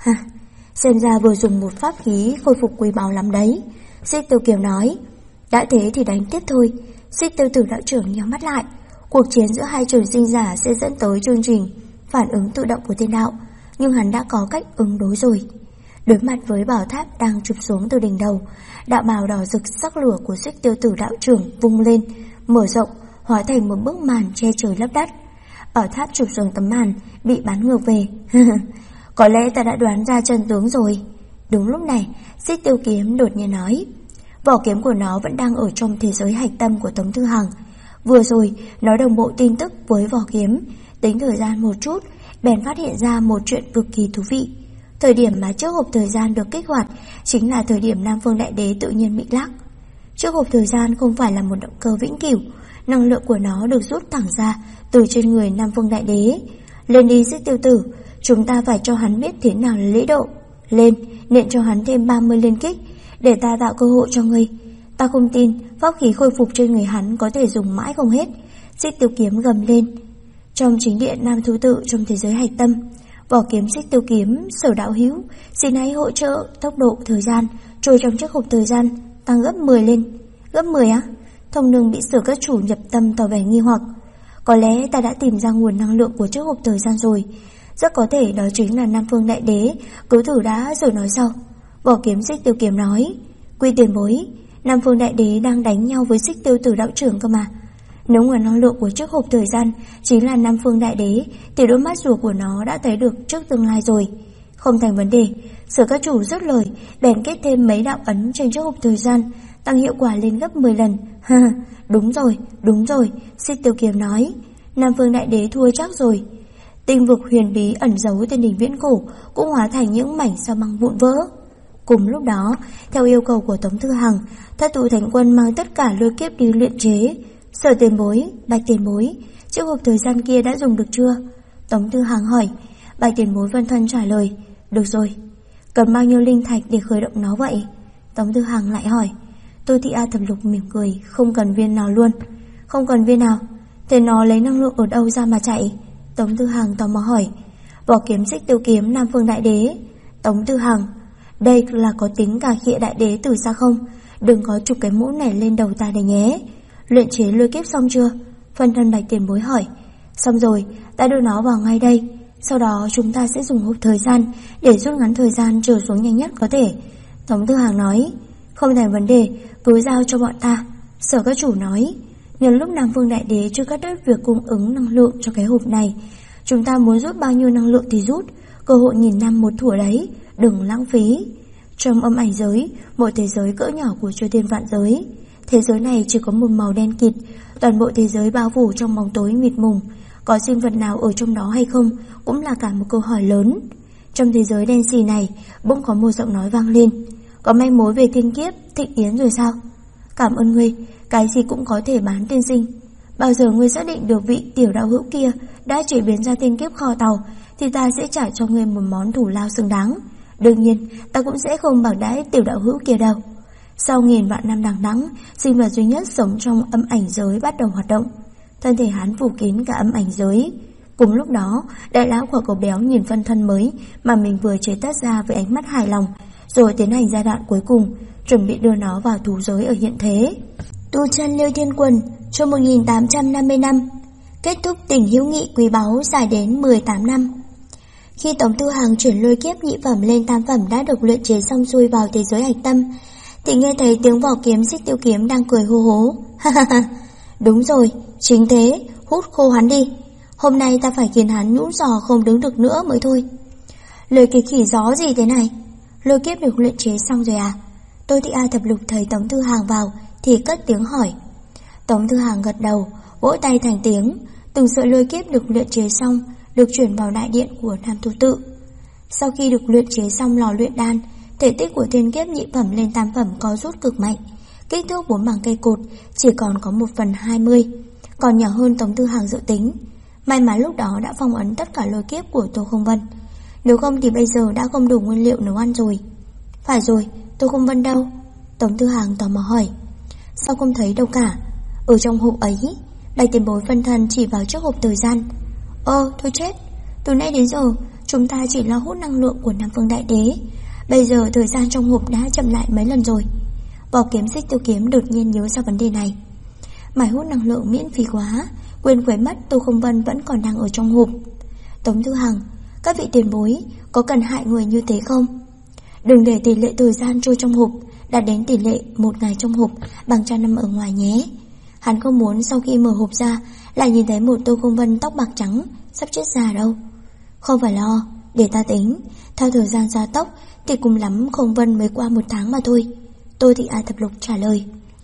Xem ra vừa dùng một pháp khí khôi phục quý báu lắm đấy. Xích Tiêu Kiếm nói. Đã thế thì đánh tiếp thôi. Xích Tiêu Tử đạo trưởng nhắm mắt lại. Cuộc chiến giữa hai trường sinh giả sẽ dẫn tới chương trình phản ứng tự động của thiên đạo, nhưng hắn đã có cách ứng đối rồi. Đối mặt với bảo tháp đang chụp xuống từ đỉnh đầu, đạo bào đỏ rực sắc lửa của Xích Tiêu Tử đạo trưởng vung lên, mở rộng, hóa thành một bức màn che trời lấp đất. Bảo tháp chụp xuống tấm màn bị bắn ngược về. Có lẽ ta đã đoán ra chân tướng rồi. Đúng lúc này, Xích Tiêu Kiếm đột nhiên nói. Vỏ kiếm của nó vẫn đang ở trong thế giới hạch tâm của Tống Thư Hằng. Vừa rồi, nó đồng bộ tin tức với vỏ kiếm, tính thời gian một chút, bèn phát hiện ra một chuyện cực kỳ thú vị. Thời điểm mà chiếc hộp thời gian được kích hoạt chính là thời điểm Nam Phương Đại Đế tự nhiên bị lắc. Chiếc hộp thời gian không phải là một động cơ vĩnh cửu, năng lượng của nó được rút thẳng ra từ trên người Nam Phương Đại Đế. Lên đi Xích Tiêu Tử, chúng ta phải cho hắn biết thế nào là lễ độ. Lên, nện cho hắn thêm 30 liên kích, để ta tạo cơ hội cho ngươi. Ta không tin pháp khí khôi phục trên người hắn có thể dùng mãi không hết. Xích Tiêu Kiếm gầm lên. Trong chính điện Nam Thú Tự trong thế giới hạch tâm, vỏ kiếm Xích Tiêu Kiếm, Sở đạo hữu, xin hãy hỗ trợ tốc độ thời gian trôi trong chiếc hộp thời gian tăng gấp 10 lên. Gấp 10 á? Thông Nương bị Sở các chủ nhập tâm tỏ vẻ nghi hoặc. Có lẽ ta đã tìm ra nguồn năng lượng của chiếc hộp thời gian rồi. Rất có thể đó chính là Nam Phương Đại Đế, cứ thử đã rồi nói sau. Vỏ kiếm Xích Tiêu Kiếm nói. Quy tiền bối, Nam Phương Đại Đế đang đánh nhau với Xích Tiêu Tử đạo trưởng cơ mà. Nếu nguồn năng lượng của chiếc hộp thời gian chính là Nam Phương Đại Đế thì đôi mắt rùa của nó đã thấy được trước tương lai rồi. Không thành vấn đề. Sở các chủ dứt lời, bèn kết thêm mấy đạo ấn trên chiếc hộp thời gian, tăng hiệu quả lên gấp 10 lần. Đúng rồi, Xích Tiêu Kiếm nói. Nam Phương Đại Đế thua chắc rồi. Tinh vực huyền bí ẩn giấu trên đỉnh viễn cổ cũng hóa thành những mảnh sao băng vụn vỡ. Cùng lúc đó, theo yêu cầu của Tống Thư Hằng, Thất Tụ Thánh Quân mang tất cả lôi kiếp đi luyện chế. Sở tiền bối, Bạch tiền bối, chiếc hộp thời gian kia đã dùng được chưa? Tống Thư Hằng hỏi. Bạch tiền bối vân thân trả lời. Được rồi. Cần bao nhiêu linh thạch để khởi động nó vậy? Tống Thư Hằng lại hỏi. Tô Thị A Thập Lục mỉm cười. Không cần viên nào luôn. Không cần viên nào? Thế nó lấy năng lượng ở đâu ra mà chạy? Tống Thư Hằng tò mò hỏi. Vỏ kiếm Xích Tiêu Kiếm Nam Phương Đại Đế. Tống Thư Hằng, đây là có tính cả khịa Đại Đế từ xa không? Đừng có chụp cái mũ này lên đầu ta đấy nhé. Luyện chế lôi kiếp xong chưa? Phân thân Bạch tiền bối hỏi. Xong rồi, ta đưa nó vào ngay đây. Sau đó chúng ta sẽ dùng hộp thời gian để rút ngắn thời gian trở xuống nhanh nhất có thể. Tống Thư Hằng nói. Không thành vấn đề, cứ giao cho bọn ta. Sở các chủ nói. Nhân lúc Nam Phương Đại Đế chưa cắt đứt việc cung ứng năng lượng cho cái hộp này, chúng ta muốn rút bao nhiêu năng lượng thì rút. Cơ hội nghìn năm một thủa đấy, đừng lãng phí. Trong âm ảnh giới, một thế giới cỡ nhỏ của chư thiên vạn giới. Thế giới này chỉ có một màu đen kịt, toàn bộ thế giới bao phủ trong bóng tối mịt mùng. Có sinh vật nào ở trong đó hay không cũng là cả một câu hỏi lớn. Trong thế giới đen xì này bỗng có một giọng nói vang lên. Có manh mối về thiên kiếp Thịnh Yến rồi sao? Cảm ơn ngươi, cái gì cũng có thể bán tiên sinh. Bao giờ ngươi xác định được vị tiểu đạo hữu kia đã chế biến ra thiên kiếp kho tàu thì ta sẽ trả cho ngươi một món thù lao xứng đáng. Đương nhiên ta cũng sẽ không bạc đãi tiểu đạo hữu kia đâu. Sau nghìn vạn năm đằng đẵng, sinh vật duy nhất sống trong âm ảnh giới bắt đầu hoạt động. Thân thể hắn phủ kín cả âm ảnh giới. Cùng lúc đó, đại lão của cậu béo nhìn phân thân mới mà mình vừa chế tác ra với ánh mắt hài lòng, rồi tiến hành giai đoạn cuối cùng, chuẩn bị đưa nó vào thú giới ở hiện thế. Tu chân Liêu Thiên Quần cho 1850 năm, kết thúc tình hữu nghị quý báu dài đến 18 năm. Khi Tống Thư Hằng chuyển lôi kiếp nhị phẩm lên tam phẩm đã được luyện chế xong xuôi vào thế giới hạch tâm, thì nghe thấy tiếng vỏ kiếm Xích Tiêu Kiếm đang cười hô hố. Đúng rồi, chính thế, hút khô hắn đi. Hôm nay ta phải khiến hắn nhũn giò không đứng được nữa mới thôi. Lời cái khỉ gió gì thế này? Lôi kiếp được luyện chế xong rồi à? Tô Thị A Thập Lục thấy Tống Thư Hàng vào thì cất tiếng hỏi. Tống Thư Hàng gật đầu, vỗ tay thành tiếng. Từng sợi lôi kiếp được luyện chế xong được chuyển vào đại điện của Nam Tu Tự. Sau khi được luyện chế xong lò luyện đan, thể tích của thiên kiếp nhị phẩm lên tam phẩm có rút cực mạnh. Kích thước 4 bằng cây cột chỉ còn có 1/20, còn nhỏ hơn Tống Thư Hàng dự tính. May mà lúc đó đã phong ấn tất cả lôi kiếp của Tô Không Vân, nếu không thì bây giờ đã không đủ nguyên liệu nấu ăn rồi. Phải rồi, Tô Không Vân đâu? Tống Thư Hàng tò mò hỏi. Sao không thấy đâu cả? Ở trong hộp ấy. Bạch Tiền Bối phân thân chỉ vào chiếc hộp thời gian. Thôi chết, từ nay đến giờ chúng ta chỉ lo hút năng lượng của Nam Phương Đại Đế, bây giờ thời gian trong hộp đã chậm lại mấy lần rồi. Vỏ kiếm Xích Tiêu Kiếm đột nhiên nhớ ra vấn đề này. Mải hút năng lượng miễn phí quá, quên quấy mất Tô Không Vân vẫn còn đang ở trong hộp. Tống Thư Hàng, các vị tiền bối có cần hại người như thế không? Đừng để tỷ lệ thời gian trôi trong hộp đạt đến tỷ lệ 1 ngày trong hộp bằng 100 năm ở ngoài nhé. Hắn không muốn sau khi mở hộp ra lại nhìn thấy một Tô Không Vân tóc bạc trắng sắp chết già đâu. Không phải lo, để ta tính. Theo thời gian gia tốc thì cùng lắm Không Vân mới qua 1 tháng mà thôi. Tô Thị A Thập Lục trả lời.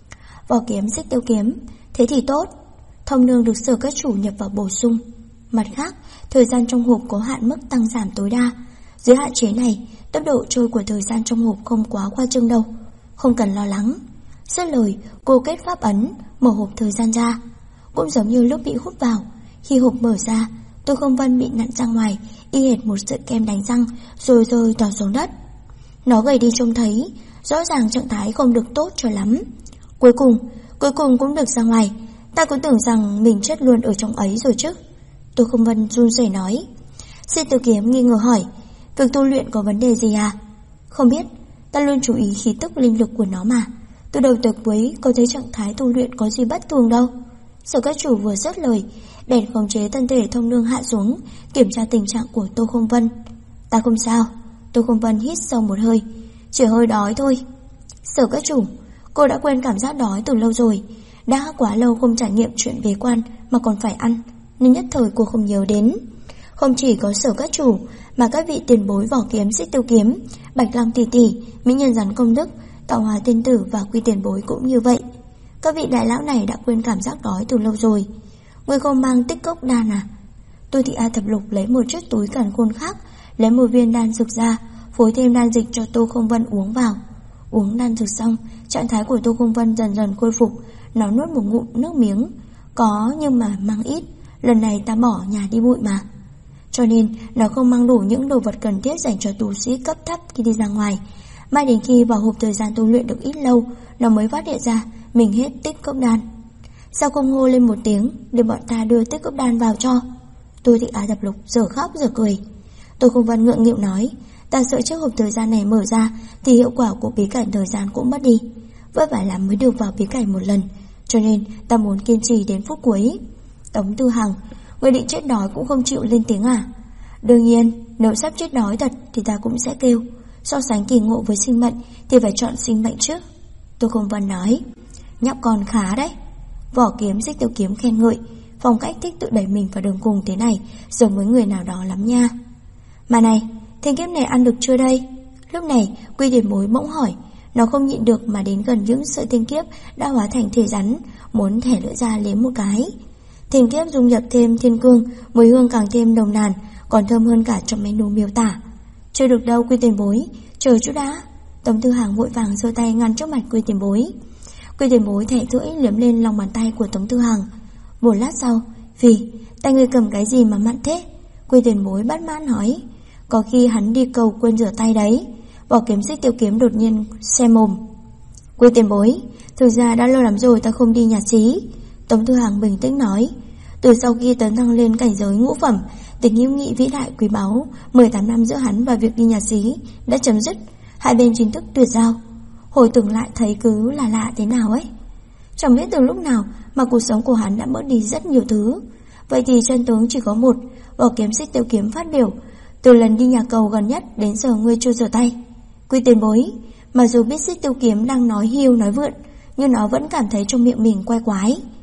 Vỏ kiếm Xích Tiêu Kiếm, thế thì tốt. Thông nương được Sở Các Chủ nhập vào bổ sung. Mặt khác, thời gian trong hộp có hạn mức tăng giảm tối đa. Dưới hạn chế này, tốc độ trôi của thời gian trong hộp không quá khoa trương đâu. Không cần lo lắng. Dứt lời, cô kết pháp ấn, mở hộp thời gian ra. Cũng giống như lúc bị hút vào, khi hộp mở ra, Tô Không Vân bị nặn ra ngoài, y hệt một sợi kem đánh răng rồi rơi tỏa xuống đất. Nó gầy đi trông thấy, rõ ràng trạng thái không được tốt cho lắm. Cuối cùng cũng được ra ngoài. Ta cứ tưởng rằng mình chết luôn ở trong ấy rồi chứ. Tô Không Vân run rẩy nói. Xích Tiêu Kiếm nghi ngờ hỏi, việc tu luyện có vấn đề gì à? Không biết, ta luôn chú ý khí tức linh lực của nó mà. Từ đầu tới cuối có thấy trạng thái tu luyện có gì bất thường đâu. Sở Các Chủ vừa dứt lời, bèn khống chế thân thể thông nương hạ xuống, kiểm tra tình trạng của Tô Không Vân. Ta không sao. Tô Không Vân hít sâu một hơi, chỉ hơi đói thôi. Sở Các Chủ, cô đã quên cảm giác đói từ lâu rồi. Đã quá lâu không trải nghiệm chuyện bế quan mà còn phải ăn, nên nhất thời cô không nhớ đến. Không chỉ có Sở Các Chủ mà các vị tiền bối vỏ kiếm Xích Tiêu Kiếm, Bạch Long tỷ tỷ, mỹ nhân rắn công đức, Tạo Hóa tiên tử và Quy tiền bối cũng như vậy. Các vị đại lão này đã quên cảm giác đói từ lâu rồi. Ngươi không mang tích cốc đan à? Tô Thị A Thập Lục lấy một chiếc túi càn khôn khác, lấy một viên đan dược ra, phối thêm đan dịch cho Tô Không Vân uống vào. Uống đan dược xong, trạng thái của Tô Không Vân dần dần khôi phục. Nó nuốt một ngụm nước miếng. Có nhưng mà mang ít, lần này ta bỏ nhà đi bụi mà. Cho nên nó không mang đủ những đồ vật cần thiết dành cho tu sĩ cấp thấp khi đi ra ngoài. Mãi đến khi vào hộp thời gian tu luyện được ít lâu, nó mới phát hiện ra mình hết tích cốc đan. Sao không hô lên một tiếng để bọn ta đưa tích cốc đan vào cho? Tô Thị A Thập Lục giờ khóc giờ cười. Tô Không Vân ngượng nghịu nói, ta sợ chiếc hộp thời gian này mở ra thì hiệu quả của bí cảnh thời gian cũng mất đi. Vất vả lắm mới được vào bí cảnh một lần, cho nên ta muốn kiên trì đến phút cuối. Tống Tư Hằng, người định chết đói cũng không chịu lên tiếng à? Đương nhiên, nếu sắp chết đói thật thì ta cũng sẽ kêu. So sánh kỳ ngộ với sinh mệnh thì phải chọn sinh mệnh trước. Tô Không Vân nói. Nhóc con khá đấy. Vỏ kiếm Xích Tiêu Kiếm khen ngợi, phong cách thích tự đẩy mình vào đường cùng thế này giống với người nào đó lắm nha. Mà này, thiên kiếp này ăn được chưa đây? Lúc này Quy tiền bối bỗng hỏi. Nó không nhịn được mà đến gần những sợi thiên kiếp đã hóa thành thể rắn, muốn thẻ lưỡi ra liếm một cái. Thiên kiếp dung nhập thêm thiên cương, mùi hương càng thêm nồng nàn, còn thơm hơn cả trong menu miêu tả. Chưa được đâu Quy tiền bối, chờ chút đã. Tống Tư Hằng vội vàng giơ tay ngăn trước mặt Quy tiền bối. Quy tiền bối thẻ lưỡi liếm lên lòng bàn tay của Tống Tư Hằng. Một lát sau, vì tay người cầm cái gì mà mặn thế? Quy tiền bối bất mãn nói. Có khi hắn đi cầu quên rửa tay đấy. Vỏ kiếm Xích Tiêu Kiếm đột nhiên xe mồm. Quy tiền bối, thực ra đã lâu lắm rồi ta không đi nhà xí. Tống Tư Hằng bình tĩnh nói. Từ sau khi tấn thăng lên cảnh giới ngũ phẩm, tình hữu nghị vĩ đại quý báu 18 năm giữa hắn và việc đi nhà xí đã chấm dứt. Hai bên chính thức tuyệt giao. Hồi tưởng lại thấy cứ là lạ thế nào ấy. Chẳng biết từ lúc nào mà cuộc sống của hắn đã bớt đi rất nhiều thứ. Vậy thì chân tướng chỉ có một. Vỏ kiếm Xích Tiêu Kiếm phát biểu. Từ lần đi nhà cầu gần nhất đến giờ ngươi chưa rửa tay. Quy tiền bối, mặc dù biết Xích Tiêu Kiếm đang nói hiu nói vượn, nhưng nó vẫn cảm thấy trong miệng mình quay quái.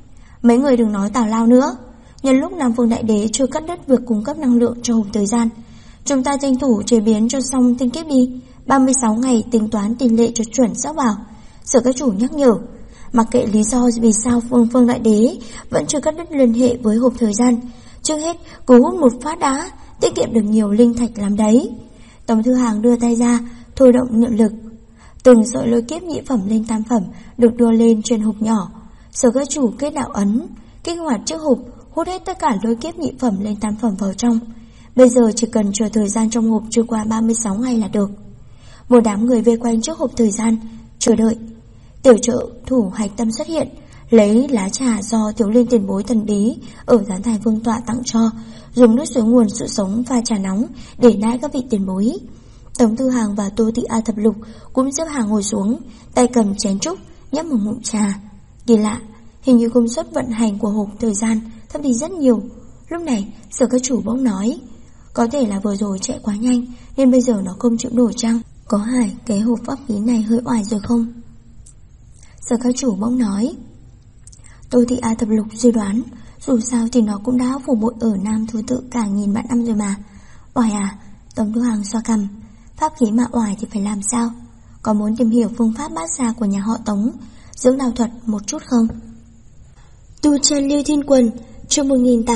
Mấy người đừng nói tào lao nữa. Nhân lúc Nam Phương Đại Đế chưa cắt đứt việc cung cấp năng lượng cho hộp thời gian, chúng ta tranh thủ chế biến cho xong tinh kiếp đi. 36 ngày tính toán tiền lệ cho chuẩn xác vào. Sở các chủ nhắc nhở. Mặc kệ lý do vì sao Phương Đại Đế vẫn chưa cắt đứt liên hệ với hộp thời gian, trước hết cứ hút một phát đã, tiết kiệm được nhiều linh thạch lắm đấy. Tống Thư Hàng đưa tay ra, thôi động niệm lực. Từng sợi lôi kiếp nhị phẩm lên tam phẩm được đưa lên trên hộp nhỏ. Sở các chủ kết đạo ấn, kích hoạt chiếc hộp, hút hết tất cả lôi kiếp nhị phẩm lên tam phẩm vào trong. Bây giờ chỉ cần chờ thời gian trong hộp trôi qua 36 ngày là được. Một đám người vây quanh trước hộp thời gian, chờ đợi. Tiểu trợ thủ Hạch Tâm xuất hiện, lấy lá trà do Thiếu Liên tiền bối thần bí ở Gián Thành Vương tọa tặng cho, dùng nước suối nguồn sự sống pha trà nóng để đãi các vị tiền bối. Tống Thư Hàng và Tô Thị A Thập Lục cũng xếp hàng ngồi xuống, tay cầm chén trúc, nhấp một ngụm trà. Kỳ lạ, hình như công suất vận hành của hộp thời gian thấp đi rất nhiều. Lúc này, Sở các chủ bỗng nói, có thể là vừa rồi chạy quá nhanh nên bây giờ nó không chịu nổi chăng? Có phải cái hộp pháp khí này hơi oải rồi không? Sở các chủ bỗng nói. Tô Thị A Thập Lục suy đoán, dù sao thì nó cũng đã phủ bội ở Nam Thứ Tự cả nghìn vạn năm rồi mà. Oải à? Tống Thư Hàng xoa cằm. Pháp khí mà oải thì phải làm sao? Có muốn tìm hiểu phương pháp bát gia của nhà họ Tống, dưỡng đao thuật một chút không? Tu chân Lưu Thiên Quần, chương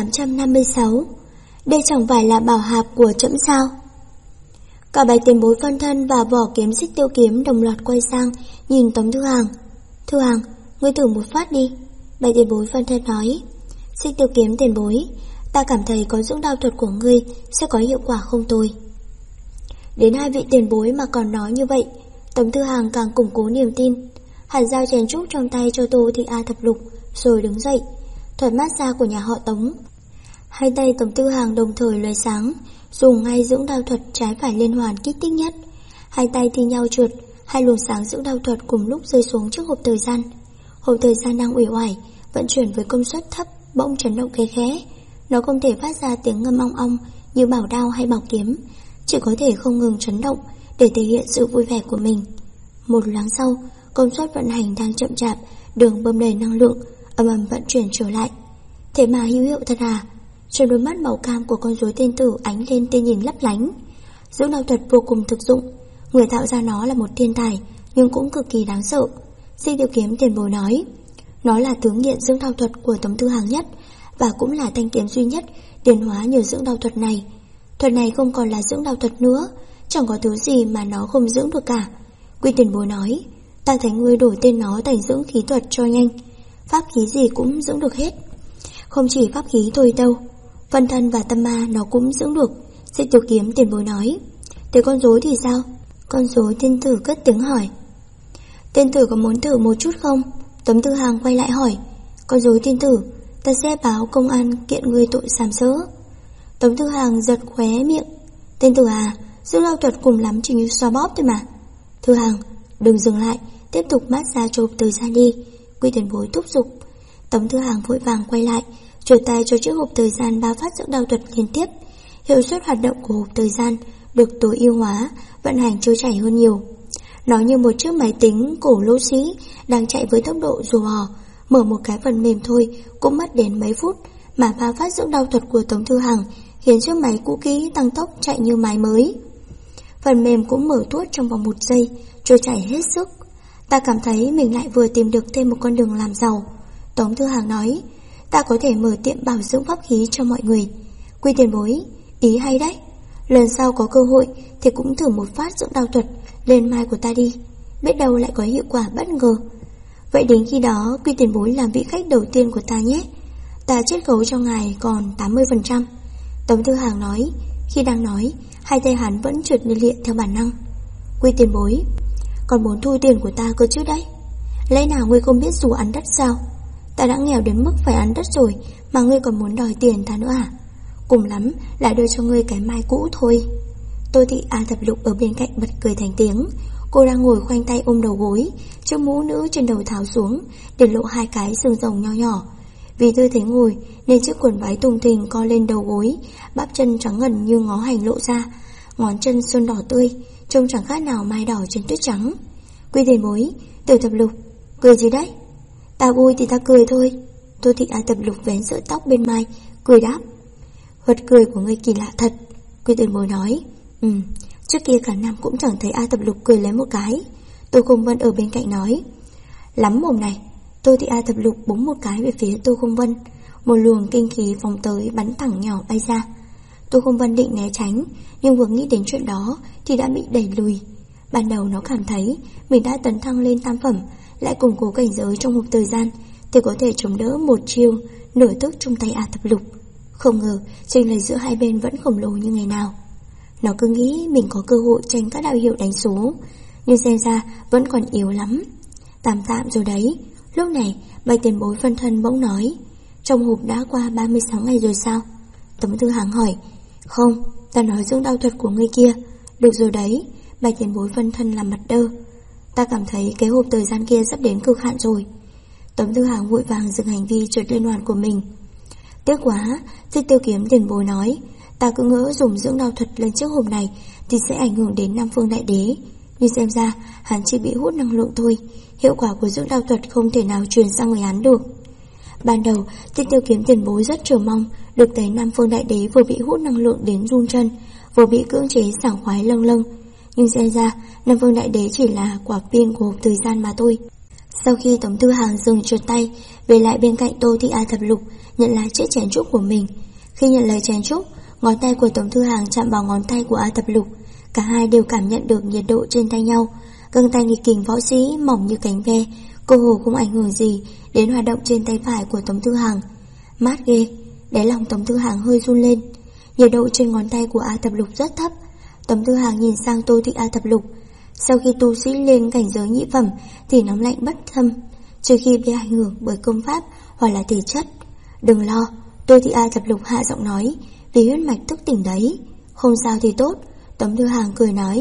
1856. Đây chẳng phải là bảo hạp của trẫm sao? Cả bảy tiền bối phân thân và vỏ kiếm Xích Tiêu kiếm đồng loạt quay sang nhìn Tống Thư Hàng. Thư Hàng, ngươi thử một phát đi. Bảy tiền bối phân thân nói. Xích Tiêu kiếm tiền bối, ta cảm thấy có dưỡng đao thuật của ngươi sẽ có hiệu quả không tồi. Đến hai vị tiền bối mà còn nói như vậy, Tống Thư Hàng càng củng cố niềm tin. Hắn giao chén trúc trong tay cho Tô Thị A Thập Lục, rồi đứng dậy. Thuật massage của nhà họ Tống. Hai tay Tống Thư Hàng đồng thời lóe sáng, dùng ngay dưỡng đao thuật trái phải liên hoàn kích thích nhất. Hai tay thi nhau trượt, hai luồng sáng dưỡng đao thuật cùng lúc rơi xuống trước hộp thời gian. Hộp thời gian đang uể oải, vận chuyển với công suất thấp, bỗng chấn động khẽ khẽ. Nó không thể phát ra tiếng ngâm ong ong như bảo đao hay bảo kiếm, chỉ có thể không ngừng chấn động để thể hiện sự vui vẻ của mình. Một loáng sau, công suất vận hành đang chậm chạp, đường bơm đầy năng lượng ầm ầm vận chuyển trở lại. Thế mà hữu hiệu thật à? Trong đôi mắt màu cam của con rối tiên tử ánh lên tia nhìn lấp lánh. Dưỡng đao thuật vô cùng thực dụng, người tạo ra nó là một thiên tài, nhưng cũng cực kỳ đáng sợ. Xích Tiêu kiếm tiền bối nói, nó là tướng nghiện dưỡng đao thuật của Tống Thư Hàng nhất, và cũng là thanh kiếm duy nhất điển hóa nhờ dưỡng đao thuật này. Thuật này không còn là dưỡng đao thuật nữa, chẳng có thứ gì mà nó không dưỡng được cả. Quy tiền bối nói, ta thấy ngươi đổi tên nó thành dưỡng khí thuật cho nhanh. Pháp khí gì cũng dưỡng được hết. Không chỉ pháp khí thôi đâu, phân thân và tâm ma nó cũng dưỡng được. Xích Tiêu kiếm tiền bối nói. Thế con rối thì sao? Con rối tiên tử cất tiếng hỏi. Tiên tử có muốn thử một chút không? Tống Thư Hàng quay lại hỏi. Con rối tiên tử, ta sẽ báo công an kiện ngươi tội sàm sỡ. Tống Thư Hàng giật khóe miệng. Tiên tử à, dưỡng đao thuật cùng lắm chỉ như xoa bóp thôi mà. Thư Hàng, đừng dừng lại, tiếp tục massage chộp thời gian đi. Quy tiền bối thúc giục. Tống Thư Hàng vội vàng quay lại, chuột tay cho chiếc hộp thời gian 3 phát dưỡng đao thuật liên tiếp. Hiệu suất hoạt động của hộp thời gian được tối ưu hóa, vận hành trôi chảy hơn nhiều. Nó như một chiếc máy tính cổ lỗ sĩ đang chạy với tốc độ rùa bò, mở một cái phần mềm thôi cũng mất đến mấy phút, mà 3 phát dưỡng đao thuật của Tống Thư Hàng khiến chiếc máy cũ kỹ tăng tốc chạy như máy mới. Phần mềm cũng mở tuốt trong vòng 1 giây, trôi chảy hết sức. Ta cảm thấy mình lại vừa tìm được thêm một con đường làm giàu. Tống Thư Hàng nói, ta có thể mở tiệm bảo dưỡng pháp khí cho mọi người. Quy tiền bối, ý hay đấy. Lần sau có cơ hội thì cũng thử một phát dưỡng đao thuật lên mai của ta đi, biết đâu lại có hiệu quả bất ngờ. Vậy đến khi đó Quy tiền bối làm vị khách đầu tiên của ta nhé. Ta chiết khấu cho ngài còn 80%. Tống Thư Hàng nói. Khi đang nói, hai tay hắn vẫn trượt liên lịa theo bản năng. Quy tiền bối, còn muốn thu tiền của ta cơ chứ đấy. Lẽ nào ngươi không biết dù ăn đất sao? Ta đã nghèo đến mức phải ăn đất rồi mà ngươi còn muốn đòi tiền ta nữa à? Cùng lắm lại đưa cho ngươi cái mai cũ thôi. Tô Thị A Thập Lục ở bên cạnh bật cười thành tiếng. Cô đang ngồi khoanh tay ôm đầu gối, chiếc mũ nữ trên đầu tháo xuống để lộ hai cái xương rồng nho nhỏ. Vì tư thế ngồi nên chiếc quần váy tung thình co lên đầu gối, bắp chân trắng ngần như ngó hành lộ ra, ngón chân sơn đỏ tươi, trông chẳng khác nào mai đỏ trên tuyết trắng. Quy tiền bối, Tiểu Thập Lục, cười gì đấy? Ta vui thì ta cười thôi. Tô Thị A Tập Lục vén sợi tóc bên mai, cười đáp. Thuật cười của ngươi kỳ lạ thật. Quy Tiền Bối nói. Trước kia cả năm cũng chẳng thấy A Tập Lục cười lấy một cái. Tô Không Vân ở bên cạnh nói. Lắm mồm này. Tô Thị A Tập Lục búng một cái về phía Tô Không Vân. Một luồng kinh khí phóng tới bắn thẳng nhỏ bay ra. Tô Không Vân định né tránh, nhưng vừa nghĩ đến chuyện đó thì đã bị đẩy lùi. Ban đầu nó cảm thấy mình đã tấn thăng lên tam phẩm, lại củng cố cảnh giới trong một thời gian thì có thể chống đỡ một chiêu nửa thức trong tay A Tập Lục. Không ngờ chênh lệch giữa hai bên vẫn khổng lồ như ngày nào. Nó cứ nghĩ mình có cơ hội tranh các đạo hiệu đánh số, nhưng xem ra vẫn còn yếu lắm. Tạm rồi đấy. Lúc này Bạch Tiền Bối phân thân bỗng nói. Trong hộp đã qua 36 ngày rồi sao? Tống Thư Hàng hỏi. Không, ta nói dưỡng đau thuật của ngươi kia. Được rồi đấy. Bạch Tiền Bối phân thân làm mặt đơ. Ta cảm thấy cái hộp thời gian kia sắp đến cực hạn rồi. Tống Thư Hàng vội vàng dừng hành vi trượt liên hoàn của mình. Tiếc quá. Thích Tiêu Kiếm Tiền Bối nói, ta cứ ngỡ dùng dưỡng đau thuật lên chiếc hộp này thì sẽ ảnh hưởng đến Nam Phương Đại Đế, nhưng xem ra hắn chỉ bị hút năng lượng thôi. Hiệu quả của dưỡng đau thuật không thể nào truyền sang người hắn được. Ban đầu Thích Tiêu Kiếm Tiền Bối rất chờ mong được thấy Nam Phương Đại Đế vừa bị hút năng lượng đến run chân, vừa bị cưỡng chế sảng khoái lâng lâng, nhưng xem ra Nam Phương Đại Đế chỉ là quả pin của hộp thời gian mà thôi. Sau khi Tống Thư Hàng dừng trượt tay, về lại bên cạnh Tô Thị A Thập Lục nhận lại chiếc chén trúc của mình. Khi nhận lấy chén trúc, ngón tay của Tống Thư Hàng chạm vào ngón tay của A Thập Lục. Cả hai đều cảm nhận được nhiệt độ trên tay nhau. Găng tay nghịch kình võ sĩ mỏng như cánh ve, cơ hồ không ảnh hưởng gì đến hoạt động trên tay phải của Tống Thư Hàng. Mát ghê. Đáy lòng Tống Thư Hàng hơi run lên. Nhiệt độ trên ngón tay của A Thập Lục rất thấp. Tống Thư Hàng nhìn sang Tô Thị A Thập Lục. Sau khi tu sĩ lên cảnh giới nhị phẩm thì nóng lạnh bất thâm, trừ khi bị ảnh hưởng bởi công pháp hoặc là thể chất. Đừng lo, Tô Thị A Thập Lục hạ giọng nói, vì huyết mạch thức tỉnh đấy. Không sao thì tốt. Tống Thư Hàng cười nói.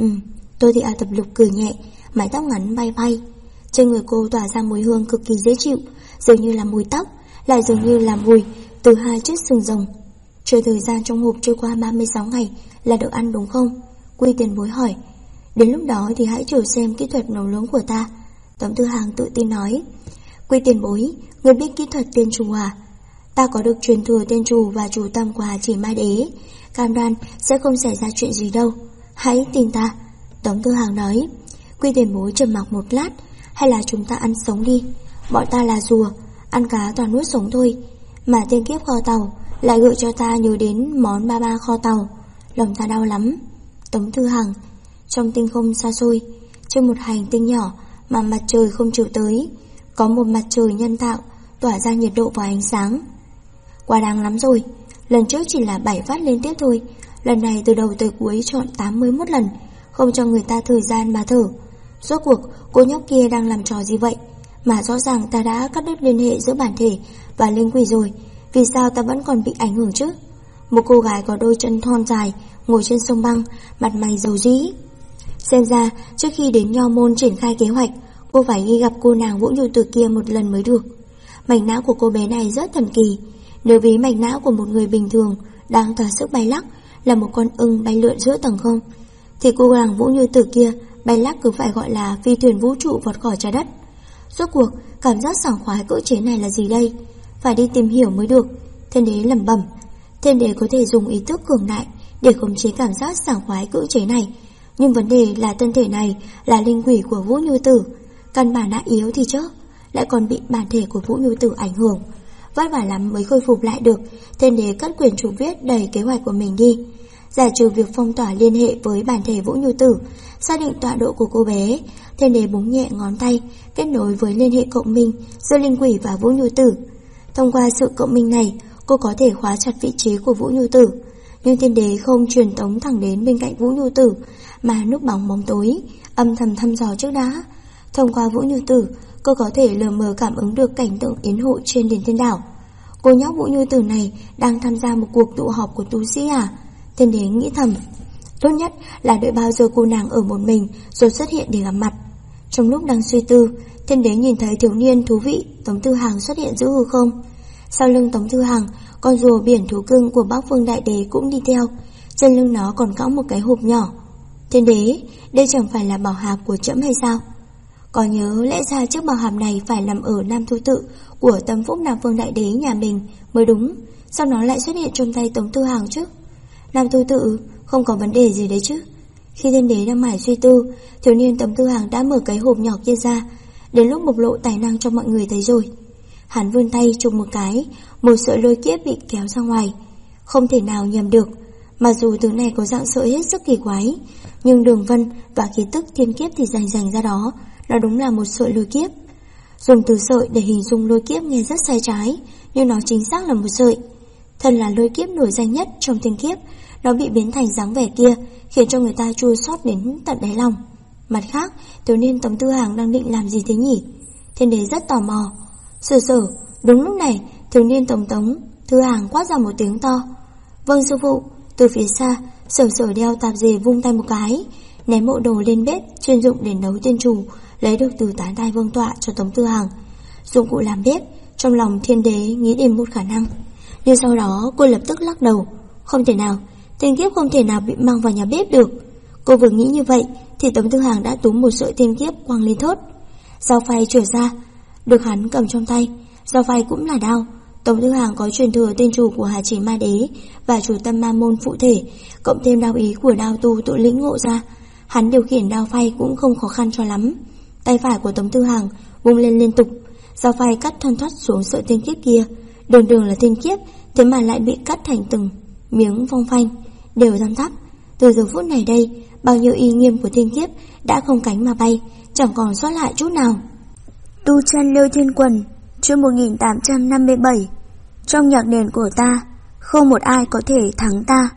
Tô Thị A Thập Lục cười nhẹ, mái tóc ngắn bay bay. Trên người cô tỏa ra mùi hương cực kỳ dễ chịu, dường như là mùi tóc, lại dường như là mùi từ hai chiếc sừng rồng. Chờ thời gian trong hộp trôi qua 36 ngày là được ăn đúng không? Quy Tiền Bối hỏi. Đến lúc đó thì hãy thử xem kỹ thuật nấu nướng của ta. Tống Thư Hàng tự tin nói. Quy Tiền Bối, người biết kỹ thuật tiên trù à? Ta có được truyền thừa tiên trù và chủ tâm của Hà Chỉ Ma Đế, cam đoan sẽ không xảy ra chuyện gì đâu. Hãy tin ta. Tống Thư Hàng nói. Quy Tiền Bối trầm mặc một lát. Hay là chúng ta ăn sống đi. Bọn ta là rùa, ăn cá toàn nuốt sống thôi. Mà tên kiếp kho tàu lại gợi cho ta nhớ đến món ba ba kho tàu. Lòng ta đau lắm. Tống Thư Hàng. Trong tinh không xa xôi, trên một hành tinh nhỏ mà mặt trời không chiếu tới, có một mặt trời nhân tạo tỏa ra nhiệt độ và ánh sáng. Quá đáng lắm rồi. Lần trước chỉ là 7 phát liên tiếp thôi, lần này từ đầu tới cuối chọn 81 lần, không cho người ta thời gian mà thở. Rốt cuộc cô nhóc kia đang làm trò gì vậy? Mà rõ ràng ta đã cắt đứt liên hệ giữa bản thể và linh quỷ rồi, vì sao ta vẫn còn bị ảnh hưởng chứ? Một cô gái có đôi chân thon dài ngồi trên sông băng, mặt mày dầu dĩ. Xem ra trước khi đến Nho Môn triển khai kế hoạch, cô phải đi gặp cô nàng Vũ Nhu Tử kia một lần mới được. Mạch não của cô bé này rất thần kỳ. Nếu ví mạch não của một người bình thường đang thỏa sức bay lắc là một con ưng bay lượn giữa tầng không, thì cô nàng Vũ Nhu Tử kia bay lắc cứ phải gọi là phi thuyền vũ trụ vọt khỏi trái đất. Rốt cuộc cảm giác sảng khoái cưỡng chế này là gì đây? Phải đi tìm hiểu mới được. Thiên đế lẩm bẩm. Thiên đế có thể dùng ý thức cường đại để khống chế cảm giác sảng khoái cưỡng chế này, nhưng vấn đề là thân thể này là linh quỷ của Vũ Nhu Tử, căn bản đã yếu thì chớ, lại còn bị bản thể của Vũ Nhu Tử ảnh hưởng. Vất vả lắm mới khôi phục lại được. Thiên đế cất quyền chủ viết đầy kế hoạch của mình đi. Giải trừ việc phong tỏa liên hệ với bản thể Vũ Nhu Tử, xác định tọa độ của cô bé. Thiên đế búng nhẹ ngón tay, kết nối với liên hệ cộng minh giữa linh quỷ và Vũ Nhu Tử. Thông qua sự cộng minh này, cô có thể khóa chặt vị trí của Vũ Nhu Tử. Nhưng thiên đế không truyền tống thẳng đến bên cạnh Vũ Nhu Tử, mà núp bóng bóng tối, âm thầm thăm dò trước đã. Thông qua Vũ Nhu Tử, cô có thể lờ mờ cảm ứng được cảnh tượng yến hội trên đền Thiên Đảo. Cô nhóc Vũ Nhu Tử này đang tham gia một cuộc tụ họp của tu sĩ à? Thiên đế nghĩ thầm. Tốt nhất là đợi bao giờ cô nàng ở một mình rồi xuất hiện để gặp mặt. Trong lúc đang suy tư, thiên đế nhìn thấy thiếu niên thú vị Tống Thư Hàng xuất hiện giữa hư không. Sau lưng Tống Thư Hàng, con rùa biển thú cưng của Bắc Phương Đại Đế cũng đi theo. Trên lưng nó còn cõng một cái hộp nhỏ. Thiên đế, đây chẳng phải là bảo hạp của trẫm hay sao? Có nhớ lẽ ra chiếc bảo hàm này phải nằm ở Nam Thu Tự của Tâm Phúc Nam Phương Đại Đế nhà mình mới đúng, sao nó lại xuất hiện trong tay Tống Tư Hằng chứ? Nam Thu Tự không có vấn đề gì đấy chứ? Khi Thiên Đế đang mải suy tư, thiếu niên Tống Tư Hằng đã mở cái hộp nhỏ kia ra, đến lúc bộc lộ tài năng cho mọi người thấy rồi. Hắn vươn tay chụp một cái, một sợi lôi kiếp bị kéo ra ngoài. Không thể nào nhầm được, mặc dù thứ này có dạng sợi hết sức kỳ quái, nhưng đường vân và khí tức thiên kiếp thì rành ra đó, nó đúng là một sợi lôi kiếp. Dùng từ sợi để hình dung lôi kiếp nghe rất sai trái, nhưng nó chính xác là một sợi. Thân là lôi kiếp nổi danh nhất trong thiên kiếp, nó bị biến thành dáng vẻ kia, khiến cho người ta chua xót đến tận đáy lòng. Mặt khác, thiếu niên Tống Tư Hằng đang định làm gì thế nhỉ? Thiên Đế rất tò mò. Sở. Đúng lúc này, thiếu niên Tống Tư Hằng quát ra một tiếng to. Vâng sư phụ. Từ phía xa, Sở đeo tạp dề vung tay một cái, ném bộ đồ lên bếp chuyên dụng để nấu tiên trù, lấy được từ tán tai vương tọa cho Tống Tư Hằng. Dụng cụ làm bếp, trong lòng Thiên Đế nghĩ đến một khả năng, nhưng sau đó cô lập tức lắc đầu. Không thể nào, tiên kiếp không thể nào bị mang vào nhà bếp được. Cô vừa nghĩ như vậy thì Tống Tư Hằng đã túm một sợi tiên kiếp quăng lên thốt. Dao phay trở ra, được hắn cầm trong tay. Dao phay cũng là đao. Tống Tư Hằng có truyền thừa tiên trù của Hà Chỉ Ma Đế và chủ tâm ma môn phụ thể, cộng thêm đao ý của đao tu tự lĩnh ngộ ra, hắn điều khiển đao phay cũng không khó khăn cho lắm. Tay phải của Tống Tư Hằng vung lên liên tục, dao phay cắt thoăn thoắt xuống sợi tiên kiếp kia. Đường là tiên kiếp, thế mà lại bị cắt thành từng miếng phong phanh, đều răm thắp. Từ giờ phút này đây, bao nhiêu y nghiêm của tiên kiếp đã không cánh mà bay, chẳng còn sót lại chút nào. Tu chân Liêu Thiên Quần, chương 1857. Trong nhạc nền của ta, không một ai có thể thắng ta.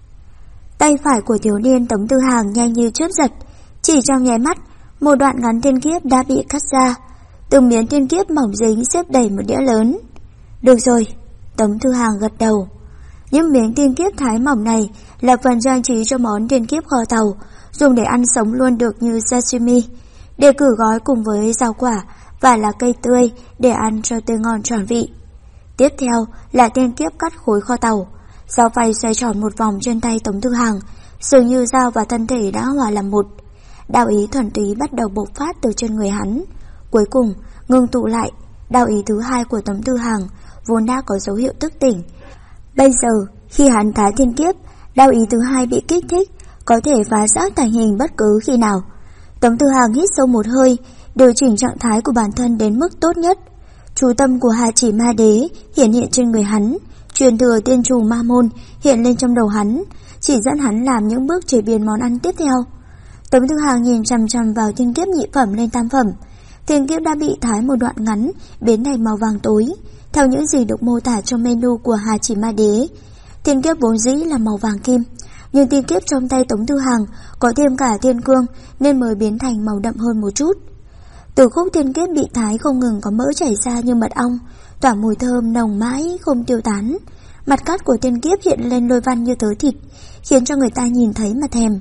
Tay phải của thiếu niên Tống Tư Hằng nhanh như chớp giật, chỉ trong nháy mắt, một đoạn ngắn tiên kiếp đã bị cắt ra, từng miếng tiên kiếp mỏng dính xếp đầy một đĩa lớn. Được rồi, Tống Tư Hằng gật đầu. Những miếng tiên kiếp thái mỏng này là phần trang trí cho món tiên kiếp kho tàu, dùng để ăn sống luôn được như sashimi, để cử gói cùng với rau quả và lá cây tươi để ăn cho tươi ngon tròn vị. Tiếp theo là tiên kiếp cắt khối kho tàu. Dao phay xoay tròn một vòng trên tay Tống Tư Hằng, dường như dao và thân thể đã hòa làm một. Đạo ý thuần túy bắt đầu bộc phát từ trên người hắn, cuối cùng ngưng tụ lại. Đạo ý thứ hai của Tống Tư Hằng vốn đã có dấu hiệu thức tỉnh. Bây giờ khi hắn thái tiên kiếp, đạo ý thứ hai bị kích thích, có thể phá xác thành hình bất cứ khi nào. Tống Tư Hằng hít sâu một hơi, điều chỉnh trạng thái của bản thân đến mức tốt nhất. Chú tâm của Hà Chỉ Ma Đế hiện trên người hắn, truyền thừa tiên trù ma môn hiện lên trong đầu hắn, chỉ dẫn hắn làm những bước chế biến món ăn tiếp theo. Tống Tư Hằng nhìn chằm chằm vào tiên kiếp nhị phẩm lên tam phẩm. Tiên kiếp đã bị thái một đoạn ngắn, biến thành màu vàng tối, theo những gì được mô tả trong menu của Hà Chỉ Ma Đế. Tiên kiếp vốn dĩ là màu vàng kim, nhưng tiên kiếp trong tay Tống Tư Hằng có thêm cả tiên cương nên mới biến thành màu đậm hơn một chút. Từ khúc tiên kiếp bị thái không ngừng có mỡ chảy ra như mật ong, tỏa mùi thơm nồng mãi không tiêu tán. Mặt cắt của tiên kiếp hiện lên lôi văn như tớ thịt, khiến cho người ta nhìn thấy mà thèm.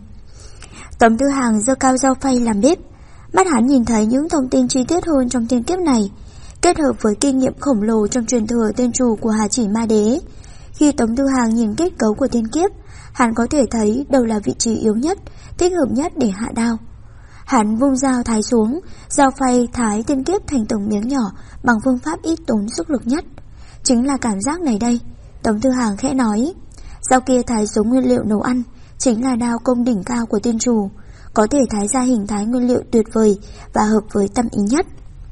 Tống Tư Hằng giơ cao dao phay làm bếp, mắt hắn nhìn thấy những thông tin chi tiết hơn trong tiên kiếp này, kết hợp với kinh nghiệm khổng lồ trong truyền thừa tiên trù của Hà Chỉ Ma Đế. Khi Tống Tư Hằng nhìn kết cấu của tiên kiếp, hắn có thể thấy đâu là vị trí yếu nhất, thích hợp nhất để hạ đao. Hắn vung dao thái xuống, dao phay thái tiên kiếp thành từng miếng nhỏ bằng phương pháp ít tốn sức lực nhất. Chính là cảm giác này đây, Tống Tư Hằng khẽ nói. Dao kia thái xuống nguyên liệu nấu ăn, chính là đao công đỉnh cao của tiên trù, có thể thái ra hình thái nguyên liệu tuyệt vời và hợp với tâm ý nhất.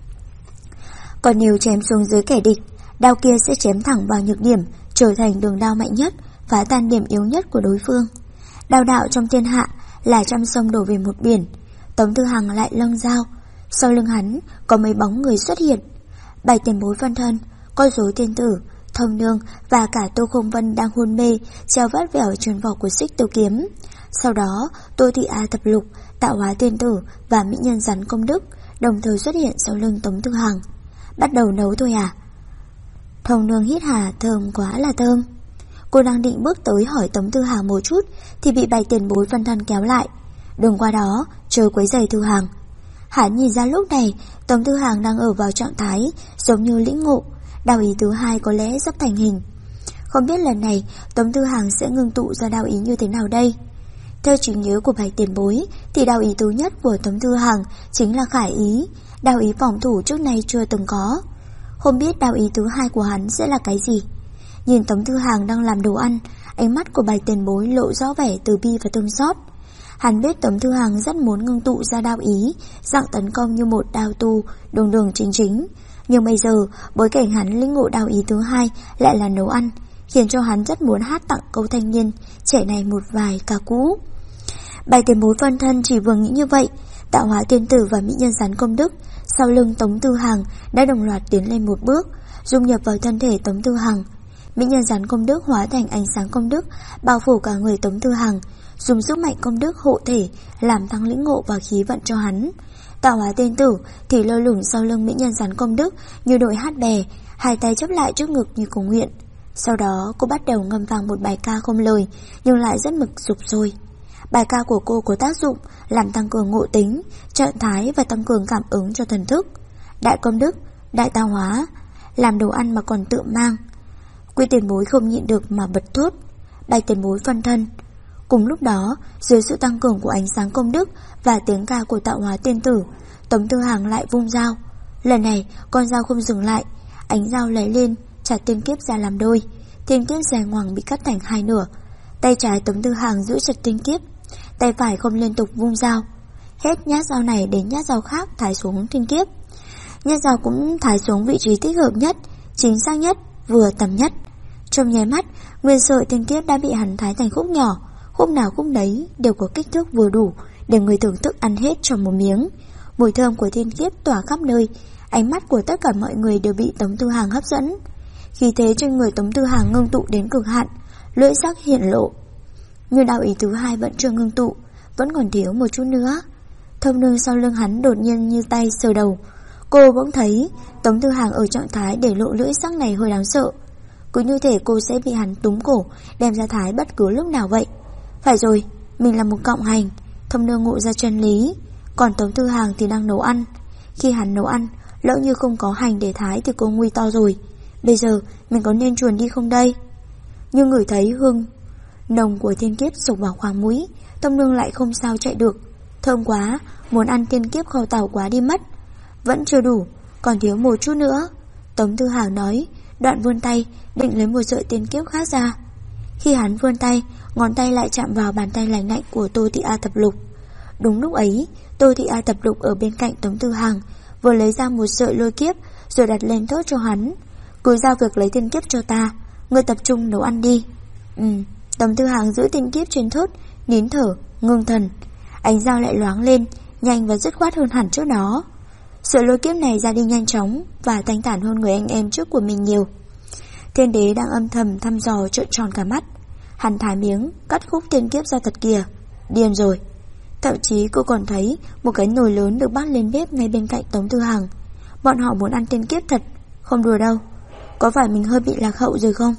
Còn nếu chém xuống dưới kẻ địch, đao kia sẽ chém thẳng vào nhược điểm, trở thành đường đao mạnh nhất, phá tan điểm yếu nhất của đối phương. Đao đạo trong thiên hạ là trăm sông đổ về một biển. Tống Tư Hằng lại lâng dao, sau lưng hắn có mấy bóng người xuất hiện. 7 tiền bối phân thân, con rối tiên tử, Thông Nương và cả Tô Không Vân đang hôn mê treo vắt vẻo trên vỏ của xích tiêu kiếm. Sau đó Tô Thị A Thập Lục, Tạo Hóa Tiên Tử và mỹ nhân rắn Công Đức đồng thời xuất hiện sau lưng Tống Tư Hằng. Bắt đầu nấu thôi à? Thông Nương hít hà, thơm quá là thơm. Cô đang định bước tới hỏi Tống Tư Hằng một chút thì bị 7 tiền bối phân thân kéo lại. Đừng qua đó, chờ quấy giày Tư Hằng. Hắn nhìn ra lúc này Tống Tư Hằng đang ở vào trạng thái giống như lĩnh ngộ, đao ý thứ hai có lẽ sắp thành hình. Không biết lần này Tống Tư Hằng sẽ ngưng tụ ra đao ý như thế nào đây. Theo trí nhớ của Bạch tiền bối thì đao ý thứ nhất của Tống Thư Hàng chính là khải ý, đao ý phòng thủ trước nay chưa từng có. Không biết đao ý thứ hai của hắn sẽ là cái gì. Nhìn Tống Thư Hàng đang làm đồ ăn, ánh mắt của Bạch tiền bối lộ rõ vẻ từ bi và thương xót. Hắn biết Tống Thư Hàng rất muốn ngưng tụ ra đao ý, dạng tấn công như một đao tu đường đường chính chính. Nhưng bây giờ bối cảnh hắn lĩnh ngộ đao ý thứ hai lại là nấu ăn, khiến cho hắn rất muốn hát tặng câu thanh niên trẻ này một vài ca cũ. Bạch tiền bối phân thân chỉ vừa nghĩ như vậy, Tạo Hóa tiên tử và mỹ nhân rắn công đức sau lưng Tống Thư Hàng đã đồng loạt tiến lên một bước, dung nhập vào thân thể Tống Thư Hàng. Mỹ nhân rắn công đức hóa thành ánh sáng công đức, bao phủ cả người Tống Thư Hàng, dùng sức mạnh công đức hộ thể, làm tăng lĩnh ngộ và khí vận cho hắn. Tạo Hóa tiên tử thì lơ lửng sau lưng mỹ nhân rắn công đức như đội hát bè, hai tay chắp lại trước ngực như cầu nguyện. Sau đó cô bắt đầu ngâm vang một bài ca không lời nhưng lại rất mực sục sôi. Bài ca của cô có tác dụng làm tăng cường ngộ tính, trạng thái và tăng cường cảm ứng cho thần thức. Đại công đức, đại tạo hóa, làm đồ ăn mà còn tự mang. Quy tiền bối không nhịn được mà bật thốt: Bạch tiền bối phân thân. Cùng lúc đó, dưới sự tăng cường của ánh sáng công đức và tiếng ca của Tạo Hóa tiên tử, Tống Thư Hàng lại vung dao. Lần này con dao không dừng lại, ánh dao lấy lên chặt tiên kiếp ra làm đôi. Tiên kiếp dài ngoằng bị cắt thành hai nửa. Tay trái Tống Thư Hàng giữ chặt tiên kiếp, tay phải không liên tục vung dao. Hết nhát dao này đến nhát dao khác thái xuống tiên kiếp. Nhát dao cũng thái xuống vị trí thích hợp nhất, chính xác nhất, vừa tầm nhất. Trong nháy mắt, nguyên sợi tiên kiếp đã bị hắn thái thành khúc nhỏ, khúc nào khúc đấy đều có kích thước vừa đủ để người thưởng thức ăn hết trong một miếng. Mùi thơm của tiên kiếp tỏa khắp nơi, ánh mắt của tất cả mọi người đều bị Tống Thư Hàng hấp dẫn. Khí thế trên người Tống Thư Hàng ngưng tụ đến cực hạn, lưỡi sắc hiện lộ. Nhưng đao ý thứ hai vẫn chưa ngưng tụ, vẫn còn thiếu một chút nữa. Thông nương sau lưng hắn đột nhiên như tay sờ đầu. Cô bỗng thấy Tống Thư Hàng ở trạng thái để lộ lưỡi sắc này hơi đáng sợ, cứ như thể cô sẽ bị hắn túm cổ đem ra thái bất cứ lúc nào vậy. Phải rồi, mình là một cộng hành. Thông nương ngộ ra chân lý. Còn Tống Thư Hàng thì đang nấu ăn. Khi hắn nấu ăn, lỡ như không có hành để thái thì cô nguy to rồi. Bây giờ mình có nên chuồn đi không đây? Nhưng ngửi thấy hương nồng của tiên kiếp sộc vào khoang mũi, Thông nương lại không sao chạy được. Thơm quá, muốn ăn tiên kiếp kho tàu quá đi mất. Vẫn chưa đủ, còn thiếu một chút nữa, Tống Thư Hàng nói, đoạn vươn tay định lấy một sợi tiên kiếp khác ra. Khi hắn vươn tay, ngón tay lại chạm vào bàn tay lạnh lạnh của Tô Thị A Thập Lục. Đúng lúc ấy, Tô Thị A Thập Lục ở bên cạnh Tống Thư Hàng vừa lấy ra một sợi lôi kiếp rồi đặt lên thốt cho hắn: cứ giao việc lấy tiên kiếp cho ta, ngươi tập trung nấu ăn đi. Tống Thư Hàng giữ tiên kiếp trên thốt, nín thở, ngưng thần. Ánh dao lại loáng lên, nhanh và dứt khoát hơn hẳn trước đó. Sợi lôi kiếp này ra đi nhanh chóng và thanh thản hơn người anh em trước của mình nhiều. Thiên đế đang âm thầm thăm dò trợn tròn cả mắt. Hắn thái miếng, cắt khúc tiên kiếp ra thật kìa. Điên rồi. Thậm chí cô còn thấy một cái nồi lớn được bắt lên bếp ngay bên cạnh Tống Thư Hàng. Bọn họ muốn ăn tiên kiếp thật, không đùa đâu. Có phải mình hơi bị lạc hậu rồi không?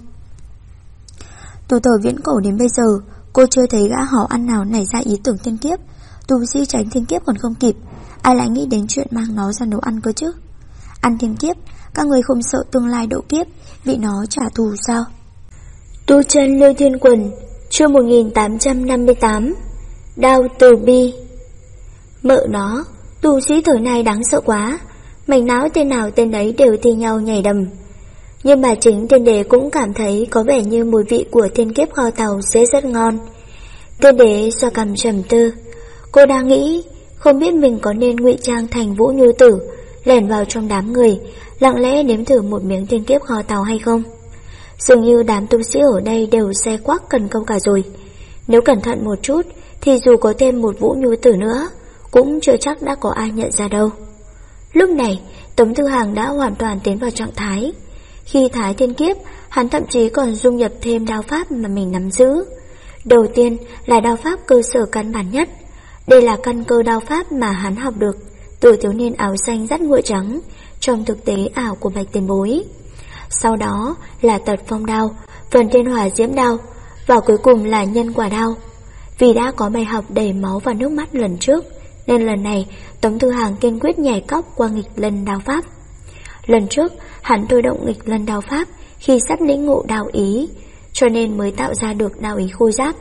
Từ thời viễn cổ đến bây giờ, cô chưa thấy gã họ ăn nào nảy ra ý tưởng tiên kiếp. Tu sĩ tránh tiên kiếp còn không kịp, ai lại nghĩ đến chuyện mang nó ra nấu ăn cơ chứ? Ăn tiên kiếp, các người không sợ tương lai độ kiếp bị nó trả thù sao? Tu chân Lưu Thiên Quần, chương 1858. Đao từ bi. Mợ nó, tu sĩ thời này đáng sợ quá, mảnh não tên nào tên ấy đều thi nhau nhảy đầm. Nhưng mà chính tiên đế cũng cảm thấy có vẻ như mùi vị của tiên kiếp kho tàu sẽ rất ngon. Tiên đế xoa cằm trầm tư. Cô đang nghĩ không biết mình có nên ngụy trang thành Vũ Nhu Tử, lẻn vào trong đám người, lặng lẽ nếm thử một miếng tiên kiếp kho tàu hay không. Dường như đám tu sĩ ở đây đều xe quắc cần câu cả rồi. Nếu cẩn thận một chút thì dù có thêm một Vũ Nhu Tử nữa cũng chưa chắc đã có ai nhận ra đâu. Lúc này Tống Thư Hàng đã hoàn toàn tiến vào trạng thái. Khi thái tiên kiếp, hắn thậm chí còn dung nhập thêm đao pháp mà mình nắm giữ. Đầu tiên là đao pháp cơ sở căn bản nhất. Đây là căn cơ đao pháp mà hắn học được từ thiếu niên áo xanh dắt ngựa trắng trong thực tế ảo của Bạch tiền bối. Sau đó là tật phong đao, phần thiên hỏa diễm đao, và cuối cùng là nhân quả đao. Vì đã có bài học đầy máu và nước mắt lần trước, nên lần này Tống Thư Hàng kiên quyết nhảy cóc qua nghịch lân đao pháp. Lần trước hắn thôi động nghịch lân đao pháp khi sắp lĩnh ngộ đao ý, cho nên mới tạo ra được đao ý khôi giáp.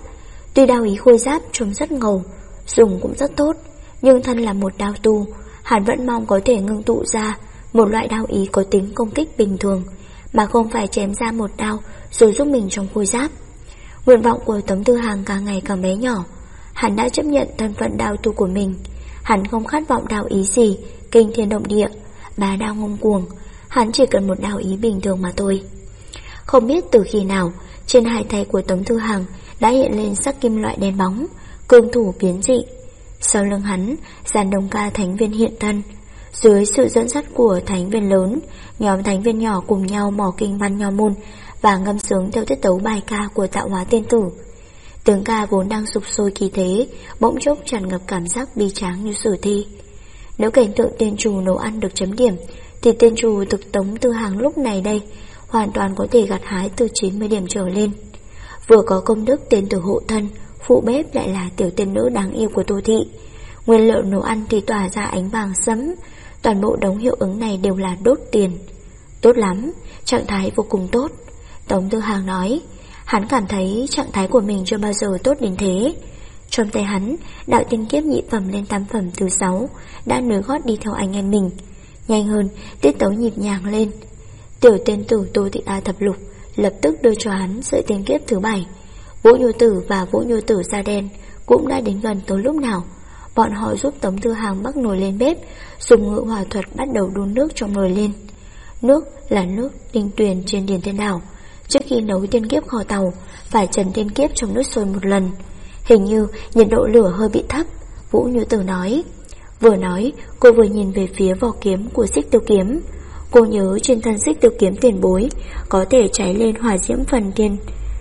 Tuy đao ý khôi giáp trông rất ngầu, dùng cũng rất tốt, nhưng thân là một đao tu, hắn vẫn mong có thể ngưng tụ ra một loại đao ý có tính công kích bình thường, mà không phải chém ra một đao rồi giúp mình trong khôi giáp. Nguyện vọng của Tống Tư Hàng càng ngày càng bé nhỏ. Hắn đã chấp nhận thân phận đao tu của mình. Hắn không khát vọng đao ý gì kinh thiên động địa, bá đạo ngông cuồng. Hắn chỉ cần một đao ý bình thường mà thôi. Không biết từ khi nào, trên hai tay của Tống Tư Hàng đã hiện lên sắc kim loại đen bóng, cương thủ biến dị. Sau lưng hắn, dàn đồng ca thánh viên hiện thân. Dưới sự dẫn dắt của thánh viên lớn, nhóm thánh viên nhỏ cùng nhau mò kinh văn nho môn và ngâm sướng theo tiết tấu bài ca của Tạo Hóa Tiên Tử. Tiếng ca vốn đang sục sôi kỳ thế, bỗng chốc tràn ngập cảm giác bi tráng như sử thi. Nếu cảnh tượng tiên trù nấu ăn được chấm điểm, thì tiên trù thực Tống Tư Hàng lúc này đây hoàn toàn có thể gặt hái từ 90 điểm trở lên. Vừa có công đức tiên tử hộ thân, phụ bếp lại là tiểu tiên nữ đáng yêu của Tô Thị. Nguyên liệu nấu ăn thì tỏa ra ánh vàng sẫm. Toàn bộ đống hiệu ứng này đều là đốt tiền. Tốt lắm, trạng thái vô cùng tốt, Tống Tư Hàng nói. Hắn cảm thấy trạng thái của mình chưa bao giờ tốt đến thế. Trong tay hắn, đạo tiên kiếp nhị phẩm lên tam phẩm thứ 6 đã nối gót đi theo anh em mình. Nhanh hơn, tiết tấu nhịp nhàng lên. Tiểu tiên tử Tô Thị A thập lục lập tức đưa cho hắn sợi tiên kiếp thứ 7. Vũ Nhu Tử và Vũ Nhu Tử da đen cũng đã đến gần tới lúc nào. Bọn họ giúp Tống Tư Hàng bắc nồi lên bếp, dùng ngự hỏa thuật bắt đầu đun nước trong nồi lên. Nước là nước tinh tuyền trên điền tiên đảo. Trước khi nấu tiên kiếp kho tàu, phải trần tiên kiếp trong nước sôi một lần. Hình như nhiệt độ lửa hơi bị thấp, Vũ Nhu Tử nói. Vừa nói, cô vừa nhìn về phía vỏ kiếm của Xích Tiêu Kiếm. Cô nhớ trên thân Xích Tiêu Kiếm tiền bối có thể cháy lên hỏa diễm phần tiên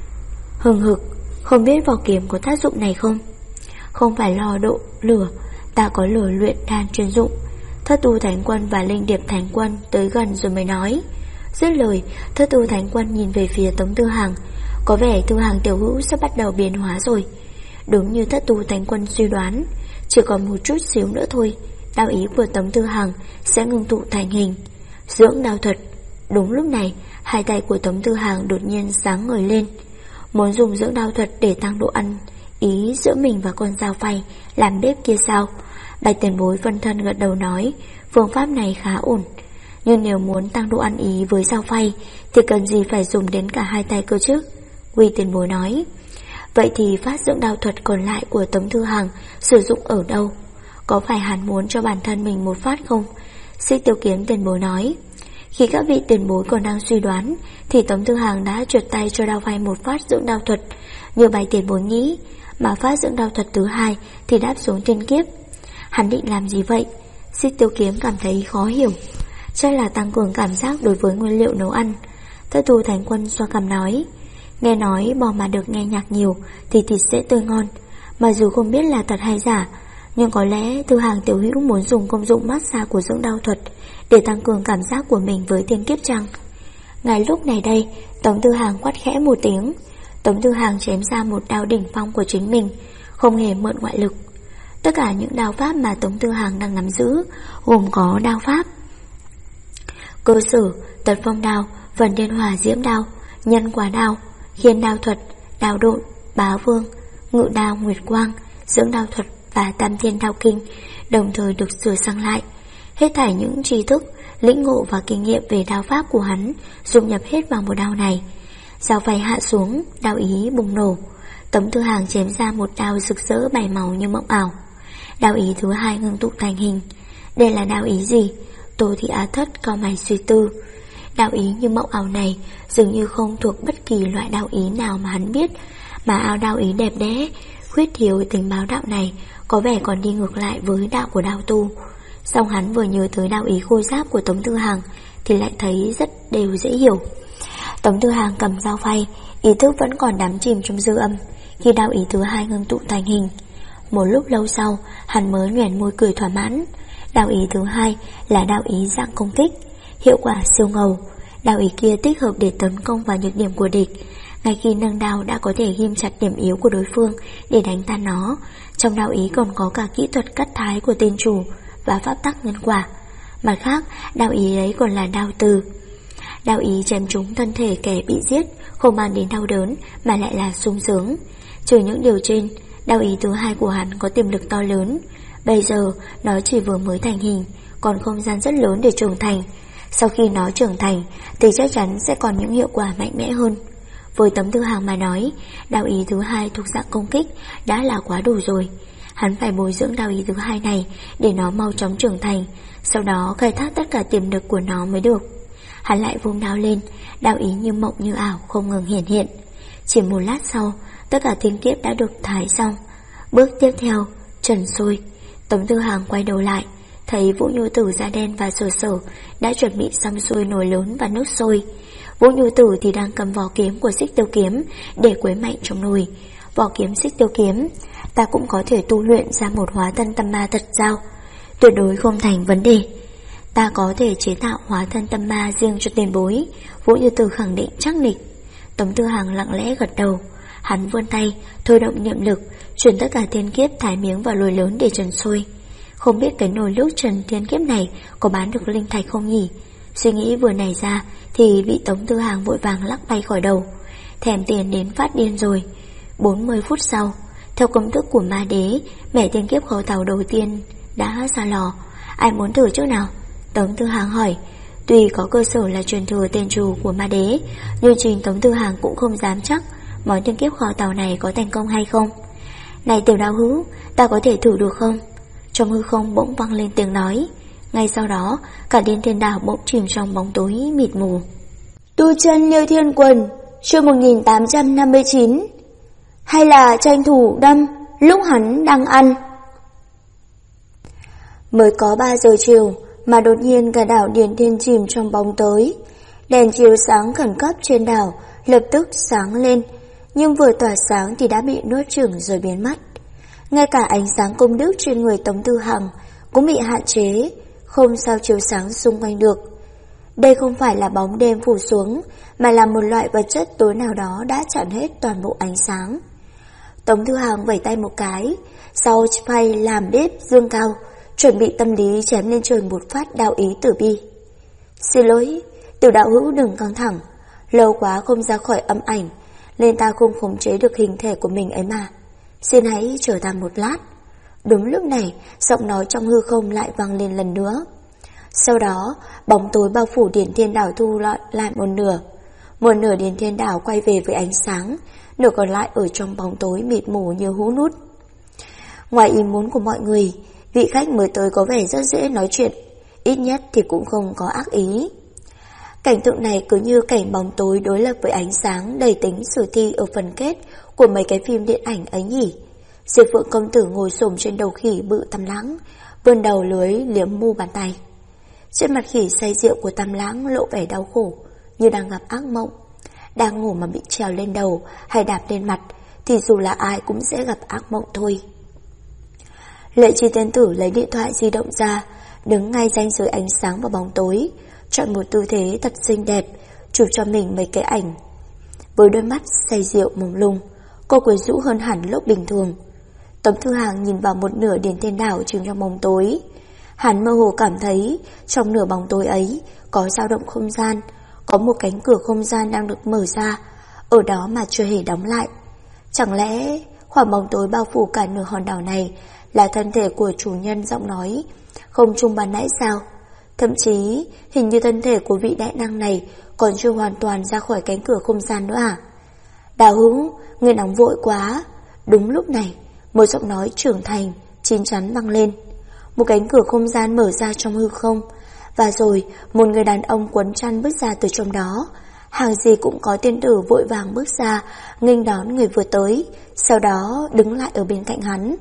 hừng hực, không biết vỏ kiếm có tác dụng này không? Không phải lò độ lửa, ta có lửa luyện đan chuyên dụng. Thất tu thánh quân và linh điệp thánh quân tới gần rồi mới nói. Dứt lời, thất tu thánh quân nhìn về phía Tống Tư Hàng. Có vẻ Tư Hàng tiểu hữu sắp bắt đầu biến hóa rồi. Đúng như thất tu thánh quân suy đoán, chỉ còn một chút xíu nữa thôi, đao ý của Tống Tư Hàng sẽ ngưng tụ thành hình. Dưỡng đao thuật. Đúng lúc này, hai tay của Tống Tư Hàng đột nhiên sáng ngời lên. Muốn dùng dưỡng đao thuật để tăng độ ăn ý giữa mình và con dao phay làm bếp kia sao? Bạch tiền bối phân thân gật đầu nói, phương pháp này khá ổn. Nhưng nếu muốn tăng độ ăn ý với dao phay thì cần gì phải dùng đến cả hai tay cơ chứ? Quy tiền bối nói. Vậy thì phát dưỡng đao thuật còn lại của Tống Tư Hàng sử dụng ở đâu? Có phải hắn muốn cho bản thân mình một phát không? Xích Tiêu Kiếm tiền bối nói. Khi các vị tiền bối còn đang suy đoán thì Tống Tư Hàng đã trượt tay cho đao phay một phát dưỡng đao thuật như bài tiền bối nghĩ, mà phát dưỡng đao thuật thứ 2 thì đáp xuống tiên kiếp. Hắn định làm gì vậy? Xích Tiêu Kiếm cảm thấy khó hiểu. Chắc là tăng cường cảm giác đối với nguyên liệu nấu ăn. Thất tu thánh quân xoa cằm nói. Nghe nói bò mà được nghe nhạc nhiều thì thịt sẽ tươi ngon. Mà dù không biết là thật hay giả, nhưng có lẽ Tư Hàng tiểu hữu muốn dùng công dụng massage của dưỡng đao thuật để tăng cường cảm giác của mình với tiên kiếp chăng? Ngay lúc này đây, Tống Tư Hàng quát khẽ một tiếng. Tống Tư Hàng chém ra một đao đỉnh phong của chính mình, không hề mượn ngoại lực. Tất cả những đao pháp mà Tống Tư Hàng đang nắm giữ gồm có đao pháp cơ sử, tật phong đao, vần thiên hỏa diễm đao, nhân quả đao, khiên đao thuật, đao độn, bá vương, ngự đao nguyệt quang, dưỡng đao thuật và tam thiên đao kinh đồng thời được sửa sang lại. Hết thảy những tri thức, lĩnh ngộ và kinh nghiệm về đao pháp của hắn dung nhập hết vào một đao này. Dao phay hạ xuống, đao ý bùng nổ. Tống Tư Hàng chém ra một đao rực rỡ bảy màu như mộng ảo. Đao ý thứ 2 ngưng tụ thành hình. Đây là đao ý gì? Tô Thị Á Thất cau mày suy tư. Đao ý như mộng ảo này dường như không thuộc bất kỳ loại đao ý nào mà hắn biết, mà áo đao ý đẹp đẽ, khuyết thiếu tình báo đạo này có vẻ còn đi ngược lại với đạo của đao tu. Song hắn vừa nhớ tới đao ý khôi giáp của Tống Tư Hàng thì lại thấy rất đều dễ hiểu. Tống Tư Hàng cầm dao phay, ý thức vẫn còn đắm chìm trong dư âm khi đao ý thứ 2 ngưng tụ thành hình. Một lúc lâu sau, hắn mới nhoẻn môi cười thỏa mãn. Đao ý thứ 2 là đao ý dạng công kích, hiệu quả siêu ngầu. Đao ý kia tích hợp để tấn công vào nhược điểm của địch. Ngay khi nâng đao đã có thể ghim chặt điểm yếu của đối phương để đánh tan nó. Trong đao ý còn có cả kỹ thuật cắt thái của tên chủ và pháp tắc nhân quả. Mặt khác, đao ý ấy còn là đao từ. Đao ý chém trúng thân thể kẻ bị giết, không mang đến đau đớn mà lại là sung sướng. Trừ những điều trên, đạo ý thứ hai của hắn có tiềm lực to lớn. Bây giờ nó chỉ vừa mới thành hình, còn không gian rất lớn để trưởng thành. Sau khi nó trưởng thành thì chắc chắn sẽ còn những hiệu quả mạnh mẽ hơn. Với Tống Tư Hằng mà nói, đạo ý thứ hai thuộc dạng công kích đã là quá đủ rồi. Hắn phải bồi dưỡng đạo ý thứ hai này để nó mau chóng trưởng thành, sau đó khai thác tất cả tiềm lực của nó mới được. Hắn lại vung đao lên, đạo ý như mộng như ảo không ngừng hiển hiện. Chỉ một lát sau, tất cả thiên kiếp đã được thái xong. Bước tiếp theo, trần sôi. Tống Tư Hằng quay đầu lại, thấy Vũ Nhu Tử da đen và Sở Sở đã chuẩn bị xong xuôi nồi lớn và nước sôi. Vũ Nhu Tử thì đang cầm vỏ kiếm của Xích Tiêu Kiếm để quấy mạnh trong nồi. Vỏ kiếm Xích Tiêu Kiếm, ta cũng có thể tu luyện ra một hóa thân tâm ma thật sao? Tuyệt đối không thành vấn đề. Ta có thể chế tạo hóa thân tâm ma riêng cho tiền bối, Vũ Như Tử khẳng định chắc nịch. Tống Tư Hằng lặng lẽ gật đầu. Hắn vươn tay, thôi động niệm lực, chuyển tất cả thiên kiếp thái miếng vào nồi lớn để trần sôi. Không biết cái nồi lúc trần thiên kiếp này có bán được linh thạch không nhỉ? Suy nghĩ vừa nảy ra thì bị Tống Tư Hằng vội vàng lắc bay khỏi đầu. Thèm tiền đến phát điên rồi. 40 phút sau, theo công thức của ma đế, mẻ thiên kiếp khẩu tàu đầu tiên đã ra lò. Ai muốn thử trước nào? Tống Tư Hằng hỏi. Tuy có cơ sở là truyền thừa tên trù của ma đế, nhưng chính Tống Tư Hằng cũng không dám chắc món thiên kiếp kho tàu này có thành công hay không. Này Tiểu Đạo Hữu, ta có thể thử được không? Trong hư không bỗng vang lên tiếng nói. Ngay sau đó, cả Điên Thiên Đảo bỗng chìm trong bóng tối mịt mù. Tu chân Liêu Thiên Quần, chương 1859. Hay là tranh thủ đâm lúc hắn đang ăn. Mới có 3 giờ chiều mà đột nhiên cả đảo Điền Thiên chìm trong bóng tối. Đèn chiếu sáng khẩn cấp trên đảo lập tức sáng lên, nhưng vừa tỏa sáng thì đã bị nuốt chửng rồi biến mất. Ngay cả ánh sáng công đức trên người Tống Tư Hằng cũng bị hạn chế, không sao chiếu sáng xung quanh được. Đây không phải là bóng đêm phủ xuống, mà là một loại vật chất tối nào đó đã chặn hết toàn bộ ánh sáng. Tống Tư Hằng vẩy tay một cái, sau phay làm bếp dương cao, chuẩn bị tâm lý chém lên trời một phát đạo ý tử bi. Xin lỗi, Tiểu Đạo Hữu đừng căng thẳng, lâu quá không ra khỏi âm ảnh, nên ta không khống chế được hình thể của mình ấy mà. Xin hãy chờ ta một lát. Đúng lúc này, giọng nói trong hư không lại vang lên lần nữa. Sau đó, bóng tối bao phủ Điền Thiên Đảo thu lại một nửa. Một nửa Điền Thiên Đảo quay về với ánh sáng, nửa còn lại ở trong bóng tối mịt mù như hũ nút. Ngoài ý muốn của mọi người, vị khách mới tới có vẻ rất dễ nói chuyện, ít nhất thì cũng không có ác ý. Cảnh tượng này cứ như cảnh bóng tối đối lập với ánh sáng đầy tính sử thi ở phần kết của mấy cái phim điện ảnh ấy nhỉ. Diệp Phượng công tử ngồi xổm trên đầu khỉ bự Tam Lãng, vươn đầu lưới liếm mu bàn tay. Trên mặt khỉ say rượu của Tam Lãng lộ vẻ đau khổ, như đang gặp ác mộng. Đang ngủ mà bị trèo lên đầu hay đạp lên mặt thì dù là ai cũng sẽ gặp ác mộng thôi. Lệ Chi tiên tử lấy điện thoại di động ra, đứng ngay ranh giới ánh sáng và bóng tối, chọn một tư thế thật xinh đẹp, chụp cho mình mấy cái ảnh. Với đôi mắt say rượu mông lung, cô quyến rũ hơn hẳn lúc bình thường. Tống Thư Hàng nhìn vào một nửa Điền Thiên Đảo chìm trong bóng tối. Hắn mơ hồ cảm thấy trong nửa bóng tối ấy có dao động không gian, có một cánh cửa không gian đang được mở ra, ở đó mà chưa hề đóng lại. Chẳng lẽ khoảng bóng tối bao phủ cả nửa hòn đảo này là thân thể của chủ nhân giọng nói không trung ban nãy sao? Thậm chí hình như thân thể của vị đại năng này còn chưa hoàn toàn ra khỏi cánh cửa không gian nữa à? Đào Hữu, người nóng vội quá. Đúng lúc này, một giọng nói trưởng thành chín chắn vang lên. Một cánh cửa không gian mở ra trong hư không, và rồi một người đàn ông quấn chăn bước ra từ trong đó. Hàng gì cũng có tiên tử vội vàng bước ra nghênh đón người vừa tới, sau đó đứng lại ở bên cạnh hắn.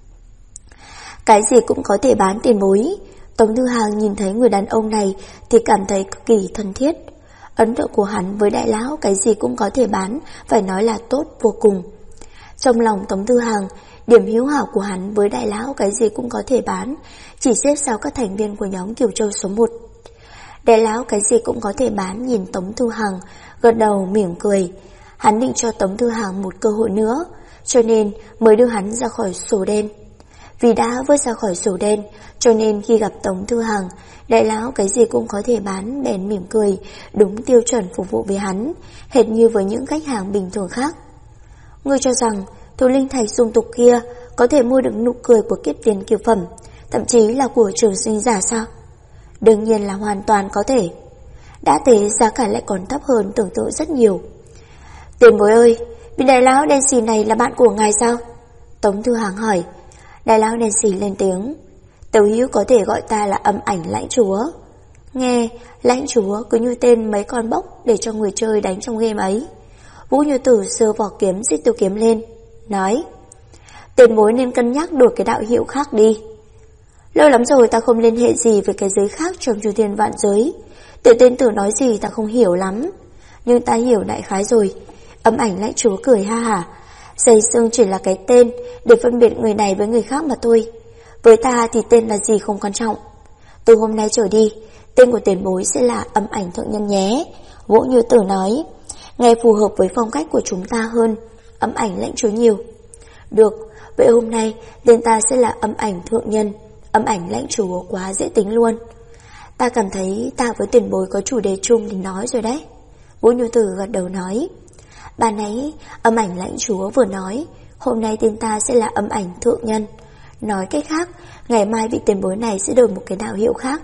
Cái gì cũng có thể bán tiền bối. Tống Thư Hàng nhìn thấy người đàn ông này thì cảm thấy cực kỳ thân thiết. Ấn tượng của hắn với đại lão cái gì cũng có thể bán phải nói là tốt vô cùng. Trong lòng Tống Thư Hàng, điểm hiếu hảo của hắn với đại lão cái gì cũng có thể bán chỉ xếp sau các thành viên của nhóm Kiều Châu số 1. Đại lão cái gì cũng có thể bán nhìn Tống Thư Hàng, gật đầu mỉm cười. Hắn định cho Tống Thư Hàng một cơ hội nữa, cho nên mới đưa hắn ra khỏi sổ đen. Vì đã vớt ra khỏi sổ đen, cho nên khi gặp Tống Thư Hàng, đại lão cái gì cũng có thể bán bèn mỉm cười, đúng tiêu chuẩn phục vụ với hắn, hệt như với những khách hàng bình thường khác. Ngươi cho rằng Thứ linh thạch dung tục kia có thể mua được nụ cười của kiếp tiền kiều phẩm, thậm chí là của trường sinh giả sao? Đương nhiên là hoàn toàn có thể. Đã thế giá cả lại còn thấp hơn tưởng tượng rất nhiều. Tiền bối ơi, vị đại lão đen xì này là bạn của ngài sao? Tống Thư Hàng hỏi. Đại lão đen xì lên tiếng. Tiểu hữu có thể gọi ta là Âm Ảnh Lãnh Chúa. Nghe, Lãnh Chúa cứ như tên mấy con bốc để cho người chơi đánh trong game ấy. Vũ Như Tử giơ vỏ kiếm xích tiêu kiếm lên, nói: tiền bối nên cân nhắc đổi cái đạo hiệu khác đi. Lâu lắm rồi ta không liên hệ gì với cái giới khác trong chư thiên vạn giới. Tiểu tên tử nói gì ta không hiểu lắm, nhưng ta hiểu đại khái rồi. Âm Ảnh Lãnh Chúa cười ha hả. Dây xương chỉ là cái tên để phân biệt người này với người khác mà thôi. Với ta thì tên là gì không quan trọng. Từ hôm nay trở đi, tên của tiền bối sẽ là Âm Ảnh Thượng Nhân nhé. Vũ Như Tử nói, nghe phù hợp với phong cách của chúng ta hơn Âm Ảnh Lãnh Chúa nhiều. Được, vậy hôm nay tên ta sẽ là Âm Ảnh Thượng Nhân. Âm Ảnh Lãnh Chúa quá dễ tính luôn. Ta cảm thấy ta với tiền bối có chủ đề chung để nói rồi đấy. Vũ Như Tử gật đầu nói. Ban nãy Âm Ảnh Lãnh Chúa vừa nói hôm nay tên ta sẽ là Âm Ảnh Thượng Nhân. Nói cách khác, ngày mai vị tiền bối này sẽ đổi một cái đạo hiệu khác.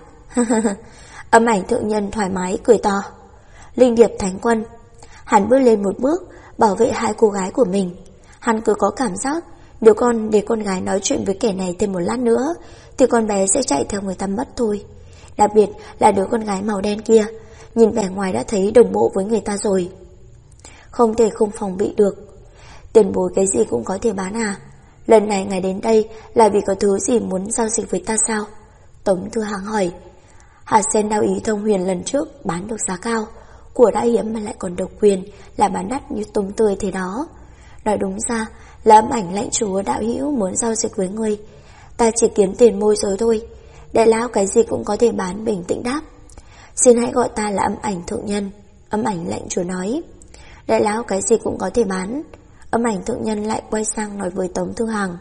Âm Ảnh Thượng Nhân thoải mái cười to. Linh Điệp Thánh Quân. Hắn bước lên một bước, bảo vệ hai cô gái của mình. Hắn cứ có cảm giác nếu để con gái nói chuyện với kẻ này thêm một lát nữa thì con bé sẽ chạy theo người ta mất thôi. Đặc biệt là đứa con gái màu đen kia, nhìn vẻ ngoài đã thấy đồng bộ với người ta rồi. Không thể không phòng bị được. Tiền bối cái gì cũng có thể bán à? Lần này ngài đến đây là vì có thứ gì muốn giao dịch với ta sao? Tống Thư Hàng hỏi. Hạt sen đao ý thông huyền lần trước bán được giá cao, của đã hiếm mà lại còn độc quyền, là bán đắt như tôm tươi thế đó. Nói đúng ra là Âm Ảnh Lãnh Chúa đạo hữu muốn giao dịch với ngươi. Ta chỉ kiếm tiền môi giới thôi. Đại lão cái gì cũng có thể bán, bình tĩnh đáp. Xin hãy gọi ta là Âm Ảnh Thượng Nhân. Âm Ảnh Lãnh Chúa nói. Đại lão cái gì cũng có thể bán. Âm Ảnh Thượng Nhân lại quay sang nói với Tống Thư Hàng.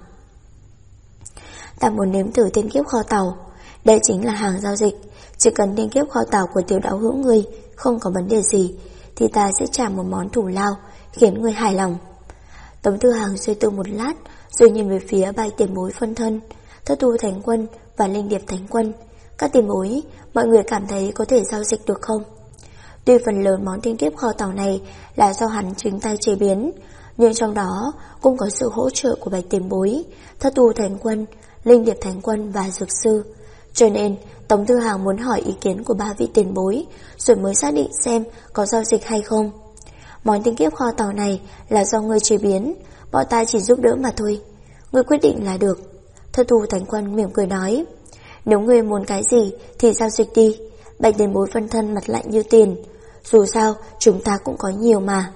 Ta muốn nếm thử thiên kiếp kho tàu. Đây chính là hàng giao dịch. Chỉ cần thiên kiếp kho tàu của tiểu đạo hữu ngươi không có vấn đề gì thì ta sẽ trả một món thù lao khiến ngươi hài lòng. Tống Thư Hàng suy tư một lát rồi nhìn về phía ba tiền bối phân thân, Thất Tu Thánh Quân và Linh Điệp Thánh Quân. Các tiền bối, mọi người cảm thấy có thể giao dịch được không? Tuy phần lớn món thiên kiếp kho tàu này là do hắn chính tay chế biến, nhưng trong đó cũng có sự hỗ trợ của bảy tiền bối, Thất Tu Thánh Quân, Linh Điệp Thánh Quân và Dược Sư. Cho nên Tống Thư Hàng muốn hỏi ý kiến của ba vị tiền bối rồi mới xác định xem có giao dịch hay không. Món thiên kiếp kho tàu này là do ngươi chế biến, bọn ta chỉ giúp đỡ mà thôi. Ngươi quyết định là được. Thất Tu Thánh Quân mỉm cười nói. Nếu ngươi muốn cái gì thì giao dịch đi. Bạch tiền bối phân thân mặt lạnh như tiền. Dù sao chúng ta cũng có nhiều mà.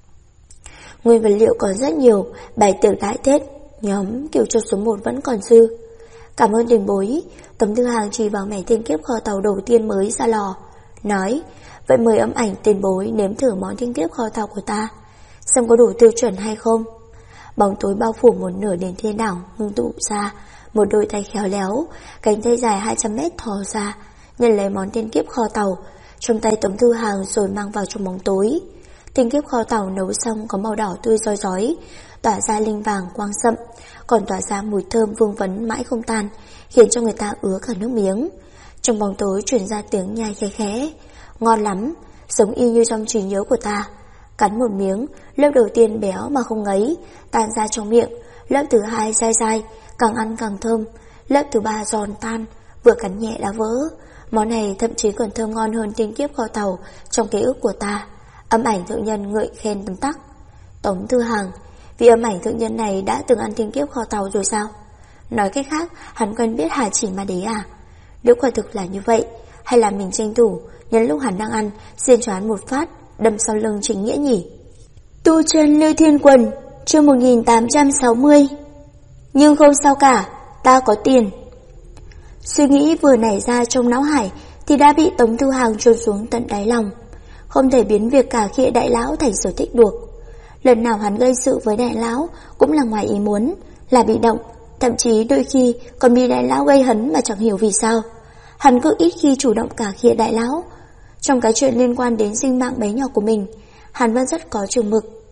Nguyên vật liệu còn rất nhiều, bài tiểu đại Tết, nhóm kiểu cho số 1 vẫn còn dư. Cảm ơn tiền bối. Tống Thư Hàng chỉ vào mẻ thiên kiếp kho tàu đầu tiên mới ra lò, nói. Vậy mời Âm Ảnh tiền bối nếm thử món thiên kiếp kho tàu của ta, xem có đủ tiêu chuẩn hay không. Bóng tối bao phủ một nửa đền thiên đảo, ngưng tụ ra một đôi tay khéo léo, cánh tay dài 200 mét thò ra, nhận lấy món thiên kiếp kho tàu trong tay Tống Thư Hàng rồi mang vào trong bóng tối. Thiên kiếp kho tàu nấu xong có màu đỏ tươi rói rói, tỏa ra linh vàng quang sậm, còn tỏa ra mùi thơm vương vấn mãi không tan, khiến cho người ta ứa cả nước miếng. Trong bóng tối truyền ra tiếng nhai khẽ khẽ. Ngon lắm, giống y như trong trí nhớ của ta. Cắn một miếng, lớp đầu tiên béo mà không ngấy, tan ra trong miệng. Lớp thứ hai dai dai, càng ăn càng thơm. Lớp thứ ba giòn tan, vừa cắn nhẹ đã vỡ. Món này thậm chí còn thơm ngon hơn thiên kiếp kho tàu trong ký ức của ta. Âm Ảnh Thượng Nhân ngợi khen tấm tắc. Tống Thư Hàng, vì Âm Ảnh Thượng Nhân này đã từng ăn thiên kiếp kho tàu rồi sao? Nói cách khác, hắn quen biết Hà Chỉ Ma Đế à? Nếu quả thực là như vậy, hay là mình tranh thủ nhân lúc hắn đang ăn, xiên cho hắn một phát, đâm sau lưng chính nghĩa nhỉ? Tu chân Lưu Thiên Quần, chương 1860. Nhưng không sao cả, ta có tiền. Suy nghĩ vừa nảy ra trong não hải thì đã bị Tống Thư Hàng trôn xuống tận đáy lòng. Không thể biến việc cả khịa đại lão thành sở thích được. Lần nào hắn gây sự với đại lão cũng là ngoài ý muốn, là bị động, thậm chí đôi khi còn bị đại lão gây hấn mà chẳng hiểu vì sao. Hắn cứ ít khi chủ động cả khịa đại lão. Trong cái chuyện liên quan đến sinh mạng bé nhỏ của mình, hắn vẫn rất có chừng mực.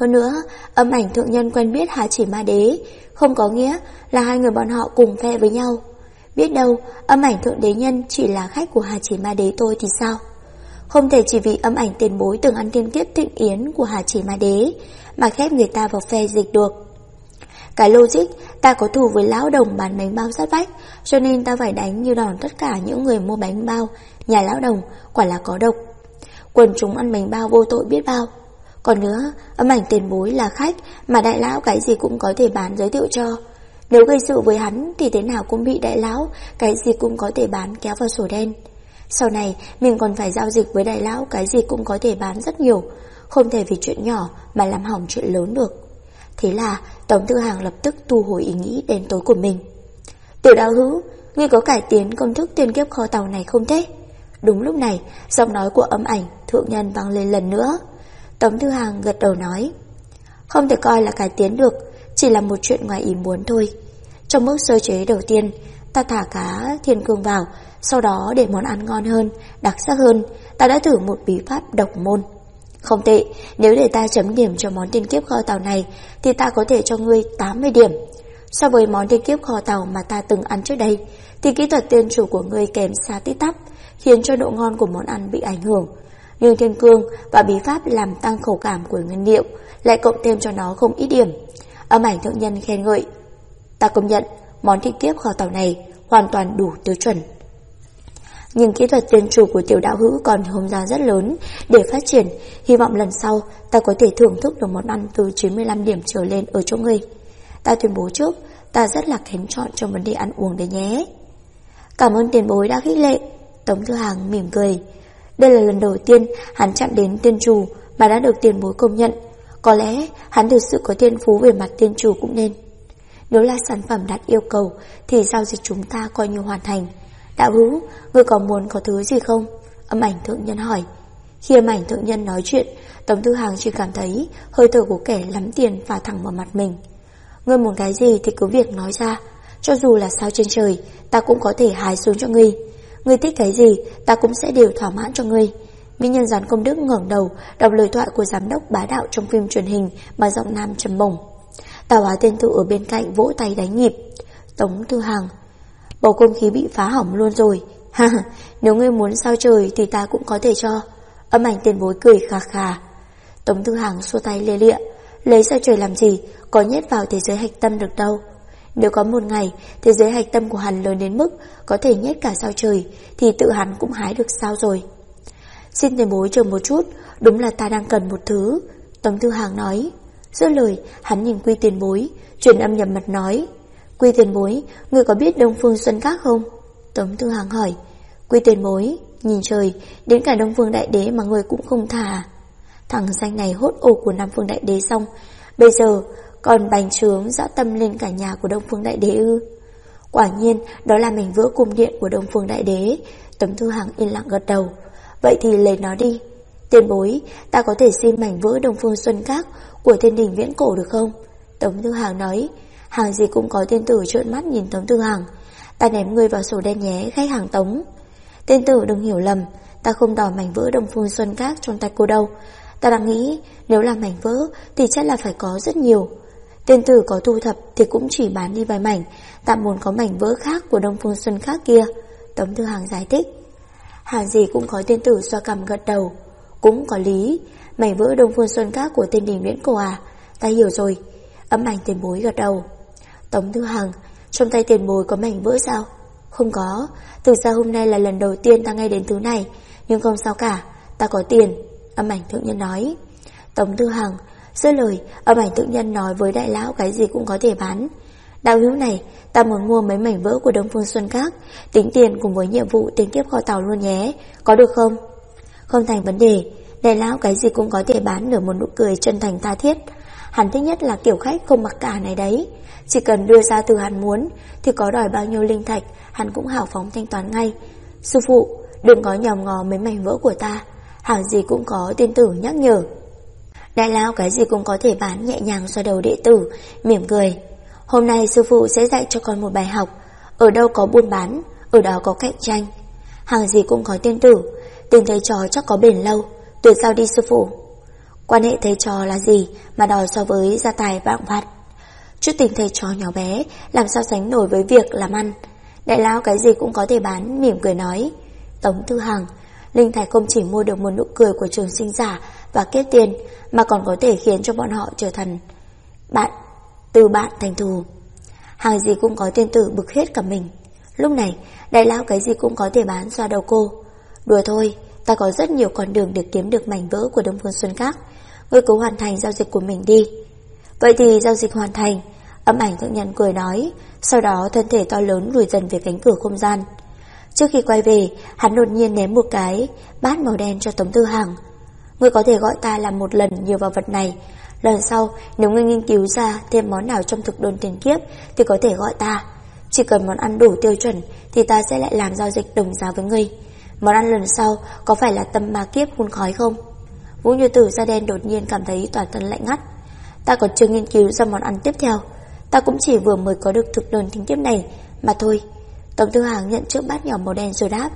Hơn nữa, Âm Ảnh thượng nhân quen biết Hà Chỉ Ma Đế, không có nghĩa là hai người bọn họ cùng phe với nhau. Biết đâu, Âm Ảnh thượng đế nhân chỉ là khách của Hà Chỉ Ma Đế tôi thì sao? Không thể chỉ vì Âm Ảnh tiền bối từng ăn tiên kiếp thịnh yến của Hà Chỉ Ma Đế mà khép người ta vào phe dịch được. Cái logic, ta có thù với lão đồng bán bánh bao sát vách, cho nên ta phải đánh như đòn tất cả những người mua bánh bao nhà lão đồng, quả là có độc. Quần chúng ăn bánh bao vô tội biết bao. Còn nữa, Âm Ảnh tiền bối là khách mà đại lão cái gì cũng có thể bán giới thiệu cho. Nếu gây sự với hắn thì thế nào cũng bị đại lão cái gì cũng có thể bán kéo vào sổ đen. Sau này mình còn phải giao dịch với đại lão cái gì cũng có thể bán rất nhiều, không thể vì chuyện nhỏ mà làm hỏng chuyện lớn được. Thế là Tống Tư Hàng lập tức thu hồi ý nghĩ đen tối của mình. Tiểu đạo hữu, ngươi có cải tiến công thức tiên kiếp kho tàu này không thế? Đúng lúc này, giọng nói của Âm Ảnh thượng nhân vang lên lần nữa. Tống Tư Hàng gật đầu nói, không thể coi là cải tiến được, chỉ là một chuyện ngoài ý muốn thôi. Trong bước sơ chế đầu tiên, ta thả cá thiên cương vào, sau đó để món ăn ngon hơn, đặc sắc hơn, ta đã thử một bí pháp độc môn. Không tệ, nếu để ta chấm điểm cho món tiên kiếp kho tàu này thì ta có thể cho ngươi 80 điểm. So với món tiên kiếp kho tàu mà ta từng ăn trước đây thì kỹ thuật tiên chủ của ngươi kém xa tít tắp, khiến cho độ ngon của món ăn bị ảnh hưởng. Nhưng thiên cương và bí pháp làm tăng khẩu cảm của nguyên liệu lại cộng thêm cho nó không ít điểm. Âm Ảnh thượng nhân khen ngợi, ta công nhận món tiên kiếp kho tàu này hoàn toàn đủ tiêu chuẩn. Nhưng kỹ thuật tiên chủ của tiểu đạo hữu còn không gian rất lớn để phát triển, hy vọng lần sau ta có thể thưởng thức được món ăn từ 95 điểm trở lên ở chỗ ngươi. Ta tuyên bố trước, ta rất là kén chọn trong vấn đề ăn uống đấy nhé. Cảm ơn tiền bối đã khích lệ. Tống Tư Hàng mỉm cười. Đây là lần đầu tiên hắn chạm đến tiên chủ mà đã được tiền bối công nhận. Có lẽ hắn thực sự có thiên phú về mặt tiên chủ cũng nên. Nếu là sản phẩm đạt yêu cầu thì giao dịch chúng ta coi như hoàn thành. Đạo hữu, ngươi có muốn có thứ gì không? Âm Ảnh thượng nhân hỏi. Khi Âm Ảnh thượng nhân nói chuyện, Tống Tư Hàng chỉ cảm thấy hơi thở của kẻ lắm tiền phả thẳng vào mặt mình. Ngươi muốn cái gì thì cứ việc nói ra, cho dù là sao trên trời ta cũng có thể hái xuống cho ngươi. Ngươi thích cái gì ta cũng sẽ đều thỏa mãn cho ngươi. Mỹ nhân Gián Công Đức ngẩng đầu đọc lời thoại của giám đốc bá đạo trong phim truyền hình bằng giọng nam trầm bổng. Tào Hóa Tiên Tử ở bên cạnh vỗ tay đánh nhịp. Tống Tư Hàng, bầu không khí bị phá hỏng luôn rồi. Ha, nếu ngươi muốn sao trời thì ta cũng có thể cho. Âm Ảnh tiền bối cười khà khà. Tống Tư Hàng xua tay lê lịa, lấy sao trời làm gì, có nhét vào thế giới hạch tâm được đâu. Nếu có một ngày thế giới hạch tâm của hắn lớn đến mức có thể nhét cả sao trời thì tự hắn cũng hái được sao rồi. Xin tiền bối chờ một chút, đúng là ta đang cần một thứ. Tống Tư Hàng nói. Giữa lời hắn nhìn Quy tiền bối, truyền âm nhập mật nói, Quy tiền bối, người có biết Đông Phương Xuân Các không? Tống Tư Hàng hỏi. Quy tiền bối, nhìn trời, đến cả Đông Phương Đại Đế mà người cũng không thả. Thằng danh này hốt ổ của Nam Phương Đại Đế xong, bây giờ còn bành trướng dã tâm lên cả nhà của Đông Phương Đại Đế ư? Quả nhiên đó là mảnh vỡ cung điện của Đông Phương Đại Đế. Tống Tư Hàng yên lặng gật đầu. Vậy thì lấy nó đi. Tiền bối, ta có thể xin mảnh vỡ Đông Phương Xuân Các của thiên đình viễn cổ được không? Tống Tư Hàng nói. Hàng gì cũng có tiên tử trợn mắt nhìn Tống Tư Hàng. Ta ném ngươi vào sổ đen nhé, khách hàng Tống. Tiên tử đừng hiểu lầm, ta không đòi mảnh vỡ Đông Phương Xuân Các trong tay cô đâu. Ta đang nghĩ nếu là mảnh vỡ thì chắc là phải có rất nhiều. Tiên tử có thu thập thì cũng chỉ bán đi vài mảnh, ta muốn có mảnh vỡ khác của Đông Phương Xuân Các kia. Tống Tư Hàng giải thích. Hàng gì cũng có tiên tử xoa cằm gật đầu. Cũng có lý, mảnh vỡ Đông Phương Xuân Các của thiên đình viễn cổ à? Ta hiểu rồi. Âm Ảnh tiền bối gật đầu. Tống Tư Hàng, trong tay tiền bối có mảnh vỡ sao? Không có, thực ra hôm nay là lần đầu tiên ta nghe đến thứ này, nhưng không sao cả, ta có tiền. Âm Ảnh thượng nhân nói. Tống Tư Hàng, giữa lời Âm Ảnh thượng nhân nói với đại lão cái gì cũng có thể bán. Đạo hữu này, ta muốn mua mấy mảnh vỡ của Đông Phương Xuân Các, tính tiền cùng với nhiệm vụ tiền kiếp kho tàu luôn nhé, có được không? Không thành vấn đề, đại lão cái gì cũng có thể bán, nở một nụ cười chân thành tha thiết. Hắn thích nhất là kiểu khách không mặc cả này đấy. Chỉ cần đưa ra từ hắn muốn thì có đòi bao nhiêu linh thạch hắn cũng hào phóng thanh toán ngay. Sư phụ, đừng có nhòm ngó mấy mảnh vỡ của ta. Hàng gì cũng có tiên tử nhắc nhở. Đại lão cái gì cũng có thể bán nhẹ nhàng xoa đầu đệ tử, mỉm cười. Hôm nay sư phụ sẽ dạy cho con một bài học. Ở đâu có buôn bán, ở đó có cạnh tranh. Hàng gì cũng có tiên tử, tìm thấy trò chắc có bền lâu. Tuyệt giao đi sư phụ. Quan hệ thầy trò là gì mà đòi so với gia tài vạn vặt. Chút tình thầy trò nhỏ bé làm sao sánh nổi với việc làm ăn. Đại lão cái gì cũng có thể bán, mỉm cười nói. Tống Tư Hằng, Linh Thạch không chỉ mua được một nụ cười của trường sinh giả và kết tiền, mà còn có thể khiến cho bọn họ trở thành bạn, từ bạn thành thù. Hàng gì cũng có tên tử bực hết cả mình. Lúc này, đại lão cái gì cũng có thể bán xoa đầu cô. Đùa thôi, ta có rất nhiều con đường để kiếm được mảnh vỡ của Đông Phương Xuân Các. Ngươi cứ hoàn thành giao dịch của mình đi. Vậy thì giao dịch hoàn thành. Âm Ảnh Thượng Nhân cười nói. Sau đó thân thể to lớn lùi dần về cánh cửa không gian. Trước khi quay về, hắn đột nhiên ném một cái bát màu đen cho Tống Tư Hằng. Ngươi có thể gọi ta làm một lần nhiều vào vật này. Lần sau nếu ngươi nghiên cứu ra thêm món nào trong thực đơn tiền kiếp thì có thể gọi ta. Chỉ cần món ăn đủ tiêu chuẩn thì ta sẽ lại làm giao dịch đồng giá với ngươi. Món ăn lần sau có phải là tâm ma kiếp hun khói không? Vũ Như Tử da đen đột nhiên cảm thấy toàn thân lạnh ngắt. Ta còn chưa nghiên cứu ra món ăn tiếp theo. Ta cũng chỉ vừa mới có được thực đơn thiên kiếp này mà thôi. Tống Tư Hằng nhận trước bát nhỏ màu đen rồi đáp.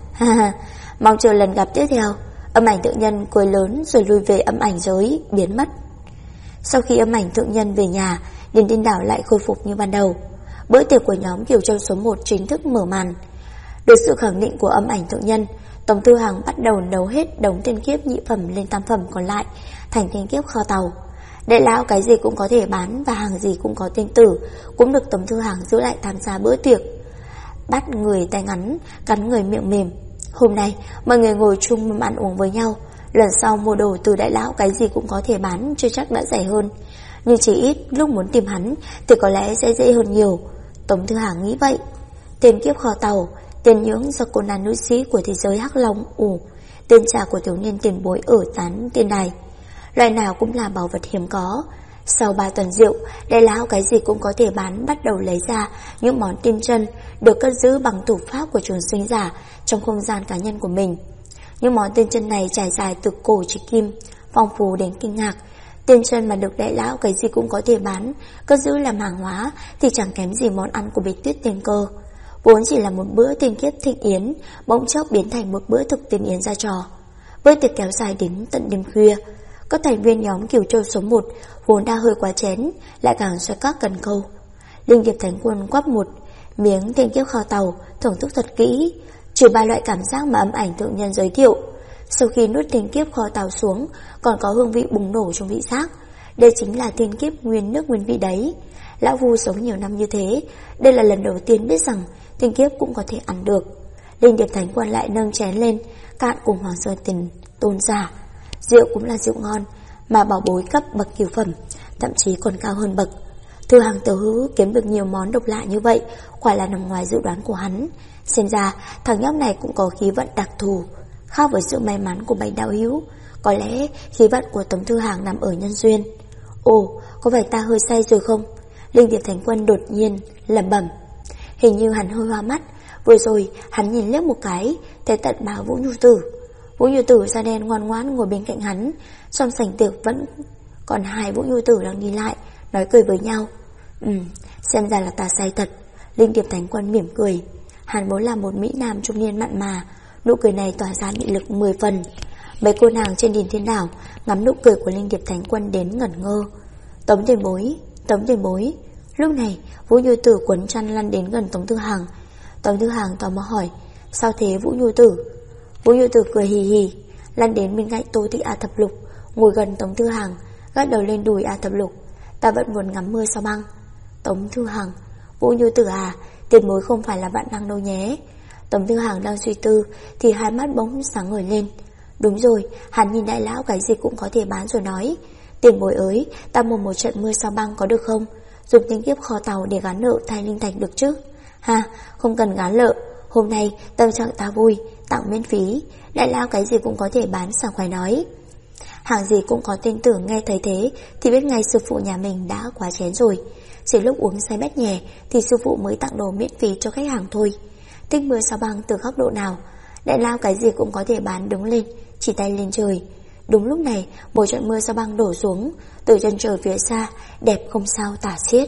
Mong chờ lần gặp tiếp theo. Âm Ảnh Thượng Nhân cười lớn rồi lui về âm ảnh giới, biến mất. Sau khi Âm Ảnh Thượng Nhân về nhà, Điền Điên Đảo lại khôi phục như ban đầu. Bữa tiệc của nhóm Kiều Châu số 1 chính thức mở màn. Được sự khẳng định của Âm Ảnh Thượng Nhân, Tống Tư Hằng bắt đầu nấu hết đống tiên kiếp nhị phẩm lên tam phẩm còn lại thành tiên kiếp kho tàu. Đại lão cái gì cũng có thể bán và hàng gì cũng có tên tử cũng được Tống Tư Hằng giữ lại tham gia bữa tiệc. Bắt người tay ngắn, cắn người miệng mềm. Hôm nay mọi người ngồi chung mâm ăn uống với nhau. Lần sau mua đồ từ đại lão cái gì cũng có thể bán, chưa chắc đã rẻ hơn. Nhưng chỉ ít lúc muốn tìm hắn thì có lẽ sẽ dễ hơn nhiều. Tống Tư Hằng nghĩ vậy. Tiền kiếp kho tàu, tiền nhưỡng do cô nàng nữ sĩ của thế giới Hắc Long tiền trả của thiếu niên tiền bối ở tán tiên đài. Loại nào cũng là bảo vật hiếm có. Sau 3 tuần rượu, đại lão cái gì cũng có thể bán bắt đầu lấy ra những món tiên chân được cất giữ bằng thủ pháp của trường sinh giả trong không gian cá nhân của mình. Những món tiên chân này trải dài từ cổ chí kim, phong phú đến kinh ngạc. Tiên chân mà được đại lão cái gì cũng có thể bán, cất giữ làm hàng hóa thì chẳng kém gì món ăn của Bích Tuyết Tiên Cơ. Vốn chỉ là một bữa tiên kiếp thịnh yến, bỗng chốc biến thành một bữa thực tiên yến ra trò. Bữa tiệc kéo dài đến tận đêm khuya. Các thành viên nhóm Kiều Châu số 1 vốn đã hơi quá chén, lại càng xoay các cần câu. Linh Điệp Thánh Quân quắp một miếng tiên kiếp kho tàu, thưởng thức thật kỹ, trừ 3 loại cảm giác mà Âm Ảnh Thượng Nhân giới thiệu. Sau khi nuốt tiên kiếp kho tàu xuống, còn có hương vị bùng nổ trong vị giác. Đây chính là tiên kiếp nguyên nước nguyên vị đấy. Lão Vu sống nhiều năm như thế, đây là lần đầu tiên biết rằng tiên kiếp cũng có thể ăn được. Linh Điệp Thánh Quân lại nâng chén lên, cạn cùng Hoàng Sơn Tiền Tôn giả. Rượu cũng là rượu ngon, mà bảo bối cấp bậc cửu phẩm, thậm chí còn cao hơn bậc. Thư Hàng Tiểu Hữu kiếm được nhiều món độc lạ như vậy, quả là nằm ngoài dự đoán của hắn. Xem ra thằng nhóc này cũng có khí vận đặc thù, khác với sự may mắn của Bạch đạo hữu. Có lẽ khí vận của Tống Thư Hàng nằm ở nhân duyên. Ồ, có phải ta hơi say rồi không? Linh Điệp Thánh Quân đột nhiên lẩm bẩm. Hình như hắn hơi hoa mắt. Vừa rồi hắn nhìn liếc một cái, thấy tận bà Vũ Nhu Tử. Vũ Nhu Tử da đen ngoan ngoãn ngồi bên cạnh hắn. Trong sảnh tiệc vẫn còn 2 Vũ Nhu Tử đang đi lại, nói cười với nhau. Xem ra là ta say thật. Linh Điệp Thánh Quân mỉm cười. Hắn vốn là một mỹ nam trung niên mặn mà, nụ cười này tỏa ra mị lực 10 phần. Mấy cô nàng trên Điền Thiên Đảo ngắm nụ cười của Linh Điệp Thánh Quân đến ngẩn ngơ. Tống tiền bối, Tống tiền bối. Lúc này Vũ Nhu Tử quấn chăn lăn đến gần Tống Tư Hằng. Tống Tư Hằng tò mò hỏi, sao thế Vũ Nhu Tử? Vũ Nhu Tử cười hì hì, lăn đến bên cạnh Tô Thị A Thập Lục, ngồi gần Tống Tư Hằng, gác đầu lên đùi A Thập Lục. Ta vẫn muốn ngắm mưa sao băng. Tống Tư Hằng, Vũ Nhu Tử à, tiền bối không phải là bạn năng đâu nhé. Tống Tư Hằng đang suy tư thì hai mắt bỗng sáng ngời lên. Đúng rồi, hắn nhìn đại lão cái gì cũng có thể bán rồi nói, tiền bối ơi, ta mua một trận mưa sao băng có được không? Dùng tiên kiếp kho tàu để gán nợ thay linh thạch được chứ? Ha, không cần gán nợ. Hôm nay tâm trạng ta vui, tặng miễn phí. Đại lão cái gì cũng có thể bán, sảng khoái nói. Hàng gì cũng có tin tưởng, nghe thấy thế thì biết ngay sư phụ nhà mình đã quá chén rồi. Chỉ lúc uống say bét nhè thì sư phụ mới tặng đồ miễn phí cho khách hàng thôi. Thích mưa sao băng từ góc độ nào? Đại lão cái gì cũng có thể bán đứng lên, chỉ tay lên trời. Đúng lúc này một trận mưa sao băng đổ xuống từ chân trời phía xa, đẹp không sao tả xiết.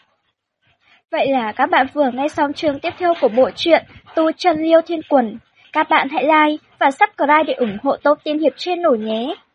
Vậy là các bạn vừa nghe xong chương tiếp theo của bộ truyện Tu Chân Liêu Thiên Quần. Các bạn hãy like và subscribe để ủng hộ Top Tiên Hiệp Channel nhé.